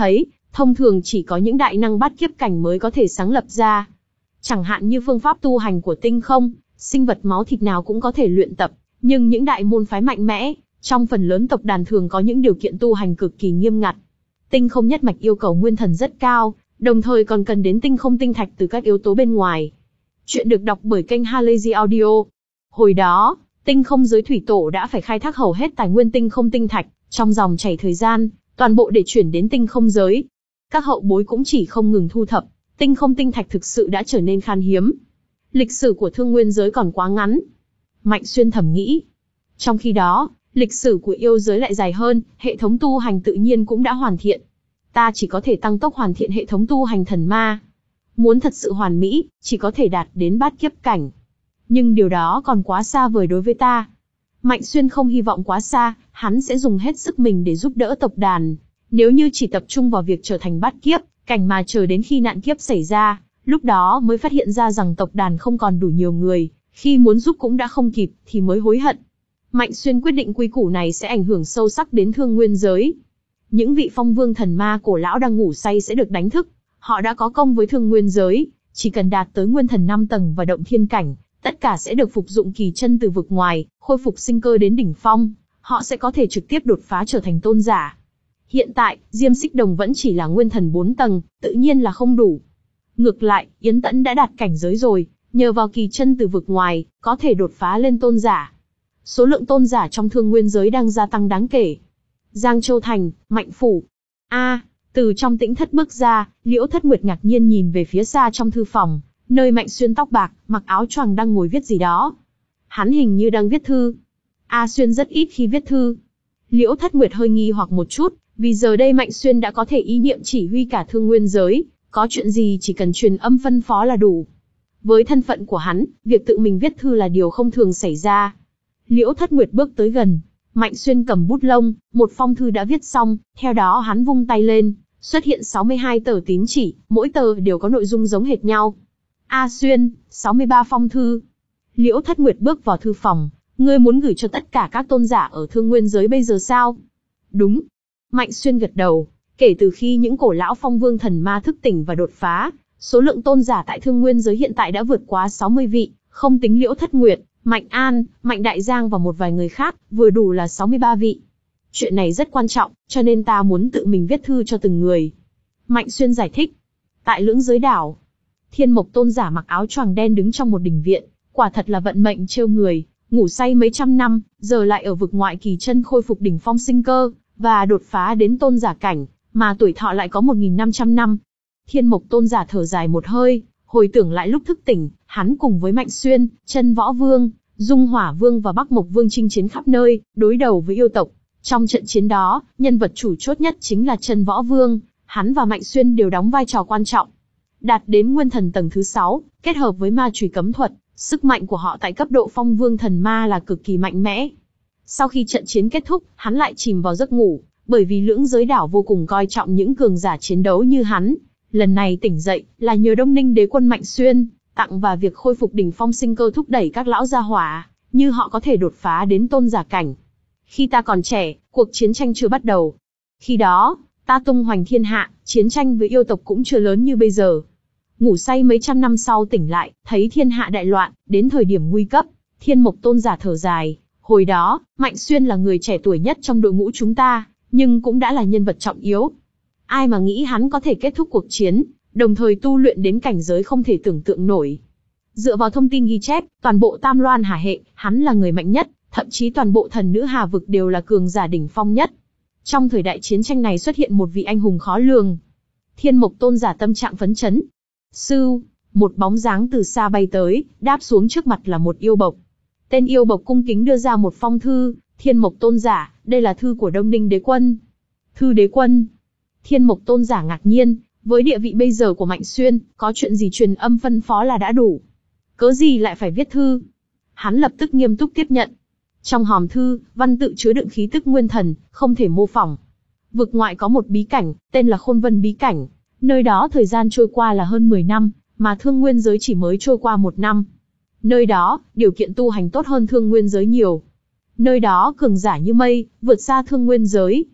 thông thường chỉ có những đại năng bát kiếp cảnh mới có thể sáng lập ra. Chẳng hạn như phương pháp tu hành của tinh không, sinh vật máu thịt nào cũng có thể luyện tập, nhưng những đại môn phái mạnh mẽ, trong phần lớn tộc đàn thường có những điều kiện tu hành cực kỳ nghiêm ngặt. Tinh không nhất mạch yêu cầu nguyên thần rất cao, đồng thời còn cần đến tinh không tinh thạch từ các yếu tố bên ngoài. Chuyện được đọc bởi kênh Halazy Audio. Hồi đó, tinh không giới thủy tổ đã phải khai thác hầu hết tài nguyên tinh không tinh thạch, trong dòng chảy thời gian, toàn bộ để chuyển đến tinh không giới. Các hậu bối cũng chỉ không ngừng thu thập, tinh không tinh thạch thực sự đã trở nên khan hiếm. Lịch sử của thương nguyên giới còn quá ngắn. Mạnh Xuyên thầm nghĩ. Trong khi đó, lịch sử của yêu giới lại dài hơn, hệ thống tu hành tự nhiên cũng đã hoàn thiện. Ta chỉ có thể tăng tốc hoàn thiện hệ thống tu hành thần ma. Muốn thật sự hoàn mỹ, chỉ có thể đạt đến bát kiếp cảnh. Nhưng điều đó còn quá xa vời đối với ta. Mạnh Xuyên không hy vọng quá xa, hắn sẽ dùng hết sức mình để giúp đỡ tộc đàn. Nếu như chỉ tập trung vào việc trở thành bát kiếp cảnh mà chờ đến khi nạn kiếp xảy ra, lúc đó mới phát hiện ra rằng tộc đàn không còn đủ nhiều người, khi muốn giúp cũng đã không kịp, thì mới hối hận. Mạnh Xuyên quyết định quy củ này sẽ ảnh hưởng sâu sắc đến thương nguyên giới. Những vị phong vương thần ma cổ lão đang ngủ say sẽ được đánh thức. Họ đã có công với thương nguyên giới, chỉ cần đạt tới nguyên thần năm tầng và động thiên cảnh, tất cả sẽ được phục dụng kỳ chân từ vực ngoài, khôi phục sinh cơ đến đỉnh phong. Họ sẽ có thể trực tiếp đột phá trở thành tôn giả. Hiện tại, Diêm Xích Đồng vẫn chỉ là nguyên thần bốn tầng, tự nhiên là không đủ. Ngược lại, Yến Tẫn đã đạt cảnh giới rồi, nhờ vào kỳ chân từ vực ngoài, có thể đột phá lên tôn giả. Số lượng tôn giả trong thương nguyên giới đang gia tăng đáng kể. Giang Châu Thành, Mạnh Phủ. A, từ trong tĩnh thất bước ra, Liễu Thất Nguyệt ngạc nhiên nhìn về phía xa trong thư phòng, nơi Mạnh Xuyên tóc bạc, mặc áo choàng đang ngồi viết gì đó. Hắn hình như đang viết thư. A Xuyên rất ít khi viết thư. Liễu Thất Nguyệt hơi nghi hoặc một chút, vì giờ đây Mạnh Xuyên đã có thể ý niệm chỉ huy cả thương nguyên giới, có chuyện gì chỉ cần truyền âm phân phó là đủ. Với thân phận của hắn, việc tự mình viết thư là điều không thường xảy ra. Liễu Thất Nguyệt bước tới gần, Mạnh Xuyên cầm bút lông, một phong thư đã viết xong, theo đó hắn vung tay lên, xuất hiện sáu mươi hai tờ tín chỉ, mỗi tờ đều có nội dung giống hệt nhau. A Xuyên, sáu mươi ba phong thư. Liễu Thất Nguyệt bước vào thư phòng, ngươi muốn gửi cho tất cả các tôn giả ở thương nguyên giới bây giờ sao? Đúng. Mạnh Xuyên gật đầu, kể từ khi những cổ lão phong vương thần ma thức tỉnh và đột phá, số lượng tôn giả tại thương nguyên giới hiện tại đã vượt quá sáu mươi vị, không tính Liễu Thất Nguyệt, Mạnh An, Mạnh Đại Giang và một vài người khác, vừa đủ là sáu mươi ba vị. Chuyện này rất quan trọng, cho nên ta muốn tự mình viết thư cho từng người. Mạnh Xuyên giải thích. Tại Lưỡng Giới Đảo, Thiên Mộc tôn giả mặc áo choàng đen đứng trong một đình viện, quả thật là vận mệnh trêu người, ngủ say mấy trăm năm, giờ lại ở vực ngoại kỳ chân khôi phục đỉnh phong sinh cơ, và đột phá đến tôn giả cảnh, mà tuổi thọ lại có một nghìn năm trăm năm. Thiên Mộc tôn giả thở dài một hơi, hồi tưởng lại lúc thức tỉnh, hắn cùng với Mạnh Xuyên, Chân Võ Vương, Dung Hỏa Vương và Bắc Mộc Vương chinh chiến khắp nơi, đối đầu với yêu tộc. Trong trận chiến đó, nhân vật chủ chốt nhất chính là Chân Võ Vương, hắn và Mạnh Xuyên đều đóng vai trò quan trọng. Đạt đến nguyên thần tầng thứ sáu, kết hợp với ma chùy cấm thuật, sức mạnh của họ tại cấp độ phong vương thần ma là cực kỳ mạnh mẽ. Sau khi trận chiến kết thúc, hắn lại chìm vào giấc ngủ, bởi vì Lưỡng Giới Đảo vô cùng coi trọng những cường giả chiến đấu như hắn. Lần này tỉnh dậy, là nhờ Đông Ninh đế quân Mạnh Xuyên, tặng và việc khôi phục đỉnh phong sinh cơ thúc đẩy các lão gia hỏa, như họ có thể đột phá đến tôn giả cảnh. Khi ta còn trẻ, cuộc chiến tranh chưa bắt đầu. Khi đó, ta tung hoành thiên hạ, chiến tranh với yêu tộc cũng chưa lớn như bây giờ. Ngủ say mấy trăm năm sau tỉnh lại, thấy thiên hạ đại loạn, đến thời điểm nguy cấp, Thiên Mộc tôn giả thở dài. Hồi đó, Mạnh Xuyên là người trẻ tuổi nhất trong đội ngũ chúng ta, nhưng cũng đã là nhân vật trọng yếu. Ai mà nghĩ hắn có thể kết thúc cuộc chiến, đồng thời tu luyện đến cảnh giới không thể tưởng tượng nổi. Dựa vào thông tin ghi chép, toàn bộ Tam Loan Hà hệ, hắn là người mạnh nhất, thậm chí toàn bộ thần nữ Hà vực đều là cường giả đỉnh phong nhất. Trong thời đại chiến tranh này xuất hiện một vị anh hùng khó lường. Thiên Mộc tôn giả tâm trạng phấn chấn. Sưu, một bóng dáng từ xa bay tới, đáp xuống trước mặt là một yêu bộc. Tên yêu bộc cung kính đưa ra một phong thư. Thiên Mộc tôn giả, đây là thư của Đông Ninh đế quân. Thư đế quân. Thiên Mộc tôn giả ngạc nhiên, với địa vị bây giờ của Mạnh Xuyên, có chuyện gì truyền âm phân phó là đã đủ. Cớ gì lại phải viết thư? Hắn lập tức nghiêm túc tiếp nhận. Trong hòm thư, văn tự chứa đựng khí tức nguyên thần, không thể mô phỏng. Vực ngoại có một bí cảnh, tên là Khôn Vân bí cảnh. Nơi đó thời gian trôi qua là hơn mười năm, mà thương nguyên giới chỉ mới trôi qua một năm. Nơi đó, điều kiện tu hành tốt hơn thương nguyên giới nhiều. Nơi đó cường giả như mây, vượt xa thương nguyên giới.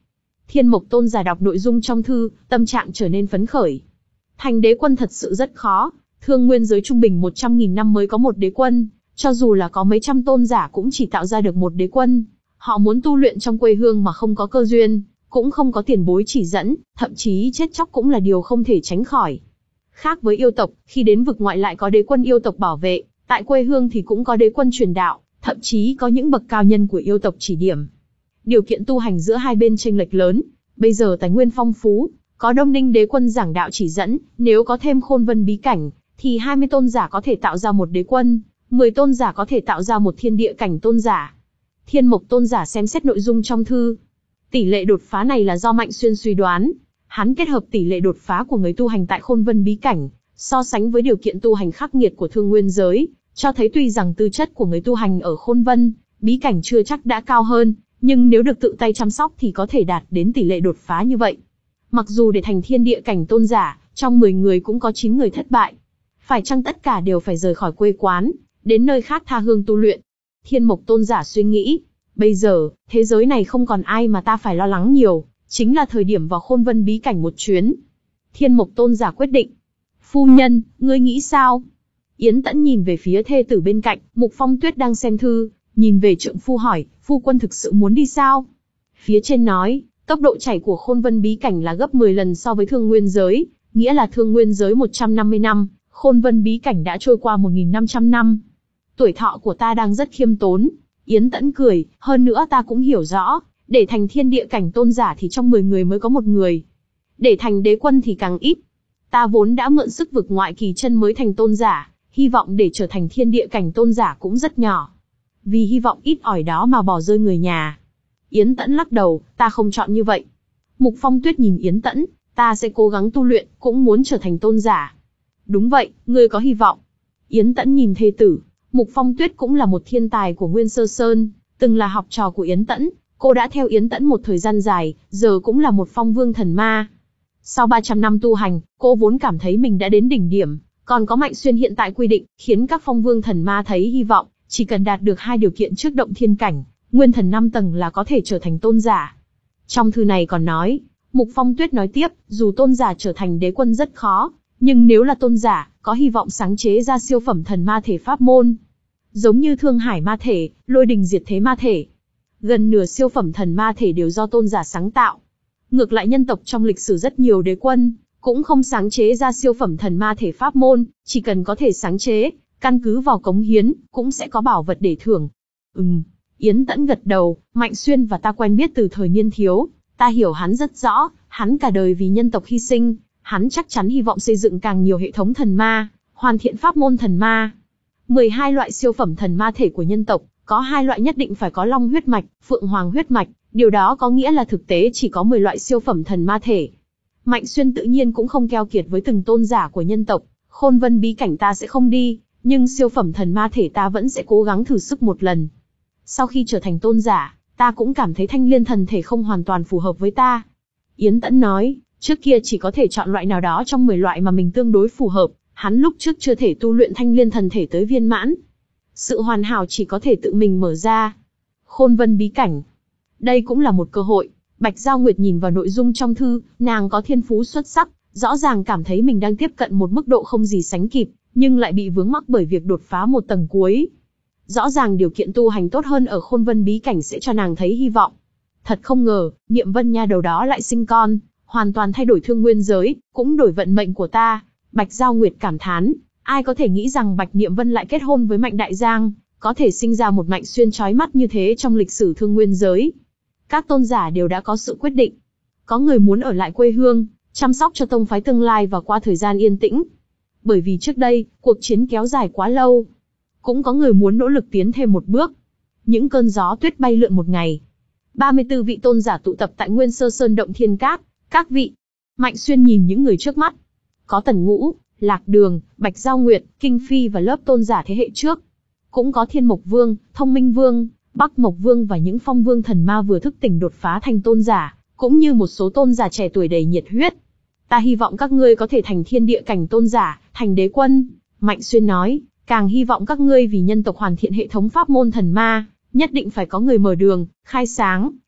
Thiên Mộc tôn giả đọc nội dung trong thư, tâm trạng trở nên phấn khởi. Thành đế quân thật sự rất khó, thương nguyên giới trung bình một trăm nghìn năm mới có một đế quân, cho dù là có mấy trăm tôn giả cũng chỉ tạo ra được một đế quân. Họ muốn tu luyện trong quê hương mà không có cơ duyên, cũng không có tiền bối chỉ dẫn, thậm chí chết chóc cũng là điều không thể tránh khỏi. Khác với yêu tộc, khi đến vực ngoại lại có đế quân yêu tộc bảo vệ, tại quê hương thì cũng có đế quân truyền đạo, thậm chí có những bậc cao nhân của yêu tộc chỉ điểm. Điều kiện tu hành giữa hai bên chênh lệch lớn, bây giờ tài nguyên phong phú, có Đông Ninh đế quân giảng đạo chỉ dẫn, nếu có thêm Khôn Vân bí cảnh, thì hai mươi tôn giả có thể tạo ra một đế quân, mười tôn giả có thể tạo ra một thiên địa cảnh tôn giả. Thiên Mộc tôn giả xem xét nội dung trong thư. Tỷ lệ đột phá này là do Mạnh Xuyên suy đoán. Hắn kết hợp tỷ lệ đột phá của người tu hành tại Khôn Vân bí cảnh, so sánh với điều kiện tu hành khắc nghiệt của thương nguyên giới, cho thấy tuy rằng tư chất của người tu hành ở Khôn Vân bí cảnh chưa chắc đã cao hơn, nhưng nếu được tự tay chăm sóc thì có thể đạt đến tỷ lệ đột phá như vậy. Mặc dù để thành thiên địa cảnh tôn giả, trong mười người cũng có chín người thất bại. Phải chăng tất cả đều phải rời khỏi quê quán, đến nơi khác tha hương tu luyện? Thiên Mộc tôn giả suy nghĩ, bây giờ, thế giới này không còn ai mà ta phải lo lắng nhiều, chính là thời điểm vào Khôn Vân bí cảnh một chuyến. Thiên Mộc tôn giả quyết định. Phu nhân, ngươi nghĩ sao? Yến Tẫn nhìn về phía thê tử bên cạnh, Mục Phong Tuyết đang xem thư, nhìn về trượng phu hỏi, phu quân thực sự muốn đi sao? Phía trên nói, tốc độ chảy của Khôn Vân bí cảnh là gấp mười lần so với thương nguyên giới, nghĩa là thương nguyên giới một trăm năm mươi năm, Khôn Vân bí cảnh đã trôi qua một nghìn năm trăm năm. Tuổi thọ của ta đang rất khiêm tốn. Yến Tẫn cười, hơn nữa ta cũng hiểu rõ, để thành thiên địa cảnh tôn giả thì trong mười người mới có một người. Để thành đế quân thì càng ít. Ta vốn đã mượn sức vực ngoại kỳ chân mới thành tôn giả, hy vọng để trở thành thiên địa cảnh tôn giả cũng rất nhỏ. Vì hy vọng ít ỏi đó mà bỏ rơi người nhà. Yến Tẫn lắc đầu, ta không chọn như vậy. Mục Phong Tuyết nhìn Yến Tẫn, ta sẽ cố gắng tu luyện, cũng muốn trở thành tôn giả. Đúng vậy, ngươi có hy vọng. Yến Tẫn nhìn thê tử, Mục Phong Tuyết cũng là một thiên tài của Nguyên Sơ Sơn, từng là học trò của Yến Tẫn, cô đã theo Yến Tẫn một thời gian dài, giờ cũng là một phong vương thần ma. Sau ba trăm năm tu hành, cô vốn cảm thấy mình đã đến đỉnh điểm, còn có Mạnh Xuyên hiện tại quy định, khiến các phong vương thần ma thấy hy vọng, chỉ cần đạt được hai điều kiện trước động thiên cảnh, nguyên thần năm tầng là có thể trở thành tôn giả. Trong thư này còn nói, Mục Phong Tuyết nói tiếp, dù tôn giả trở thành đế quân rất khó, nhưng nếu là tôn giả, có hy vọng sáng chế ra siêu phẩm thần ma thể pháp môn. Giống như Thương Hải ma thể, Lôi Đình diệt thế ma thể. Gần nửa siêu phẩm thần ma thể đều do tôn giả sáng tạo. Ngược lại nhân tộc trong lịch sử rất nhiều đế quân, cũng không sáng chế ra siêu phẩm thần ma thể pháp môn, chỉ cần có thể sáng chế, căn cứ vào cống hiến, cũng sẽ có bảo vật để thưởng. Ừm, Yến Tẫn gật đầu, Mạnh Xuyên và ta quen biết từ thời niên thiếu, ta hiểu hắn rất rõ, hắn cả đời vì nhân tộc hy sinh, hắn chắc chắn hy vọng xây dựng càng nhiều hệ thống thần ma, hoàn thiện pháp môn thần ma. mười hai loại siêu phẩm thần ma thể của nhân tộc, có hai loại nhất định phải có long huyết mạch, phượng hoàng huyết mạch, điều đó có nghĩa là thực tế chỉ có mười loại siêu phẩm thần ma thể. Mạnh Xuyên tự nhiên cũng không keo kiệt với từng tôn giả của nhân tộc, Khôn Vân bí cảnh ta sẽ không đi, nhưng siêu phẩm thần ma thể ta vẫn sẽ cố gắng thử sức một lần. Sau khi trở thành tôn giả, ta cũng cảm thấy thanh liên thần thể không hoàn toàn phù hợp với ta. Yến Tẫn nói, trước kia chỉ có thể chọn loại nào đó trong mười loại mà mình tương đối phù hợp, hắn lúc trước chưa thể tu luyện thanh liên thần thể tới viên mãn. Sự hoàn hảo chỉ có thể tự mình mở ra. Khôn Vân bí cảnh. Đây cũng là một cơ hội. Bạch Giao Nguyệt nhìn vào nội dung trong thư, nàng có thiên phú xuất sắc, rõ ràng cảm thấy mình đang tiếp cận một mức độ không gì sánh kịp, nhưng lại bị vướng mắc bởi việc đột phá một tầng cuối. Rõ ràng điều kiện tu hành tốt hơn ở Khôn Vân bí cảnh sẽ cho nàng thấy hy vọng. Thật không ngờ, Niệm Vân nha đầu đó lại sinh con, hoàn toàn thay đổi thương nguyên giới, cũng đổi vận mệnh của ta. Bạch Giao Nguyệt cảm thán, ai có thể nghĩ rằng Bạch Niệm Vân lại kết hôn với Mạnh Đại Giang, có thể sinh ra một Mạnh Xuyên chói mắt như thế trong lịch sử thương nguyên giới. Các tôn giả đều đã có sự quyết định. Có người muốn ở lại quê hương, chăm sóc cho tông phái tương lai và qua thời gian yên tĩnh. Bởi vì trước đây, cuộc chiến kéo dài quá lâu. Cũng có người muốn nỗ lực tiến thêm một bước. Những cơn gió tuyết bay lượn một ngày. ba mươi tư vị tôn giả tụ tập tại Nguyên Sơ Sơn Động Thiên Các. Các vị. Mạnh Xuyên nhìn những người trước mắt. Có Tần Ngũ, Lạc Đường, Bạch Giao Nguyệt, Kinh Phi và lớp tôn giả thế hệ trước. Cũng có Thiên Mộc Vương, Thông Minh Vương, Bắc Mộc Vương và những phong vương thần ma vừa thức tỉnh đột phá thành tôn giả, cũng như một số tôn giả trẻ tuổi đầy nhiệt huyết. Ta hy vọng các ngươi có thể thành thiên địa cảnh tôn giả, thành đế quân. Mạnh Xuyên nói, càng hy vọng các ngươi vì nhân tộc hoàn thiện hệ thống pháp môn thần ma, nhất định phải có người mở đường, khai sáng,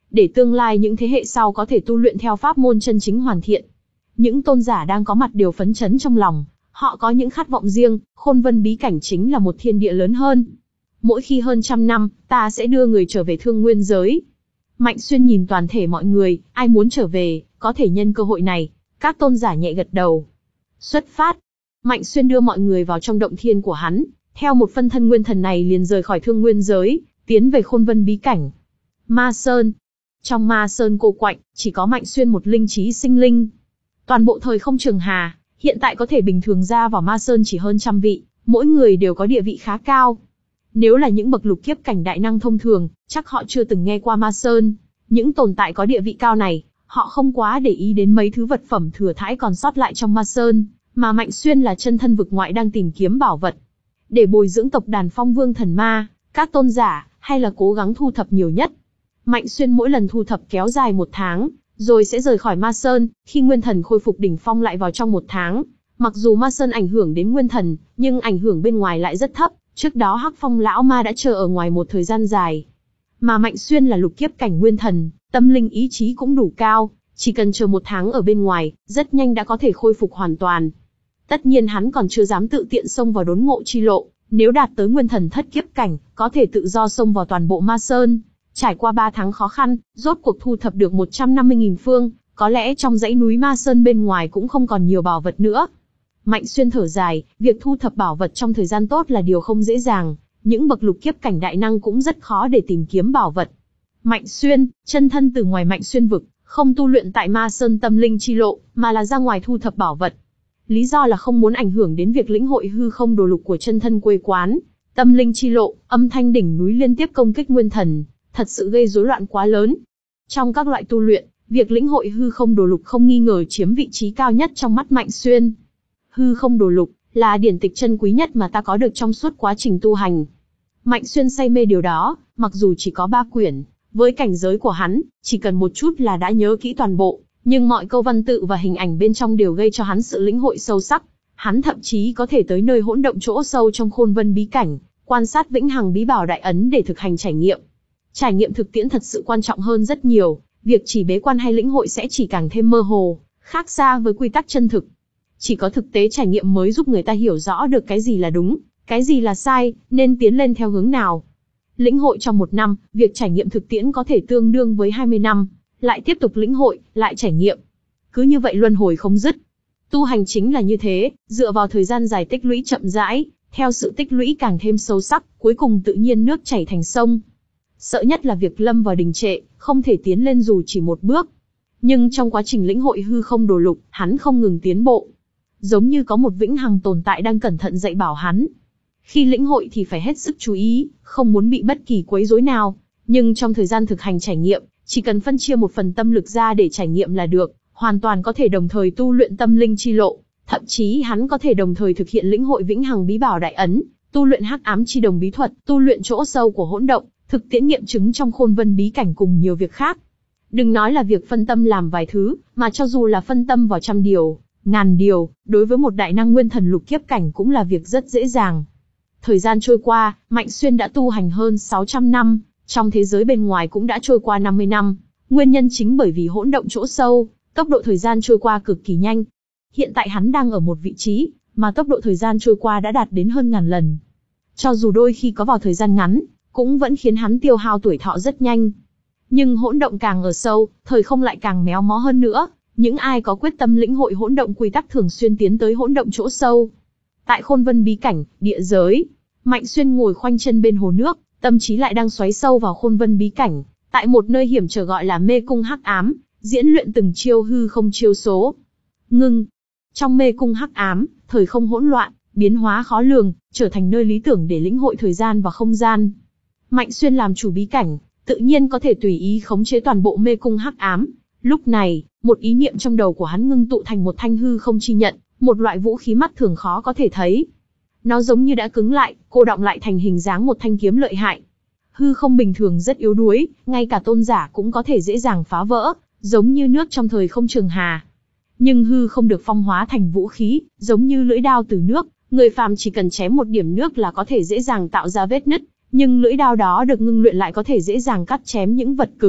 để tương lai những thế hệ sau có thể tu luyện theo pháp môn chân chính hoàn thiện. Những tôn giả đang có mặt đều phấn chấn trong lòng, họ có những khát vọng riêng, Khôn Vân bí cảnh chính là một thiên địa lớn hơn. Mỗi khi hơn trăm năm, ta sẽ đưa người trở về Thương Nguyên giới. Mạnh Xuyên nhìn toàn thể mọi người, ai muốn trở về, có thể nhân cơ hội này. Các tôn giả nhẹ gật đầu. Xuất phát. Mạnh Xuyên đưa mọi người vào trong động thiên của hắn, theo một phân thân nguyên thần này liền rời khỏi Thương Nguyên giới, tiến về Khôn Vân bí cảnh. Ma Sơn. Trong Ma Sơn cô quạnh, chỉ có Mạnh Xuyên một linh trí sinh linh. Toàn bộ thời không trường hà, hiện tại có thể bình thường ra vào Ma Sơn chỉ hơn trăm vị, mỗi người đều có địa vị khá cao. Nếu là những bậc lục kiếp cảnh đại năng thông thường, chắc họ chưa từng nghe qua Ma Sơn. Những tồn tại có địa vị cao này, họ không quá để ý đến mấy thứ vật phẩm thừa thãi còn sót lại trong Ma Sơn, mà Mạnh Xuyên là chân thân vực ngoại đang tìm kiếm bảo vật. Để bồi dưỡng tộc đàn Phong Vương Thần Ma, các tôn giả, hay là cố gắng thu thập nhiều nhất. Mạnh Xuyên mỗi lần thu thập kéo dài một tháng, rồi sẽ rời khỏi Ma Sơn, khi Nguyên Thần khôi phục đỉnh phong lại vào trong một tháng. Mặc dù Ma Sơn ảnh hưởng đến Nguyên Thần, nhưng ảnh hưởng bên ngoài lại rất thấp, trước đó Hắc Phong Lão Ma đã chờ ở ngoài một thời gian dài. Mà Mạnh Xuyên là lục kiếp cảnh Nguyên Thần, tâm linh ý chí cũng đủ cao, chỉ cần chờ một tháng ở bên ngoài, rất nhanh đã có thể khôi phục hoàn toàn. Tất nhiên hắn còn chưa dám tự tiện xông vào đốn ngộ chi lộ, nếu đạt tới Nguyên Thần thất kiếp cảnh, có thể tự do xông vào toàn bộ Ma Sơn. Trải qua ba tháng khó khăn, rốt cuộc thu thập được một trăm năm mươi nghìn phương, có lẽ trong dãy núi Ma Sơn bên ngoài cũng không còn nhiều bảo vật nữa. Mạnh Xuyên thở dài, việc thu thập bảo vật trong thời gian tốt là điều không dễ dàng, những bậc lục kiếp cảnh đại năng cũng rất khó để tìm kiếm bảo vật. Mạnh Xuyên, chân thân từ ngoài Mạnh Xuyên vực, không tu luyện tại Ma Sơn tâm linh chi lộ, mà là ra ngoài thu thập bảo vật. Lý do là không muốn ảnh hưởng đến việc lĩnh hội hư không đồ lục của chân thân quê quán. Tâm linh chi lộ, âm thanh đỉnh núi liên tiếp công kích Nguyên Thần, thật sự gây rối loạn quá lớn. Trong các loại tu luyện, việc lĩnh hội hư không đồ lục không nghi ngờ chiếm vị trí cao nhất trong mắt Mạnh Xuyên. Hư không đồ lục là điển tịch chân quý nhất mà ta có được trong suốt quá trình tu hành. Mạnh Xuyên say mê điều đó, mặc dù chỉ có ba quyển, với cảnh giới của hắn, chỉ cần một chút là đã nhớ kỹ toàn bộ, nhưng mọi câu văn tự và hình ảnh bên trong đều gây cho hắn sự lĩnh hội sâu sắc. Hắn thậm chí có thể tới nơi hỗn động chỗ sâu trong Khôn Vân bí cảnh, quan sát vĩnh hằng bí bảo đại ấn để thực hành trải nghiệm. Trải nghiệm thực tiễn thật sự quan trọng hơn rất nhiều, việc chỉ bế quan hay lĩnh hội sẽ chỉ càng thêm mơ hồ, khác xa với quy tắc chân thực. Chỉ có thực tế trải nghiệm mới giúp người ta hiểu rõ được cái gì là đúng, cái gì là sai, nên tiến lên theo hướng nào. Lĩnh hội trong một năm, việc trải nghiệm thực tiễn có thể tương đương với hai mươi năm, lại tiếp tục lĩnh hội, lại trải nghiệm. Cứ như vậy luân hồi không dứt. Tu hành chính là như thế, dựa vào thời gian dài tích lũy chậm rãi, theo sự tích lũy càng thêm sâu sắc, cuối cùng tự nhiên nước chảy thành sông. Sợ nhất là việc lâm vào đình trệ, không thể tiến lên dù chỉ một bước. Nhưng trong quá trình lĩnh hội hư không đồ lục, hắn không ngừng tiến bộ. Giống như có một vĩnh hằng tồn tại đang cẩn thận dạy bảo hắn. Khi lĩnh hội thì phải hết sức chú ý, không muốn bị bất kỳ quấy rối nào. Nhưng trong thời gian thực hành trải nghiệm, chỉ cần phân chia một phần tâm lực ra để trải nghiệm là được, hoàn toàn có thể đồng thời tu luyện tâm linh chi lộ. Thậm chí hắn có thể đồng thời thực hiện lĩnh hội vĩnh hằng bí bảo đại ấn, tu luyện hắc ám chi đồng bí thuật, tu luyện chỗ sâu của hỗn động, thực tiễn nghiệm chứng trong Khôn Vân bí cảnh cùng nhiều việc khác. Đừng nói là việc phân tâm làm vài thứ, mà cho dù là phân tâm vào trăm điều, ngàn điều, đối với một đại năng nguyên thần lục kiếp cảnh cũng là việc rất dễ dàng. Thời gian trôi qua, Mạnh Xuyên đã tu hành hơn sáu trăm năm, trong thế giới bên ngoài cũng đã trôi qua năm mươi năm. Nguyên nhân chính bởi vì hỗn động chỗ sâu, tốc độ thời gian trôi qua cực kỳ nhanh. Hiện tại hắn đang ở một vị trí, mà tốc độ thời gian trôi qua đã đạt đến hơn ngàn lần. Cho dù đôi khi có vào thời gian ngắn, cũng vẫn khiến hắn tiêu hao tuổi thọ rất nhanh. Nhưng hỗn động càng ở sâu, thời không lại càng méo mó hơn nữa. Những ai có quyết tâm lĩnh hội hỗn động quy tắc thường xuyên tiến tới hỗn động chỗ sâu. Tại Khôn Vân bí cảnh, địa giới, Mạnh Xuyên ngồi khoanh chân bên hồ nước, tâm trí lại đang xoáy sâu vào Khôn Vân bí cảnh, tại một nơi hiểm trở gọi là mê cung hắc ám, diễn luyện từng chiêu hư không chiêu số. Ngưng. Trong mê cung hắc ám, thời không hỗn loạn, biến hóa khó lường, trở thành nơi lý tưởng để lĩnh hội thời gian và không gian. Mạnh Xuyên làm chủ bí cảnh, tự nhiên có thể tùy ý khống chế toàn bộ mê cung hắc ám. Lúc này, một ý niệm trong đầu của hắn ngưng tụ thành một thanh hư không chi nhận, một loại vũ khí mắt thường khó có thể thấy. Nó giống như đã cứng lại, cô đọng lại thành hình dáng một thanh kiếm lợi hại. Hư không bình thường rất yếu đuối, ngay cả tôn giả cũng có thể dễ dàng phá vỡ, giống như nước trong thời không trường hà. Nhưng hư không được phong hóa thành vũ khí, giống như lưỡi đao từ nước, người phàm chỉ cần chém một điểm nước là có thể dễ dàng tạo ra vết nứt, nhưng lưỡi đao đó được ngưng luyện lại có thể dễ dàng cắt chém những vật cứng,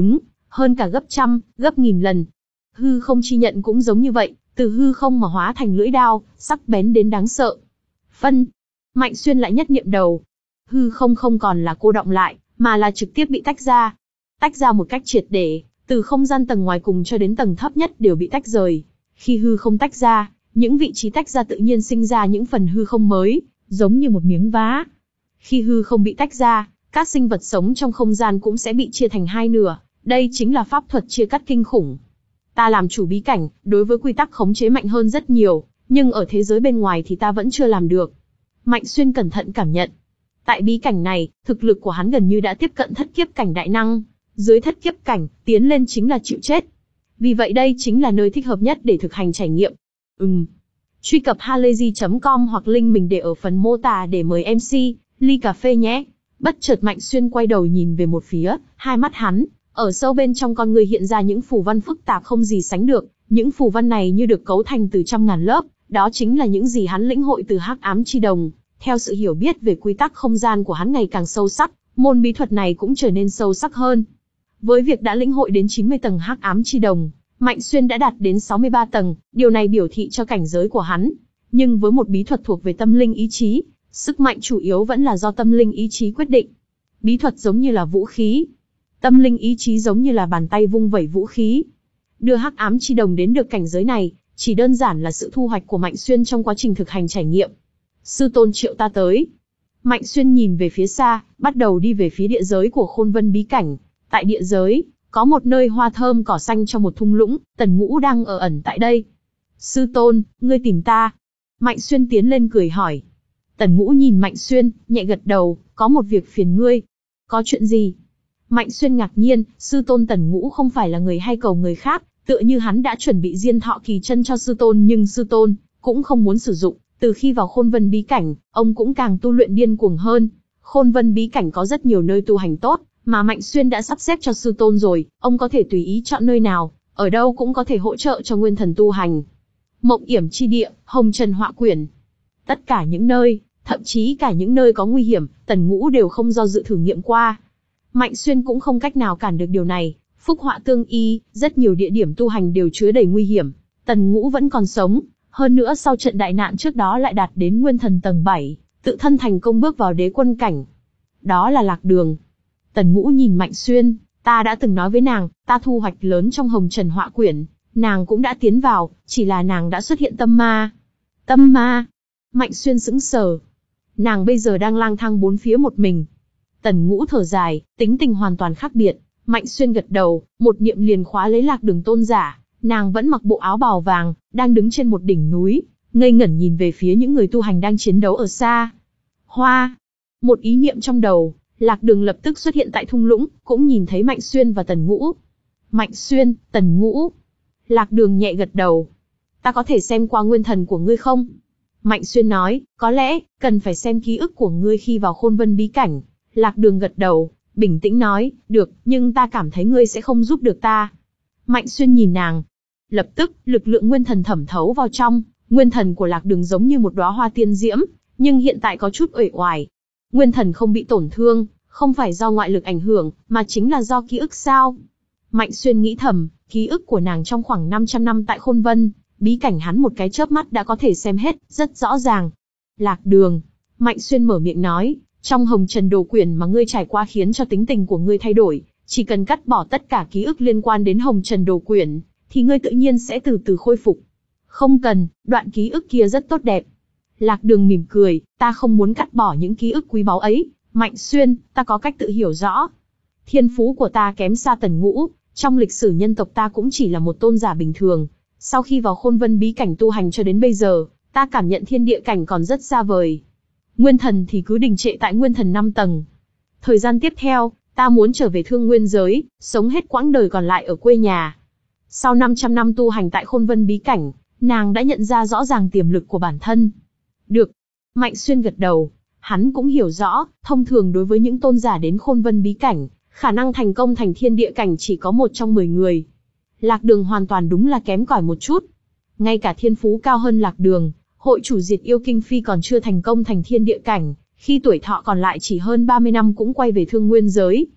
hơn cả gấp trăm, gấp nghìn lần. Hư không chi nhận cũng giống như vậy, từ hư không mà hóa thành lưỡi đao, sắc bén đến đáng sợ. Phân, Mạnh Xuyên lại nhất niệm đầu. Hư không không còn là cô đọng lại, mà là trực tiếp bị tách ra. Tách ra một cách triệt để, từ không gian tầng ngoài cùng cho đến tầng thấp nhất đều bị tách rời. Khi hư không tách ra, những vị trí tách ra tự nhiên sinh ra những phần hư không mới, giống như một miếng vá. Khi hư không bị tách ra, các sinh vật sống trong không gian cũng sẽ bị chia thành hai nửa. Đây chính là pháp thuật chia cắt kinh khủng. Ta làm chủ bí cảnh, đối với quy tắc khống chế mạnh hơn rất nhiều, nhưng ở thế giới bên ngoài thì ta vẫn chưa làm được. Mạnh Xuyên cẩn thận cảm nhận. Tại bí cảnh này, thực lực của hắn gần như đã tiếp cận thất kiếp cảnh đại năng. Dưới thất kiếp cảnh, tiến lên chính là chịu chết. Vì vậy đây chính là nơi thích hợp nhất để thực hành trải nghiệm. Ừm. Truy cập halayzi chấm com hoặc link mình để ở phần mô tả để mời em xê, ly cà phê nhé. Bất chợt Mạnh Xuyên quay đầu nhìn về một phía, hai mắt hắn, ở sâu bên trong con người hiện ra những phù văn phức tạp không gì sánh được. Những phù văn này như được cấu thành từ trăm ngàn lớp, đó chính là những gì hắn lĩnh hội từ Hắc Ám Chi Đồng. Theo sự hiểu biết về quy tắc không gian của hắn ngày càng sâu sắc, môn bí thuật này cũng trở nên sâu sắc hơn. Với việc đã lĩnh hội đến chín mươi tầng Hắc Ám Chi Đồng, Mạnh Xuyên đã đạt đến sáu mươi ba tầng, điều này biểu thị cho cảnh giới của hắn. Nhưng với một bí thuật thuộc về tâm linh ý chí, sức mạnh chủ yếu vẫn là do tâm linh ý chí quyết định. Bí thuật giống như là vũ khí, tâm linh ý chí giống như là bàn tay vung vẩy vũ khí. Đưa Hắc Ám Chi Đồng đến được cảnh giới này, chỉ đơn giản là sự thu hoạch của Mạnh Xuyên trong quá trình thực hành trải nghiệm. Sư tôn triệu ta tới. Mạnh Xuyên nhìn về phía xa, bắt đầu đi về phía địa giới của Khôn Vân bí cảnh. Tại địa giới, có một nơi hoa thơm cỏ xanh trong một thung lũng, Tần Ngũ đang ở ẩn tại đây. Sư tôn, ngươi tìm ta. Mạnh Xuyên tiến lên cười hỏi. Tần Ngũ nhìn Mạnh Xuyên, nhẹ gật đầu, có một việc phiền ngươi. Có chuyện gì? Mạnh Xuyên ngạc nhiên, sư tôn Tần Ngũ không phải là người hay cầu người khác, tựa như hắn đã chuẩn bị diên thọ kỳ chân cho sư tôn nhưng sư tôn cũng không muốn sử dụng. Từ khi vào Khôn Vân bí cảnh, ông cũng càng tu luyện điên cuồng hơn. Khôn Vân bí cảnh có rất nhiều nơi tu hành tốt, mà Mạnh Xuyên đã sắp xếp cho sư tôn rồi, ông có thể tùy ý chọn nơi nào, ở đâu cũng có thể hỗ trợ cho nguyên thần tu hành. Mộng Yểm chi địa, Hồng Trần Họa Quyển. Tất cả những nơi, thậm chí cả những nơi có nguy hiểm, Tần Ngũ đều không do dự thử nghiệm qua. Mạnh Xuyên cũng không cách nào cản được điều này. Phúc họa tương y, rất nhiều địa điểm tu hành đều chứa đầy nguy hiểm. Tần Ngũ vẫn còn sống, hơn nữa sau trận đại nạn trước đó lại đạt đến nguyên thần tầng bảy, tự thân thành công bước vào đế quân cảnh. Đó là Lạc Đường. Tần Ngũ nhìn Mạnh Xuyên, ta đã từng nói với nàng, ta thu hoạch lớn trong Hồng Trần Họa Quyển, nàng cũng đã tiến vào, chỉ là nàng đã xuất hiện tâm ma. Tâm ma? Mạnh Xuyên sững sờ. Nàng bây giờ đang lang thang bốn phía một mình. Tần Ngũ thở dài, tính tình hoàn toàn khác biệt. Mạnh Xuyên gật đầu, một niệm liền khóa lấy Lạc Đường tôn giả. Nàng vẫn mặc bộ áo bào vàng, đang đứng trên một đỉnh núi, ngây ngẩn nhìn về phía những người tu hành đang chiến đấu ở xa. Hoa! Một ý niệm trong đầu, Lạc Đường lập tức xuất hiện tại thung lũng, cũng nhìn thấy Mạnh Xuyên và Tần Ngũ. Mạnh Xuyên, Tần Ngũ. Lạc Đường nhẹ gật đầu. Ta có thể xem qua nguyên thần của ngươi không? Mạnh Xuyên nói, có lẽ, cần phải xem ký ức của ngươi khi vào Khôn Vân bí cảnh. Lạc Đường gật đầu, bình tĩnh nói, được, nhưng ta cảm thấy ngươi sẽ không giúp được ta. Mạnh Xuyên nhìn nàng. Lập tức, lực lượng nguyên thần thẩm thấu vào trong, nguyên thần của Lạc Đường giống như một đóa hoa tiên diễm, nhưng hiện tại có chút uể oải. Nguyên thần không bị tổn thương, không phải do ngoại lực ảnh hưởng, mà chính là do ký ức sao? Mạnh Xuyên nghĩ thầm, ký ức của nàng trong khoảng năm trăm năm tại Khôn Vân, bí cảnh hắn một cái chớp mắt đã có thể xem hết, rất rõ ràng. Lạc Đường, Mạnh Xuyên mở miệng nói, trong Hồng Trần Đồ Quyển mà ngươi trải qua khiến cho tính tình của ngươi thay đổi, chỉ cần cắt bỏ tất cả ký ức liên quan đến Hồng Trần Đồ Quyển, thì ngươi tự nhiên sẽ từ từ khôi phục. Không cần, đoạn ký ức kia rất tốt đẹp. Lạc Đường mỉm cười, ta không muốn cắt bỏ những ký ức quý báu ấy, Mạnh Xuyên, ta có cách tự hiểu rõ. Thiên phú của ta kém xa Tần Ngũ, trong lịch sử nhân tộc ta cũng chỉ là một tôn giả bình thường. Sau khi vào Khôn Vân bí cảnh tu hành cho đến bây giờ, ta cảm nhận thiên địa cảnh còn rất xa vời. Nguyên thần thì cứ đình trệ tại nguyên thần năm tầng. Thời gian tiếp theo, ta muốn trở về thương nguyên giới, sống hết quãng đời còn lại ở quê nhà. Sau năm trăm năm tu hành tại Khôn Vân bí cảnh, nàng đã nhận ra rõ ràng tiềm lực của bản thân. Được. Mạnh Xuyên gật đầu. Hắn cũng hiểu rõ, thông thường đối với những tôn giả đến Khôn Vân bí cảnh, khả năng thành công thành thiên địa cảnh chỉ có một trong mười người. Lạc Đường hoàn toàn đúng là kém cỏi một chút. Ngay cả thiên phú cao hơn Lạc Đường, hội chủ diệt yêu Kinh Phi còn chưa thành công thành thiên địa cảnh, khi tuổi thọ còn lại chỉ hơn ba mươi năm cũng quay về thương nguyên giới.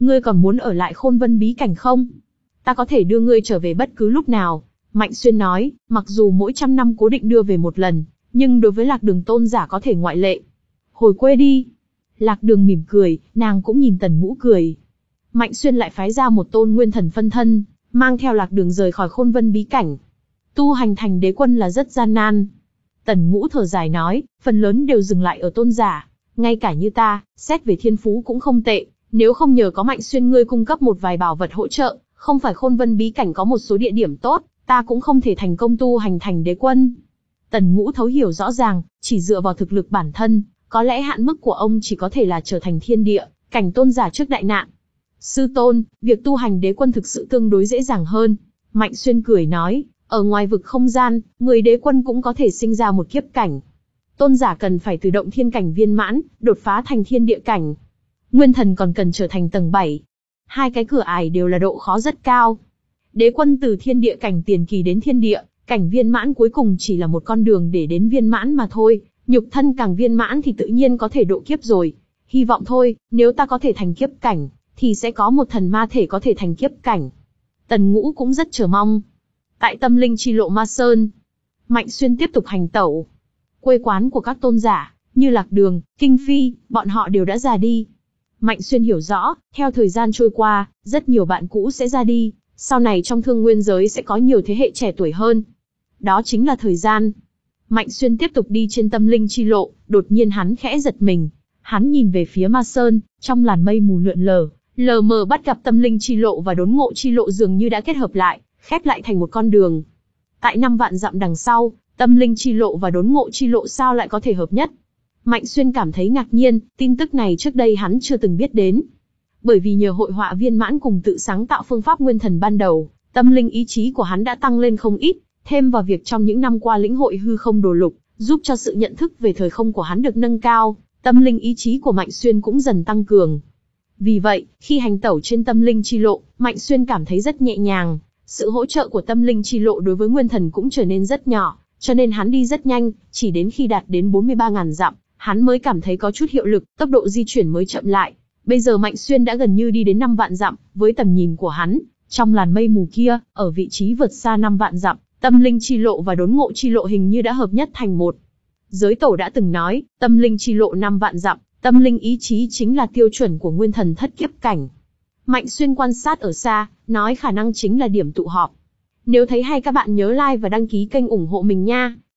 Ngươi còn muốn ở lại Khôn Vân bí cảnh không? Ta có thể đưa ngươi trở về bất cứ lúc nào. Mạnh Xuyên nói, mặc dù mỗi trăm năm cố định đưa về một lần, nhưng đối với Lạc Đường tôn giả có thể ngoại lệ. Hồi quê đi. Lạc Đường mỉm cười, nàng cũng nhìn Tần Ngũ cười. Mạnh Xuyên lại phái ra một tôn nguyên thần phân thân, mang theo Lạc Đường rời khỏi Khôn Vân bí cảnh. Tu hành thành đế quân là rất gian nan. Tần Ngũ thở dài nói, phần lớn đều dừng lại ở tôn giả. Ngay cả như ta, xét về thiên phú cũng không tệ. Nếu không nhờ có Mạnh Xuyên ngươi cung cấp một vài bảo vật hỗ trợ, không phải Khôn Vân bí cảnh có một số địa điểm tốt, ta cũng không thể thành công tu hành thành đế quân. Tần Ngũ thấu hiểu rõ ràng, chỉ dựa vào thực lực bản thân, có lẽ hạn mức của ông chỉ có thể là trở thành thiên địa cảnh tôn giả trước đại nạn. Sư tôn, việc tu hành đế quân thực sự tương đối dễ dàng hơn. Mạnh Xuyên cười nói, ở ngoài vực không gian, người đế quân cũng có thể sinh ra một kiếp cảnh. Tôn giả cần phải từ động thiên cảnh viên mãn, đột phá thành thiên địa cảnh. Nguyên thần còn cần trở thành tầng bảy. Hai cái cửa ải đều là độ khó rất cao. Đế quân từ thiên địa cảnh tiền kỳ đến thiên địa cảnh viên mãn cuối cùng chỉ là một con đường để đến viên mãn mà thôi. Nhục thân càng viên mãn thì tự nhiên có thể độ kiếp rồi. Hy vọng thôi, nếu ta có thể thành kiếp cảnh, thì sẽ có một thần ma thể có thể thành kiếp cảnh. Tần Ngũ cũng rất chờ mong. Tại Tâm Linh Chi Lộ Ma Sơn, Mạnh Xuyên tiếp tục hành tẩu. Quê quán của các tôn giả, như Lạc Đường, Kinh Phi, bọn họ đều đã già đi. Mạnh Xuyên hiểu rõ, theo thời gian trôi qua, rất nhiều bạn cũ sẽ ra đi, sau này trong thương nguyên giới sẽ có nhiều thế hệ trẻ tuổi hơn. Đó chính là thời gian. Mạnh Xuyên tiếp tục đi trên Tâm Linh Chi Lộ, đột nhiên hắn khẽ giật mình. Hắn nhìn về phía Ma Sơn, trong làn mây mù lượn lờ, lờ mờ bắt gặp Tâm Linh Chi Lộ và Đốn Ngộ Chi Lộ dường như đã kết hợp lại, khép lại thành một con đường. Tại năm vạn dặm đằng sau, Tâm Linh Chi Lộ và Đốn Ngộ Chi Lộ sao lại có thể hợp nhất? Mạnh Xuyên cảm thấy ngạc nhiên, tin tức này trước đây hắn chưa từng biết đến. Bởi vì nhờ hội họa viên mãn cùng tự sáng tạo phương pháp nguyên thần ban đầu, tâm linh ý chí của hắn đã tăng lên không ít, thêm vào việc trong những năm qua lĩnh hội hư không đồ lục, giúp cho sự nhận thức về thời không của hắn được nâng cao, tâm linh ý chí của Mạnh Xuyên cũng dần tăng cường. Vì vậy, khi hành tẩu trên Tâm Linh Chi Lộ, Mạnh Xuyên cảm thấy rất nhẹ nhàng, sự hỗ trợ của Tâm Linh Chi Lộ đối với nguyên thần cũng trở nên rất nhỏ, cho nên hắn đi rất nhanh, chỉ đến khi đạt đến bốn mươi ba nghìn dặm, hắn mới cảm thấy có chút hiệu lực, tốc độ di chuyển mới chậm lại. Bây giờ Mạnh Xuyên đã gần như đi đến năm vạn dặm, với tầm nhìn của hắn, trong làn mây mù kia, ở vị trí vượt xa năm vạn dặm, Tâm Linh Chi Lộ và Đốn Ngộ Chi Lộ hình như đã hợp nhất thành một. Giới tổ đã từng nói, Tâm Linh Chi Lộ năm vạn dặm, tâm linh ý chí chính là tiêu chuẩn của nguyên thần thất kiếp cảnh. Mạnh Xuyên quan sát ở xa, nói khả năng chính là điểm tụ họp. Nếu thấy hay các bạn nhớ like và đăng ký kênh ủng hộ mình nha.